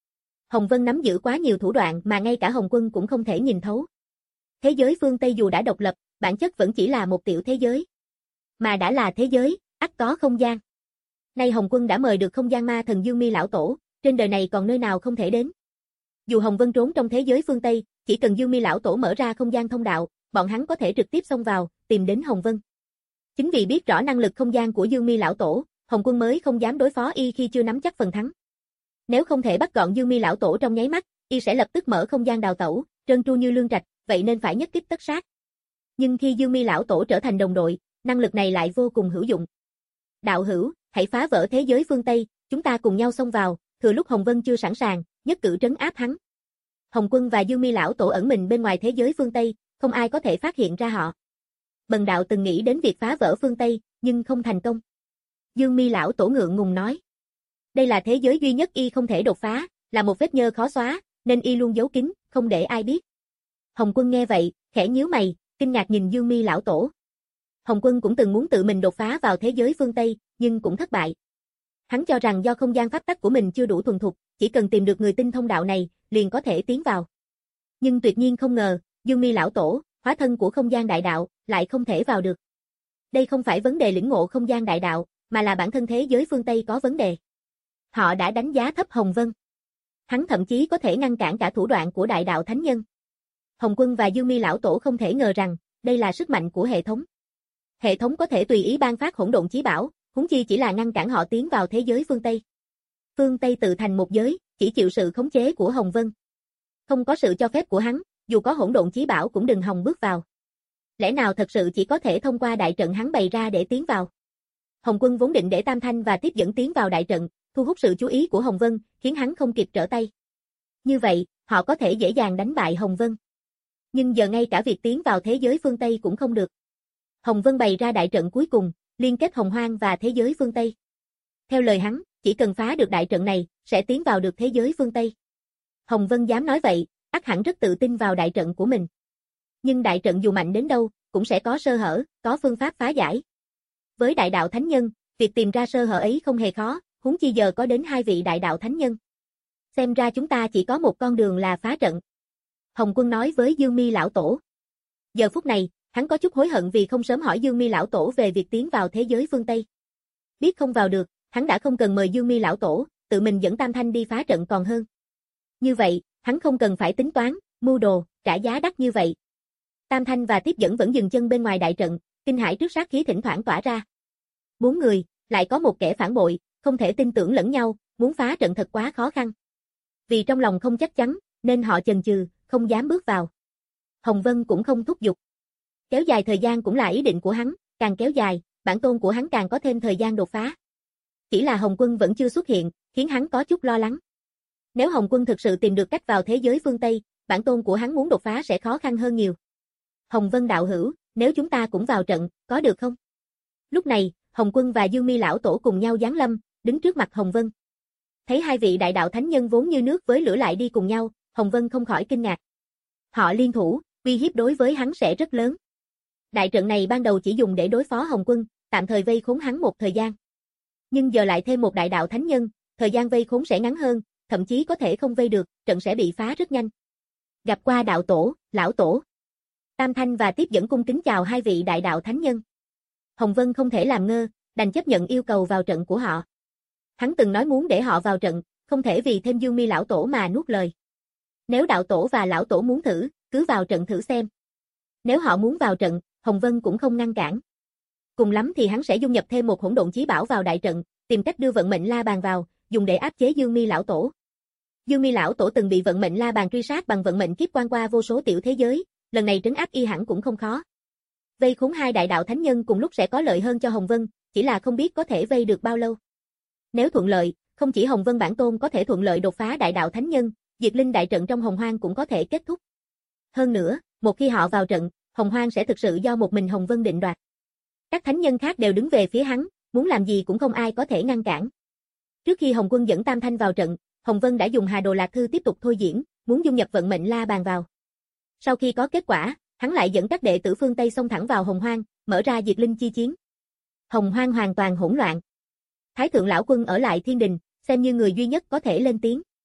Hồng Vân nắm giữ quá nhiều thủ đoạn mà ngay cả Hồng Quân cũng không thể nhìn thấu. Thế giới phương Tây dù đã độc lập, bản chất vẫn chỉ là một tiểu thế giới. Mà đã là thế giới, ắt có không gian. Nay Hồng Quân đã mời được không gian ma thần Dương Mi lão tổ, trên đời này còn nơi nào không thể đến. Dù Hồng Vân trốn trong thế giới phương Tây, chỉ cần Dương Mi lão tổ mở ra không gian thông đạo, bọn hắn có thể trực tiếp xông vào, tìm đến Hồng Vân. Chính vì biết rõ năng lực không gian của Dương Mi lão tổ, Hồng Quân mới không dám đối phó y khi chưa nắm chắc phần thắng. Nếu không thể bắt gọn Dương Mi lão tổ trong nháy mắt, y sẽ lập tức mở không gian đào tẩu, trơn tru như lương trạch, vậy nên phải nhất kích tất sát. Nhưng khi Dương Mi lão tổ trở thành đồng đội, năng lực này lại vô cùng hữu dụng. Đạo hữu, hãy phá vỡ thế giới phương Tây, chúng ta cùng nhau xông vào, thừa lúc Hồng Vân chưa sẵn sàng, nhất cử trấn áp hắn. Hồng Quân và Dương Mi lão tổ ẩn mình bên ngoài thế giới phương Tây, không ai có thể phát hiện ra họ. Bần đạo từng nghĩ đến việc phá vỡ phương Tây, nhưng không thành công. Dương Mi lão tổ ngượng ngùng nói. Đây là thế giới duy nhất y không thể đột phá, là một vết nhơ khó xóa, nên y luôn giấu kín, không để ai biết. Hồng Quân nghe vậy, khẽ nhíu mày, kinh ngạc nhìn Dương Mi lão tổ. Hồng Quân cũng từng muốn tự mình đột phá vào thế giới phương Tây, nhưng cũng thất bại. Hắn cho rằng do không gian pháp tắc của mình chưa đủ thuần thục, chỉ cần tìm được người tinh thông đạo này, liền có thể tiến vào. Nhưng tuyệt nhiên không ngờ, Dương Mi lão tổ, hóa thân của không gian đại đạo, lại không thể vào được. Đây không phải vấn đề lĩnh ngộ không gian đại đạo, mà là bản thân thế giới phương Tây có vấn đề. Họ đã đánh giá thấp Hồng Vân. Hắn thậm chí có thể ngăn cản cả thủ đoạn của đại đạo thánh nhân. Hồng Quân và Dương Mi lão tổ không thể ngờ rằng, đây là sức mạnh của hệ thống. Hệ thống có thể tùy ý ban phát hỗn độn chí bảo, huống chi chỉ là ngăn cản họ tiến vào thế giới phương Tây. Phương Tây tự thành một giới, chỉ chịu sự khống chế của Hồng Vân. Không có sự cho phép của hắn, dù có hỗn độn chí bảo cũng đừng hòng bước vào. Lẽ nào thật sự chỉ có thể thông qua đại trận hắn bày ra để tiến vào? Hồng Quân vốn định để Tam Thanh và Tiếp Dẫn tiến vào đại trận, thu hút sự chú ý của Hồng Vân, khiến hắn không kịp trở tay. Như vậy, họ có thể dễ dàng đánh bại Hồng Vân. Nhưng giờ ngay cả việc tiến vào thế giới phương Tây cũng không được. Hồng Vân bày ra đại trận cuối cùng, liên kết Hồng Hoang và thế giới phương Tây. Theo lời hắn, chỉ cần phá được đại trận này, sẽ tiến vào được thế giới phương Tây. Hồng Vân dám nói vậy, ắt hẳn rất tự tin vào đại trận của mình. Nhưng đại trận dù mạnh đến đâu, cũng sẽ có sơ hở, có phương pháp phá giải. Với đại đạo thánh nhân, việc tìm ra sơ hở ấy không hề khó, huống chi giờ có đến hai vị đại đạo thánh nhân. Xem ra chúng ta chỉ có một con đường là phá trận. Hồng Quân nói với Dương Mi lão tổ. Giờ phút này, hắn có chút hối hận vì không sớm hỏi Dương Mi lão tổ về việc tiến vào thế giới phương Tây. Biết không vào được, hắn đã không cần mời Dương Mi lão tổ, tự mình dẫn Tam Thanh đi phá trận còn hơn. Như vậy, hắn không cần phải tính toán, mưu đồ, trả giá đắt như vậy. Tam Thanh và Tiếp Dẫn vẫn dừng chân bên ngoài đại trận, kinh hãi trước sát khí thỉnh thoảng tỏa ra. Bốn người, lại có một kẻ phản bội, không thể tin tưởng lẫn nhau, muốn phá trận thật quá khó khăn. Vì trong lòng không chắc chắn, nên họ chần chừ, không dám bước vào. Hồng Vân cũng không thúc giục. Kéo dài thời gian cũng là ý định của hắn, càng kéo dài, bản tôn của hắn càng có thêm thời gian đột phá. Chỉ là Hồng Quân vẫn chưa xuất hiện, khiến hắn có chút lo lắng. Nếu Hồng Quân thực sự tìm được cách vào thế giới phương Tây, bản tôn của hắn muốn đột phá sẽ khó khăn hơn nhiều. Hồng Vân đạo hữu, nếu chúng ta cũng vào trận, có được không? Lúc này, Hồng Quân và Dương Mi lão tổ cùng nhau giáng lâm, đứng trước mặt Hồng Vân. Thấy hai vị đại đạo thánh nhân vốn như nước với lửa lại đi cùng nhau, Hồng Vân không khỏi kinh ngạc. Họ liên thủ, uy hiếp đối với hắn sẽ rất lớn. Đại trận này ban đầu chỉ dùng để đối phó Hồng Quân, tạm thời vây khốn hắn một thời gian. Nhưng giờ lại thêm một đại đạo thánh nhân, thời gian vây khốn sẽ ngắn hơn, thậm chí có thể không vây được, trận sẽ bị phá rất nhanh. Gặp qua đạo tổ, lão tổ. Tam Thanh và Tiếp Dẫn cung kính chào hai vị đại đạo thánh nhân. Hồng Vân không thể làm ngơ, đành chấp nhận yêu cầu vào trận của họ. Hắn từng nói muốn để họ vào trận, không thể vì thêm Dương Mi lão tổ mà nuốt lời. Nếu đạo tổ và lão tổ muốn thử, cứ vào trận thử xem. Nếu họ muốn vào trận, Hồng Vân cũng không ngăn cản. Cùng lắm thì hắn sẽ dung nhập thêm một hỗn độn chí bảo vào đại trận, tìm cách đưa vận mệnh la bàn vào, dùng để áp chế Dương Mi lão tổ. Dương Mi lão tổ từng bị vận mệnh la bàn truy sát bằng vận mệnh kiếp quan qua vô số tiểu thế giới, lần này trấn áp y hẳn cũng không khó. Vây khốn hai đại đạo thánh nhân cùng lúc sẽ có lợi hơn cho Hồng Vân, chỉ là không biết có thể vây được bao lâu. Nếu thuận lợi, không chỉ Hồng Vân bản tôn có thể thuận lợi đột phá đại đạo thánh nhân, diệt linh đại trận trong Hồng Hoang cũng có thể kết thúc. Hơn nữa, một khi họ vào trận, Hồng Hoang sẽ thực sự do một mình Hồng Vân định đoạt. Các thánh nhân khác đều đứng về phía hắn, muốn làm gì cũng không ai có thể ngăn cản. Trước khi Hồng Quân dẫn Tam Thanh vào trận, Hồng Vân đã dùng Hà Đồ Lạc Thư tiếp tục thôi diễn, muốn dung nhập vận mệnh la bàn vào. Sau khi có kết quả, hắn lại dẫn các đệ tử phương Tây xông thẳng vào Hồng Hoang, mở ra diệt linh chi chiến. Hồng Hoang hoàn toàn hỗn loạn. Thái thượng lão quân ở lại thiên đình, xem như người duy nhất có thể lên tiếng.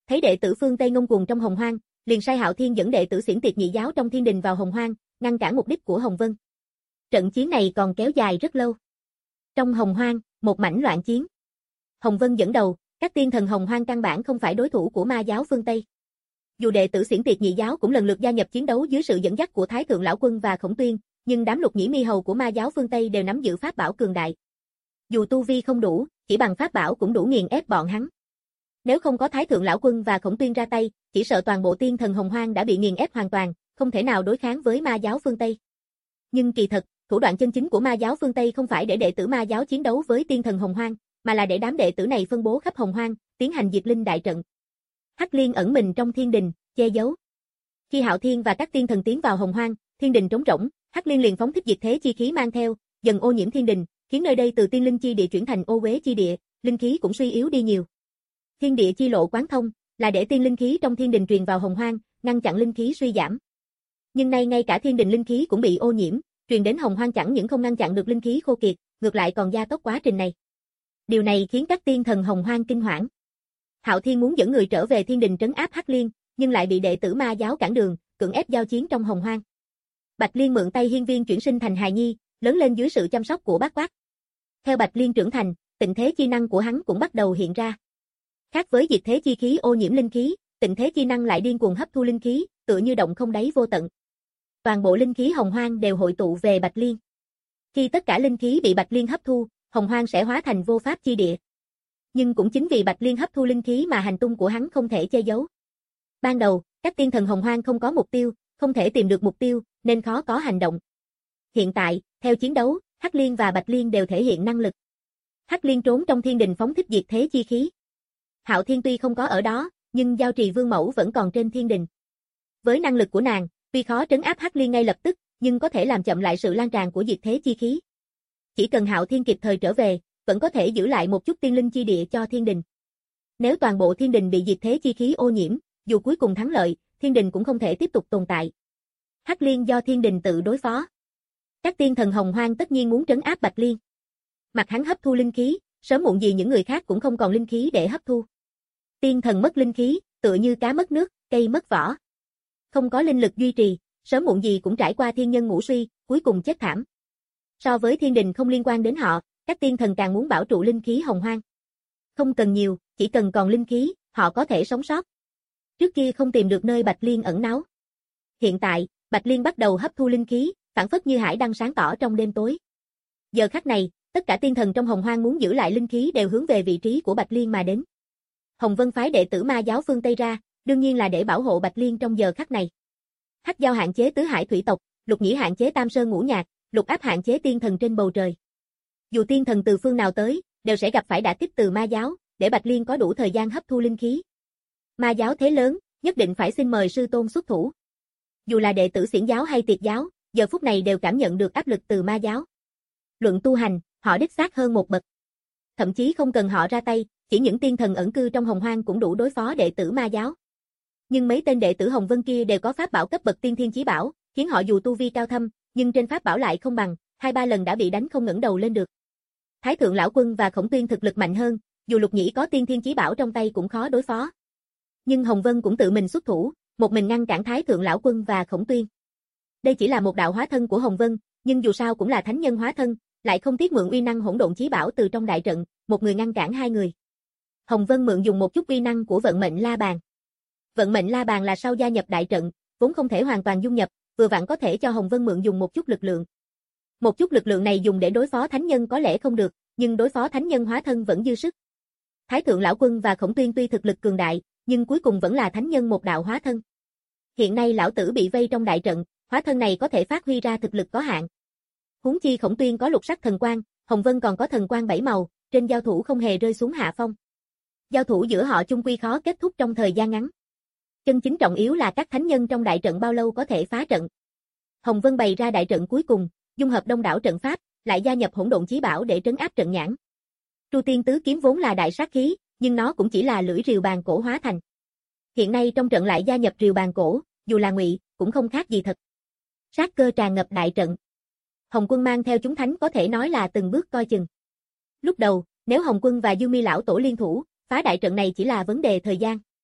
thấy đệ tử phương Tây ngông cuồng trong Hồng Hoang, liền sai Hạo Thiên dẫn đệ tử Xiển Tiệt Nhị giáo trong Thiên Đình vào Hồng Hoang, ngăn cản mục đích của Hồng Vân. Trận chiến này còn kéo dài rất lâu. Trong Hồng Hoang, một mảnh loạn chiến. Hồng Vân dẫn đầu, các tiên thần Hồng Hoang căn bản không phải đối thủ của ma giáo phương Tây. Dù đệ tử Xiển Tiệt Nhị giáo cũng lần lượt gia nhập chiến đấu dưới sự dẫn dắt của Thái Thượng Lão Quân và Khổng Tuyên, nhưng đám Lục Nhĩ Mi Hầu của ma giáo phương Tây đều nắm giữ pháp bảo cường đại. Dù tu vi không đủ, chỉ bằng pháp bảo cũng đủ nghiền ép bọn hắn. Nếu không có Thái Thượng Lão Quân và Khổng Tuyên ra tay, chỉ sợ toàn bộ tiên thần Hồng Hoang đã bị nghiền ép hoàn toàn, không thể nào đối kháng với ma giáo phương Tây. Nhưng kỳ thật, thủ đoạn chân chính của ma giáo phương Tây không phải để đệ tử ma giáo chiến đấu với tiên thần Hồng Hoang, mà là để đám đệ tử này phân bố khắp Hồng Hoang, tiến hành diệt linh đại trận. Hắc Liên ẩn mình trong thiên đình, che giấu. Khi Hạo Thiên và các tiên thần tiến vào Hồng Hoang, thiên đình trống rỗng, Hắc Liên liền phóng thích diệt thế chi khí mang theo, dần ô nhiễm thiên đình, khiến nơi đây từ tiên linh chi địa chuyển thành ô uế chi địa, linh khí cũng suy yếu đi nhiều. Thiên địa chi lộ quán thông, là để tiên linh khí trong thiên đình truyền vào Hồng Hoang, ngăn chặn linh khí suy giảm. Nhưng nay ngay cả thiên đình linh khí cũng bị ô nhiễm, truyền đến Hồng Hoang chẳng những không ngăn chặn được linh khí khô kiệt, ngược lại còn gia tốc quá trình này. Điều này khiến các tiên thần Hồng Hoang kinh hoảng. Hạo Thiên muốn dẫn người trở về thiên đình trấn áp Hắc Liên, nhưng lại bị đệ tử ma giáo cản đường, cưỡng ép giao chiến trong Hồng Hoang. Bạch Liên mượn tay Hiên Viên chuyển sinh thành hài nhi, lớn lên dưới sự chăm sóc của Bát Quát. Theo Bạch Liên trưởng thành, tịnh thế chi năng của hắn cũng bắt đầu hiện ra. Khác với diệt thế chi khí ô nhiễm linh khí, tịnh thế chi năng lại điên cuồng hấp thu linh khí, tựa như động không đáy vô tận. Toàn bộ linh khí Hồng Hoang đều hội tụ về Bạch Liên. Khi tất cả linh khí bị Bạch Liên hấp thu, Hồng Hoang sẽ hóa thành vô pháp chi địa. Nhưng cũng chính vì Bạch Liên hấp thu linh khí mà hành tung của hắn không thể che giấu. Ban đầu, các tiên thần Hồng Hoang không có mục tiêu, không thể tìm được mục tiêu, nên khó có hành động. Hiện tại, theo chiến đấu, Hắc Liên và Bạch Liên đều thể hiện năng lực. Hắc Liên trốn trong thiên đình phóng thích diệt thế chi khí. Hạo Thiên tuy không có ở đó, nhưng Giao Trì Vương Mẫu vẫn còn trên thiên đình. Với năng lực của nàng, tuy khó trấn áp Hắc Liên ngay lập tức, nhưng có thể làm chậm lại sự lan tràn của diệt thế chi khí. Chỉ cần Hạo Thiên kịp thời trở về, vẫn có thể giữ lại một chút tiên linh chi địa cho thiên đình. Nếu toàn bộ thiên đình bị diệt thế chi khí ô nhiễm, dù cuối cùng thắng lợi, thiên đình cũng không thể tiếp tục tồn tại. Hắc Liên do thiên đình tự đối phó. Các tiên thần Hồng Hoang tất nhiên muốn trấn áp Bạch Liên. Mặc hắn hấp thu linh khí, sớm muộn gì những người khác cũng không còn linh khí để hấp thu. Tiên thần mất linh khí, tựa như cá mất nước, cây mất vỏ. Không có linh lực duy trì, sớm muộn gì cũng trải qua thiên nhân ngũ suy, cuối cùng chết thảm. So với thiên đình không liên quan đến họ, các tiên thần càng muốn bảo trụ linh khí Hồng Hoang. Không cần nhiều, chỉ cần còn linh khí, họ có thể sống sót. Trước kia không tìm được nơi Bạch Liên ẩn náu. Hiện tại, Bạch Liên bắt đầu hấp thu linh khí, phản phất như hải đăng sáng tỏ trong đêm tối. Giờ khắc này, tất cả tiên thần trong Hồng Hoang muốn giữ lại linh khí đều hướng về vị trí của Bạch Liên mà đến. Hồng Vân phái đệ tử ma giáo phương Tây ra, đương nhiên là để bảo hộ Bạch Liên trong giờ khắc này. Hắc Giao hạn chế tứ hải thủy tộc, Lục Nhĩ hạn chế tam sơn ngũ nhạc, Lục Áp hạn chế tiên thần trên bầu trời. Dù tiên thần từ phương nào tới, đều sẽ gặp phải đả kích từ ma giáo, để Bạch Liên có đủ thời gian hấp thu linh khí. Ma giáo thế lớn, nhất định phải xin mời sư tôn xuất thủ. Dù là đệ tử Xiển giáo hay Tiệt giáo, giờ phút này đều cảm nhận được áp lực từ ma giáo. Luận tu hành, họ đích xác hơn một bậc. Thậm chí không cần họ ra tay, chỉ những tiên thần ẩn cư trong Hồng Hoang cũng đủ đối phó đệ tử ma giáo. Nhưng mấy tên đệ tử Hồng Vân kia đều có pháp bảo cấp bậc tiên thiên chí bảo, khiến họ dù tu vi cao thâm, nhưng trên pháp bảo lại không bằng, hai ba lần đã bị đánh không ngẩng đầu lên được. Thái Thượng Lão Quân và Khổng Tuyên thực lực mạnh hơn, dù Lục Nhĩ có tiên thiên chí bảo trong tay cũng khó đối phó. Nhưng Hồng Vân cũng tự mình xuất thủ, một mình ngăn cản Thái Thượng Lão Quân và Khổng Tuyên. Đây chỉ là một đạo hóa thân của Hồng Vân, nhưng dù sao cũng là thánh nhân hóa thân, lại không tiếc mượn uy năng hỗn độn chí bảo từ trong đại trận, một người ngăn cản hai người. Hồng Vân mượn dùng một chút uy năng của vận mệnh la bàn. Vận mệnh la bàn là sau gia nhập đại trận, vốn không thể hoàn toàn dung nhập, vừa vặn có thể cho Hồng Vân mượn dùng một chút lực lượng. Một chút lực lượng này dùng để đối phó thánh nhân có lẽ không được, nhưng đối phó thánh nhân hóa thân vẫn dư sức. Thái Thượng Lão Quân và Khổng Tuyên tuy thực lực cường đại, nhưng cuối cùng vẫn là thánh nhân một đạo hóa thân. Hiện nay lão tử bị vây trong đại trận, hóa thân này có thể phát huy ra thực lực có hạn. Huống chi Khổng Tuyên có lục sắc thần quang, Hồng Vân còn có thần quang bảy màu, trên giao thủ không hề rơi xuống hạ phong. Giao thủ giữa họ chung quy khó kết thúc trong thời gian ngắn. Chân chính trọng yếu là các thánh nhân trong đại trận bao lâu có thể phá trận. Hồng Vân bày ra đại trận cuối cùng, dung hợp đông đảo trận pháp, lại gia nhập hỗn độn chí bảo để trấn áp trận nhãn. Tru Tiên Tứ Kiếm vốn là đại sát khí, nhưng nó cũng chỉ là lưỡi rìu bàn cổ hóa thành. Hiện nay trong trận lại gia nhập rìu bàn cổ, dù là ngụy, cũng không khác gì thật. Sát cơ tràn ngập đại trận. Hồng Quân mang theo chúng thánh có thể nói là từng bước coi chừng. Lúc đầu, nếu Hồng Quân và Dương Mi lão tổ liên thủ, phá đại trận này chỉ là vấn đề thời gian.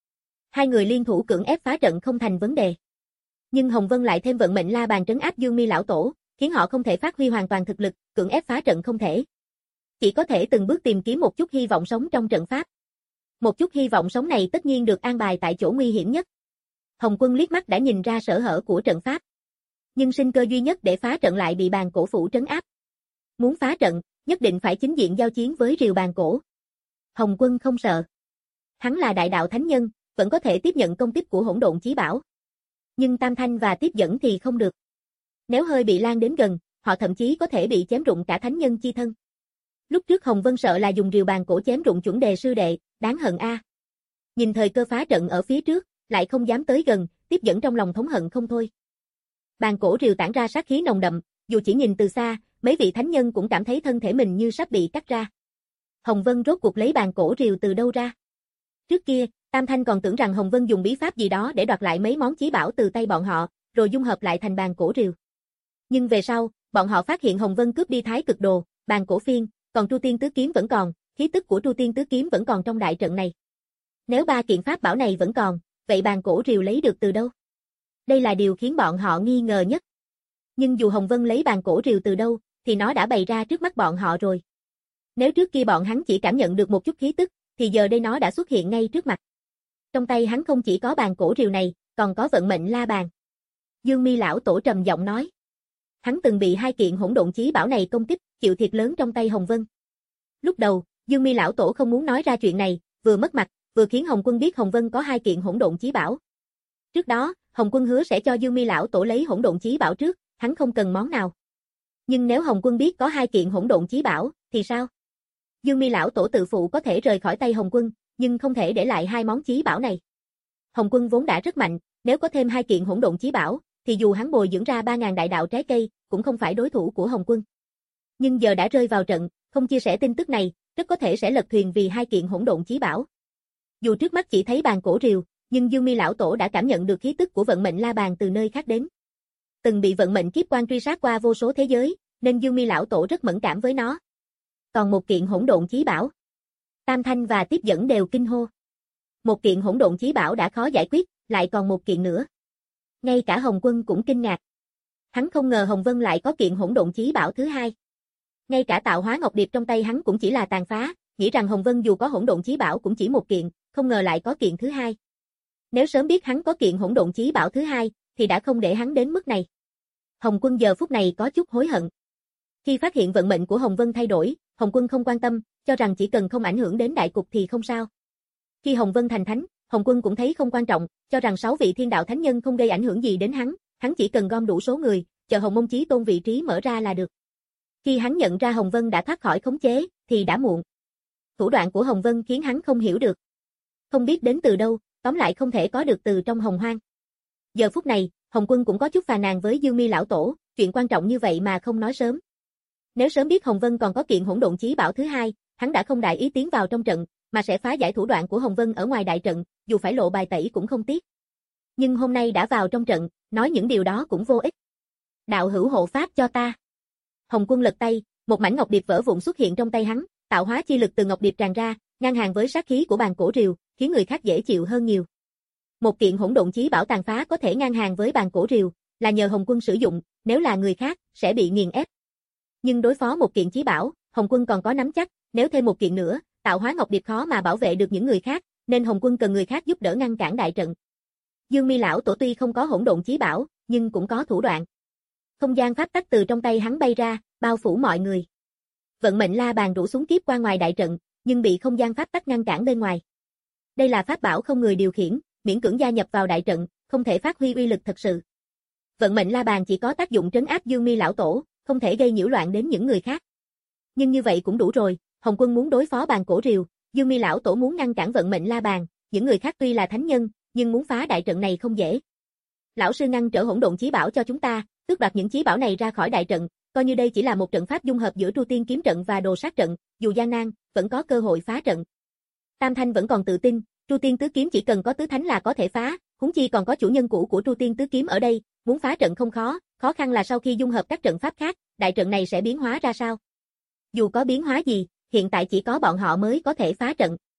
Hai người liên thủ cưỡng ép phá trận không thành vấn đề. Nhưng Hồng Vân lại thêm vận mệnh la bàn trấn áp Dương Mi lão tổ, khiến họ không thể phát huy hoàn toàn thực lực, cưỡng ép phá trận không thể. Chỉ có thể từng bước tìm kiếm một chút hy vọng sống trong trận pháp. Một chút hy vọng sống này tất nhiên được an bài tại chỗ nguy hiểm nhất. Hồng Quân liếc mắt đã nhìn ra sở hở của trận pháp. Nhưng sinh cơ duy nhất để phá trận lại bị bàn cổ phủ trấn áp. Muốn phá trận, nhất định phải chính diện giao chiến với rìu bàn cổ. Hồng Quân không sợ. Hắn là đại đạo thánh nhân, vẫn có thể tiếp nhận công kích của hỗn độn chí bảo. Nhưng Tam Thanh và tiếp dẫn thì không được. Nếu hơi bị lan đến gần, họ thậm chí có thể bị chém rụng cả thánh nhân chi thân. Lúc trước Hồng Vân sợ là dùng rìu bàn cổ chém rụng chuẩn đề sư đệ, đáng hận a. Nhìn thời cơ phá trận ở phía trước, lại không dám tới gần, tiếp dẫn trong lòng thống hận không thôi. Bàn cổ rìu tản ra sát khí nồng đậm, dù chỉ nhìn từ xa, mấy vị thánh nhân cũng cảm thấy thân thể mình như sắp bị cắt ra. Hồng Vân rốt cuộc lấy bàn cổ rìu từ đâu ra? Trước kia, Tam Thanh còn tưởng rằng Hồng Vân dùng bí pháp gì đó để đoạt lại mấy món chí bảo từ tay bọn họ, rồi dung hợp lại thành bàn cổ rìu. Nhưng về sau, bọn họ phát hiện Hồng Vân cướp đi Thái Cực Đồ, bàn cổ phiên, còn Tru Tiên Tứ Kiếm vẫn còn, khí tức của Tru Tiên Tứ Kiếm vẫn còn trong đại trận này. Nếu ba kiện pháp bảo này vẫn còn, vậy bàn cổ rìu lấy được từ đâu? Đây là điều khiến bọn họ nghi ngờ nhất. Nhưng dù Hồng Vân lấy bàn cổ rìu từ đâu, thì nó đã bày ra trước mắt bọn họ rồi. Nếu trước kia bọn hắn chỉ cảm nhận được một chút khí tức, thì giờ đây nó đã xuất hiện ngay trước mặt. Trong tay hắn không chỉ có bàn cổ rìu này, còn có vận mệnh la bàn. Dương Mi lão tổ trầm giọng nói. Hắn từng bị hai kiện hỗn độn chí bảo này công kích, chịu thiệt lớn trong tay Hồng Vân. Lúc đầu, Dương Mi lão tổ không muốn nói ra chuyện này, vừa mất mặt, vừa khiến Hồng Quân biết Hồng Vân có hai kiện hỗn độn chí bảo. Trước đó, Hồng Quân hứa sẽ cho Dương Mi lão tổ lấy hỗn độn chí bảo trước, hắn không cần món nào. Nhưng nếu Hồng Quân biết có hai kiện hỗn độn chí bảo, thì sao? Dương Mi lão tổ tự phụ có thể rời khỏi tay Hồng Quân, nhưng không thể để lại hai món chí bảo này. Hồng Quân vốn đã rất mạnh, nếu có thêm hai kiện hỗn độn chí bảo, thì dù hắn bồi dưỡng ra ba ngàn đại đạo trái cây, cũng không phải đối thủ của Hồng Quân. Nhưng giờ đã rơi vào trận, không chia sẻ tin tức này, rất có thể sẽ lật thuyền vì hai kiện hỗn độn chí bảo. Dù trước mắt chỉ thấy bàn cổ rìu, nhưng Dương Mi lão tổ đã cảm nhận được khí tức của vận mệnh la bàn từ nơi khác đến. Từng bị vận mệnh kiếp quan truy sát qua vô số thế giới, nên Dương Mi lão tổ rất mẫn cảm với nó. Còn một kiện hỗn độn chí bảo. Tam Thanh và tiếp dẫn đều kinh hô. Một kiện hỗn độn chí bảo đã khó giải quyết, lại còn một kiện nữa. Ngay cả Hồng Quân cũng kinh ngạc. Hắn không ngờ Hồng Vân lại có kiện hỗn độn chí bảo thứ hai. Ngay cả tạo hóa ngọc điệp trong tay hắn cũng chỉ là tàn phá, nghĩ rằng Hồng Vân dù có hỗn độn chí bảo cũng chỉ một kiện, không ngờ lại có kiện thứ hai. Nếu sớm biết hắn có kiện hỗn độn chí bảo thứ hai, thì đã không để hắn đến mức này. Hồng Quân giờ phút này có chút hối hận. Khi phát hiện vận mệnh của Hồng Vân thay đổi, Hồng Quân không quan tâm, cho rằng chỉ cần không ảnh hưởng đến đại cục thì không sao. Khi Hồng Vân thành thánh, Hồng Quân cũng thấy không quan trọng, cho rằng sáu vị thiên đạo thánh nhân không gây ảnh hưởng gì đến hắn, hắn chỉ cần gom đủ số người, chờ Hồng Mông Chí Tôn vị trí mở ra là được. Khi hắn nhận ra Hồng Vân đã thoát khỏi khống chế, thì đã muộn. Thủ đoạn của Hồng Vân khiến hắn không hiểu được. Không biết đến từ đâu, tóm lại không thể có được từ trong hồng hoang. Giờ phút này, Hồng Quân cũng có chút phàn nàn với Dương Mi lão tổ, chuyện quan trọng như vậy mà không nói sớm. Nếu sớm biết Hồng Vân còn có kiện hỗn độn chí bảo thứ hai, hắn đã không đại ý tiến vào trong trận, mà sẽ phá giải thủ đoạn của Hồng Vân ở ngoài đại trận, dù phải lộ bài tẩy cũng không tiếc. Nhưng hôm nay đã vào trong trận, nói những điều đó cũng vô ích. Đạo hữu hộ pháp cho ta. Hồng Quân lật tay, một mảnh ngọc điệp vỡ vụn xuất hiện trong tay hắn, tạo hóa chi lực từ ngọc điệp tràn ra, ngang hàng với sát khí của bàn cổ rìu, khiến người khác dễ chịu hơn nhiều. Một kiện hỗn độn chí bảo tàn phá có thể ngang hàng với bàn cổ rìu, là nhờ Hồng Quân sử dụng, nếu là người khác, sẽ bị nghiền ép. Nhưng đối phó một kiện chí bảo, Hồng Quân còn có nắm chắc, nếu thêm một kiện nữa, tạo hóa ngọc điệp khó mà bảo vệ được những người khác, nên Hồng Quân cần người khác giúp đỡ ngăn cản đại trận. Dương Mi lão tổ tuy không có hỗn độn chí bảo, nhưng cũng có thủ đoạn. Không gian pháp tắc từ trong tay hắn bay ra, bao phủ mọi người. Vận mệnh la bàn rủ xuống kiếp qua ngoài đại trận, nhưng bị không gian pháp tắc ngăn cản bên ngoài. Đây là pháp bảo không người điều khiển, miễn cưỡng gia nhập vào đại trận, không thể phát huy uy lực thật sự. Vận mệnh la bàn chỉ có tác dụng trấn áp Dương Mi lão tổ, không thể gây nhiễu loạn đến những người khác. Nhưng như vậy cũng đủ rồi, Hồng Quân muốn đối phó bàn cổ rìu, Dương Mi lão tổ muốn ngăn cản vận mệnh la bàn, những người khác tuy là thánh nhân, nhưng muốn phá đại trận này không dễ. Lão sư ngăn trở hỗn độn chí bảo cho chúng ta, tước đoạt những chí bảo này ra khỏi đại trận, coi như đây chỉ là một trận pháp dung hợp giữa Tru Tiên kiếm trận và Đồ sát trận, dù gian nan, vẫn có cơ hội phá trận. Tam Thanh vẫn còn tự tin, Tru Tiên tứ kiếm chỉ cần có tứ thánh là có thể phá, huống chi còn có chủ nhân cũ của Tru Tiên tứ kiếm ở đây, muốn phá trận không khó, khó khăn là sau khi dung hợp các trận pháp khác, đại trận này sẽ biến hóa ra sao. Dù có biến hóa gì, hiện tại chỉ có bọn họ mới có thể phá trận.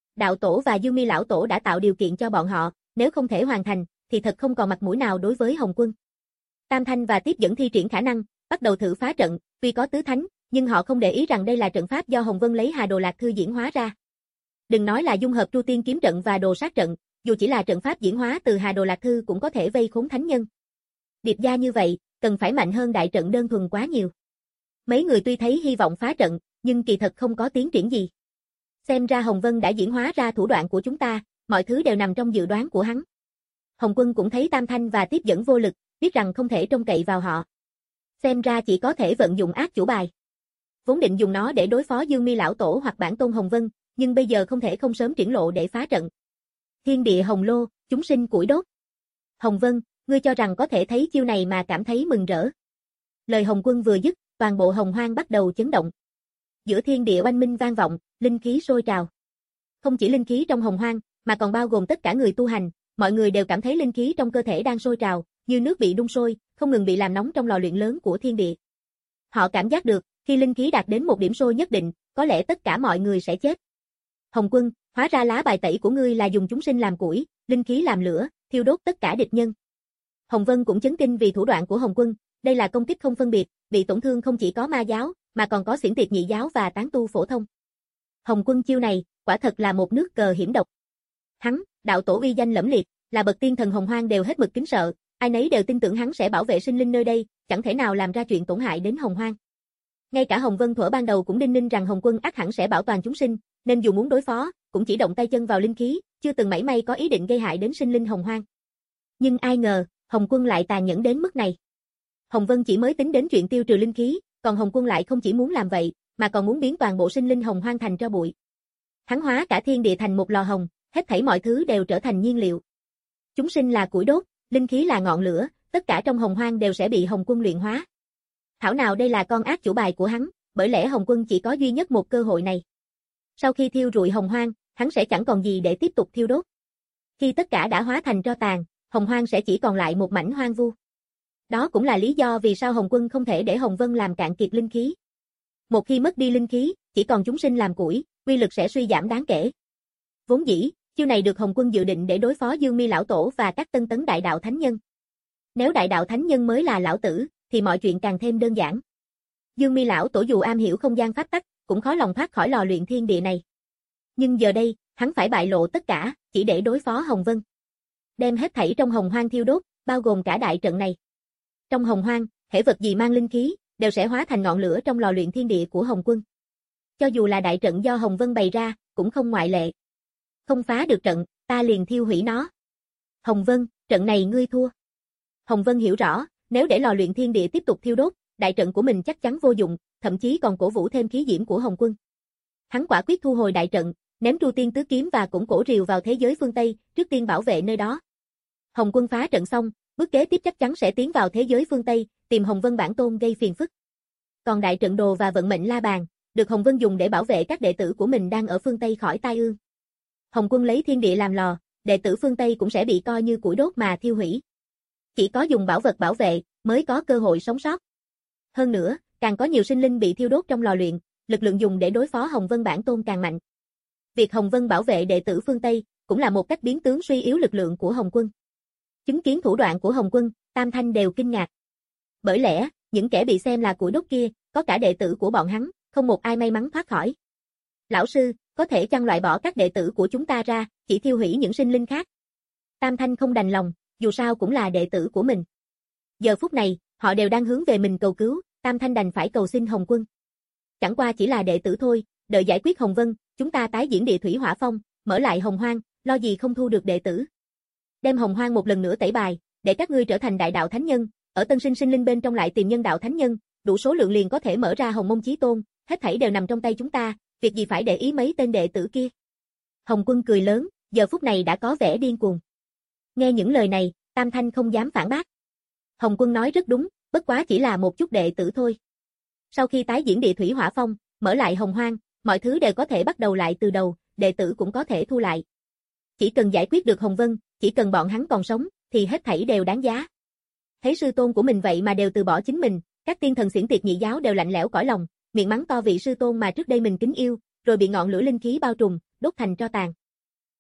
Đạo tổ và Dương Mi lão tổ đã tạo điều kiện cho bọn họ, nếu không thể hoàn thành, thì thật không còn mặt mũi nào đối với Hồng Quân. Tam Thanh và Tiếp Dẫn thi triển khả năng, bắt đầu thử phá trận, tuy có tứ thánh, nhưng họ không để ý rằng đây là trận pháp do Hồng Vân lấy Hà Đồ Lạc Thư diễn hóa ra. Đừng nói là dung hợp Tru Tiên kiếm trận và Đồ sát trận, dù chỉ là trận pháp diễn hóa từ Hà Đồ Lạc Thư cũng có thể vây khốn thánh nhân. Điệp gia như vậy, cần phải mạnh hơn đại trận đơn thuần quá nhiều. Mấy người tuy thấy hy vọng phá trận, nhưng kỳ thật không có tiến triển gì. Xem ra Hồng Vân đã diễn hóa ra thủ đoạn của chúng ta, mọi thứ đều nằm trong dự đoán của hắn. Hồng Quân cũng thấy Tam Thanh và Tiếp Dẫn vô lực, biết rằng không thể trông cậy vào họ. Xem ra chỉ có thể vận dụng ác chủ bài. Vốn định dùng nó để đối phó Dương Mi lão tổ hoặc bản tôn Hồng Vân, nhưng bây giờ không thể không sớm triển lộ để phá trận. Thiên địa hồng lô, chúng sinh củi đốt. Hồng Vân, ngươi cho rằng có thể thấy chiêu này mà cảm thấy mừng rỡ. Lời Hồng Quân vừa dứt, toàn bộ hồng hoang bắt đầu chấn động. Giữa thiên địa oanh minh vang vọng, linh khí sôi trào. Không chỉ linh khí trong hồng hoang, mà còn bao gồm tất cả người tu hành, mọi người đều cảm thấy linh khí trong cơ thể đang sôi trào, như nước bị đun sôi, không ngừng bị làm nóng trong lò luyện lớn của thiên địa. Họ cảm giác được, khi linh khí đạt đến một điểm sôi nhất định, có lẽ tất cả mọi người sẽ chết. Hồng Quân, hóa ra lá bài tẩy của ngươi là dùng chúng sinh làm củi, linh khí làm lửa, thiêu đốt tất cả địch nhân. Hồng Vân cũng chấn kinh vì thủ đoạn của Hồng Quân, đây là công kích không phân biệt, bị tổn thương không chỉ có ma giáo, mà còn có xiển tiệt nhị giáo và tán tu phổ thông. Hồng Quân chiêu này, quả thật là một nước cờ hiểm độc. Hắn, đạo tổ uy danh lẫm liệt, là bậc tiên thần hồng hoang đều hết mực kính sợ, ai nấy đều tin tưởng hắn sẽ bảo vệ sinh linh nơi đây, chẳng thể nào làm ra chuyện tổn hại đến hồng hoang. Ngay cả Hồng Vân thuở ban đầu cũng đinh ninh rằng Hồng Quân ắt hẳn sẽ bảo toàn chúng sinh, nên dù muốn đối phó, cũng chỉ động tay chân vào linh khí, chưa từng mảy may có ý định gây hại đến sinh linh hồng hoang. Nhưng ai ngờ, Hồng Quân lại tàn nhẫn đến mức này. Hồng Vân chỉ mới tính đến chuyện tiêu trừ linh khí, còn Hồng Quân lại không chỉ muốn làm vậy, mà còn muốn biến toàn bộ sinh linh hồng hoang thành tro bụi. Hắn hóa cả thiên địa thành một lò hồng, hết thảy mọi thứ đều trở thành nhiên liệu. Chúng sinh là củi đốt, linh khí là ngọn lửa, tất cả trong hồng hoang đều sẽ bị Hồng Quân luyện hóa. Thảo nào đây là con ác chủ bài của hắn, bởi lẽ Hồng Quân chỉ có duy nhất một cơ hội này. Sau khi thiêu rụi hồng hoang, hắn sẽ chẳng còn gì để tiếp tục thiêu đốt. Khi tất cả đã hóa thành tro tàn, hồng hoang sẽ chỉ còn lại một mảnh hoang vu. Đó cũng là lý do vì sao Hồng Quân không thể để Hồng Vân làm cạn kiệt linh khí. Một khi mất đi linh khí, chỉ còn chúng sinh làm củi, uy lực sẽ suy giảm đáng kể. Vốn dĩ, chiêu này được Hồng Quân dự định để đối phó Dương Mi lão tổ và các tân tấn đại đạo thánh nhân. Nếu đại đạo thánh nhân mới là lão tử, thì mọi chuyện càng thêm đơn giản. Dương Mi lão tổ dù am hiểu không gian pháp tắc, cũng khó lòng thoát khỏi lò luyện thiên địa này. Nhưng giờ đây, hắn phải bại lộ tất cả, chỉ để đối phó Hồng Vân. Đem hết thảy trong hồng hoang thiêu đốt, bao gồm cả đại trận này. Trong hồng hoang, hễ vật gì mang linh khí, đều sẽ hóa thành ngọn lửa trong lò luyện thiên địa của Hồng Quân. Cho dù là đại trận do Hồng Vân bày ra, cũng không ngoại lệ. Không phá được trận, ta liền thiêu hủy nó. Hồng Vân, trận này ngươi thua. Hồng Vân hiểu rõ, nếu để lò luyện thiên địa tiếp tục thiêu đốt, đại trận của mình chắc chắn vô dụng, thậm chí còn cổ vũ thêm khí diễm của Hồng Quân. Hắn quả quyết thu hồi đại trận, ném Tru Tiên tứ kiếm và cũng cổ rìu vào thế giới phương Tây, trước tiên bảo vệ nơi đó. Hồng Quân phá trận xong, bước kế tiếp chắc chắn sẽ tiến vào thế giới phương Tây, tìm Hồng Vân bản tôn gây phiền phức. Còn đại trận đồ và vận mệnh la bàn, được Hồng Vân dùng để bảo vệ các đệ tử của mình đang ở phương Tây khỏi tai ương. Hồng Quân lấy thiên địa làm lò, đệ tử phương Tây cũng sẽ bị coi như củi đốt mà thiêu hủy. Chỉ có dùng bảo vật bảo vệ, mới có cơ hội sống sót. Hơn nữa, càng có nhiều sinh linh bị thiêu đốt trong lò luyện, lực lượng dùng để đối phó Hồng Vân bản tôn càng mạnh. Việc Hồng Vân bảo vệ đệ tử phương Tây, cũng là một cách biến tướng suy yếu lực lượng của Hồng Quân. Chứng kiến thủ đoạn của Hồng Quân, Tam Thanh đều kinh ngạc. Bởi lẽ, những kẻ bị xem là củi đốt kia, có cả đệ tử của bọn hắn, không một ai may mắn thoát khỏi. Lão sư, có thể chăng loại bỏ các đệ tử của chúng ta ra, chỉ thiêu hủy những sinh linh khác? Tam Thanh không đành lòng, dù sao cũng là đệ tử của mình. Giờ phút này, họ đều đang hướng về mình cầu cứu, Tam Thanh đành phải cầu xin Hồng Quân. Chẳng qua chỉ là đệ tử thôi, đợi giải quyết Hồng Vân, chúng ta tái diễn địa thủy hỏa phong, mở lại hồng hoang, lo gì không thu được đệ tử. Đem hồng hoang một lần nữa tẩy bài, để các ngươi trở thành đại đạo thánh nhân, ở tân sinh sinh linh bên trong lại tìm nhân đạo thánh nhân, đủ số lượng liền có thể mở ra hồng môn chí tôn, hết thảy đều nằm trong tay chúng ta, việc gì phải để ý mấy tên đệ tử kia. Hồng Quân cười lớn, giờ phút này đã có vẻ điên cuồng. Nghe những lời này, Tam Thanh không dám phản bác. Hồng Quân nói rất đúng, bất quá chỉ là một chút đệ tử thôi. Sau khi tái diễn địa thủy hỏa phong, mở lại hồng hoang, mọi thứ đều có thể bắt đầu lại từ đầu, đệ tử cũng có thể thu lại. Chỉ cần giải quyết được Hồng Vân, chỉ cần bọn hắn còn sống, thì hết thảy đều đáng giá. Thấy sư tôn của mình vậy mà đều từ bỏ chính mình, các tiên thần xiển tiệt nhị giáo đều lạnh lẽo cõi lòng, miệng mắng to vị sư tôn mà trước đây mình kính yêu, rồi bị ngọn lửa linh khí bao trùm, đốt thành tro tàn.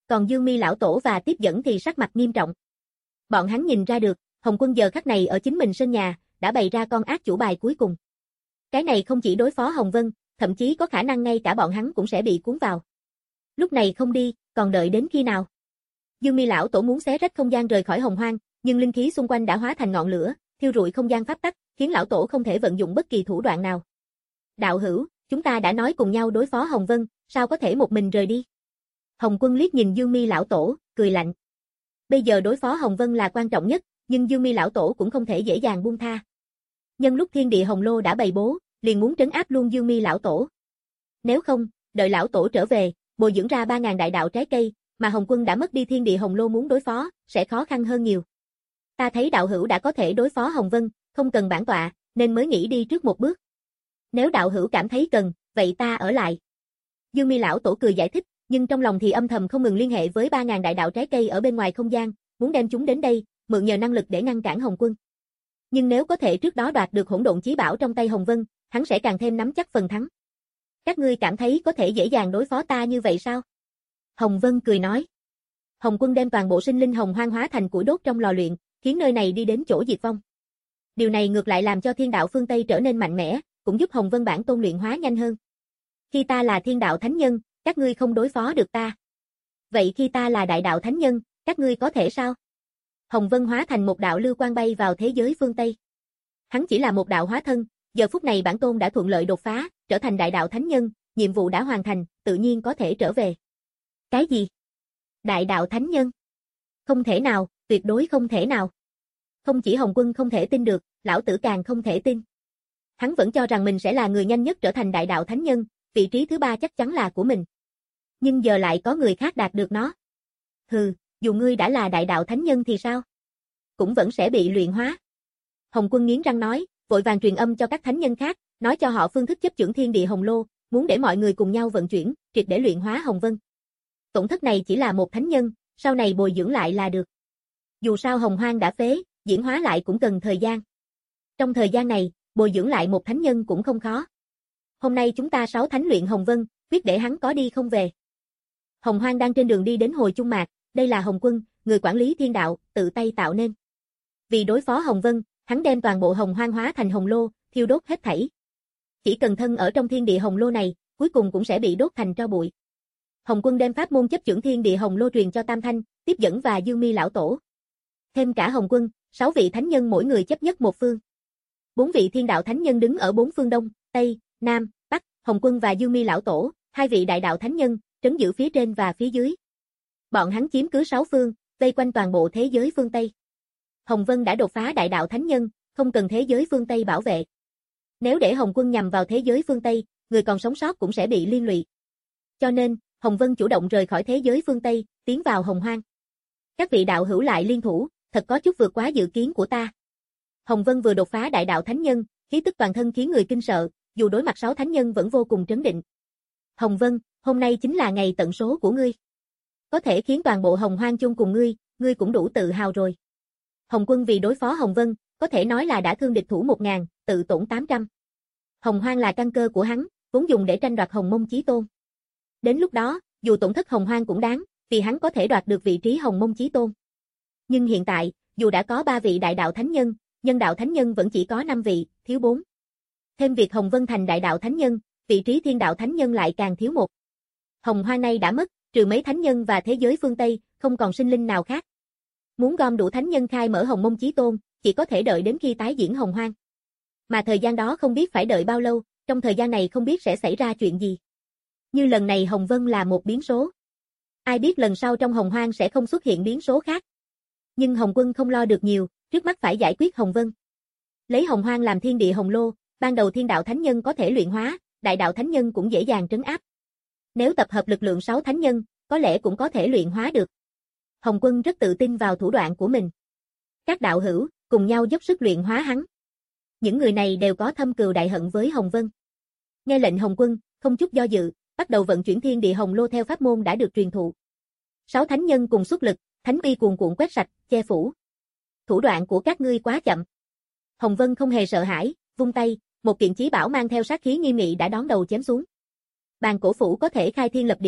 còn Dương Mi lão tổ và tiếp dẫn thì sắc mặt nghiêm trọng. Bọn hắn nhìn ra được, Hồng Quân giờ khắc này ở chính mình sân nhà, đã bày ra con ác chủ bài cuối cùng. Cái này không chỉ đối phó Hồng Vân, thậm chí có khả năng ngay cả bọn hắn cũng sẽ bị cuốn vào. Lúc này không đi, còn đợi đến khi nào? Dương Mi lão tổ muốn xé rách không gian rời khỏi Hồng Hoang, nhưng linh khí xung quanh đã hóa thành ngọn lửa, thiêu rụi không gian pháp tắc, khiến lão tổ không thể vận dụng bất kỳ thủ đoạn nào. Đạo hữu, chúng ta đã nói cùng nhau đối phó Hồng Vân, sao có thể một mình rời đi? Hồng Quân liếc nhìn Dương Mi lão tổ, cười lạnh. Bây giờ đối phó Hồng Vân là quan trọng nhất, nhưng Dương Mi lão tổ cũng không thể dễ dàng buông tha. Nhân lúc thiên địa hồng lô đã bày bố, liền muốn trấn áp luôn Dương Mi lão tổ. Nếu không, đợi lão tổ trở về, bồi dưỡng ra ba ngàn đại đạo trái cây, mà Hồng Quân đã mất đi thiên địa hồng lô muốn đối phó, sẽ khó khăn hơn nhiều. Ta thấy đạo hữu đã có thể đối phó Hồng Vân, không cần bản tọa, nên mới nghĩ đi trước một bước. Nếu đạo hữu cảm thấy cần, vậy ta ở lại. Dương Mi lão tổ cười giải thích, nhưng trong lòng thì âm thầm không ngừng liên hệ với ba ngàn đại đạo trái cây ở bên ngoài không gian, muốn đem chúng đến đây, mượn nhờ năng lực để ngăn cản Hồng Quân. Nhưng nếu có thể trước đó đoạt được hỗn độn chí bảo trong tay Hồng Vân, hắn sẽ càng thêm nắm chắc phần thắng. Các ngươi cảm thấy có thể dễ dàng đối phó ta như vậy sao? Hồng Vân cười nói. Hồng Quân đem toàn bộ sinh linh hồng hoang hóa thành củi đốt trong lò luyện, khiến nơi này đi đến chỗ diệt vong. Điều này ngược lại làm cho thiên đạo phương Tây trở nên mạnh mẽ, cũng giúp Hồng Vân bản tôn luyện hóa nhanh hơn. Khi ta là thiên đạo thánh nhân, các ngươi không đối phó được ta. Vậy khi ta là đại đạo thánh nhân, các ngươi có thể sao? Hồng Vân hóa thành một đạo lưu quang bay vào thế giới phương Tây. Hắn chỉ là một đạo hóa thân, giờ phút này bản tôn đã thuận lợi đột phá, trở thành đại đạo thánh nhân, nhiệm vụ đã hoàn thành, tự nhiên có thể trở về. Cái gì? Đại đạo thánh nhân? Không thể nào, tuyệt đối không thể nào. Không chỉ Hồng Quân không thể tin được, lão tử càng không thể tin. Hắn vẫn cho rằng mình sẽ là người nhanh nhất trở thành đại đạo thánh nhân, vị trí thứ ba chắc chắn là của mình. Nhưng giờ lại có người khác đạt được nó. Hừ, dù ngươi đã là đại đạo thánh nhân thì sao? Cũng vẫn sẽ bị luyện hóa. Hồng Quân nghiến răng nói, vội vàng truyền âm cho các thánh nhân khác, nói cho họ phương thức chấp chưởng thiên địa hồng lô, muốn để mọi người cùng nhau vận chuyển, triệt để luyện hóa Hồng Vân. Tổn thất này chỉ là một thánh nhân, sau này bồi dưỡng lại là được. Dù sao Hồng Hoang đã phế, diễn hóa lại cũng cần thời gian. Trong thời gian này, bồi dưỡng lại một thánh nhân cũng không khó. Hôm nay chúng ta sáu thánh luyện Hồng Vân, quyết để hắn có đi không về. Hồng Hoang đang trên đường đi đến hồi chung mạc, đây là Hồng Quân, người quản lý thiên đạo, tự tay tạo nên. Vì đối phó Hồng Vân, hắn đem toàn bộ Hồng Hoang hóa thành hồng lô, thiêu đốt hết thảy. Chỉ cần thân ở trong thiên địa hồng lô này, cuối cùng cũng sẽ bị đốt thành tro bụi. Hồng Quân đem pháp môn chấp chưởng thiên địa hồng lô truyền cho Tam Thanh, tiếp dẫn và Dương Mi lão tổ. Thêm cả Hồng Quân, sáu vị thánh nhân mỗi người chấp nhất một phương. Bốn vị thiên đạo thánh nhân đứng ở bốn phương đông, tây, nam, bắc, Hồng Quân và Dương Mi lão tổ, hai vị đại đạo thánh nhân trấn giữ phía trên và phía dưới. Bọn hắn chiếm cứ sáu phương, vây quanh toàn bộ thế giới phương Tây. Hồng Vân đã đột phá đại đạo thánh nhân, không cần thế giới phương Tây bảo vệ. Nếu để Hồng Quân nhằm vào thế giới phương Tây, người còn sống sót cũng sẽ bị liên lụy. Cho nên, Hồng Vân chủ động rời khỏi thế giới phương Tây, tiến vào Hồng Hoang. Các vị đạo hữu lại liên thủ, thật có chút vượt quá dự kiến của ta. Hồng Vân vừa đột phá đại đạo thánh nhân, khí tức toàn thân khiến người kinh sợ, dù đối mặt sáu thánh nhân vẫn vô cùng trấn định. Hồng Vân, hôm nay chính là ngày tận số của ngươi. Có thể khiến toàn bộ Hồng Hoang chung cùng ngươi, ngươi cũng đủ tự hào rồi. Hồng Quân vì đối phó Hồng Vân, có thể nói là đã thương địch thủ một ngàn, tự tổn tám trăm. Hồng Hoang là căn cơ của hắn, vốn dùng để tranh đoạt Hồng Mông Chí Tôn. Đến lúc đó, dù tổn thất Hồng Hoang cũng đáng, vì hắn có thể đoạt được vị trí Hồng Mông Chí Tôn. Nhưng hiện tại, dù đã có ba vị đại đạo thánh nhân, nhân đạo thánh nhân vẫn chỉ có năm vị, thiếu bốn. Thêm việc Hồng Vân thành đại đạo thánh nhân, vị trí thiên đạo thánh nhân lại càng thiếu một. Hồng Hoang nay đã mất, trừ mấy thánh nhân và thế giới phương Tây, không còn sinh linh nào khác. Muốn gom đủ thánh nhân khai mở Hồng Mông Chí Tôn, chỉ có thể đợi đến khi tái diễn Hồng Hoang. Mà thời gian đó không biết phải đợi bao lâu, trong thời gian này không biết sẽ xảy ra chuyện gì. Như lần này Hồng Vân là một biến số. Ai biết lần sau trong Hồng Hoang sẽ không xuất hiện biến số khác. Nhưng Hồng Quân không lo được nhiều, trước mắt phải giải quyết Hồng Vân. Lấy Hồng Hoang làm thiên địa hồng lô, ban đầu thiên đạo thánh nhân có thể luyện hóa, đại đạo thánh nhân cũng dễ dàng trấn áp. Nếu tập hợp lực lượng sáu thánh nhân, có lẽ cũng có thể luyện hóa được. Hồng Quân rất tự tin vào thủ đoạn của mình. Các đạo hữu, cùng nhau dốc sức luyện hóa hắn. Những người này đều có thâm cừu đại hận với Hồng Vân. Nghe lệnh Hồng Quân, không chút do dự, bắt đầu vận chuyển thiên địa hồng lô theo pháp môn đã được truyền thụ. Sáu thánh nhân cùng xuất lực, thánh uy cuồn cuộn quét sạch, che phủ. Thủ đoạn của các ngươi quá chậm. Hồng Vân không hề sợ hãi, vung tay, một kiện chí bảo mang theo sát khí nghiêm nghị đã đón đầu chém xuống. Bàn cổ phủ có thể khai thiên lập địa,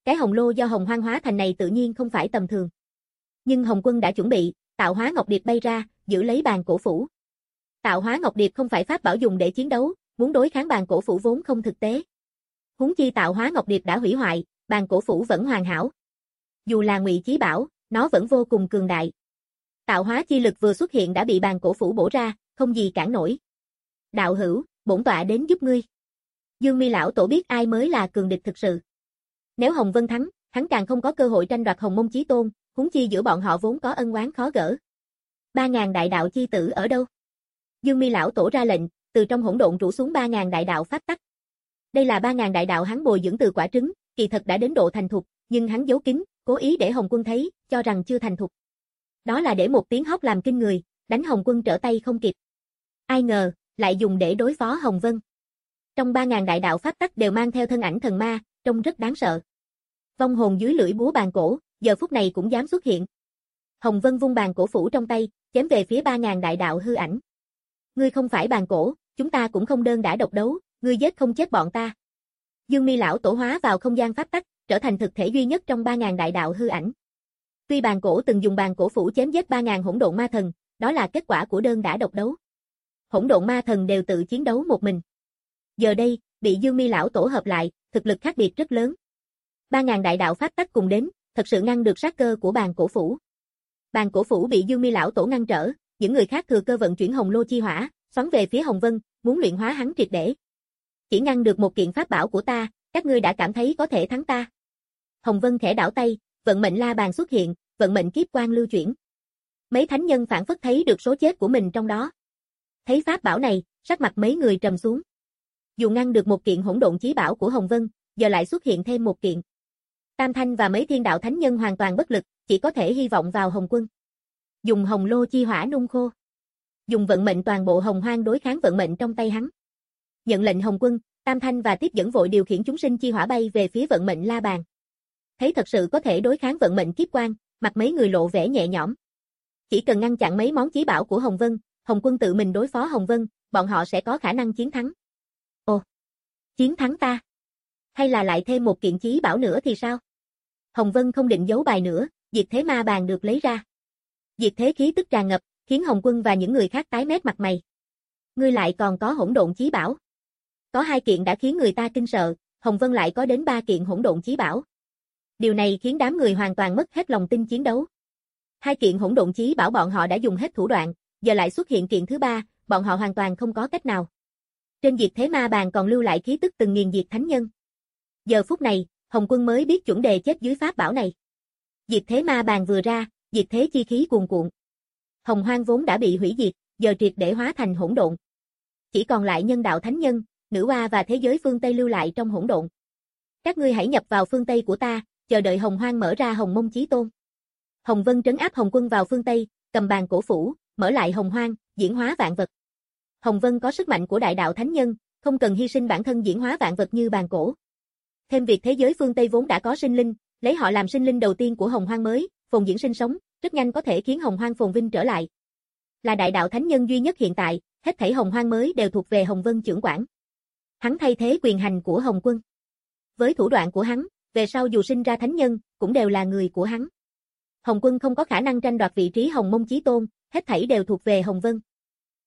Cái hồng lô do Hồng Hoang hóa thành này tự nhiên không phải tầm thường. Nhưng Hồng Quân đã chuẩn bị, tạo hóa ngọc điệp bay ra, giữ lấy bàn cổ phủ. Tạo hóa ngọc điệp không phải pháp bảo dùng để chiến đấu, muốn đối kháng bàn cổ phủ vốn không thực tế. Huống chi tạo hóa ngọc điệp đã hủy hoại, bàn cổ phủ vẫn hoàn hảo. Dù là ngụy chí bảo, nó vẫn vô cùng cường đại. Tạo hóa chi lực vừa xuất hiện đã bị bàn cổ phủ bổ ra, không gì cản nổi. Đạo hữu, bổn tọa đến giúp ngươi. Dương Mi lão tổ biết ai mới là cường địch thực sự. Nếu Hồng Vân thắng, hắn càng không có cơ hội tranh đoạt Hồng Mông Chí Tôn, huống chi giữa bọn họ vốn có ân oán khó gỡ. Ba ngàn đại đạo chi tử ở đâu? Dương Mi lão tổ ra lệnh, từ trong hỗn độn rủ xuống ba ngàn đại đạo pháp tắc. Đây là ba ngàn đại đạo hắn bồi dưỡng từ quả trứng, kỳ thật đã đến độ thành thục, nhưng hắn giấu kín, cố ý để Hồng Quân thấy, cho rằng chưa thành thục. Đó là để một tiếng hóc làm kinh người, đánh Hồng Quân trở tay không kịp. Ai ngờ, lại dùng để đối phó Hồng Vân. Trong ba ngàn đại đạo pháp tắc đều mang theo thân ảnh thần ma, trông rất đáng sợ. Vong hồn dưới lưỡi búa bàn cổ, giờ phút này cũng dám xuất hiện. Hồng Vân vung bàn cổ phủ trong tay, chém về phía ba ngàn đại đạo hư ảnh. Ngươi không phải bàn cổ, chúng ta cũng không đơn đả độc đấu, ngươi giết không chết bọn ta. Dương Mi lão tổ hóa vào không gian pháp tắc, trở thành thực thể duy nhất trong ba ngàn đại đạo hư ảnh. Tuy bàn cổ từng dùng bàn cổ phủ chém giết ba ngàn hỗn độn ma thần, đó là kết quả của đơn đả độc đấu. Hỗn độn ma thần đều tự chiến đấu một mình. Giờ đây, bị Dương Mi lão tổ hợp lại, thực lực khác biệt rất lớn. ba ngàn đại đạo pháp tắc cùng đến, thật sự ngăn được sát cơ của bàn cổ phủ. Bàn cổ phủ bị Dương Mi lão tổ ngăn trở, những người khác thừa cơ vận chuyển hồng lô chi hỏa, xoắn về phía Hồng Vân, muốn luyện hóa hắn triệt để. Chỉ ngăn được một kiện pháp bảo của ta, các ngươi đã cảm thấy có thể thắng ta. Hồng Vân khẽ đảo tay, vận mệnh la bàn xuất hiện, vận mệnh kiếp quang lưu chuyển. Mấy thánh nhân phản phất thấy được số chết của mình trong đó. Thấy pháp bảo này, sắc mặt mấy người trầm xuống. Dù ngăn được một kiện hỗn độn chí bảo của Hồng Vân, giờ lại xuất hiện thêm một kiện. Tam Thanh và mấy thiên đạo thánh nhân hoàn toàn bất lực, chỉ có thể hy vọng vào Hồng Quân. Dùng hồng lô chi hỏa nung khô. Dùng vận mệnh toàn bộ Hồng Hoang đối kháng vận mệnh trong tay hắn. Nhận lệnh Hồng Quân, Tam Thanh và tiếp dẫn vội điều khiển chúng sinh chi hỏa bay về phía vận mệnh la bàn. Thấy thật sự có thể đối kháng vận mệnh kiếp quang, mặt mấy người lộ vẻ nhẹ nhõm. Chỉ cần ngăn chặn mấy món chí bảo của Hồng Vân, Hồng Quân tự mình đối phó Hồng Vân, bọn họ sẽ có khả năng chiến thắng. Ồ, chiến thắng ta? Hay là lại thêm một kiện chí bảo nữa thì sao? Hồng Vân không định giấu bài nữa, diệt thế ma bàn được lấy ra. Diệt thế khí tức tràn ngập, khiến Hồng Quân và những người khác tái mét mặt mày. Ngươi lại còn có hỗn độn chí bảo. Có hai kiện đã khiến người ta kinh sợ, Hồng Vân lại có đến ba kiện hỗn độn chí bảo. Điều này khiến đám người hoàn toàn mất hết lòng tin chiến đấu. Hai kiện hỗn độn chí bảo bọn họ đã dùng hết thủ đoạn, giờ lại xuất hiện kiện thứ ba, bọn họ hoàn toàn không có cách nào. Trên diệt thế ma bàn còn lưu lại khí tức từng nghiền diệt thánh nhân. Giờ phút này, Hồng Quân mới biết chuẩn đề chết dưới pháp bảo này. Diệt thế ma bàn vừa ra, diệt thế chi khí cuồn cuộn. Hồng Hoang vốn đã bị hủy diệt, giờ triệt để hóa thành hỗn độn. Chỉ còn lại nhân đạo thánh nhân, nữ oa và thế giới phương Tây lưu lại trong hỗn độn. Các ngươi hãy nhập vào phương Tây của ta, chờ đợi Hồng Hoang mở ra Hồng Mông Chí Tôn. Hồng Vân trấn áp Hồng Quân vào phương Tây, cầm bàn cổ phủ, mở lại Hồng Hoang, diễn hóa vạn vật. Hồng Vân có sức mạnh của đại đạo thánh nhân, không cần hy sinh bản thân diễn hóa vạn vật như bàn cổ. Thêm việc thế giới phương Tây vốn đã có sinh linh, lấy họ làm sinh linh đầu tiên của Hồng Hoang mới, phồn diễn sinh sống, rất nhanh có thể khiến Hồng Hoang phồn vinh trở lại. Là đại đạo thánh nhân duy nhất hiện tại, hết thảy Hồng Hoang mới đều thuộc về Hồng Vân trưởng quản. Hắn thay thế quyền hành của Hồng Quân. Với thủ đoạn của hắn, về sau dù sinh ra thánh nhân, cũng đều là người của hắn. Hồng Quân không có khả năng tranh đoạt vị trí Hồng Mông Chí Tôn, hết thảy đều thuộc về Hồng Vân.